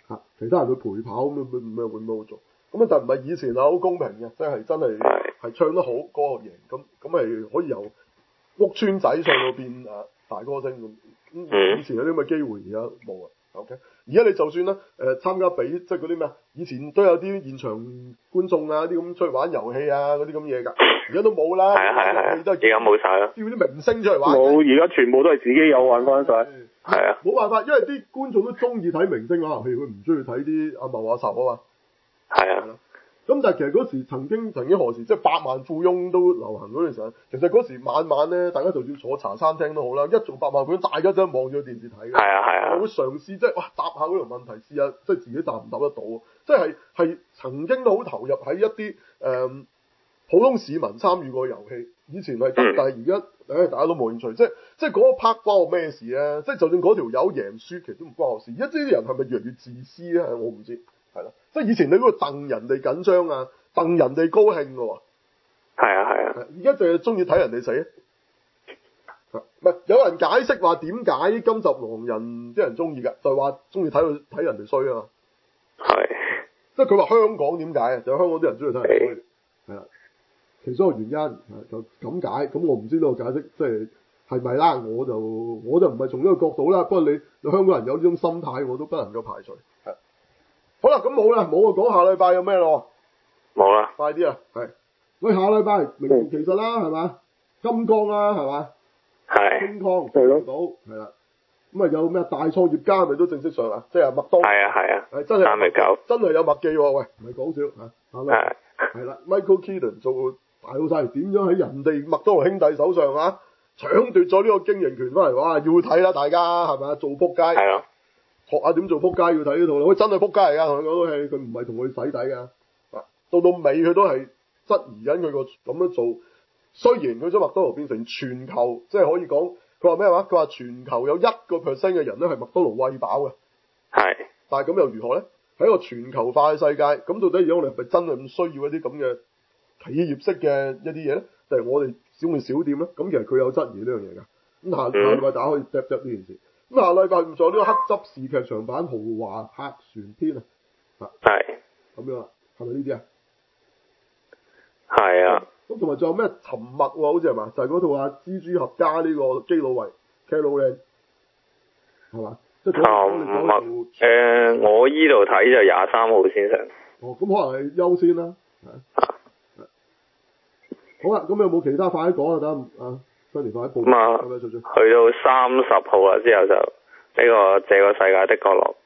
A: 其他人去陪跑咁咪會冇做。咁啊，但唔係以前啊，好公平嘅，即係真係係唱得好歌個型，咁係可以由屋村仔唱到變大歌星咁。以前有啲咁嘅機會，而家冇啊。OK， 而家你就算咧參加比即係嗰啲咩，以前都有啲現場觀眾啊，啲咁出去玩遊戲啊嗰啲咁嘢㗎，而家都冇啦。
C: 係啊，而家冇晒啦。
A: 叫啲明星出嚟玩。
F: 冇，而家全部都係自己有玩翻晒。
C: 係啊。
A: 冇辦法，因為啲觀眾都中意睇明星玩遊戲，佢唔中意睇啲阿茂阿仇啊嘛。
C: 係啊。
A: 咁但係其實嗰時曾經何時即係百萬富翁都流行嗰陣時，其實嗰時晚晚咧，大家就算坐茶餐廳都好啦，一做百萬富翁，大家真係望住個電視睇嘅。係啊。會嘗試即係哇答下嗰條問題，試下即係自己答唔答得到，即係曾經都好投入喺一啲普通市民參與過遊戲。以前係得，但係而家大家都冇興趣，即係嗰個 part 關我咩事啊？即係就算嗰條友贏輸，其實都唔關我事。而家啲人係咪越嚟越自私咧？我唔知。係啦，即係以前你嗰個戥人哋緊張啊，戥人哋高興嘅喎。係啊。而家就係中意睇人哋死。唔係有人解釋話點解金十狼人啲人中意㗎？就係話中意睇人哋衰啊嘛。係。即係佢話香港點解啊？就係香港啲人中意睇人哋衰。係啦。其中個原因就咁解，咁我唔知呢個解釋即係咪啦？我就唔係從呢個角度啦。不過你香港人有呢種心態，我都不能夠排除。係。好啦，咁冇啦，冇啊！講下禮拜有咩咯？冇啦，快啲啊！係，喂，下禮拜名副其實啦，係嘛？金剛啦，係嘛？係。金剛係咯，到係啦。咁啊有咩大創業家咪都正式上啦，即係麥當。係啊。係真係。3.9。真係有麥記喎，喂，唔係講笑嚇。係啦 ，Michael Keaton 做大老細，點樣喺人哋麥當勞兄弟手上啊，搶奪咗呢個經營權翻嚟？哇，要睇啦，大家係咪做仆街？係啊。學下點做仆街要睇呢套啦，喂真係仆街嚟噶，同佢講套戲，佢唔係同佢洗底噶，到尾佢都係質疑緊佢個咁樣做。雖然佢將麥當勞變成全球，即係可以講，佢話咩話？佢話全球有1% 嘅人咧係麥當勞餵飽嘅。係。但係咁又如何咧？喺一個全球化嘅世界，咁到底而家我哋係咪真係咁需要一啲咁嘅企業式嘅一啲嘢咧？定係我哋小店小店咧？咁其實佢有質疑呢樣嘢㗎。咁下禮拜大家可以 drop 呢件事。咁下禮拜仲有呢個黑執事劇場版豪華客船篇啊，係咁樣啊，係咪呢啲啊？係啊。咁同埋仲有咩沉默喎？好似係嘛？就係嗰套蜘蛛俠加呢個基魯維 Carol 係嘛？即係沉默。
C: 我依度睇就23號先上。
A: 哦，咁可能係優先啦。好啦，咁有冇其他快啲講啊？得新年快啲報。咁啊，去
C: 到30號啦，之後就呢個這個世界的角落。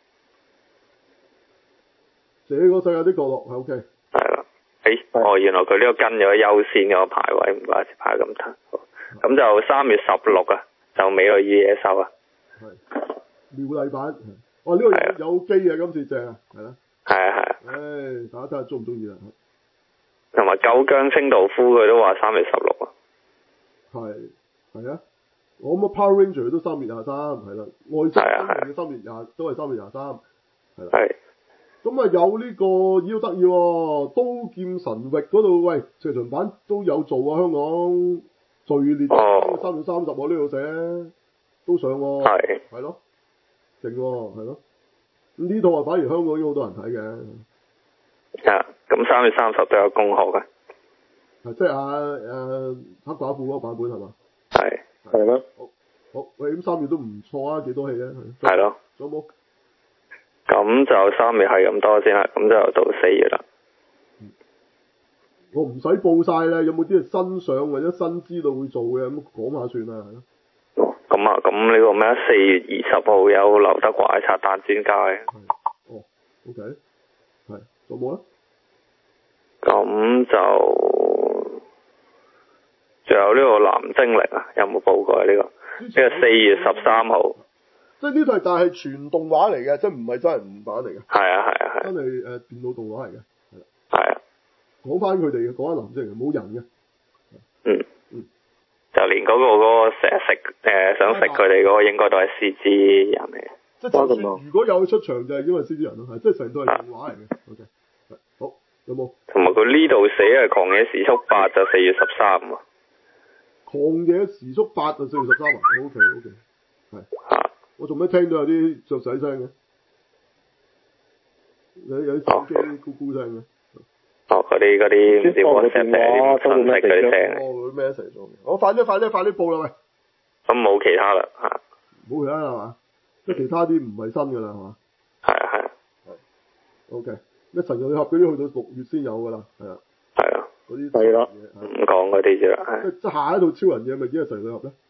A: 這個世界的角落係 OK。
C: 係啦。原來佢呢個跟咗優先嗰個排位，唔怪之排咁長。咁就3月16啊，就美女與野獸啊。
A: 係。妙麗版。呢個有機啊，今次正啊，係啦。
C: 係啊。
A: 大家睇下中唔中意啦。
C: 同埋九姜清道夫佢都話3月16啊。
A: 係啊，我諗 Power Ranger 都3月23，係啦，外星人嘅3月20都係3月23，係啦。係。咁啊有呢個要得意喎，刀劍神域嗰度，喂，劇場版都有做啊，香港序列3月30喎，呢度寫都上喎。係咯，勁喎，係咯。咁呢套啊反而香港已經好多人睇嘅。
C: 咁3月30都有公號嘅。
A: 即係黑寡婦嗰個版本係嘛？
F: 係咯。
A: 好，喂，咁3月都唔錯啊，幾多戲啊？
C: 係咯。
A: 仲有冇？
C: 咁就3月係咁多先啦，咁就到4月啦。
A: 我唔使報晒啦，有冇啲係新上或者新知道會做嘅，咁講下算啦。
C: 咁呢個咩4月20號有劉德華拆彈專家嘅。
A: OK。係，仲有冇咧？
C: 咁就仲有呢個藍精靈啊，有冇報過啊？呢個4月13號。
A: 即係呢套但係全動畫嚟嘅，即係唔係真人版嚟嘅。係
C: 啊。
A: 真係電腦動畫嚟嘅。
C: 係啊。
A: 講翻佢哋嘅，講翻藍精靈冇人嘅。
C: 就連嗰個成日食想食佢哋嗰個應該都係 CG 人嚟嘅。
A: 即係就算如果有出場就係因為 CG 人咯，係即係成套係動畫嚟嘅。OK。好，有冇？
C: 同埋佢呢度寫係狂野時速8就4月13喎。
A: 狂野時速8就4月13啊。OK。係。我仲咩聽到有啲雀仔聲嘅？ 有啲手機咕咕聲嘅。
B: 哦，嗰啲唔知 WhatsApp 啲信息嗰啲聲。
A: 哦，咩一齊做？我快啲報啦喂！
B: 咁冇其他啦嚇。
A: 冇其他啦係嘛？即係其他啲唔係新㗎啦係嘛？
B: 係啊。
A: OK，咩神奇女俠嗰啲去到6月先有㗎啦，係啊。
B: 係啊。
A: 嗰啲
F: 係啦。
B: 唔講嗰啲啫啦。
A: 即係下一套超人嘢咪已經係神奇女俠咧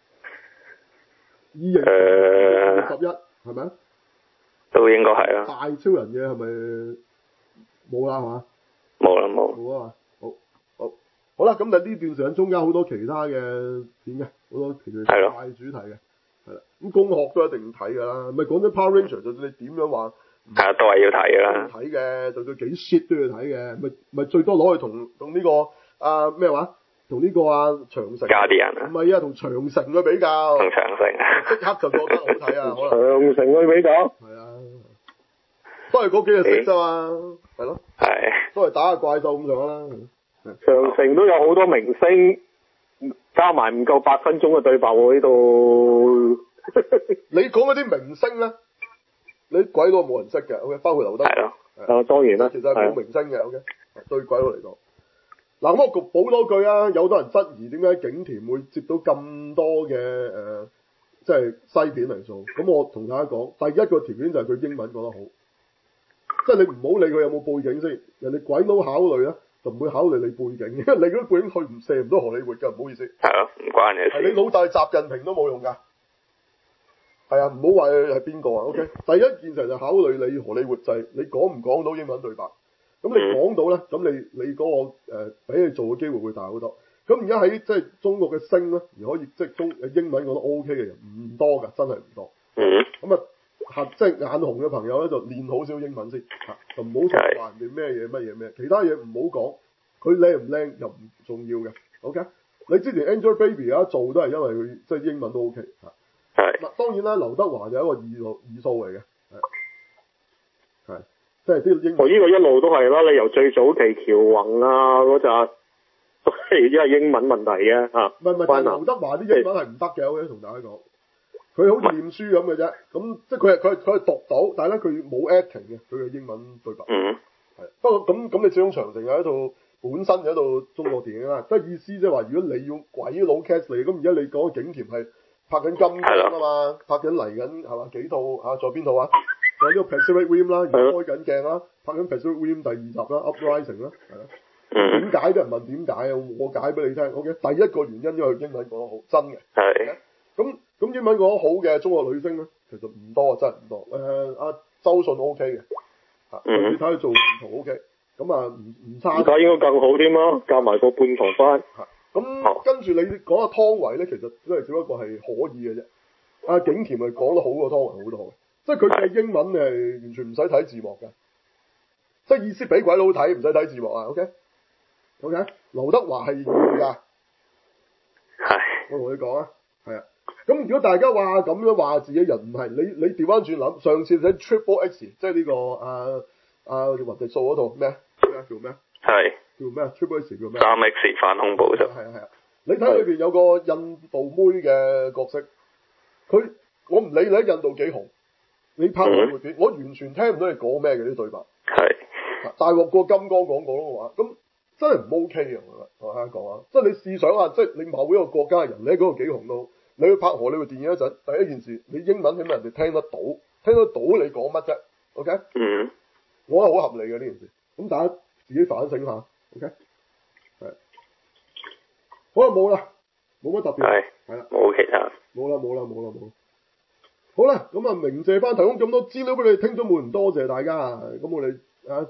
A: ？2011係咪啊？
B: 都應該係啦。
A: 大超人嘢係咪冇啦係嘛？冇啊嘛，好啦，咁但係呢段時間中間好多其他嘅片嘅，好多其他大主題嘅，係啦，咁工學都一定睇㗎啦，咪講緊 Power Ranger 就算你點樣話，
B: 係啊，都係要睇㗎啦，
A: 睇嘅，就算幾 shit 都要睇嘅，咪最多攞去同呢個咩話，同呢個長城，
B: 加啲人
A: 唔係啊，同長城去比較，
B: 同長城，
A: 即刻就覺得好睇啊，可
F: 長
A: 能
F: 城去比較，
A: 係啊，都係嗰幾隻色啫嘛，係咯，都係打下怪獸咁上啦。
F: 長城都有好多明星，加埋唔夠8分鐘嘅對白喎呢度。
A: 你講嗰啲明星咧，你鬼佬冇人識嘅 ，OK， 包括劉德華。係咯。
F: 當然啦。
A: 其實係冇明星嘅 ，OK， 對鬼佬嚟講。嗱，咁我補多句啊，有好多人質疑點解景甜會接到咁多嘅即係西片嚟做。咁我同大家講，第一個條件就係佢英文講得好，即係你唔好理佢有冇背景先，人哋鬼佬考慮咧。就唔會考慮你背景，因為你嗰啲背景去唔射唔到荷里活㗎，唔好意思。
B: 係咯，唔關你事。
A: 係你老大習近平都冇用㗎。係啊，唔好話佢係邊個啊 ，OK。第一件事就考慮你荷里活就係你講唔講到英文對白。咁你講到咧，咁你嗰個俾你做嘅機會會大好多。咁而家喺即係中國嘅星咧，而可以即係英文講得 OK 嘅人唔多㗎，真係唔多。咁啊。即係眼紅嘅朋友咧，就練好少英文先，就唔好成日話人哋咩嘢乜嘢咩，其他嘢唔好講，佢靚唔靚又唔重要嘅 ，OK？你之前 Angelababy 做都係因為佢即係英文都 OK 嗱，當然啦，劉德華就係一個異數嚟嘅，係即係啲英文。
F: 呢個一路都係啦，你由最早期喬宏嗰陣都係因為英文問題嘅嚇。唔係，但係
A: 劉德華啲英文係唔得嘅，我同大家講。佢好似念書咁嘅啫，咁即係佢係讀到，但係咧佢冇 acting 嘅，佢嘅英文對白。係，不過咁你始終長城係一套本身係一套中國電影啦，即係意思即係話，如果你要鬼佬 cast 嚟，咁而家你講嘅景甜係拍緊金剛啊嘛，拍緊嚟緊係嘛幾套啊？仲有邊套啊？仲有呢個 Pacific Rim 啦，而家開緊鏡啦，拍緊 Pacific Rim 第2集啦 ，Uprising 啦，係啦。點解啲人問點解啊？我解俾你聽 ，OK？第一個原因因為佢英文講得好，真嘅。係。咁英文講得好嘅中國女星咧，其實唔多，真係唔多。阿周迅 OK 嘅，你睇佢做唔同 OK，咁啊唔差。
F: 而家應該更好添咯，教埋個半堂班。
A: 咁跟住你講阿湯唯咧，其實都係只不過係可以嘅啫。阿景甜係講得好過湯唯好多，即係佢嘅英文係完全唔使睇字幕嘅，即係意思俾鬼佬睇，唔使睇字幕啊 ，OK？劉德華係要㗎，我同你講啊，係啊。咁如果大家話咁樣話自己人唔係，你調翻轉諗，上次睇 Triple X， 即係呢個雲迪素嗰套咩叫咩？係叫咩 Triple X 叫咩？3X 反恐怖啫。係啊，你睇裏邊有個印度妹嘅角色，我唔理你喺印度幾紅，你拍外國片，我完全聽唔到你講咩嘅啲對白。係大鑊過金剛講過嘅話，咁真係唔 OK 嘅，我覺得同大家講啊，即係你試想下，即係你某一個國家嘅人，你喺嗰度幾紅都。你去拍荷里活電影嗰陣，第一件事，你英文起碼人哋聽得到你講乜啫 ？OK？我係好合理嘅呢件事，咁大家自己反省下 ，OK？ 係，好啦，冇啦，冇乜特別，係啦，冇其他，冇啦，好啦，咁啊，鳴謝翻提供咁多資料俾你聽眾們，多謝大家，咁我哋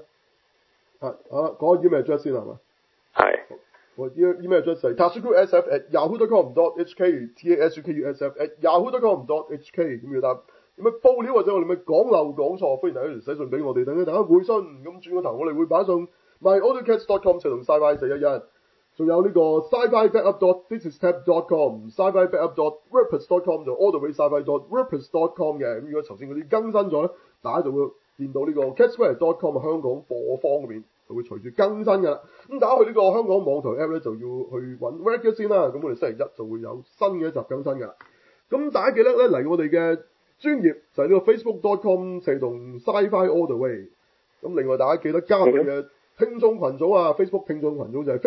A: 講下 email address 先係嘛？係。我 email address 係 tasukusf@yahoo.com.hk tasukusf@yahoo.com.hk 咁要答有咩報料或者我哋咪講漏講錯，歡迎大家寫信俾我哋，等大家回信。咁轉個頭我哋會擺上 myaudiocast.com 同 sci-fi411，仲有呢個 sci-fi-backup.thisisteps.com、sci-fi-backup.wordpress.com 就 all the way sci-fi.wordpress.com 嘅。咁如果頭先嗰啲更新咗咧，大家就會見到呢個 catsquare.com 香港播放嗰邊。就會隨住更新㗎啦，咁大家去呢個香港網台 app 咧就要去揾 Reddit 先啦，咁我哋星期一就會有新嘅一集更新㗎啦。咁大家記得咧嚟我哋嘅專頁就係呢個 facebook.com/sci-fi all the way 咁另外大家記得加入嘅聽眾群組啊 ，Facebook 聽眾群組就係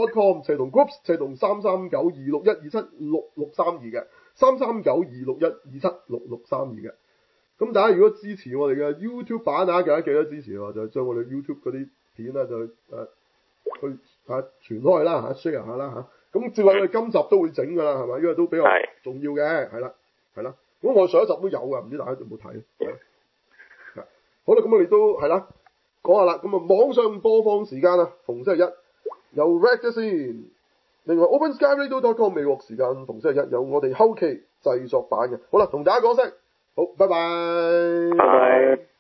A: facebook.com/groups/33926127663嘅33926127662嘅。咁大家如果支持我哋嘅 YouTube 版啊，記得支持喎，就將我哋 YouTube 嗰啲片啊，就去傳開啦 share 下啦咁照我哋今集都會整㗎啦，係咪？因為都比較重要嘅，係啦。咁我上一集都有㗎，唔知大家有冇睇？好啦，咁我哋都係啦，講下啦。咁網上播放時間啊，逢星期一有 Red 嘅先。另外 OpenSkyRadio.com 未獲時間，逢星期一有我哋後期製作版嘅。好啦，同大家講聲，好，拜拜。
D: 拜拜。